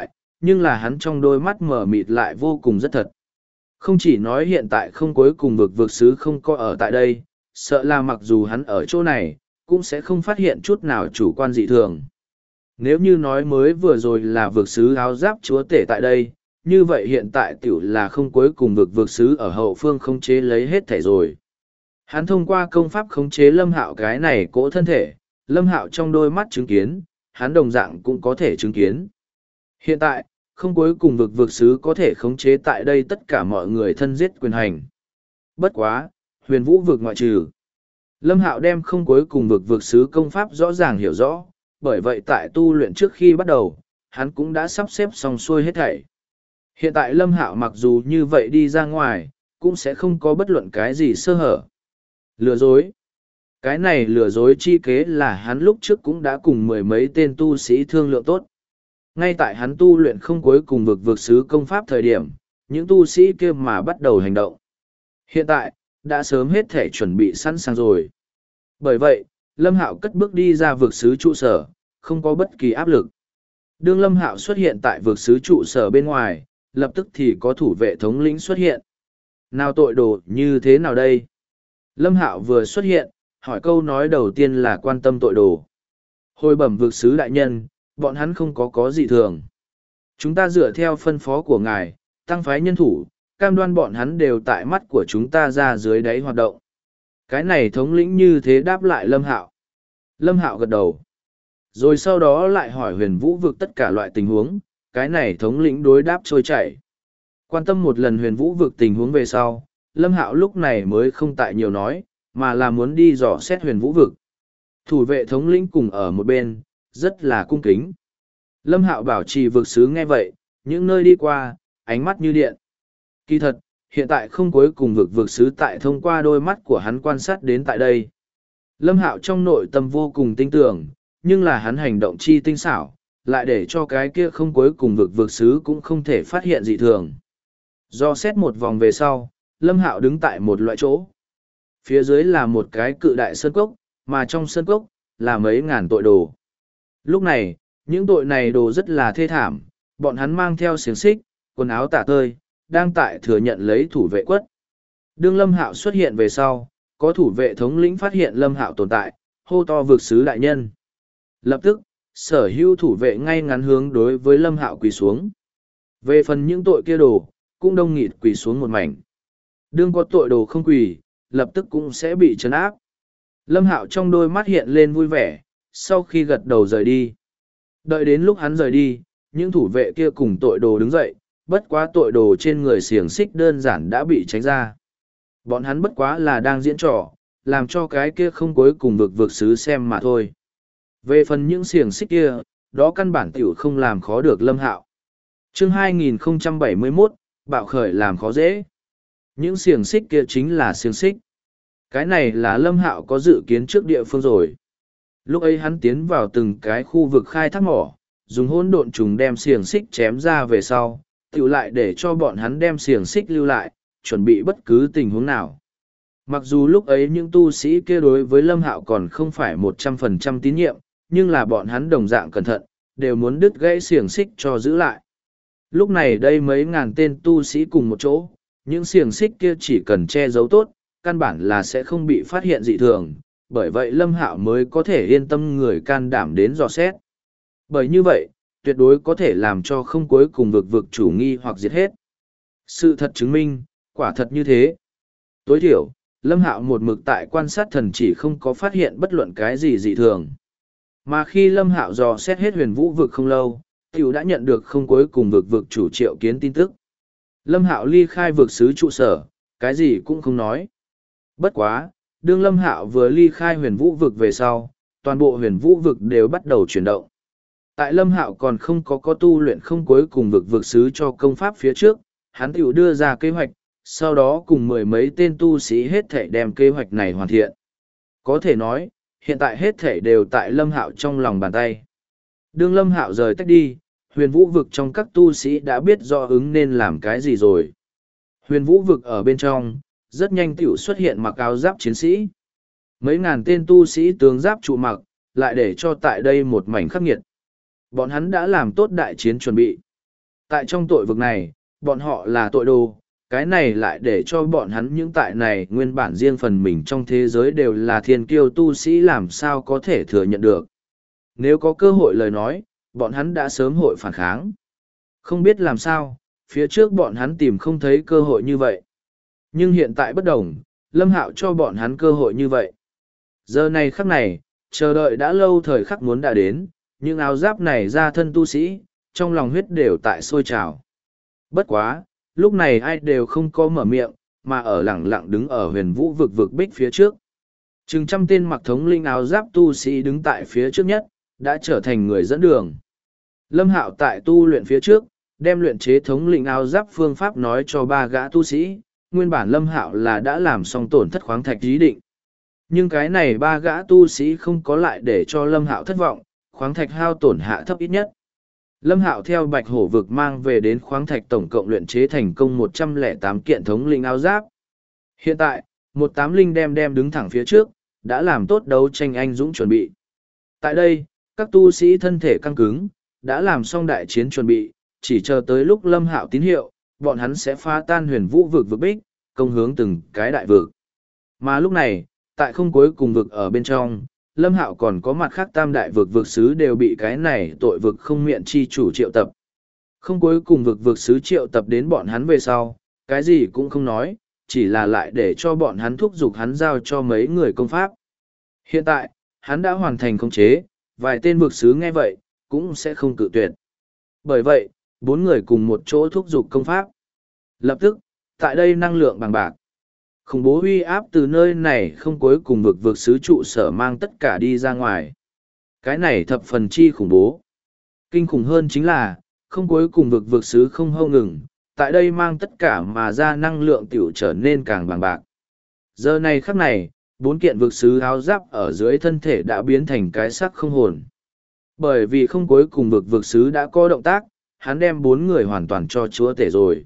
Speaker 1: nhưng là hắn trong đôi mắt mở mịt lại vô cùng rất thật. Không chỉ nói hiện tại không cuối cùng vực sứ không có ở tại đây, sợ là mặc dù hắn ở chỗ này, cũng sẽ không phát hiện chút nào chủ quan dị thường. Nếu như nói mới vừa rồi là vực sứ áo giáp chúa tể tại đây, như vậy hiện tại tiểu là không cuối cùng vực sứ ở hậu phương khống chế lấy hết thể rồi. Hắn thông qua công pháp khống chế Lâm Hạo cái này cỗ thân thể, Lâm Hạo trong đôi mắt chứng kiến, hắn đồng dạng cũng có thể chứng kiến. Hiện tại, không cuối cùng vực sứ có thể khống chế tại đây tất cả mọi người thân giết quyền hành. Bất quá, huyền vũ vực ngoại trừ. Lâm Hạo đem không cuối cùng vực sứ công pháp rõ ràng hiểu rõ, bởi vậy tại tu luyện trước khi bắt đầu, hắn cũng đã sắp xếp xong xuôi hết thảy. Hiện tại Lâm Hạo mặc dù như vậy đi ra ngoài, cũng sẽ không có bất luận cái gì sơ hở. Lừa dối. Cái này lừa dối chi kế là hắn lúc trước cũng đã cùng mười mấy tên tu sĩ thương lượng tốt. Ngay tại hắn tu luyện không cuối cùng vực sứ công pháp thời điểm, những tu sĩ kia mà bắt đầu hành động. Hiện tại, đã sớm hết thể chuẩn bị sẵn sàng rồi. Bởi vậy, Lâm Hạo cất bước đi ra vực sứ trụ sở, không có bất kỳ áp lực. Đương Lâm Hạo xuất hiện tại vực sứ trụ sở bên ngoài, lập tức thì có thủ vệ thống lĩnh xuất hiện. Nào tội đồ như thế nào đây? Lâm Hạo vừa xuất hiện, hỏi câu nói đầu tiên là quan tâm tội đồ. Hồi bẩm vực sứ đại nhân, bọn hắn không có gì thường. Chúng ta dựa theo phân phó của ngài, tăng phái nhân thủ, cam đoan bọn hắn đều tại mắt của chúng ta ra dưới đáy hoạt động. Cái này thống lĩnh như thế đáp lại Lâm Hạo. Lâm Hạo gật đầu. Rồi sau đó lại hỏi huyền vũ vực tất cả loại tình huống, cái này thống lĩnh đối đáp trôi chảy. Quan tâm một lần huyền vũ vực tình huống về sau, Lâm Hạo lúc này mới không tại nhiều nói, mà là muốn đi dò xét huyền vũ vực. Thủ vệ thống lĩnh cùng ở một bên, rất là cung kính. Lâm Hạo bảo trì vực sứ nghe vậy, những nơi đi qua, ánh mắt như điện. Kỳ thật, hiện tại không cuối cùng vực sứ tại thông qua đôi mắt của hắn quan sát đến tại đây. Lâm Hạo trong nội tâm vô cùng tinh tưởng, nhưng là hắn hành động chi tinh xảo, lại để cho cái kia không cuối cùng vực sứ cũng không thể phát hiện dị thường. Do xét một vòng về sau, Lâm Hạo đứng tại một loại chỗ. Phía dưới là một cái cự đại sơn cốc, mà trong sơn cốc, là mấy ngàn tội đồ. Lúc này, những tội này đồ rất là thê thảm, bọn hắn mang theo xiềng xích, quần áo tả tơi, đang tại thừa nhận lấy thủ vệ quất. Đương Lâm Hạo xuất hiện về sau, có thủ vệ thống lĩnh phát hiện Lâm Hạo tồn tại, hô to vực sứ đại nhân. Lập tức, sở hữu thủ vệ ngay ngắn hướng đối với Lâm Hạo quỳ xuống. Về phần những tội kia đồ, cũng đông nghịt quỳ xuống một mảnh. Đương có tội đồ không quỳ, lập tức cũng sẽ bị trấn áp. Lâm Hạo trong đôi mắt hiện lên vui vẻ, sau khi gật đầu rời đi. Đợi đến lúc hắn rời đi, những thủ vệ kia cùng tội đồ đứng dậy, bất quá tội đồ trên người xiềng xích đơn giản đã bị tránh ra. Bọn hắn bất quá là đang diễn trò, làm cho cái kia không cuối cùng vực sứ xem mà thôi. Về phần những xiềng xích kia, đó căn bản tiểu không làm khó được Lâm Hạo. Chương 2071, bạo khởi làm khó dễ. Những xiềng xích kia chính là xiềng xích. Cái này là Lâm Hạo có dự kiến trước địa phương rồi. Lúc ấy hắn tiến vào từng cái khu vực khai thác mỏ, dùng hỗn độn trùng đem xiềng xích chém ra về sau, tiểu lại để cho bọn hắn đem xiềng xích lưu lại, chuẩn bị bất cứ tình huống nào. Mặc dù lúc ấy những tu sĩ kia đối với Lâm Hạo còn không phải 100% tín nhiệm, nhưng là bọn hắn đồng dạng cẩn thận, đều muốn đứt gãy xiềng xích cho giữ lại. Lúc này đây mấy ngàn tên tu sĩ cùng một chỗ, những xiềng xích kia chỉ cần che giấu tốt, căn bản là sẽ không bị phát hiện dị thường, bởi vậy Lâm Hạo mới có thể yên tâm người can đảm đến dò xét. Bởi như vậy, tuyệt đối có thể làm cho không cuối cùng vực chủ nghi hoặc diệt hết. Sự thật chứng minh, quả thật như thế. Tối thiểu, Lâm Hạo một mực tại quan sát thần chỉ không có phát hiện bất luận cái gì dị thường. Mà khi Lâm Hạo dò xét hết huyền vũ vực không lâu, tiểu đã nhận được không cuối cùng vực chủ Triệu Kiến tin tức. Lâm Hạo ly khai vực sứ trụ sở, cái gì cũng không nói. Bất quá, đương Lâm Hạo vừa ly khai huyền vũ vực về sau, toàn bộ huyền vũ vực đều bắt đầu chuyển động. Tại Lâm Hạo còn không có tu luyện không cuối cùng vực sứ cho công pháp phía trước, hắn tiểu đưa ra kế hoạch, sau đó cùng mười mấy tên tu sĩ hết thảy đem kế hoạch này hoàn thiện. Có thể nói, hiện tại hết thảy đều tại Lâm Hạo trong lòng bàn tay. Đương Lâm Hạo rời tách đi, huyền vũ vực trong các tu sĩ đã biết rõ ứng nên làm cái gì rồi. Huyền vũ vực ở bên trong, rất nhanh tiểu xuất hiện mặc áo giáp chiến sĩ. Mấy ngàn tên tu sĩ tướng giáp trụ mặc, lại để cho tại đây một mảnh khắc nghiệt. Bọn hắn đã làm tốt đại chiến chuẩn bị. Tại trong tội vực này, bọn họ là tội đồ, cái này lại để cho bọn hắn những tại này nguyên bản riêng phần mình trong thế giới đều là thiên kiêu tu sĩ làm sao có thể thừa nhận được. Nếu có cơ hội lời nói, bọn hắn đã sớm hội phản kháng. Không biết làm sao, phía trước bọn hắn tìm không thấy cơ hội như vậy. Nhưng hiện tại bất đồng, Lâm Hạo cho bọn hắn cơ hội như vậy. Giờ này khắc này, chờ đợi đã lâu thời khắc muốn đã đến, những áo giáp này ra thân tu sĩ, trong lòng huyết đều tại sôi trào. Bất quá, lúc này ai đều không có mở miệng, mà ở lẳng lặng đứng ở huyền vũ vực vực bích phía trước. Chừng trăm tên mặc thống linh áo giáp tu sĩ đứng tại phía trước nhất, đã trở thành người dẫn đường. Lâm Hạo tại tu luyện phía trước, đem luyện chế thống linh áo giáp phương pháp nói cho ba gã tu sĩ, nguyên bản Lâm Hạo là đã làm xong tổn thất khoáng thạch ý định. Nhưng cái này ba gã tu sĩ không có lại để cho Lâm Hạo thất vọng, khoáng thạch hao tổn hạ thấp ít nhất. Lâm Hạo theo Bạch Hổ vực mang về đến khoáng thạch tổng cộng luyện chế thành công 108 kiện thống linh áo giáp. Hiện tại, 180 đem đứng thẳng phía trước, đã làm tốt đấu tranh anh dũng chuẩn bị. Tại đây, các tu sĩ thân thể căng cứng, đã làm xong đại chiến chuẩn bị, chỉ chờ tới lúc Lâm Hạo tín hiệu, bọn hắn sẽ phá tan huyền vũ vực vực bích, công hướng từng cái đại vực. Mà lúc này, tại không cuối cùng vực ở bên trong, Lâm Hạo còn có mặt khác tam đại vực vực sứ đều bị cái này tội vực không miệng chi chủ triệu tập. Không cuối cùng vực vực sứ triệu tập đến bọn hắn về sau, cái gì cũng không nói, chỉ là lại để cho bọn hắn thúc giục hắn giao cho mấy người công pháp. Hiện tại, hắn đã hoàn thành khống chế, vài tên vực sứ nghe vậy, cũng sẽ không cự tuyệt. Bởi vậy, 4 người cùng một chỗ thúc giục công pháp. Lập tức, tại đây năng lượng bằng bạc. Khủng bố uy áp từ nơi này không cuối cùng vực vực sứ trụ sở mang tất cả đi ra ngoài. Cái này thập phần chi khủng bố. Kinh khủng hơn chính là, không cuối cùng vực vực sứ không hâu ngừng, tại đây mang tất cả mà ra năng lượng tiểu trở nên càng bằng bạc. Giờ này khắc này, 4 kiện vực sứ áo giáp ở dưới thân thể đã biến thành cái xác không hồn. Bởi vì không cuối cùng vực vực sứ đã có động tác, hắn đem 4 người hoàn toàn cho chúa tể rồi.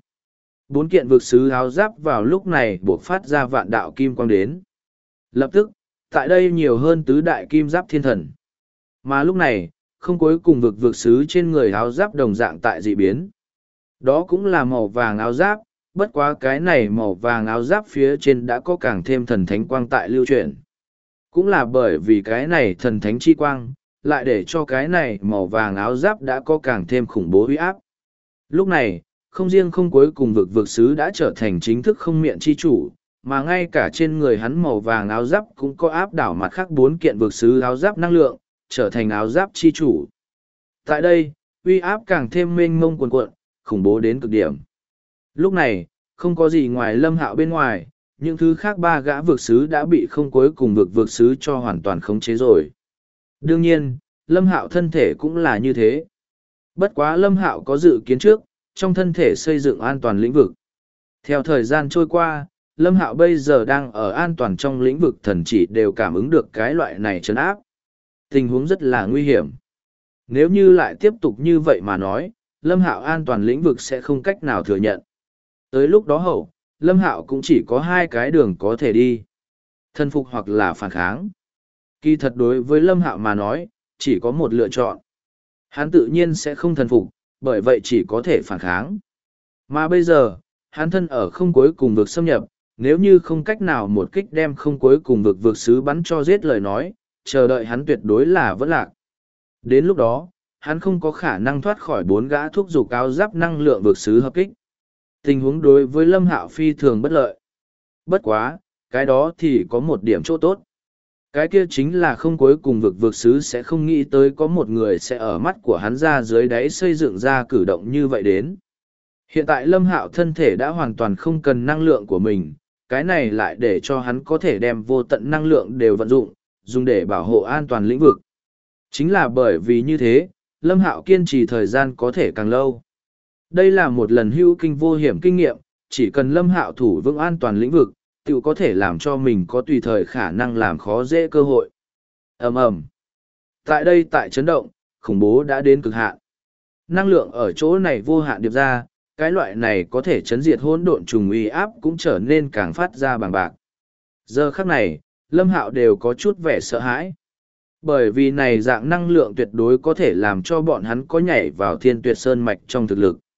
Speaker 1: 4 kiện vực sứ áo giáp vào lúc này buộc phát ra vạn đạo kim quang đến. Lập tức, tại đây nhiều hơn tứ đại kim giáp thiên thần. Mà lúc này, không cuối cùng vực vực sứ trên người áo giáp đồng dạng tại dị biến. Đó cũng là màu vàng áo giáp, bất quá cái này màu vàng áo giáp phía trên đã có càng thêm thần thánh quang tại lưu chuyển. Cũng là bởi vì cái này thần thánh chi quang, lại để cho cái này màu vàng áo giáp đã có càng thêm khủng bố uy áp. Lúc này, không riêng không cuối cùng vực vực sứ đã trở thành chính thức không miệng chi chủ, mà ngay cả trên người hắn màu vàng áo giáp cũng có áp đảo mặt khác 4 kiện vực sứ áo giáp năng lượng, trở thành áo giáp chi chủ. Tại đây, uy áp càng thêm mênh mông cuồn cuộn, khủng bố đến cực điểm. Lúc này, không có gì ngoài Lâm Hạo bên ngoài, những thứ khác 3 gã vực sứ đã bị không cuối cùng vực sứ cho hoàn toàn khống chế rồi. Đương nhiên, Lâm Hạo thân thể cũng là như thế. Bất quá Lâm Hạo có dự kiến trước, trong thân thể xây dựng an toàn lĩnh vực. Theo thời gian trôi qua, Lâm Hạo bây giờ đang ở an toàn trong lĩnh vực thần chỉ đều cảm ứng được cái loại này trấn áp. Tình huống rất là nguy hiểm. Nếu như lại tiếp tục như vậy mà nói, Lâm Hạo an toàn lĩnh vực sẽ không cách nào thừa nhận. Tới lúc đó hậu, Lâm Hạo cũng chỉ có 2 cái đường có thể đi. Thân phục hoặc là phản kháng. Kỳ thật đối với Lâm Hạo mà nói, chỉ có một lựa chọn. Hắn tự nhiên sẽ không thần phục, bởi vậy chỉ có thể phản kháng. Mà bây giờ, hắn thân ở không cuối cùng vực xâm nhập, nếu như không cách nào một kích đem không cuối cùng vực sứ bắn cho giết lời nói, chờ đợi hắn tuyệt đối là vẫn lạc. Đến lúc đó, hắn không có khả năng thoát khỏi 4 gã thuốc dục áo giáp năng lượng vực sứ hợp kích. Tình huống đối với Lâm Hạo phi thường bất lợi. Bất quá, cái đó thì có một điểm chỗ tốt. Cái kia chính là không cuối cùng vực sứ sẽ không nghĩ tới có một người sẽ ở mắt của hắn ra dưới đáy xây dựng ra cử động như vậy đến. Hiện tại Lâm Hạo thân thể đã hoàn toàn không cần năng lượng của mình, cái này lại để cho hắn có thể đem vô tận năng lượng đều vận dụng, dùng để bảo hộ an toàn lĩnh vực. Chính là bởi vì như thế, Lâm Hạo kiên trì thời gian có thể càng lâu. Đây là một lần hữu kinh vô hiểm kinh nghiệm, chỉ cần Lâm Hạo thủ vững an toàn lĩnh vực, tự có thể làm cho mình có tùy thời khả năng làm khó dễ cơ hội. Ầm ầm. Tại đây tại chấn động, khủng bố đã đến cực hạn. Năng lượng ở chỗ này vô hạn điệp ra, cái loại này có thể chấn diệt hỗn độn trùng uy áp cũng trở nên càng phát ra bằng bạc. Giờ khắc này, Lâm Hạo đều có chút vẻ sợ hãi. Bởi vì này dạng năng lượng tuyệt đối có thể làm cho bọn hắn có nhảy vào Thiên Tuyệt Sơn mạch trong thực lực.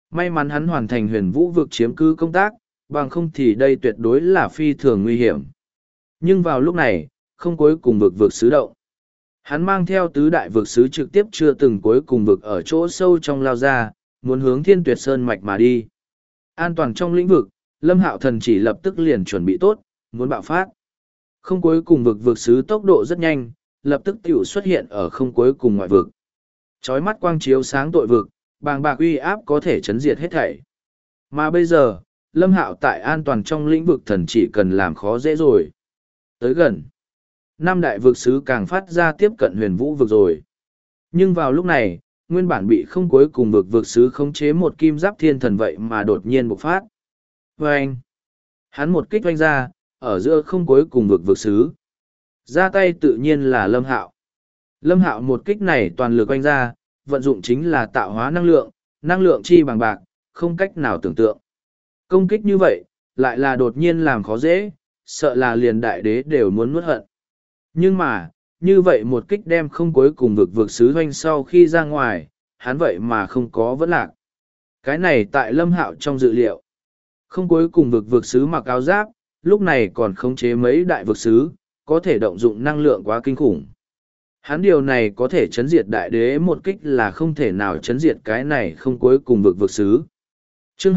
Speaker 1: May mắn hắn hoàn thành huyền vũ vực chiếm cứ công tác, bằng không thì đây tuyệt đối là phi thường nguy hiểm. Nhưng vào lúc này, không cuối cùng vực vực sứ động. Hắn mang theo tứ đại vực sứ trực tiếp chưa từng cuối cùng vực ở chỗ sâu trong lao ra, muốn hướng Thiên Tuyệt Sơn mạch mà đi. An toàn trong lĩnh vực, Lâm Hạo Thần chỉ lập tức liền chuẩn bị tốt, muốn bạo phát. Không cuối cùng vực vực sứ tốc độ rất nhanh, lập tức tiểu xuất hiện ở không cuối cùng ngoại vực. Chói mắt quang chiếu sáng tội vực, bàng bạc uy áp có thể chấn diệt hết thảy. Mà bây giờ, Lâm Hạo tại an toàn trong lĩnh vực thần chỉ cần làm khó dễ rồi. Tới gần, năm đại vực sứ càng phát ra tiếp cận huyền vũ vực rồi. Nhưng vào lúc này, nguyên bản bị không cuối cùng vực vực sứ khống chế một kim giáp thiên thần vậy mà đột nhiên bộc phát. Vâng! Hắn một kích oanh ra, ở giữa không cuối cùng vực vực sứ. Ra tay tự nhiên là Lâm Hạo. Lâm Hạo một kích này toàn lực oanh ra, vận dụng chính là tạo hóa năng lượng chi bằng bạc, không cách nào tưởng tượng. Công kích như vậy, lại là đột nhiên làm khó dễ, sợ là liền đại đế đều muốn nuốt hận. Nhưng mà, như vậy một kích đem không cuối cùng vực vực sứ hoanh sau khi ra ngoài, hắn vậy mà không có vẫn lạc. Cái này tại Lâm Hạo trong dự liệu. Không cuối cùng vực vực sứ mặc áo giáp, lúc này còn khống chế mấy đại vực sứ, có thể động dụng năng lượng quá kinh khủng. Hắn điều này có thể chấn diệt đại đế một kích là không thể nào chấn diệt cái này không cuối cùng vực vực sứ. Chương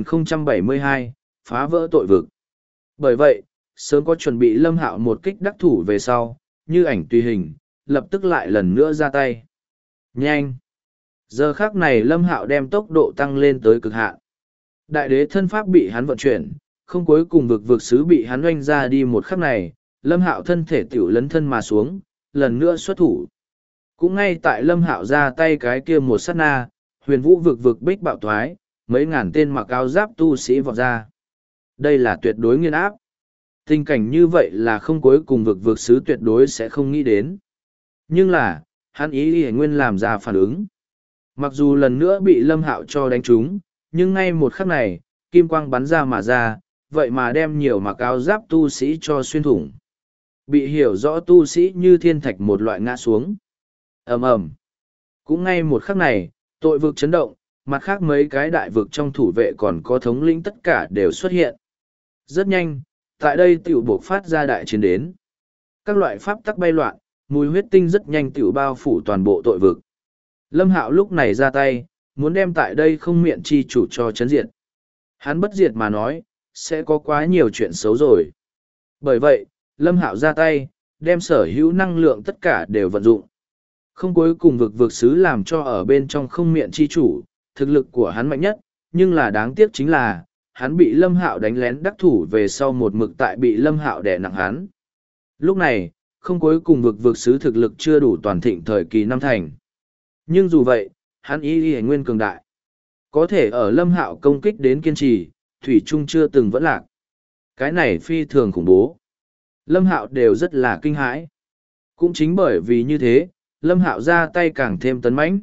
Speaker 1: 2072, phá vỡ tội vực. Bởi vậy, sớm có chuẩn bị Lâm Hạo một kích đắc thủ về sau, như ảnh tùy hình, lập tức lại lần nữa ra tay. Nhanh! Giờ khắc này Lâm Hạo đem tốc độ tăng lên tới cực hạn. Đại đế thân pháp bị hắn vận chuyển, không cuối cùng vực vực sứ bị hắn oanh ra đi một khắc này, Lâm Hạo thân thể tiểu lấn thân mà xuống, lần nữa xuất thủ. Cũng ngay tại Lâm Hạo ra tay cái kia một sát na, huyền vũ vực vực bích bạo thoái, mấy ngàn tên mặc áo giáp tu sĩ vọt ra. Đây là tuyệt đối nghiên áp. Tình cảnh như vậy là không cuối cùng vực vực sứ tuyệt đối sẽ không nghĩ đến. Nhưng là, hắn ý y nguyên làm ra phản ứng. Mặc dù lần nữa bị Lâm Hạo cho đánh trúng, nhưng ngay một khắc này, kim quang bắn ra mà ra, vậy mà đem nhiều mặc áo giáp tu sĩ cho xuyên thủng. Bị hiểu rõ tu sĩ như thiên thạch một loại ngã xuống. Ầm ầm. Cũng ngay một khắc này, tội vực chấn động, mặt khác mấy cái đại vực trong thủ vệ còn có thống lĩnh tất cả đều xuất hiện. Rất nhanh, tại đây tiểu buộc phát ra đại chiến đến. Các loại pháp tắc bay loạn, mùi huyết tinh rất nhanh tiểu bao phủ toàn bộ tội vực. Lâm Hạo lúc này ra tay, muốn đem tại đây không miệng chi chủ cho chấn diệt. Hắn bất diệt mà nói, sẽ có quá nhiều chuyện xấu rồi. Bởi vậy, Lâm Hạo ra tay, đem sở hữu năng lượng tất cả đều vận dụng. Không cuối cùng vực vực sứ làm cho ở bên trong không miệng chi chủ, thực lực của hắn mạnh nhất, nhưng là đáng tiếc chính là, hắn bị Lâm Hạo đánh lén đắc thủ về sau một mực tại bị Lâm Hạo đè nặng hắn. Lúc này, không cuối cùng vực vực sứ thực lực chưa đủ toàn thịnh thời kỳ năm thành. Nhưng dù vậy, hắn y nguyên cường đại. Có thể ở Lâm Hạo công kích đến kiên trì, thủy trung chưa từng vẫn lạc. Cái này phi thường khủng bố. Lâm Hạo đều rất là kinh hãi. Cũng chính bởi vì như thế, Lâm Hạo ra tay càng thêm tấn mãnh.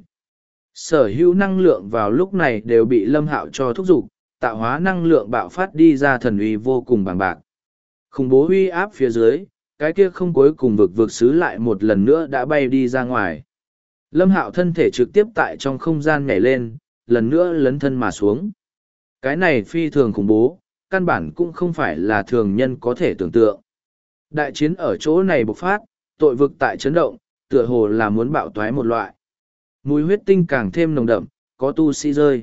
Speaker 1: Sở hữu năng lượng vào lúc này đều bị Lâm Hạo cho thúc giục, tạo hóa năng lượng bạo phát đi ra thần uy vô cùng bằng bạc. Khủng bố uy áp phía dưới, cái kia không cuối cùng vực vực sứ lại một lần nữa đã bay đi ra ngoài. Lâm Hạo thân thể trực tiếp tại trong không gian nhảy lên, lần nữa lấn thân mà xuống. Cái này phi thường khủng bố, căn bản cũng không phải là thường nhân có thể tưởng tượng. Đại chiến ở chỗ này bộc phát, tội vực tại chấn động, tựa hồ là muốn bạo toái một loại. Mùi huyết tinh càng thêm nồng đậm, có tu sĩ rơi.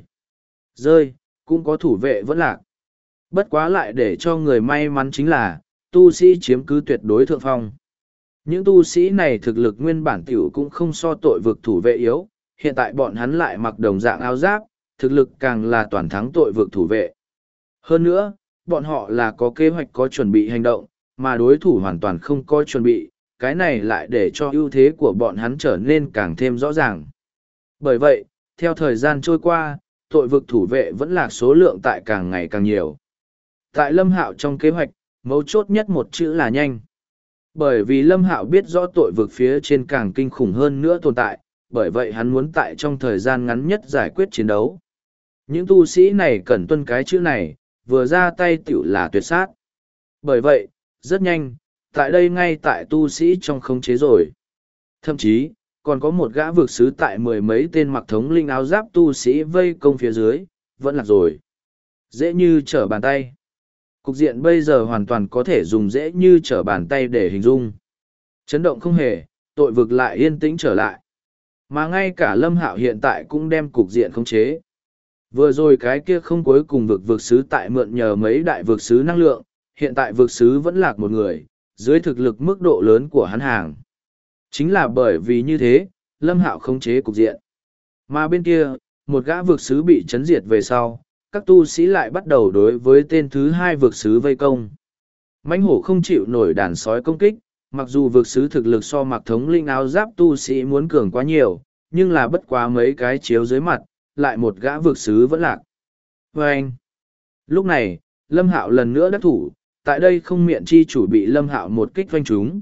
Speaker 1: Rơi, cũng có thủ vệ vẫn lạc. Bất quá lại để cho người may mắn chính là, tu sĩ chiếm cứ tuyệt đối thượng phong. Những tu sĩ này thực lực nguyên bản tiểu cũng không so tội vực thủ vệ yếu, hiện tại bọn hắn lại mặc đồng dạng áo giáp, thực lực càng là toàn thắng tội vực thủ vệ. Hơn nữa, bọn họ là có kế hoạch có chuẩn bị hành động, mà đối thủ hoàn toàn không có chuẩn bị, cái này lại để cho ưu thế của bọn hắn trở nên càng thêm rõ ràng. Bởi vậy, theo thời gian trôi qua, tội vực thủ vệ vẫn là số lượng tại càng ngày càng nhiều. Tại Lâm Hạo trong kế hoạch, mấu chốt nhất một chữ là nhanh. Bởi vì Lâm Hạo biết rõ tội vực phía trên càng kinh khủng hơn nữa tồn tại, bởi vậy hắn muốn tại trong thời gian ngắn nhất giải quyết chiến đấu. Những tu sĩ này cần tuân cái chữ này, vừa ra tay tiểu là tuyệt sát. Bởi vậy, rất nhanh, tại đây ngay tại tu sĩ trong khống chế rồi. Thậm chí, còn có một gã vực sứ tại mười mấy tên mặc thống linh áo giáp tu sĩ vây công phía dưới, vẫn lạc rồi. Dễ như trở bàn tay. Cục diện bây giờ hoàn toàn có thể dùng dễ như trở bàn tay để hình dung. Chấn động không hề, tội vực lại yên tĩnh trở lại. Mà ngay cả Lâm Hạo hiện tại cũng đem cục diện khống chế. Vừa rồi cái kia không cuối cùng vực sứ tại mượn nhờ mấy đại vực sứ năng lượng, hiện tại vực sứ vẫn lạc một người, dưới thực lực mức độ lớn của hắn hàng. Chính là bởi vì như thế, Lâm Hạo khống chế cục diện. Mà bên kia, một gã vực sứ bị chấn diệt về sau, các tu sĩ lại bắt đầu đối với tên thứ hai vực sứ vây công. Mãnh hổ không chịu nổi đàn sói công kích, mặc dù vực sứ thực lực so mặc thống linh áo giáp tu sĩ muốn cường quá nhiều, nhưng là bất quá mấy cái chiếu dưới mặt, lại một gã vực sứ vẫn lạc. Và anh, lúc này, Lâm Hạo lần nữa đắc thủ, tại đây không miệng chi chủ bị Lâm Hạo một kích doanh trúng,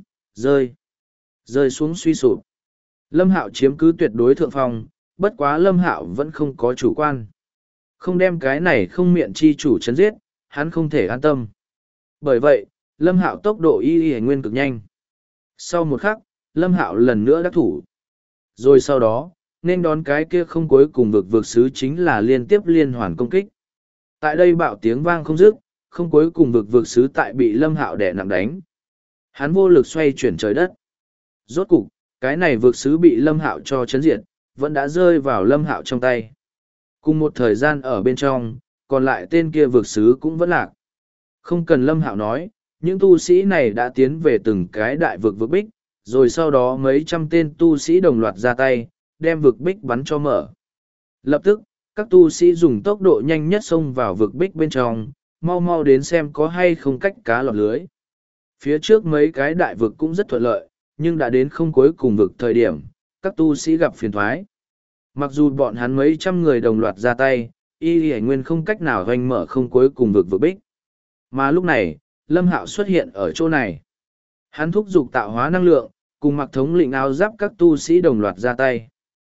Speaker 1: rơi xuống suy sụp. Lâm Hạo chiếm cứ tuyệt đối thượng phong, bất quá Lâm Hạo vẫn không có chủ quan. Không đem cái này không miệng chi chủ chấn giết, hắn không thể an tâm. Bởi vậy, Lâm Hạo tốc độ y nguyên cực nhanh. Sau một khắc, Lâm Hạo lần nữa đắc thủ. Rồi sau đó, nên đón cái kia không cuối cùng vực sứ chính là liên tiếp liên hoàn công kích. Tại đây bạo tiếng vang không dứt, không cuối cùng vực sứ tại bị Lâm Hạo đè nặng đánh. Hắn vô lực xoay chuyển trời đất. Rốt cục, cái này vực sứ bị Lâm Hạo cho chấn diệt, vẫn đã rơi vào Lâm Hạo trong tay. Cùng một thời gian ở bên trong, còn lại tên kia vực sứ cũng vẫn lạc. Không cần Lâm Hạo nói, những tu sĩ này đã tiến về từng cái đại vực bích, rồi sau đó mấy trăm tên tu sĩ đồng loạt ra tay, đem vực bích bắn cho mở. Lập tức, các tu sĩ dùng tốc độ nhanh nhất xông vào vực bích bên trong, mau mau đến xem có hay không cách cá lọt lưới. Phía trước mấy cái đại vực cũng rất thuận lợi, nhưng đã đến không cuối cùng vực thời điểm, các tu sĩ gặp phiền thoái. Mặc dù bọn hắn mấy trăm người đồng loạt ra tay, y nguyên không cách nào hoành mở không cuối cùng vực bích. Mà lúc này, Lâm Hạo xuất hiện ở chỗ này. Hắn thúc giục tạo hóa năng lượng, cùng mặc thống lĩnh áo giáp các tu sĩ đồng loạt ra tay.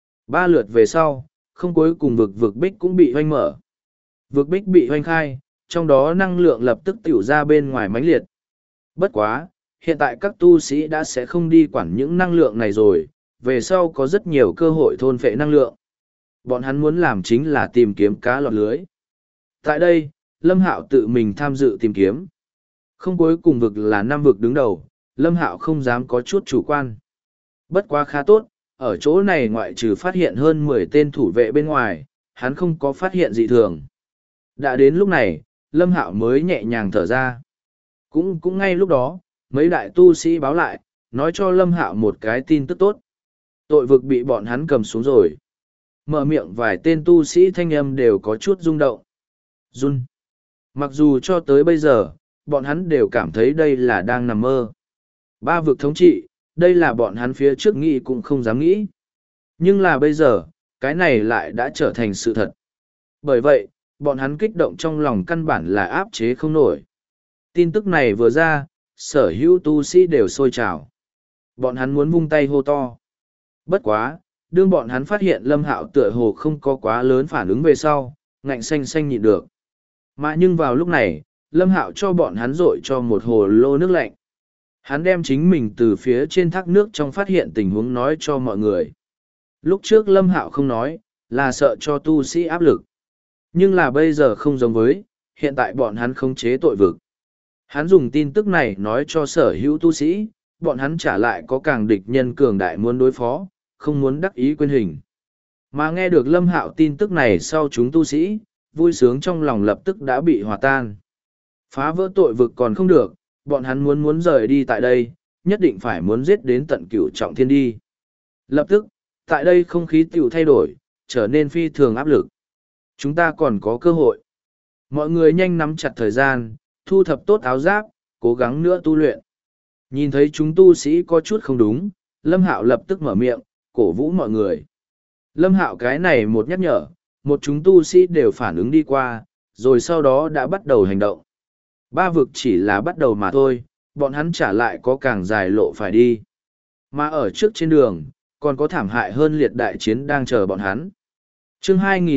Speaker 1: 3 lượt về sau, không cuối cùng vực bích cũng bị hoành mở. Vực bích bị hoành khai, trong đó năng lượng lập tức tiểu ra bên ngoài mãnh liệt. Bất quá, hiện tại các tu sĩ đã sẽ không đi quản những năng lượng này rồi, về sau có rất nhiều cơ hội thôn phệ năng lượng. Bọn hắn muốn làm chính là tìm kiếm cá lọt lưới. Tại đây, Lâm Hạo tự mình tham dự tìm kiếm. Không cuối cùng vực là 5 vực đứng đầu, Lâm Hạo không dám có chút chủ quan. Bất quá khá tốt, ở chỗ này ngoại trừ phát hiện hơn 10 tên thủ vệ bên ngoài, hắn không có phát hiện dị thường. Đã đến lúc này, Lâm Hạo mới nhẹ nhàng thở ra. Cũng ngay lúc đó, mấy đại tu sĩ báo lại, nói cho Lâm Hạo một cái tin tức tốt. Tội vực bị bọn hắn cầm xuống rồi. Mở miệng vài tên tu sĩ thanh âm đều có chút rung động. Run. Mặc dù cho tới bây giờ, bọn hắn đều cảm thấy đây là đang nằm mơ. 3 vực thống trị, đây là bọn hắn phía trước nghĩ cũng không dám nghĩ. Nhưng là bây giờ, cái này lại đã trở thành sự thật. Bởi vậy, bọn hắn kích động trong lòng căn bản là áp chế không nổi. Tin tức này vừa ra, sở hữu tu sĩ đều sôi trào. Bọn hắn muốn vung tay hô to. Bất quá, đương bọn hắn phát hiện Lâm Hạo tựa hồ không có quá lớn phản ứng về sau, ngạnh xanh xanh nhịn được. Mà nhưng vào lúc này, Lâm Hạo cho bọn hắn rội cho một hồ lô nước lạnh. Hắn đem chính mình từ phía trên thác nước trong phát hiện tình huống nói cho mọi người. Lúc trước Lâm Hạo không nói, là sợ cho tu sĩ áp lực. Nhưng là bây giờ không giống với, hiện tại bọn hắn không chế tội vực. Hắn dùng tin tức này nói cho sở hữu tu sĩ, bọn hắn trả lại có càng địch nhân cường đại muốn đối phó, không muốn đắc ý quên hình. Mà nghe được Lâm Hạo tin tức này sau chúng tu sĩ, vui sướng trong lòng lập tức đã bị hòa tan. Phá vỡ tội vực còn không được, bọn hắn muốn rời đi tại đây, nhất định phải muốn giết đến tận cửu trọng thiên đi. Lập tức, tại đây không khí tiểu thay đổi, trở nên phi thường áp lực. Chúng ta còn có cơ hội. Mọi người nhanh nắm chặt thời gian, thu thập tốt áo giáp, cố gắng nữa tu luyện. Nhìn thấy chúng tu sĩ có chút không đúng, Lâm Hạo lập tức mở miệng, cổ vũ mọi người. Lâm Hạo cái này một nhắc nhở, một chúng tu sĩ đều phản ứng đi qua, rồi sau đó đã bắt đầu hành động. 3 vực chỉ là bắt đầu mà thôi, bọn hắn trả lại có càng dài lộ phải đi. Mà ở trước trên đường, còn có thảm hại hơn liệt đại chiến đang chờ bọn hắn. Chương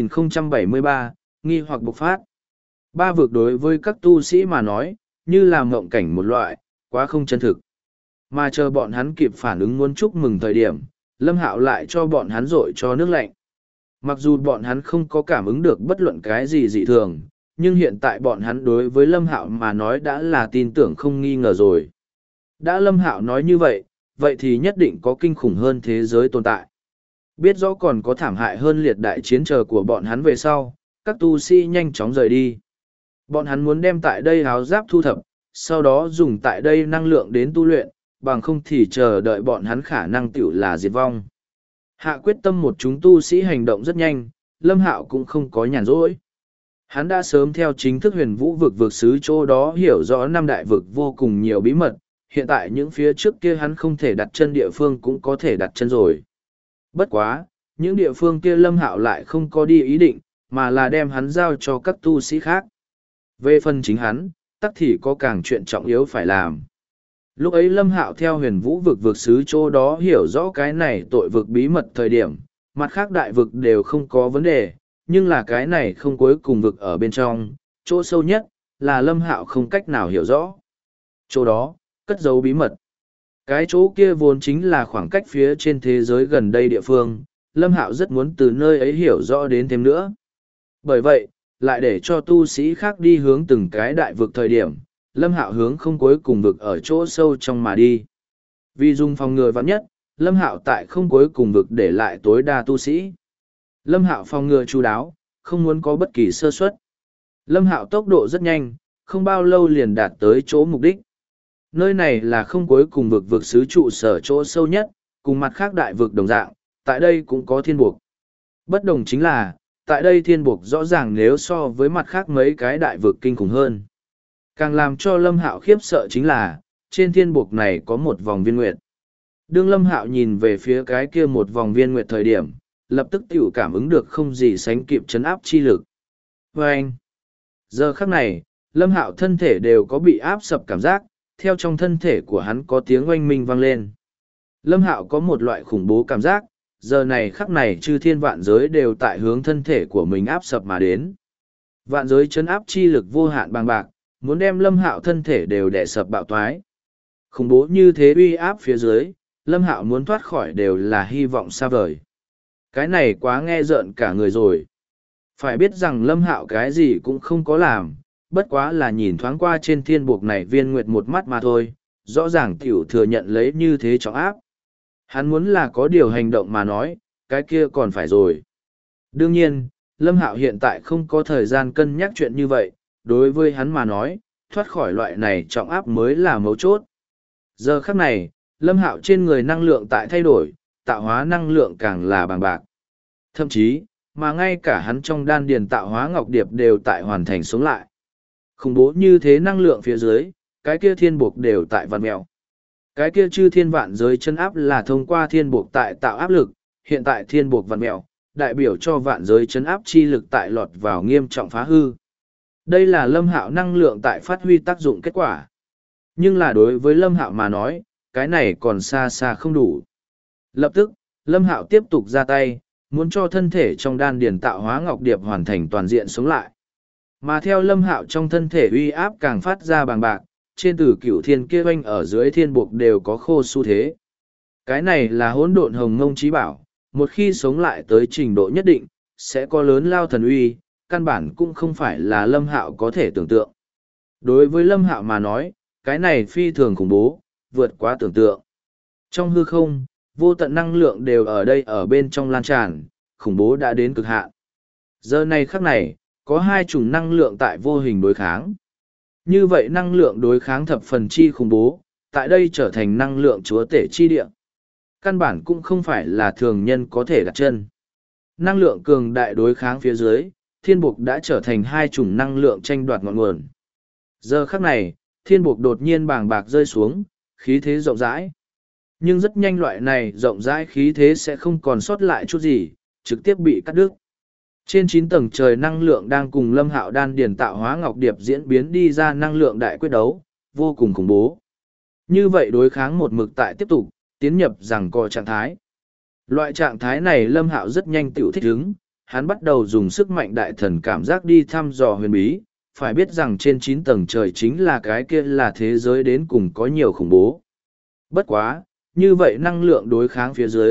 Speaker 1: 2073, nghi hoặc bộc phát. 3 vực đối với các tu sĩ mà nói, như là mộng cảnh một loại, quá không chân thực. Mà chờ bọn hắn kịp phản ứng muốn chúc mừng thời điểm, Lâm Hạo lại cho bọn hắn rội cho nước lạnh. Mặc dù bọn hắn không có cảm ứng được bất luận cái gì dị thường, nhưng hiện tại bọn hắn đối với Lâm Hạo mà nói đã là tin tưởng không nghi ngờ rồi. Đã Lâm Hạo nói như vậy, vậy thì nhất định có kinh khủng hơn thế giới tồn tại. Biết rõ còn có thảm hại hơn liệt đại chiến chờ của bọn hắn về sau, các tu sĩ nhanh chóng rời đi. Bọn hắn muốn đem tại đây áo giáp thu thập, sau đó dùng tại đây năng lượng đến tu luyện, bằng không thì chờ đợi bọn hắn khả năng tiểu là diệt vong. Hạ quyết tâm một chúng tu sĩ hành động rất nhanh, Lâm Hạo cũng không có nhàn rỗi. Hắn đã sớm theo chính thức huyền vũ vực vực xứ chỗ đó hiểu rõ năm đại vực vô cùng nhiều bí mật, hiện tại những phía trước kia hắn không thể đặt chân địa phương cũng có thể đặt chân rồi. Bất quá, những địa phương kia Lâm Hạo lại không có đi ý định, mà là đem hắn giao cho các tu sĩ khác. Về phần chính hắn, tắc thì có càng chuyện trọng yếu phải làm. Lúc ấy Lâm Hạo theo huyền vũ vực vực xứ chỗ đó hiểu rõ cái này tội vực bí mật thời điểm, mặt khác đại vực đều không có vấn đề, nhưng là cái này không cuối cùng vực ở bên trong, chỗ sâu nhất, là Lâm Hạo không cách nào hiểu rõ. Chỗ đó, cất giấu bí mật. Cái chỗ kia vốn chính là khoảng cách phía trên thế giới gần đây địa phương, Lâm Hạo rất muốn từ nơi ấy hiểu rõ đến thêm nữa. Bởi vậy, lại để cho tu sĩ khác đi hướng từng cái đại vực thời điểm, Lâm Hạo hướng không cuối cùng vực ở chỗ sâu trong mà đi. Vì dùng phòng ngừa vắn nhất, Lâm Hạo tại không cuối cùng vực để lại tối đa tu sĩ. Lâm Hạo phòng ngừa chu đáo, không muốn có bất kỳ sơ suất. Lâm Hạo tốc độ rất nhanh, không bao lâu liền đạt tới chỗ mục đích. Nơi này là không cuối cùng vực vực xứ trụ sở chỗ sâu nhất, cùng mặt khác đại vực đồng dạng, tại đây cũng có thiên buộc. Bất đồng chính là, tại đây thiên buộc rõ ràng nếu so với mặt khác mấy cái đại vực kinh khủng hơn. Càng làm cho Lâm Hạo khiếp sợ chính là, trên thiên buộc này có một vòng viên nguyệt. Đương Lâm Hạo nhìn về phía cái kia một vòng viên nguyệt thời điểm, lập tức tiểu cảm ứng được không gì sánh kịp chấn áp chi lực. Và anh, giờ khắc này, Lâm Hạo thân thể đều có bị áp sập cảm giác, theo trong thân thể của hắn có tiếng oanh minh vang lên. Lâm Hạo có một loại khủng bố cảm giác, giờ này khắc này chư thiên vạn giới đều tại hướng thân thể của mình áp sập mà đến. Vạn giới chấn áp chi lực vô hạn bằng bạc, muốn đem Lâm Hạo thân thể đều đè sập bạo toái. Khủng bố như thế uy áp phía dưới, Lâm Hạo muốn thoát khỏi đều là hy vọng xa vời. Cái này quá nghe rợn cả người rồi. Phải biết rằng Lâm Hạo cái gì cũng không có làm, bất quá là nhìn thoáng qua trên thiên buộc này viên nguyệt một mắt mà thôi, rõ ràng tiểu thừa nhận lấy như thế trọng áp. Hắn muốn là có điều hành động mà nói, cái kia còn phải rồi. Đương nhiên, Lâm Hạo hiện tại không có thời gian cân nhắc chuyện như vậy, đối với hắn mà nói, thoát khỏi loại này trọng áp mới là mấu chốt. Giờ khắc này, Lâm Hạo trên người năng lượng tại thay đổi, tạo hóa năng lượng càng là bằng bạc. Thậm chí, mà ngay cả hắn trong đan điền tạo hóa ngọc điệp đều tại hoàn thành sống lại. Khủng bố như thế năng lượng phía dưới, cái kia thiên buộc đều tại vạn mèo. Cái kia chư thiên vạn giới chân áp là thông qua thiên buộc tại tạo áp lực, hiện tại thiên buộc vạn mèo, đại biểu cho vạn giới chân áp chi lực tại lọt vào nghiêm trọng phá hư. Đây là Lâm Hạo năng lượng tại phát huy tác dụng kết quả. Nhưng là đối với Lâm Hạo mà nói, cái này còn xa xa không đủ. Lập tức, Lâm Hạo tiếp tục ra tay, muốn cho thân thể trong đan điền tạo hóa ngọc điệp hoàn thành toàn diện sống lại. Mà theo Lâm Hạo trong thân thể uy áp càng phát ra bằng bạc, trên tử cửu thiên kia oanh ở dưới thiên buộc đều có khô xu thế. Cái này là hỗn độn hồng ngông trí bảo, một khi sống lại tới trình độ nhất định, sẽ có lớn lao thần uy, căn bản cũng không phải là Lâm Hạo có thể tưởng tượng. Đối với Lâm Hạo mà nói, cái này phi thường khủng bố, vượt quá tưởng tượng. Trong hư không, vô tận năng lượng đều ở đây ở bên trong lan tràn, khủng bố đã đến cực hạn. Giờ này khắc này, có hai chủng năng lượng tại vô hình đối kháng. Như vậy năng lượng đối kháng thập phần chi khủng bố, tại đây trở thành năng lượng chúa tể chi địa. Căn bản cũng không phải là thường nhân có thể đặt chân. Năng lượng cường đại đối kháng phía dưới, thiên buộc đã trở thành hai chủng năng lượng tranh đoạt ngọn nguồn. Giờ khắc này, thiên buộc đột nhiên bàng bạc rơi xuống, khí thế rộng rãi. Nhưng rất nhanh loại này rộng rãi khí thế sẽ không còn sót lại chút gì, trực tiếp bị cắt đứt. Trên 9 tầng trời năng lượng đang cùng Lâm Hạo đan điền tạo hóa ngọc điệp diễn biến đi ra năng lượng đại quyết đấu, vô cùng khủng bố. Như vậy đối kháng một mực tại tiếp tục, tiến nhập rằng co trạng thái. Loại trạng thái này Lâm Hạo rất nhanh tiểu thích ứng, hắn bắt đầu dùng sức mạnh đại thần cảm giác đi thăm dò huyền bí, phải biết rằng trên 9 tầng trời chính là cái kia là thế giới đến cùng có nhiều khủng bố. Bất quá, như vậy năng lượng đối kháng phía dưới,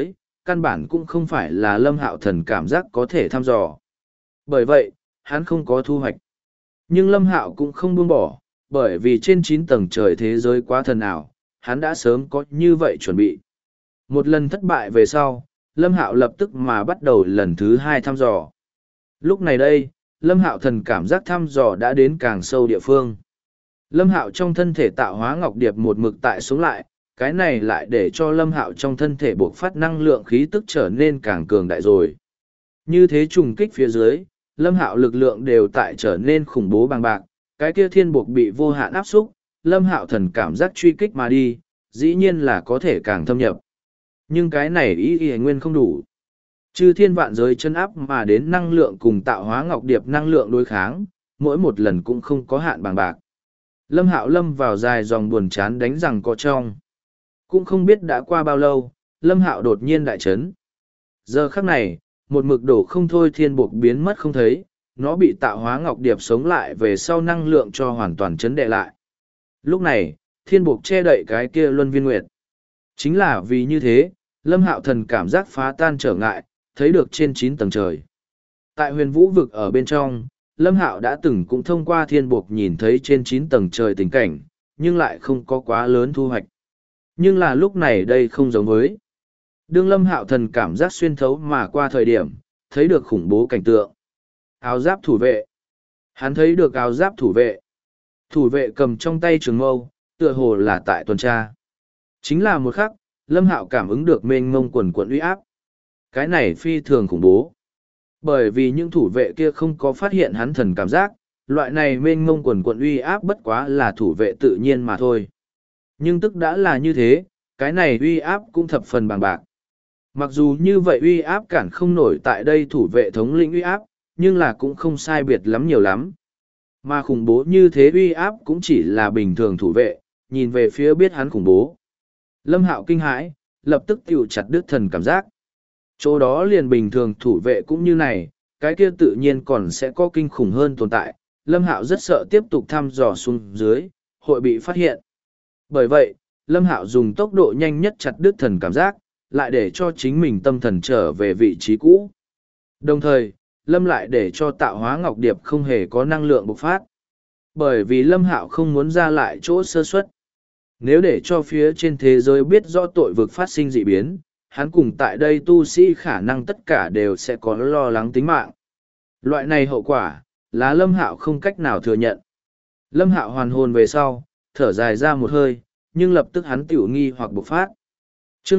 Speaker 1: căn bản cũng không phải là Lâm Hạo Thần cảm giác có thể thăm dò. Bởi vậy, hắn không có thu hoạch. Nhưng Lâm Hạo cũng không buông bỏ, bởi vì trên 9 tầng trời thế giới quá thần ảo, hắn đã sớm có như vậy chuẩn bị. Một lần thất bại về sau, Lâm Hạo lập tức mà bắt đầu lần thứ 2 thăm dò. Lúc này đây, Lâm Hạo Thần cảm giác thăm dò đã đến càng sâu địa phương. Lâm Hạo trong thân thể tạo hóa ngọc điệp một mực tại sống lại, cái này lại để cho Lâm Hạo trong thân thể bộc phát năng lượng khí tức trở nên càng cường đại rồi. Như thế trùng kích phía dưới, Lâm Hạo lực lượng đều tại trở nên khủng bố bằng bạc, cái kia thiên buộc bị vô hạn áp xúc, Lâm Hạo Thần cảm giác truy kích mà đi, dĩ nhiên là có thể càng thâm nhập. Nhưng cái này ý nguyên không đủ. Chư thiên vạn giới chân áp mà đến năng lượng cùng tạo hóa ngọc điệp năng lượng đối kháng, mỗi một lần cũng không có hạn bằng bạc. Lâm Hạo lâm vào dài dòng buồn chán đánh rằng có trong. Cũng không biết đã qua bao lâu, Lâm Hạo đột nhiên đại chấn. Giờ khắc này, một mực đổ không thôi thiên buộc biến mất không thấy, nó bị tạo hóa ngọc điệp sống lại về sau năng lượng cho hoàn toàn chấn đệ lại. Lúc này, thiên buộc che đậy cái kia luân viên nguyệt. Chính là vì như thế, Lâm Hạo Thần cảm giác phá tan trở ngại, thấy được trên 9 tầng trời. Tại huyền vũ vực ở bên trong, Lâm Hạo đã từng cũng thông qua thiên buộc nhìn thấy trên 9 tầng trời tình cảnh, nhưng lại không có quá lớn thu hoạch. Nhưng là lúc này đây không giống với. Đương Lâm Hạo Thần cảm giác xuyên thấu mà qua thời điểm, thấy được khủng bố cảnh tượng. Áo giáp thủ vệ. Hắn thấy được áo giáp thủ vệ. Thủ vệ cầm trong tay trường mâu, tựa hồ là tại tuần tra. Chính là một khắc, Lâm Hạo cảm ứng được mênh mông quần quận uy áp. Cái này phi thường khủng bố. Bởi vì những thủ vệ kia không có phát hiện hắn thần cảm giác, loại này mênh mông quần quận uy áp bất quá là thủ vệ tự nhiên mà thôi. Nhưng tức đã là như thế, cái này uy áp cũng thập phần bằng bạc. Mặc dù như vậy uy áp cản không nổi tại đây thủ vệ thống lĩnh uy áp, nhưng là cũng không sai biệt lắm nhiều lắm. Mà khủng bố như thế uy áp cũng chỉ là bình thường thủ vệ, nhìn về phía biết hắn khủng bố. Lâm Hạo kinh hãi, lập tức tiểu chặt đứt thần cảm giác. Chỗ đó liền bình thường thủ vệ cũng như này, cái kia tự nhiên còn sẽ có kinh khủng hơn tồn tại. Lâm Hạo rất sợ tiếp tục thăm dò xuống dưới, hội bị phát hiện. Bởi vậy, Lâm Hạo dùng tốc độ nhanh nhất chặt đứt thần cảm giác, lại để cho chính mình tâm thần trở về vị trí cũ. Đồng thời, Lâm lại để cho tạo hóa ngọc điệp không hề có năng lượng bộc phát. Bởi vì Lâm Hạo không muốn ra lại chỗ sơ suất. Nếu để cho phía trên thế giới biết rõ tội vực phát sinh dị biến, hắn cùng tại đây tu sĩ khả năng tất cả đều sẽ có lo lắng tính mạng. Loại này hậu quả, là Lâm Hạo không cách nào thừa nhận. Lâm Hạo hoàn hồn về sau, thở dài ra một hơi, nhưng lập tức hắn tiểu nghi hoặc bộc phát. Chương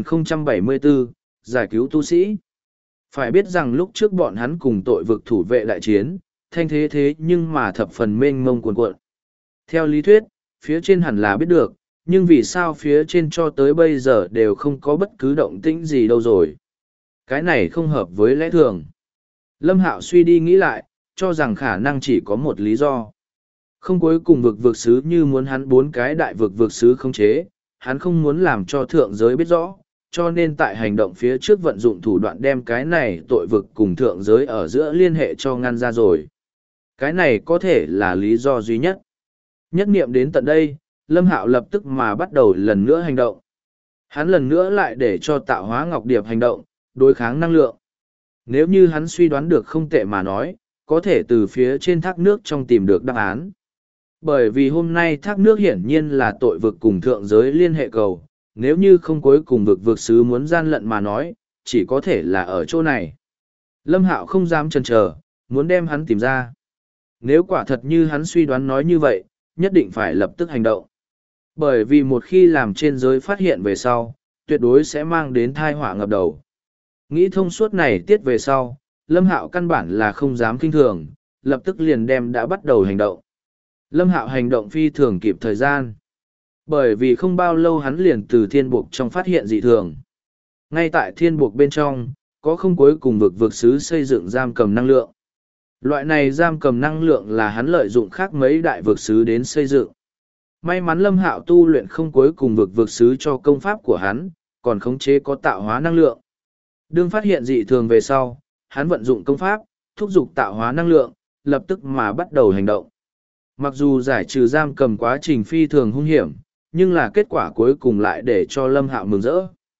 Speaker 1: 2074, giải cứu tu sĩ. Phải biết rằng lúc trước bọn hắn cùng tội vực thủ vệ đại chiến, thanh thế thế nhưng mà thập phần mênh mông cuồn cuộn. Theo lý thuyết, phía trên hẳn là biết được, nhưng vì sao phía trên cho tới bây giờ đều không có bất cứ động tĩnh gì đâu rồi. Cái này không hợp với lẽ thường. Lâm Hạo suy đi nghĩ lại, cho rằng khả năng chỉ có một lý do. Không cuối cùng vực sứ như muốn hắn 4 cái đại vực sứ khống chế, hắn không muốn làm cho thượng giới biết rõ, cho nên tại hành động phía trước vận dụng thủ đoạn đem cái này tội vực cùng thượng giới ở giữa liên hệ cho ngăn ra rồi. Cái này có thể là lý do duy nhất. Nhất niệm đến tận đây, Lâm Hạo lập tức mà bắt đầu lần nữa hành động. Hắn lần nữa lại để cho tạo hóa ngọc điệp hành động, đối kháng năng lượng. Nếu như hắn suy đoán được không tệ mà nói, có thể từ phía trên thác nước trong tìm được đáp án. Bởi vì hôm nay thác nước hiển nhiên là tội vực cùng thượng giới liên hệ cầu, nếu như không cuối cùng vực sứ muốn gian lận mà nói, chỉ có thể là ở chỗ này. Lâm Hạo không dám chần chờ, muốn đem hắn tìm ra. Nếu quả thật như hắn suy đoán nói như vậy, nhất định phải lập tức hành động. Bởi vì một khi làm trên giới phát hiện về sau, tuyệt đối sẽ mang đến tai họa ngập đầu. Nghĩ thông suốt này tiết về sau, Lâm Hạo căn bản là không dám kinh thường, lập tức liền đem đã bắt đầu hành động. Lâm Hạo hành động phi thường kịp thời gian. Bởi vì không bao lâu hắn liền từ thiên buộc trong phát hiện dị thường. Ngay tại thiên buộc bên trong, có không cuối cùng vực sứ xây dựng giam cầm năng lượng. Loại này giam cầm năng lượng là hắn lợi dụng khác mấy đại vực sứ đến xây dựng. May mắn Lâm Hạo tu luyện không cuối cùng vực sứ cho công pháp của hắn, còn khống chế có tạo hóa năng lượng. Đương phát hiện dị thường về sau, hắn vận dụng công pháp, thúc giục tạo hóa năng lượng, lập tức mà bắt đầu hành động. Mặc dù giải trừ giam cầm quá trình phi thường hung hiểm, nhưng là kết quả cuối cùng lại để cho Lâm Hạo mừng rỡ.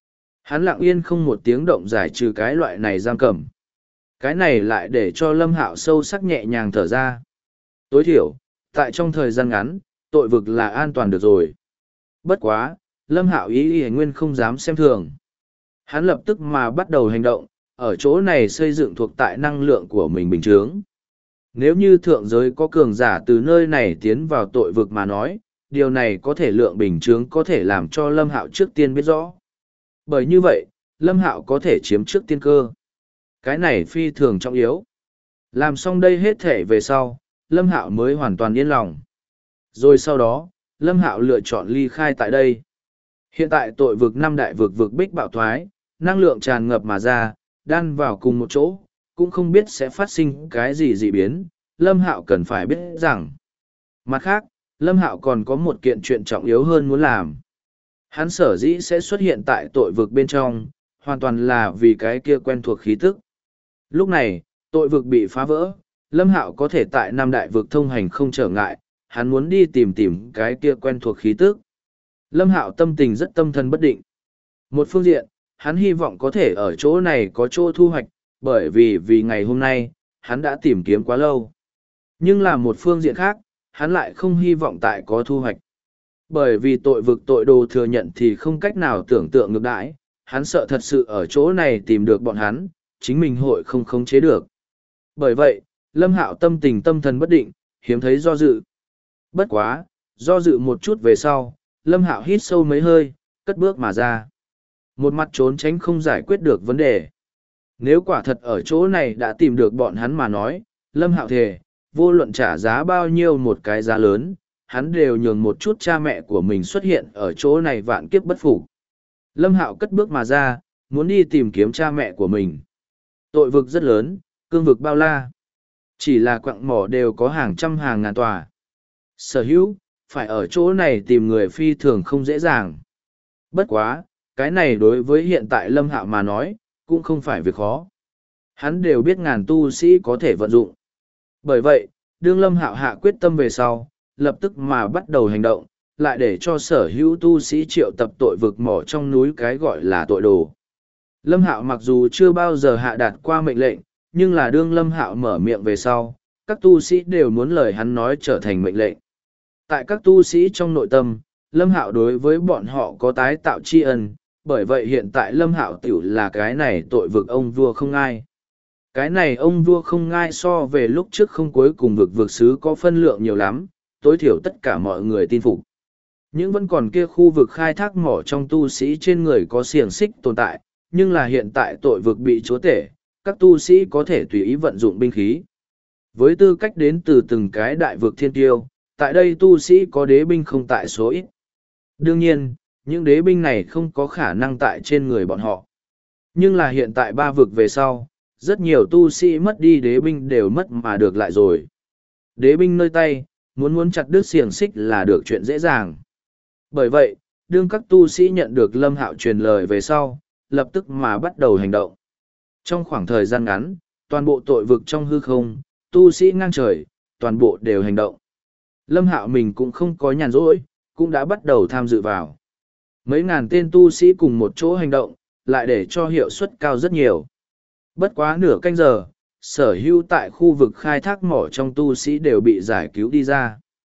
Speaker 1: Hắn lặng yên không một tiếng động giải trừ cái loại này giam cầm. Cái này lại để cho Lâm Hạo sâu sắc nhẹ nhàng thở ra. Tối thiểu, tại trong thời gian ngắn, tội vực là an toàn được rồi. Bất quá, Lâm Hạo ý nguyên không dám xem thường. Hắn lập tức mà bắt đầu hành động, ở chỗ này xây dựng thuộc tại năng lượng của mình bình chướng. Nếu như thượng giới có cường giả từ nơi này tiến vào tội vực mà nói, điều này có thể lượng bình chướng có thể làm cho Lâm Hạo trước tiên biết rõ. Bởi như vậy, Lâm Hạo có thể chiếm trước tiên cơ. Cái này phi thường trọng yếu. Làm xong đây hết thể về sau, Lâm Hạo mới hoàn toàn yên lòng. Rồi sau đó, Lâm Hạo lựa chọn ly khai tại đây. Hiện tại tội vực năm đại vực vực bích bạo thoái, năng lượng tràn ngập mà ra, đan vào cùng một chỗ, cũng không biết sẽ phát sinh cái gì dị biến, Lâm Hạo cần phải biết rằng. Mặt khác, Lâm Hạo còn có một kiện chuyện trọng yếu hơn muốn làm. Hắn sở dĩ sẽ xuất hiện tại tội vực bên trong, hoàn toàn là vì cái kia quen thuộc khí tức. Lúc này, tội vực bị phá vỡ, Lâm Hạo có thể tại năm đại vực thông hành không trở ngại, hắn muốn đi tìm tìm cái kia quen thuộc khí tức. Lâm Hạo tâm tình rất tâm thần bất định. Một phương diện, hắn hy vọng có thể ở chỗ này có chỗ thu hoạch, bởi vì ngày hôm nay, hắn đã tìm kiếm quá lâu. Nhưng là một phương diện khác, hắn lại không hy vọng tại có thu hoạch. Bởi vì tội vực tội đồ thừa nhận thì không cách nào tưởng tượng ngược đãi, hắn sợ thật sự ở chỗ này tìm được bọn hắn, chính mình hội không khống chế được. Bởi vậy, Lâm Hạo tâm tình tâm thần bất định, hiếm thấy do dự. Bất quá, do dự một chút về sau, Lâm Hạo hít sâu mấy hơi, cất bước mà ra. Một mặt trốn tránh không giải quyết được vấn đề. Nếu quả thật ở chỗ này đã tìm được bọn hắn mà nói, Lâm Hạo thề, vô luận trả giá bao nhiêu một cái giá lớn, hắn đều nhường một chút cha mẹ của mình xuất hiện ở chỗ này vạn kiếp bất phục. Lâm Hạo cất bước mà ra, muốn đi tìm kiếm cha mẹ của mình. Tội vực rất lớn, cương vực bao la. Chỉ là quặng mỏ đều có hàng trăm hàng ngàn tòa. Sở hữu, phải ở chỗ này tìm người phi thường không dễ dàng. Bất quá, cái này đối với hiện tại Lâm Hạo mà nói, cũng không phải việc khó. Hắn đều biết ngàn tu sĩ có thể vận dụng. Bởi vậy, đương Lâm Hạo hạ quyết tâm về sau, lập tức mà bắt đầu hành động, lại để cho sở hữu tu sĩ triệu tập tội vực mỏ trong núi cái gọi là tội đồ. Lâm Hạo mặc dù chưa bao giờ hạ đạt qua mệnh lệnh, nhưng là đương Lâm Hạo mở miệng về sau, các tu sĩ đều muốn lời hắn nói trở thành mệnh lệnh. Tại các tu sĩ trong nội tâm, Lâm Hạo đối với bọn họ có tái tạo tri ân, bởi vậy hiện tại Lâm Hạo tiểu là cái này tội vực ông vua không ai. Cái này ông vua không ngai so về lúc trước không cuối cùng vực vực sứ có phân lượng nhiều lắm, tối thiểu tất cả mọi người tin phục. Nhưng vẫn còn kia khu vực khai thác mỏ trong tu sĩ trên người có xiềng xích tồn tại, nhưng là hiện tại tội vực bị chúa tể, các tu sĩ có thể tùy ý vận dụng binh khí. Với tư cách đến từ từng cái đại vực thiên tiêu, tại đây tu sĩ có đế binh không tại số ít. Đương nhiên, những đế binh này không có khả năng tại trên người bọn họ. Nhưng là hiện tại ba vực về sau, rất nhiều tu sĩ mất đi đế binh đều mất mà được lại rồi. Đế binh nơi tay, muốn chặt đứt xiềng xích là được chuyện dễ dàng. Bởi vậy, đương các tu sĩ nhận được Lâm Hạo truyền lời về sau, lập tức mà bắt đầu hành động. Trong khoảng thời gian ngắn, toàn bộ tội vực trong hư không, tu sĩ ngang trời, toàn bộ đều hành động. Lâm Hạo mình cũng không có nhàn rỗi, cũng đã bắt đầu tham dự vào. Mấy ngàn tên tu sĩ cùng một chỗ hành động, lại để cho hiệu suất cao rất nhiều. Bất quá nửa canh giờ, sở hữu tại khu vực khai thác mỏ trong tu sĩ đều bị giải cứu đi ra.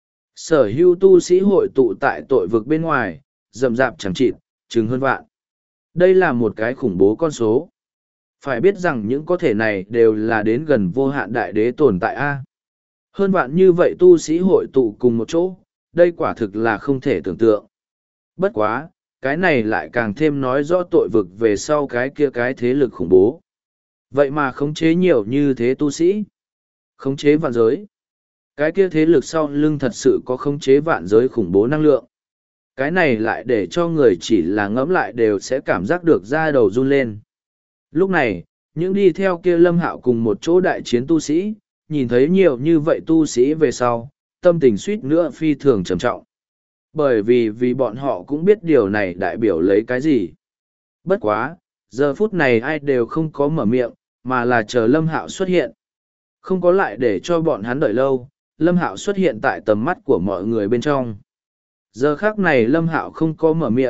Speaker 1: Sở hữu tu sĩ hội tụ tại tội vực bên ngoài, rậm rạp chẳng chịt, chừng hơn vạn. Đây là một cái khủng bố con số. Phải biết rằng những có thể này đều là đến gần vô hạn đại đế tồn tại A. Hơn vạn như vậy tu sĩ hội tụ cùng một chỗ, đây quả thực là không thể tưởng tượng. Bất quá, cái này lại càng thêm nói rõ tội vực về sau cái kia cái thế lực khủng bố. Vậy mà khống chế nhiều như thế tu sĩ. Khống chế vạn giới. Cái kia thế lực sau lưng thật sự có khống chế vạn giới khủng bố năng lượng. Cái này lại để cho người chỉ là ngẫm lại đều sẽ cảm giác được da đầu run lên. Lúc này, những đi theo kia Lâm Hạo cùng một chỗ đại chiến tu sĩ, nhìn thấy nhiều như vậy tu sĩ về sau, tâm tình suýt nữa phi thường trầm trọng. Bởi vì bọn họ cũng biết điều này đại biểu lấy cái gì. Bất quá, giờ phút này ai đều không có mở miệng, mà là chờ Lâm Hạo xuất hiện. Không có lại để cho bọn hắn đợi lâu, Lâm Hạo xuất hiện tại tầm mắt của mọi người bên trong. Giờ khác này Lâm Hạo không có mở miệng,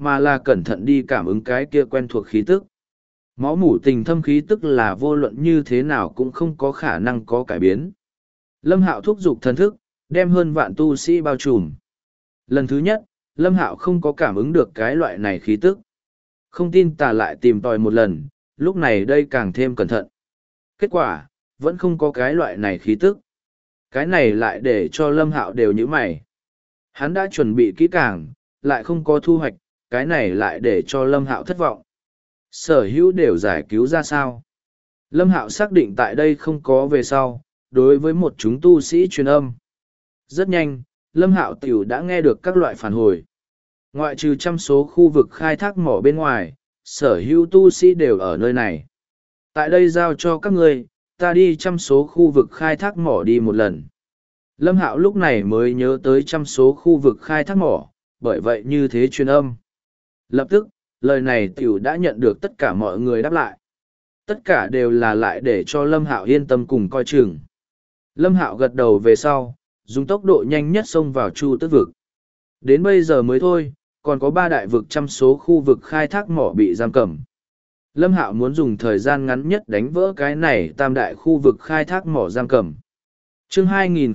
Speaker 1: mà là cẩn thận đi cảm ứng cái kia quen thuộc khí tức. Máu mủ tình thâm khí tức là vô luận như thế nào cũng không có khả năng có cải biến. Lâm Hạo thúc giục thần thức, đem hơn vạn tu sĩ bao trùm. Lần thứ nhất, Lâm Hạo không có cảm ứng được cái loại này khí tức. Không tin tà lại tìm tòi một lần, lúc này đây càng thêm cẩn thận. Kết quả, vẫn không có cái loại này khí tức. Cái này lại để cho Lâm Hạo đều nhíu mày. Hắn đã chuẩn bị kỹ càng, lại không có thu hoạch, cái này lại để cho Lâm Hạo thất vọng. Sở hữu đều giải cứu ra sao? Lâm Hạo xác định tại đây không có về sau, đối với một chúng tu sĩ truyền âm. Rất nhanh, Lâm Hạo tiểu đã nghe được các loại phản hồi. Ngoại trừ trăm số khu vực khai thác mỏ bên ngoài, sở hữu tu sĩ đều ở nơi này. Tại đây giao cho các ngươi, ta đi trăm số khu vực khai thác mỏ đi một lần. Lâm Hạo lúc này mới nhớ tới trăm số khu vực khai thác mỏ, bởi vậy như thế truyền âm. Lập tức, lời này tiểu đã nhận được tất cả mọi người đáp lại. Tất cả đều là lại để cho Lâm Hạo yên tâm cùng coi chừng. Lâm Hạo gật đầu về sau, dùng tốc độ nhanh nhất xông vào Chu Tước vực. Đến bây giờ mới thôi, còn có 3 đại vực trăm số khu vực khai thác mỏ bị giam cầm. Lâm Hạo muốn dùng thời gian ngắn nhất đánh vỡ cái này tam đại khu vực khai thác mỏ giam cầm. Chương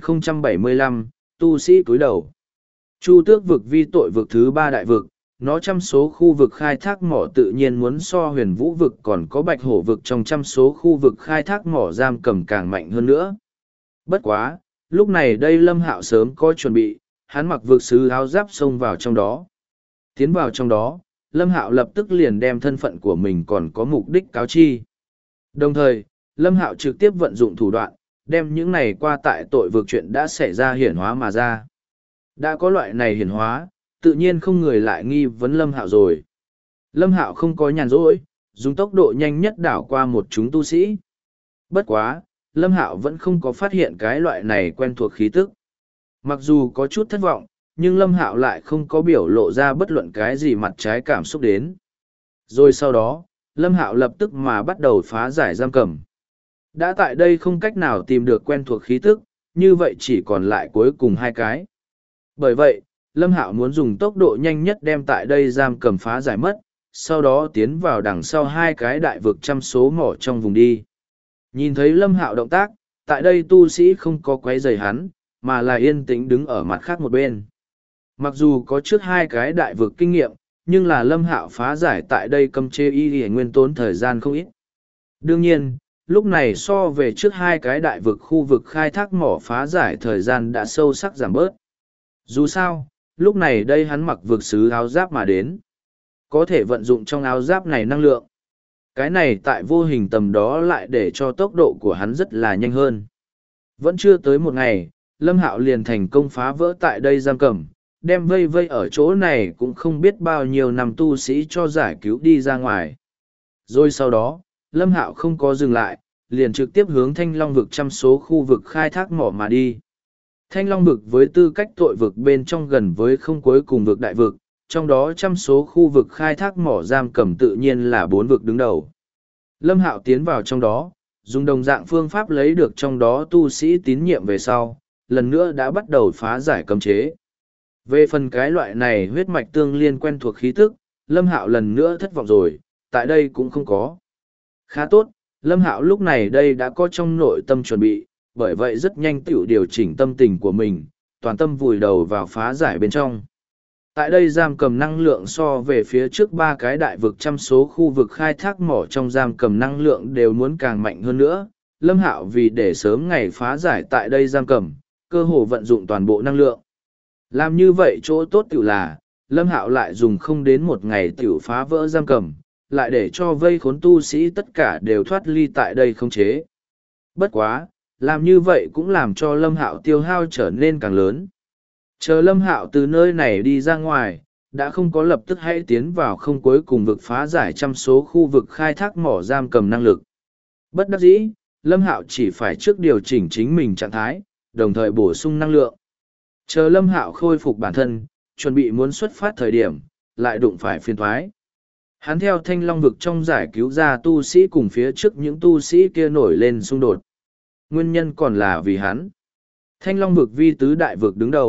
Speaker 1: 2075, tu sĩ cúi đầu. Chu Tước vực vi tội vực thứ 3 đại vực, nó trăm số khu vực khai thác mỏ tự nhiên muốn so Huyền Vũ vực còn có Bạch Hổ vực trong trăm số khu vực khai thác mỏ giam cầm càng mạnh hơn nữa. Bất quá, lúc này đây Lâm Hạo sớm có chuẩn bị, hắn mặc vực sứ áo giáp xông vào trong đó. Tiến vào trong đó, Lâm Hạo lập tức liền đem thân phận của mình còn có mục đích cáo chi. Đồng thời, Lâm Hạo trực tiếp vận dụng thủ đoạn, đem những này qua tại tội vực chuyện đã xảy ra hiển hóa mà ra. Đã có loại này hiển hóa, tự nhiên không người lại nghi vấn Lâm Hạo rồi. Lâm Hạo không có nhàn rỗi, dùng tốc độ nhanh nhất đảo qua một chúng tu sĩ. Bất quá, Lâm Hạo vẫn không có phát hiện cái loại này quen thuộc khí tức. Mặc dù có chút thất vọng, nhưng Lâm Hạo lại không có biểu lộ ra bất luận cái gì mặt trái cảm xúc đến. Rồi sau đó, Lâm Hạo lập tức mà bắt đầu phá giải giam cầm. Đã tại đây không cách nào tìm được quen thuộc khí tức, như vậy chỉ còn lại cuối cùng 2 cái. Bởi vậy, Lâm Hạo muốn dùng tốc độ nhanh nhất đem tại đây giam cầm phá giải mất, sau đó tiến vào đằng sau 2 cái đại vực trăm số mỏ trong vùng đi. Nhìn thấy Lâm Hạo động tác, tại đây tu sĩ không có quấy rầy hắn, mà là yên tĩnh đứng ở mặt khác một bên. Mặc dù có trước 2 cái đại vực kinh nghiệm, nhưng là Lâm Hạo phá giải tại đây cấm chế y nguyên tốn thời gian không ít. Đương nhiên, lúc này so về trước 2 cái đại vực khu vực khai thác mỏ phá giải thời gian đã sâu sắc giảm bớt. Dù sao, lúc này đây hắn mặc vực sứ áo giáp mà đến. Có thể vận dụng trong áo giáp này năng lượng. Cái này tại vô hình tầm đó lại để cho tốc độ của hắn rất là nhanh hơn. Vẫn chưa tới một ngày, Lâm Hạo liền thành công phá vỡ tại đây giam cầm, đem vây vây ở chỗ này cũng không biết bao nhiêu năm tu sĩ cho giải cứu đi ra ngoài. Rồi sau đó, Lâm Hạo không có dừng lại, liền trực tiếp hướng Thanh Long vực trăm số khu vực khai thác mỏ mà đi. Thanh Long vực với tư cách tội vực bên trong gần với không cuối cùng vực đại vực, trong đó trăm số khu vực khai thác mỏ giam cầm tự nhiên là 4 vực đứng đầu. Lâm Hạo tiến vào trong đó, dùng đồng dạng phương pháp lấy được trong đó tu sĩ tín nhiệm về sau, lần nữa đã bắt đầu phá giải cấm chế. Về phần cái loại này huyết mạch tương liên quen thuộc khí tức, Lâm Hạo lần nữa thất vọng rồi, tại đây cũng không có. Khá tốt, Lâm Hạo lúc này đây đã có trong nội tâm chuẩn bị, bởi vậy rất nhanh tiểu điều chỉnh tâm tình của mình, toàn tâm vùi đầu vào phá giải bên trong. Tại đây giam cầm năng lượng so về phía trước 3 cái đại vực trăm số khu vực khai thác mỏ trong giam cầm năng lượng đều muốn càng mạnh hơn nữa. Lâm Hạo vì để sớm ngày phá giải tại đây giam cầm, cơ hồ vận dụng toàn bộ năng lượng. Làm như vậy chỗ tốt tiểu là, Lâm Hạo lại dùng không đến một ngày tiểu phá vỡ giam cầm, lại để cho vây khốn tu sĩ tất cả đều thoát ly tại đây không chế. Bất quá, làm như vậy cũng làm cho Lâm Hạo tiêu hao trở nên càng lớn. Chờ Lâm Hạo từ nơi này đi ra ngoài, đã không có lập tức hãy tiến vào không cuối cùng vực phá giải trăm số khu vực khai thác mỏ giam cầm năng lực. Bất đắc dĩ, Lâm Hạo chỉ phải trước điều chỉnh chính mình trạng thái, đồng thời bổ sung năng lượng. Chờ Lâm Hạo khôi phục bản thân, chuẩn bị muốn xuất phát thời điểm, lại đụng phải phiền thoái. Hắn theo Thanh Long vực trong giải cứu ra tu sĩ cùng phía trước những tu sĩ kia nổi lên xung đột. Nguyên nhân còn là vì hắn. Thanh Long vực vi tứ đại vực đứng đầu,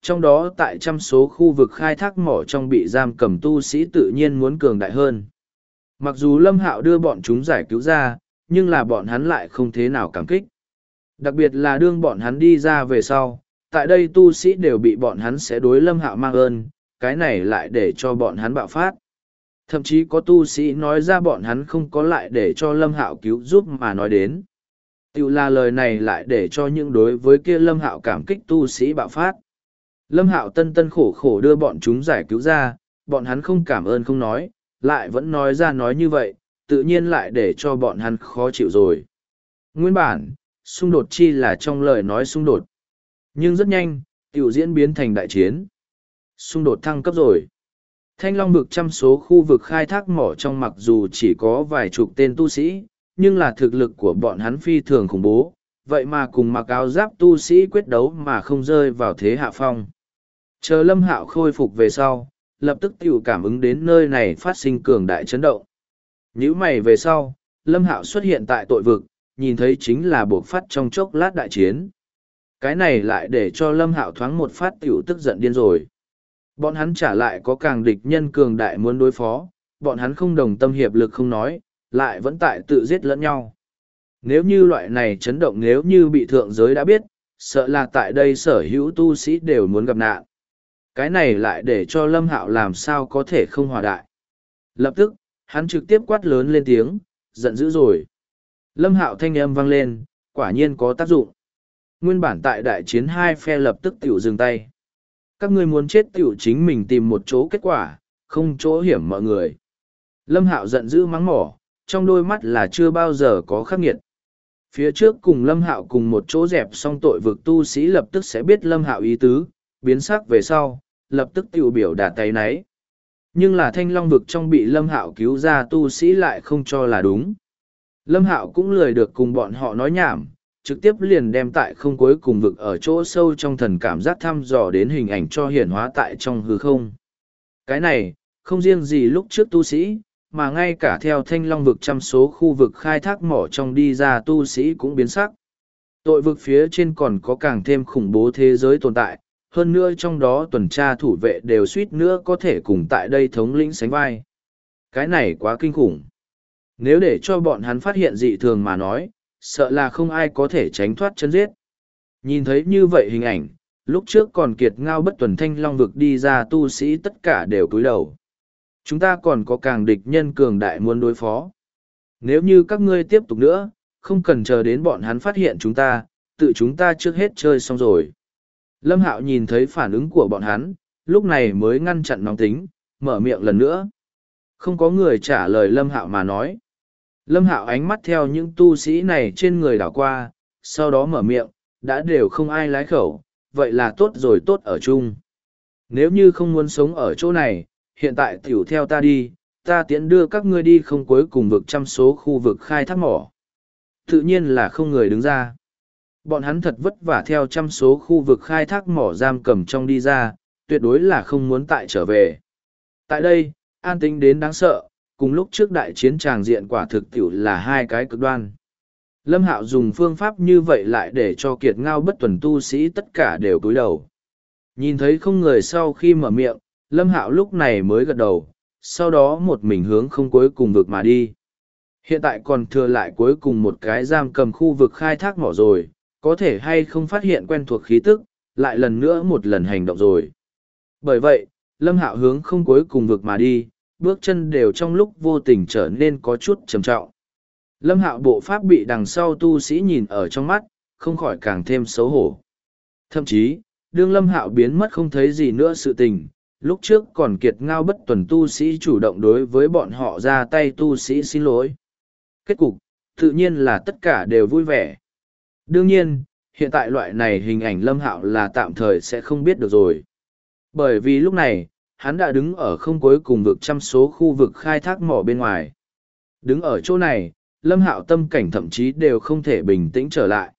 Speaker 1: trong đó tại trăm số khu vực khai thác mỏ trong bị giam cầm tu sĩ tự nhiên muốn cường đại hơn. Mặc dù Lâm Hạo đưa bọn chúng giải cứu ra, nhưng là bọn hắn lại không thế nào cảm kích. Đặc biệt là đương bọn hắn đi ra về sau, tại đây tu sĩ đều bị bọn hắn sẽ đối Lâm Hạo mang ơn, cái này lại để cho bọn hắn bạo phát. Thậm chí có tu sĩ nói ra bọn hắn không có lại để cho Lâm Hạo cứu giúp mà nói đến. Tiểu là lời này lại để cho những đối với kia Lâm Hạo cảm kích tu sĩ bạo phát. Lâm Hạo tân tân khổ khổ đưa bọn chúng giải cứu ra, bọn hắn không cảm ơn không nói, lại vẫn nói ra nói như vậy, tự nhiên lại để cho bọn hắn khó chịu rồi. Nguyên bản, xung đột chi là trong lời nói xung đột. Nhưng rất nhanh, tiểu diễn biến thành đại chiến. Xung đột thăng cấp rồi. Thanh Long vực trăm số khu vực khai thác mỏ trong mặc dù chỉ có vài chục tên tu sĩ, nhưng là thực lực của bọn hắn phi thường khủng bố, vậy mà cùng mặc áo giáp tu sĩ quyết đấu mà không rơi vào thế hạ phong. Chờ Lâm Hạo khôi phục về sau, lập tức tiểu cảm ứng đến nơi này phát sinh cường đại chấn động. Nhíu mày về sau, Lâm Hạo xuất hiện tại tội vực, nhìn thấy chính là buộc phát trong chốc lát đại chiến. Cái này lại để cho Lâm Hạo thoáng một phát tiểu tức giận điên rồi. Bọn hắn trả lại có càng địch nhân cường đại muốn đối phó, bọn hắn không đồng tâm hiệp lực không nói, lại vẫn tại tự giết lẫn nhau. Nếu như loại này chấn động nếu như bị thượng giới đã biết, sợ là tại đây sở hữu tu sĩ đều muốn gặp nạn. Cái này lại để cho Lâm Hạo làm sao có thể không hòa đại. Lập tức, hắn trực tiếp quát lớn lên tiếng, giận dữ rồi. Lâm Hạo thanh âm vang lên, quả nhiên có tác dụng. Nguyên bản tại đại chiến hai phe lập tức tiểu dừng tay. Các ngươi muốn chết tiểu chính mình tìm một chỗ kết quả, không chỗ hiểm mọi người. Lâm Hạo giận dữ mắng mỏ, trong đôi mắt là chưa bao giờ có khắc nghiệt. Phía trước cùng Lâm Hạo cùng một chỗ dẹp xong tội vực tu sĩ lập tức sẽ biết Lâm Hạo ý tứ, biến sắc về sau, lập tức tiểu biểu đạt tay náy. Nhưng là Thanh Long vực trong bị Lâm Hạo cứu ra tu sĩ lại không cho là đúng. Lâm Hạo cũng lười được cùng bọn họ nói nhảm, trực tiếp liền đem tại không cuối cùng vực ở chỗ sâu trong thần cảm giác thăm dò đến hình ảnh cho hiển hóa tại trong hư không. Cái này, không riêng gì lúc trước tu sĩ, mà ngay cả theo Thanh Long vực trăm số khu vực khai thác mỏ trong đi ra tu sĩ cũng biến sắc. Tội vực phía trên còn có càng thêm khủng bố thế giới tồn tại, hơn nữa trong đó tuần tra thủ vệ đều suýt nữa có thể cùng tại đây thống lĩnh sánh vai. Cái này quá kinh khủng. Nếu để cho bọn hắn phát hiện dị thường mà nói, sợ là không ai có thể tránh thoát chân giết. Nhìn thấy như vậy hình ảnh, lúc trước còn kiệt ngao bất tuần Thanh Long vực đi ra tu sĩ tất cả đều cúi đầu. Chúng ta còn có càng địch nhân cường đại muốn đối phó. Nếu như các ngươi tiếp tục nữa, không cần chờ đến bọn hắn phát hiện chúng ta, tự chúng ta trước hết chơi xong rồi. Lâm Hạo nhìn thấy phản ứng của bọn hắn, lúc này mới ngăn chặn nóng tính, mở miệng lần nữa. Không có người trả lời Lâm Hạo mà nói. Lâm Hạo ánh mắt theo những tu sĩ này trên người đảo qua, sau đó mở miệng, đã đều không ai lái khẩu, vậy là tốt rồi tốt ở chung. Nếu như không muốn sống ở chỗ này, hiện tại tiểu theo ta đi, ta tiễn đưa các ngươi đi không cuối cùng vực trăm số khu vực khai thác mỏ. Tự nhiên là không người đứng ra. Bọn hắn thật vất vả theo trăm số khu vực khai thác mỏ giam cầm trong đi ra, tuyệt đối là không muốn tại trở về. Tại đây, an tĩnh đến đáng sợ, cùng lúc trước đại chiến tràng diện quả thực tiểu là hai cái cực đoan. Lâm Hạo dùng phương pháp như vậy lại để cho kiệt ngao bất tuần tu sĩ tất cả đều cúi đầu. Nhìn thấy không người sau khi mở miệng, Lâm Hạo lúc này mới gật đầu, sau đó một mình hướng không cuối cùng vực mà đi. Hiện tại còn thừa lại cuối cùng một cái giam cầm khu vực khai thác mỏ rồi, có thể hay không phát hiện quen thuộc khí tức, lại lần nữa một lần hành động rồi. Bởi vậy, Lâm Hạo hướng không cuối cùng vực mà đi, bước chân đều trong lúc vô tình trở nên có chút trầm trọng. Lâm Hạo bộ pháp bị đằng sau tu sĩ nhìn ở trong mắt, không khỏi càng thêm xấu hổ. Thậm chí, đương Lâm Hạo biến mất không thấy gì nữa sự tình, lúc trước còn kiệt ngao bất tuần tu sĩ chủ động đối với bọn họ ra tay tu sĩ xin lỗi. Kết cục, tự nhiên là tất cả đều vui vẻ. Đương nhiên, hiện tại loại này hình ảnh Lâm Hạo là tạm thời sẽ không biết được rồi. Bởi vì lúc này, hắn đã đứng ở không cuối cùng vực trăm số khu vực khai thác mỏ bên ngoài. Đứng ở chỗ này, Lâm Hạo tâm cảnh thậm chí đều không thể bình tĩnh trở lại.